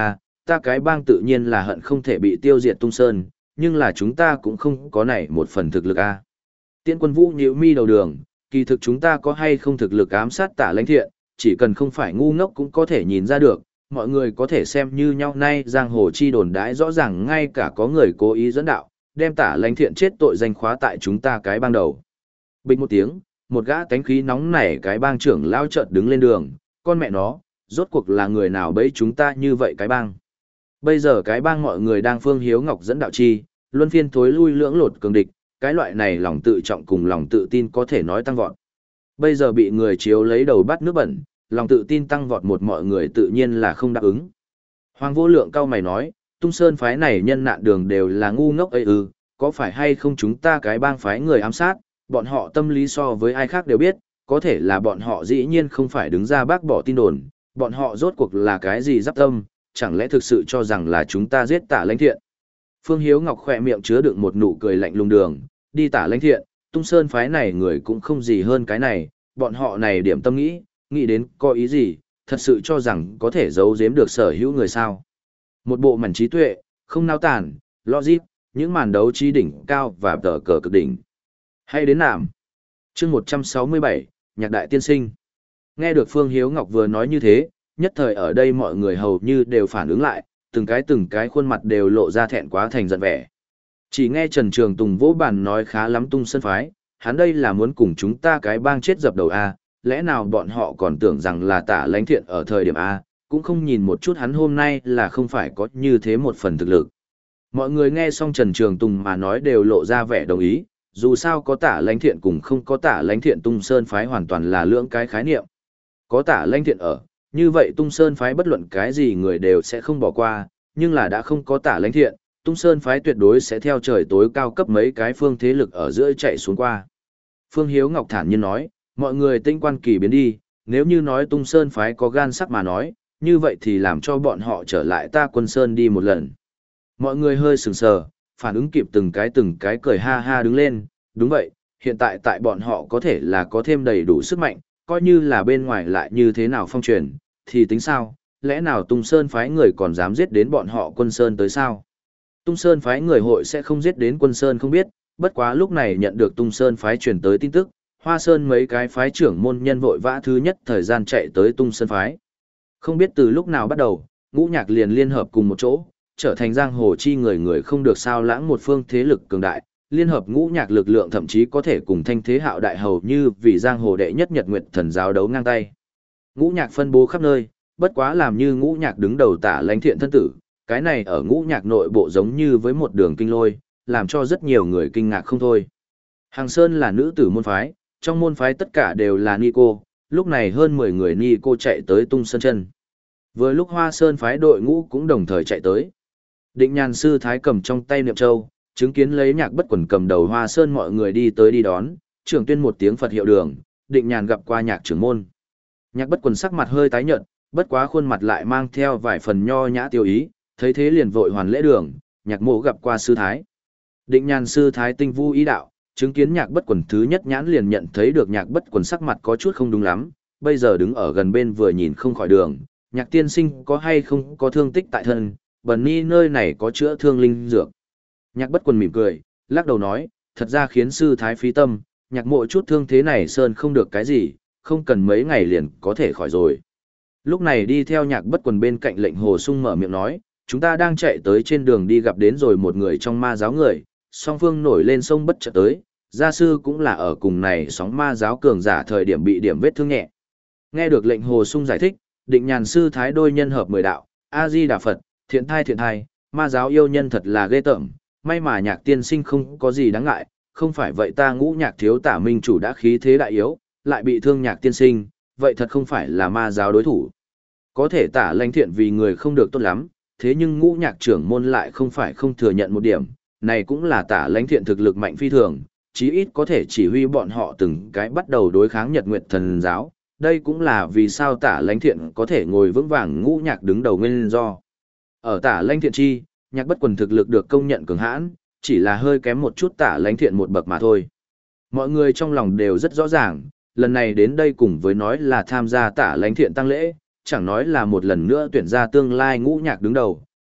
ta cái bang tự nhiên là hận không thể bị tiêu diệt tung sơn, nhưng là chúng ta cũng không có này một phần thực lực a. Tiễn Quân Vũ nhíu mi đầu đường, kỳ thực chúng ta có hay không thực lực ám sát Tả Lãnh Thiện, chỉ cần không phải ngu ngốc cũng có thể nhìn ra được, mọi người có thể xem như nhau nay giang hồ chi đồn đãi rõ ràng ngay cả có người cố ý dẫn đạo, đem Tả Lãnh Thiện chết tội danh khóa tại chúng ta cái bang đầu. Bình một tiếng, một gã tánh khí nóng nảy cái bang trưởng lao chợt đứng lên đường, con mẹ nó, rốt cuộc là người nào bấy chúng ta như vậy cái bang. Bây giờ cái bang mọi người đang Phương Hiếu Ngọc dẫn đạo chi, luân phiên thối lui lưỡng lột cường địch, cái loại này lòng tự trọng cùng lòng tự tin có thể nói tăng vọt. Bây giờ bị người chiếu lấy đầu bắt nước bẩn, lòng tự tin tăng vọt một mọi người tự nhiên là không đáp ứng. Hoàng Vô Lượng cao mày nói, Tung Sơn phái này nhân nạn đường đều là ngu ngốc ấy ư, có phải hay không chúng ta cái bang phái người ám sát, bọn họ tâm lý so với ai khác đều biết, có thể là bọn họ dĩ nhiên không phải đứng ra bác bỏ tin đồn, bọn họ rốt cuộc là cái gì giáp tâm, chẳng lẽ thực sự cho rằng là chúng ta giết Tả Lãnh Thiện. Phương Hiếu Ngọc khỏe miệng chứa đựng một nụ cười lạnh lùng đường, đi Tả Lãnh Thiện, Tung Sơn phái này người cũng không gì hơn cái này, bọn họ này điểm tâm nghĩ, nghĩ đến có ý gì, thật sự cho rằng có thể giấu giếm được sở hữu người sao. Một bộ mảnh trí tuệ, không nao tản, logic, những màn đấu trí đỉnh cao và tờ cờ cực đỉnh. Hay đến nạm. Chương một trăm sáu mươi bảy, Nhạc Đại Tiên Sinh. Nghe được Phương Hiếu Ngọc vừa nói như thế, nhất thời ở đây mọi người hầu như đều phản ứng lại, từng cái từng cái khuôn mặt đều lộ ra thẹn quá thành giận vẻ. Chỉ nghe Trần Trường Tùng vỗ bàn nói khá lắm Tung Sơn phái, hắn đây là muốn cùng chúng ta cái bang chết dập đầu A, lẽ nào bọn họ còn tưởng rằng là Tả Lãnh Thiện ở thời điểm A, cũng không nhìn một chút hắn hôm nay là không phải có như thế một phần thực lực. Mọi người nghe xong Trần Trường Tùng mà nói đều lộ ra vẻ đồng ý, dù sao có Tả Lãnh Thiện cùng không có Tả Lãnh Thiện Tung Sơn phái hoàn toàn là lưỡng cái khái niệm. Có Tả Lãnh Thiện ở, như vậy Tung Sơn phái bất luận cái gì người đều sẽ không bỏ qua, nhưng là đã không có Tả Lãnh Thiện, Tung Sơn phái tuyệt đối sẽ theo trời tối cao cấp mấy cái phương thế lực ở giữa chạy xuống qua. Phương Hiếu Ngọc thản nhiên nói, mọi người tinh quan kỳ biến đi, nếu như nói Tung Sơn phái có gan sắc mà nói, như vậy thì làm cho bọn họ trở lại ta Quân Sơn đi một lần. Mọi người hơi sừng sờ, phản ứng kịp từng cái từng cái cười ha ha đứng lên, đúng vậy, hiện tại tại bọn họ có thể là có thêm đầy đủ sức mạnh, coi như là bên ngoài lại như thế nào phong truyền, thì tính sao, lẽ nào Tung Sơn phái người còn dám giết đến bọn họ Quân Sơn tới sao? Tung Sơn phái người hội sẽ không giết đến Quân Sơn không biết, bất quá lúc này nhận được Tung Sơn phái truyền tới tin tức, Hoa Sơn mấy cái phái trưởng môn nhân vội vã thứ nhất thời gian chạy tới Tung Sơn phái. Không biết từ lúc nào bắt đầu, ngũ nhạc liền liên hợp cùng một chỗ, trở thành giang hồ chi người người không được sao lãng một phương thế lực cường đại, liên hợp ngũ nhạc lực lượng thậm chí có thể cùng thanh thế hạo đại hầu như vì giang hồ đệ nhất nhật nguyệt thần giáo đấu ngang tay. Ngũ nhạc phân bố khắp nơi, bất quá làm như ngũ nhạc đứng đầu Tả Lãnh Thiện thân tử, cái này ở ngũ nhạc nội bộ giống như với một đường kinh lôi, làm cho rất nhiều người kinh ngạc không thôi. Hàng Sơn là nữ tử môn phái, trong môn phái tất cả đều là ni cô, lúc này hơn mười người ni cô chạy tới Tung Sơn chân. Vừa lúc Hoa Sơn phái đội ngũ cũng đồng thời chạy tới. Định Nhàn sư thái cầm trong tay niệm châu, chứng kiến lấy Nhạc Bất Quần cầm đầu Hoa Sơn mọi người đi tới đi đón, trưởng tuyên một tiếng Phật hiệu đường, Định Nhàn gặp qua Nhạc trưởng môn. Nhạc Bất Quần sắc mặt hơi tái nhợt, bất quá khuôn mặt lại mang theo vài phần nho nhã tiêu ý, thấy thế liền vội hoàn lễ đường, Nhạc mộ gặp qua sư thái. Định Nhàn sư thái tinh vu ý đạo, chứng kiến Nhạc Bất Quần thứ nhất nhãn liền nhận thấy được Nhạc Bất Quần sắc mặt có chút không đúng lắm, bây giờ đứng ở gần bên vừa nhìn không khỏi đường, Nhạc tiên sinh có hay không có thương tích tại thân, bần ni nơi này có chữa thương linh dược. Nhạc Bất Quần mỉm cười, lắc đầu nói, thật ra khiến sư thái phí tâm, Nhạc mộ chút thương thế này sơn không được cái gì, không cần mấy ngày liền có thể khỏi rồi. Lúc này đi theo Nhạc Bất Quần bên cạnh Lệnh Hồ Sung mở miệng nói, chúng ta đang chạy tới trên đường đi gặp đến rồi một người trong ma giáo người, song phương nổi lên sông bất chợt tới, gia sư cũng là ở cùng này sóng ma giáo cường giả thời điểm bị điểm vết thương nhẹ. Nghe được Lệnh Hồ Sung giải thích, Định Nhàn sư thái đôi nhân hợp mười đạo, A Di Đà Phật, thiện thai thiện thai, ma giáo yêu nhân thật là ghê tởm, may mà Nhạc tiên sinh không có gì đáng ngại, không phải vậy ta ngũ nhạc thiếu Tả minh chủ đã khí thế đại yếu, lại bị thương Nhạc tiên sinh, vậy thật không phải là ma giáo đối thủ. Có thể Tả Lãnh Thiện vì người không được tốt lắm, thế nhưng ngũ nhạc trưởng môn lại không phải không thừa nhận một điểm, này cũng là Tả Lãnh Thiện thực lực mạnh phi thường, chí ít có thể chỉ huy bọn họ từng cái bắt đầu đối kháng Nhật Nguyệt Thần giáo, đây cũng là vì sao Tả Lãnh Thiện có thể ngồi vững vàng ngũ nhạc đứng đầu nguyên do. Ở Tả Lãnh Thiện chi, Nhạc Bất Quần thực lực được công nhận cường hãn, chỉ là hơi kém một chút Tả Lãnh Thiện một bậc mà thôi. Mọi người trong lòng đều rất rõ ràng, lần này đến đây cùng với nói là tham gia Tả Lãnh Thiện tăng lễ, chẳng nói là một lần nữa tuyển ra tương lai ngũ nhạc đứng đầu,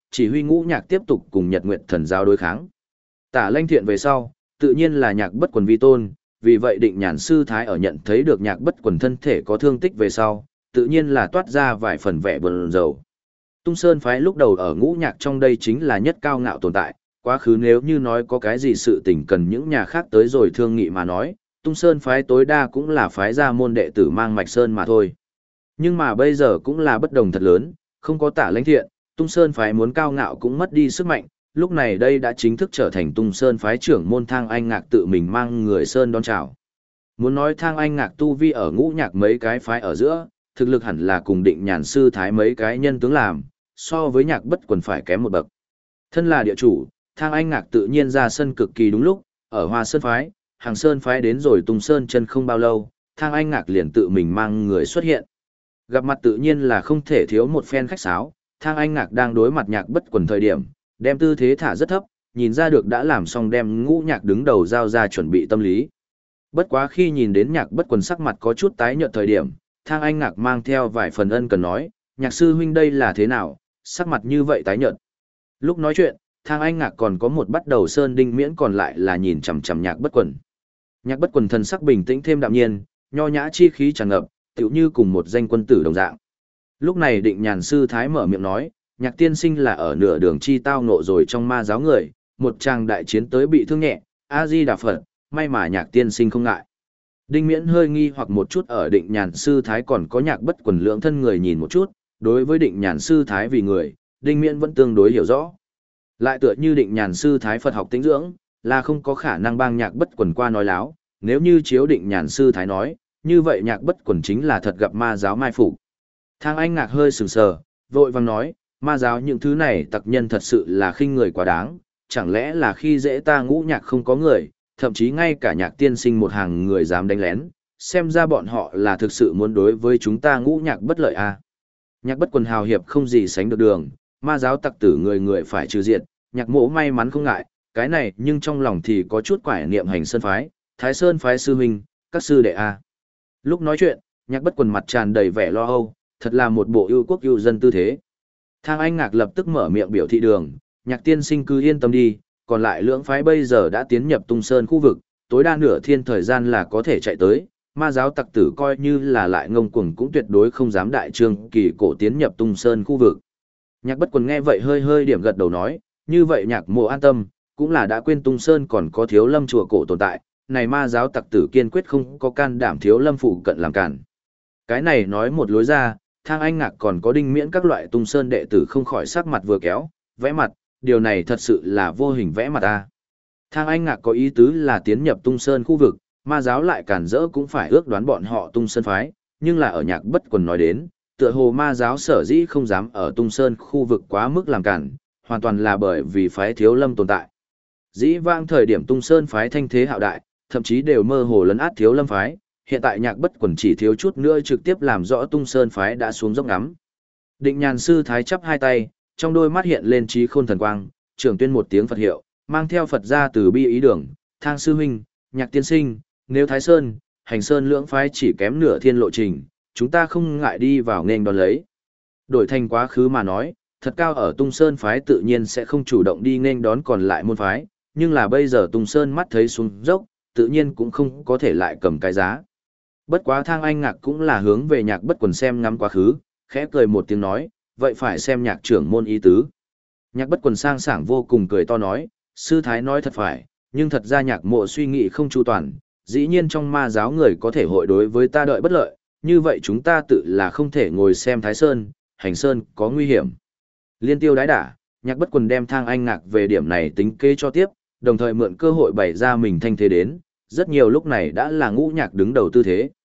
chỉ huy ngũ nhạc tiếp tục cùng Nhật Nguyệt Thần giáo đối kháng. Tả Lanh Thiện về sau, tự nhiên là Nhạc Bất Quần vi tôn, vì vậy Định Nhàn sư thái ở nhận thấy được Nhạc Bất Quần thân thể có thương tích về sau, tự nhiên là toát ra vài phần vẻ buồn rầu. Tung Sơn phái lúc đầu ở ngũ nhạc trong đây chính là nhất cao ngạo tồn tại, quá khứ nếu như nói có cái gì sự tình cần những nhà khác tới rồi thương nghị mà nói, Tung Sơn phái tối đa cũng là phái ra môn đệ tử mang mạch sơn mà thôi. Nhưng mà bây giờ cũng là bất đồng thật lớn, không có Tả Lãnh Thiện, Tung Sơn phái muốn cao ngạo cũng mất đi sức mạnh, lúc này đây đã chính thức trở thành Tung Sơn phái trưởng môn Thang Anh Ngạc tự mình mang người sơn đón chào. Muốn nói Thang Anh Ngạc tu vi ở ngũ nhạc mấy cái phái ở giữa, thực lực hẳn là cùng Định Nhàn sư thái mấy cái nhân tướng làm, so với Nhạc Bất Quần phải kém một bậc. Thân là địa chủ, Thang Anh Ngạc tự nhiên ra sân cực kỳ đúng lúc, ở Hoa Sơn phái, Hàng Sơn phái đến rồi Tung Sơn chân không bao lâu, Thang Anh Ngạc liền tự mình mang người xuất hiện. Gặp mặt tự nhiên là không thể thiếu một phen khách sáo, Thang Anh Ngạc đang đối mặt Nhạc Bất Quần thời điểm, đem tư thế thả rất thấp, nhìn ra được đã làm xong đem ngũ nhạc đứng đầu giao ra chuẩn bị tâm lý. Bất quá khi nhìn đến Nhạc Bất Quần sắc mặt có chút tái nhợt thời điểm, Thang Anh Ngạc mang theo vài phần ân cần nói, Nhạc sư huynh đây là thế nào, sắc mặt như vậy tái nhợt. Lúc nói chuyện, Thang Anh Ngạc còn có một bắt đầu sơn đinh miễn còn lại là nhìn chằm chằm Nhạc Bất Quần. Nhạc Bất Quần thần sắc bình tĩnh thêm đạm nhiên, nho nhã chi khí tràn ngập, tựu như cùng một danh quân tử đồng dạng. Lúc này Định Nhàn sư thái mở miệng nói, Nhạc tiên sinh là ở nửa đường chi tao nộ rồi trong ma giáo người, một tràng đại chiến tới bị thương nhẹ, A Di Đà Phật, may mà Nhạc tiên sinh không ngại. Đinh Miễn hơi nghi hoặc một chút ở Định Nhàn sư thái còn có Nhạc Bất Quần lượng thân người nhìn một chút, đối với Định Nhàn sư thái vì người, Đinh Miễn vẫn tương đối hiểu rõ. Lại tựa như Định Nhàn sư thái Phật học tĩnh dưỡng, là không có khả năng bang Nhạc Bất Quần qua nói láo, nếu như chiếu Định Nhàn sư thái nói, như vậy Nhạc Bất Quần chính là thật gặp ma giáo mai phục. Thang Anh Ngạc hơi sừng sờ, vội vàng nói, ma giáo những thứ này tặc nhân thật sự là khinh người quá đáng, chẳng lẽ là khi dễ ta ngũ nhạc không có người, thậm chí ngay cả Nhạc tiên sinh một hàng người dám đánh lén, xem ra bọn họ là thực sự muốn đối với chúng ta ngũ nhạc bất lợi à. Nhạc Bất Quần hào hiệp không gì sánh được đường, ma giáo tặc tử người người phải trừ diệt, Nhạc mỗ may mắn không ngại, cái này nhưng trong lòng thì có chút quải niệm Hành Sơn phái, Thái Sơn phái sư huynh, các sư đệ a. Lúc nói chuyện, Nhạc Bất Quần mặt tràn đầy vẻ lo âu, thật là một bộ yêu quốc yêu dân tư thế. Thang Anh Ngạc lập tức mở miệng biểu thị đường, Nhạc tiên sinh cứ yên tâm đi, còn lại lưỡng phái bây giờ đã tiến nhập Tung Sơn khu vực, tối đa nửa thiên thời gian là có thể chạy tới, ma giáo tặc tử coi như là lại ngông cuồng cũng tuyệt đối không dám đại trương kỳ cổ tiến nhập Tung Sơn khu vực. Nhạc Bất Quần nghe vậy hơi hơi điểm gật đầu nói, như vậy Nhạc mộ an tâm, cũng là đã quên Tung Sơn còn có Thiếu Lâm chùa cổ tồn tại, này ma giáo tặc tử kiên quyết không có can đảm Thiếu Lâm phụ cận làm cản. Cái này nói một lối ra, Thang Anh Ngạc còn có Đinh Miễn các loại Tung Sơn đệ tử không khỏi sắc mặt vừa kéo, vẽ mặt, điều này thật sự là vô hình vẽ mặt ta. Thang Anh Ngạc có ý tứ là tiến nhập Tung Sơn khu vực, ma giáo lại cản rỡ cũng phải ước đoán bọn họ Tung Sơn phái, nhưng là ở Nhạc Bất Quần nói đến, tựa hồ ma giáo sở dĩ không dám ở Tung Sơn khu vực quá mức làm cản, hoàn toàn là bởi vì phái Thiếu Lâm tồn tại. Dĩ vãng thời điểm Tung Sơn phái thanh thế hạo đại, thậm chí đều mơ hồ lấn át Thiếu Lâm phái, hiện tại Nhạc Bất Quần chỉ thiếu chút nữa trực tiếp làm rõ Tung Sơn phái đã xuống dốc ngắm. Định Nhàn sư thái chắp hai tay, trong đôi mắt hiện lên trí khôn thần quang, trưởng tuyên một tiếng Phật hiệu, mang theo Phật ra từ bi ý đường, Thang sư huynh, Nhạc tiên sinh, nếu Thái Sơn, Hành Sơn lưỡng phái chỉ kém nửa thiên lộ trình, chúng ta không ngại đi vào nghênh đón lấy. Đổi thành quá khứ mà nói, thật cao ở Tung Sơn phái tự nhiên sẽ không chủ động đi nghênh đón còn lại môn phái, nhưng là bây giờ Tung Sơn mắt thấy xuống dốc, tự nhiên cũng không có thể lại cầm cái giá. Bất quá Thang Anh Ngạc cũng là hướng về Nhạc Bất Quần xem ngắm quá khứ, khẽ cười một tiếng nói, vậy phải xem Nhạc trưởng môn ý tứ. Nhạc Bất Quần sang sảng vô cùng cười to nói, sư thái nói thật phải, nhưng thật ra Nhạc mộ suy nghĩ không chu toàn, dĩ nhiên trong ma giáo người có thể hội đối với ta đợi bất lợi, như vậy chúng ta tự là không thể ngồi xem Thái Sơn, Hành Sơn có nguy hiểm. Liên tiêu đái đả, Nhạc Bất Quần đem Thang Anh Ngạc về điểm này tính kế cho tiếp, đồng thời mượn cơ hội bày ra mình thanh thế đến, rất nhiều lúc này đã là ngũ nhạc đứng đầu tư thế.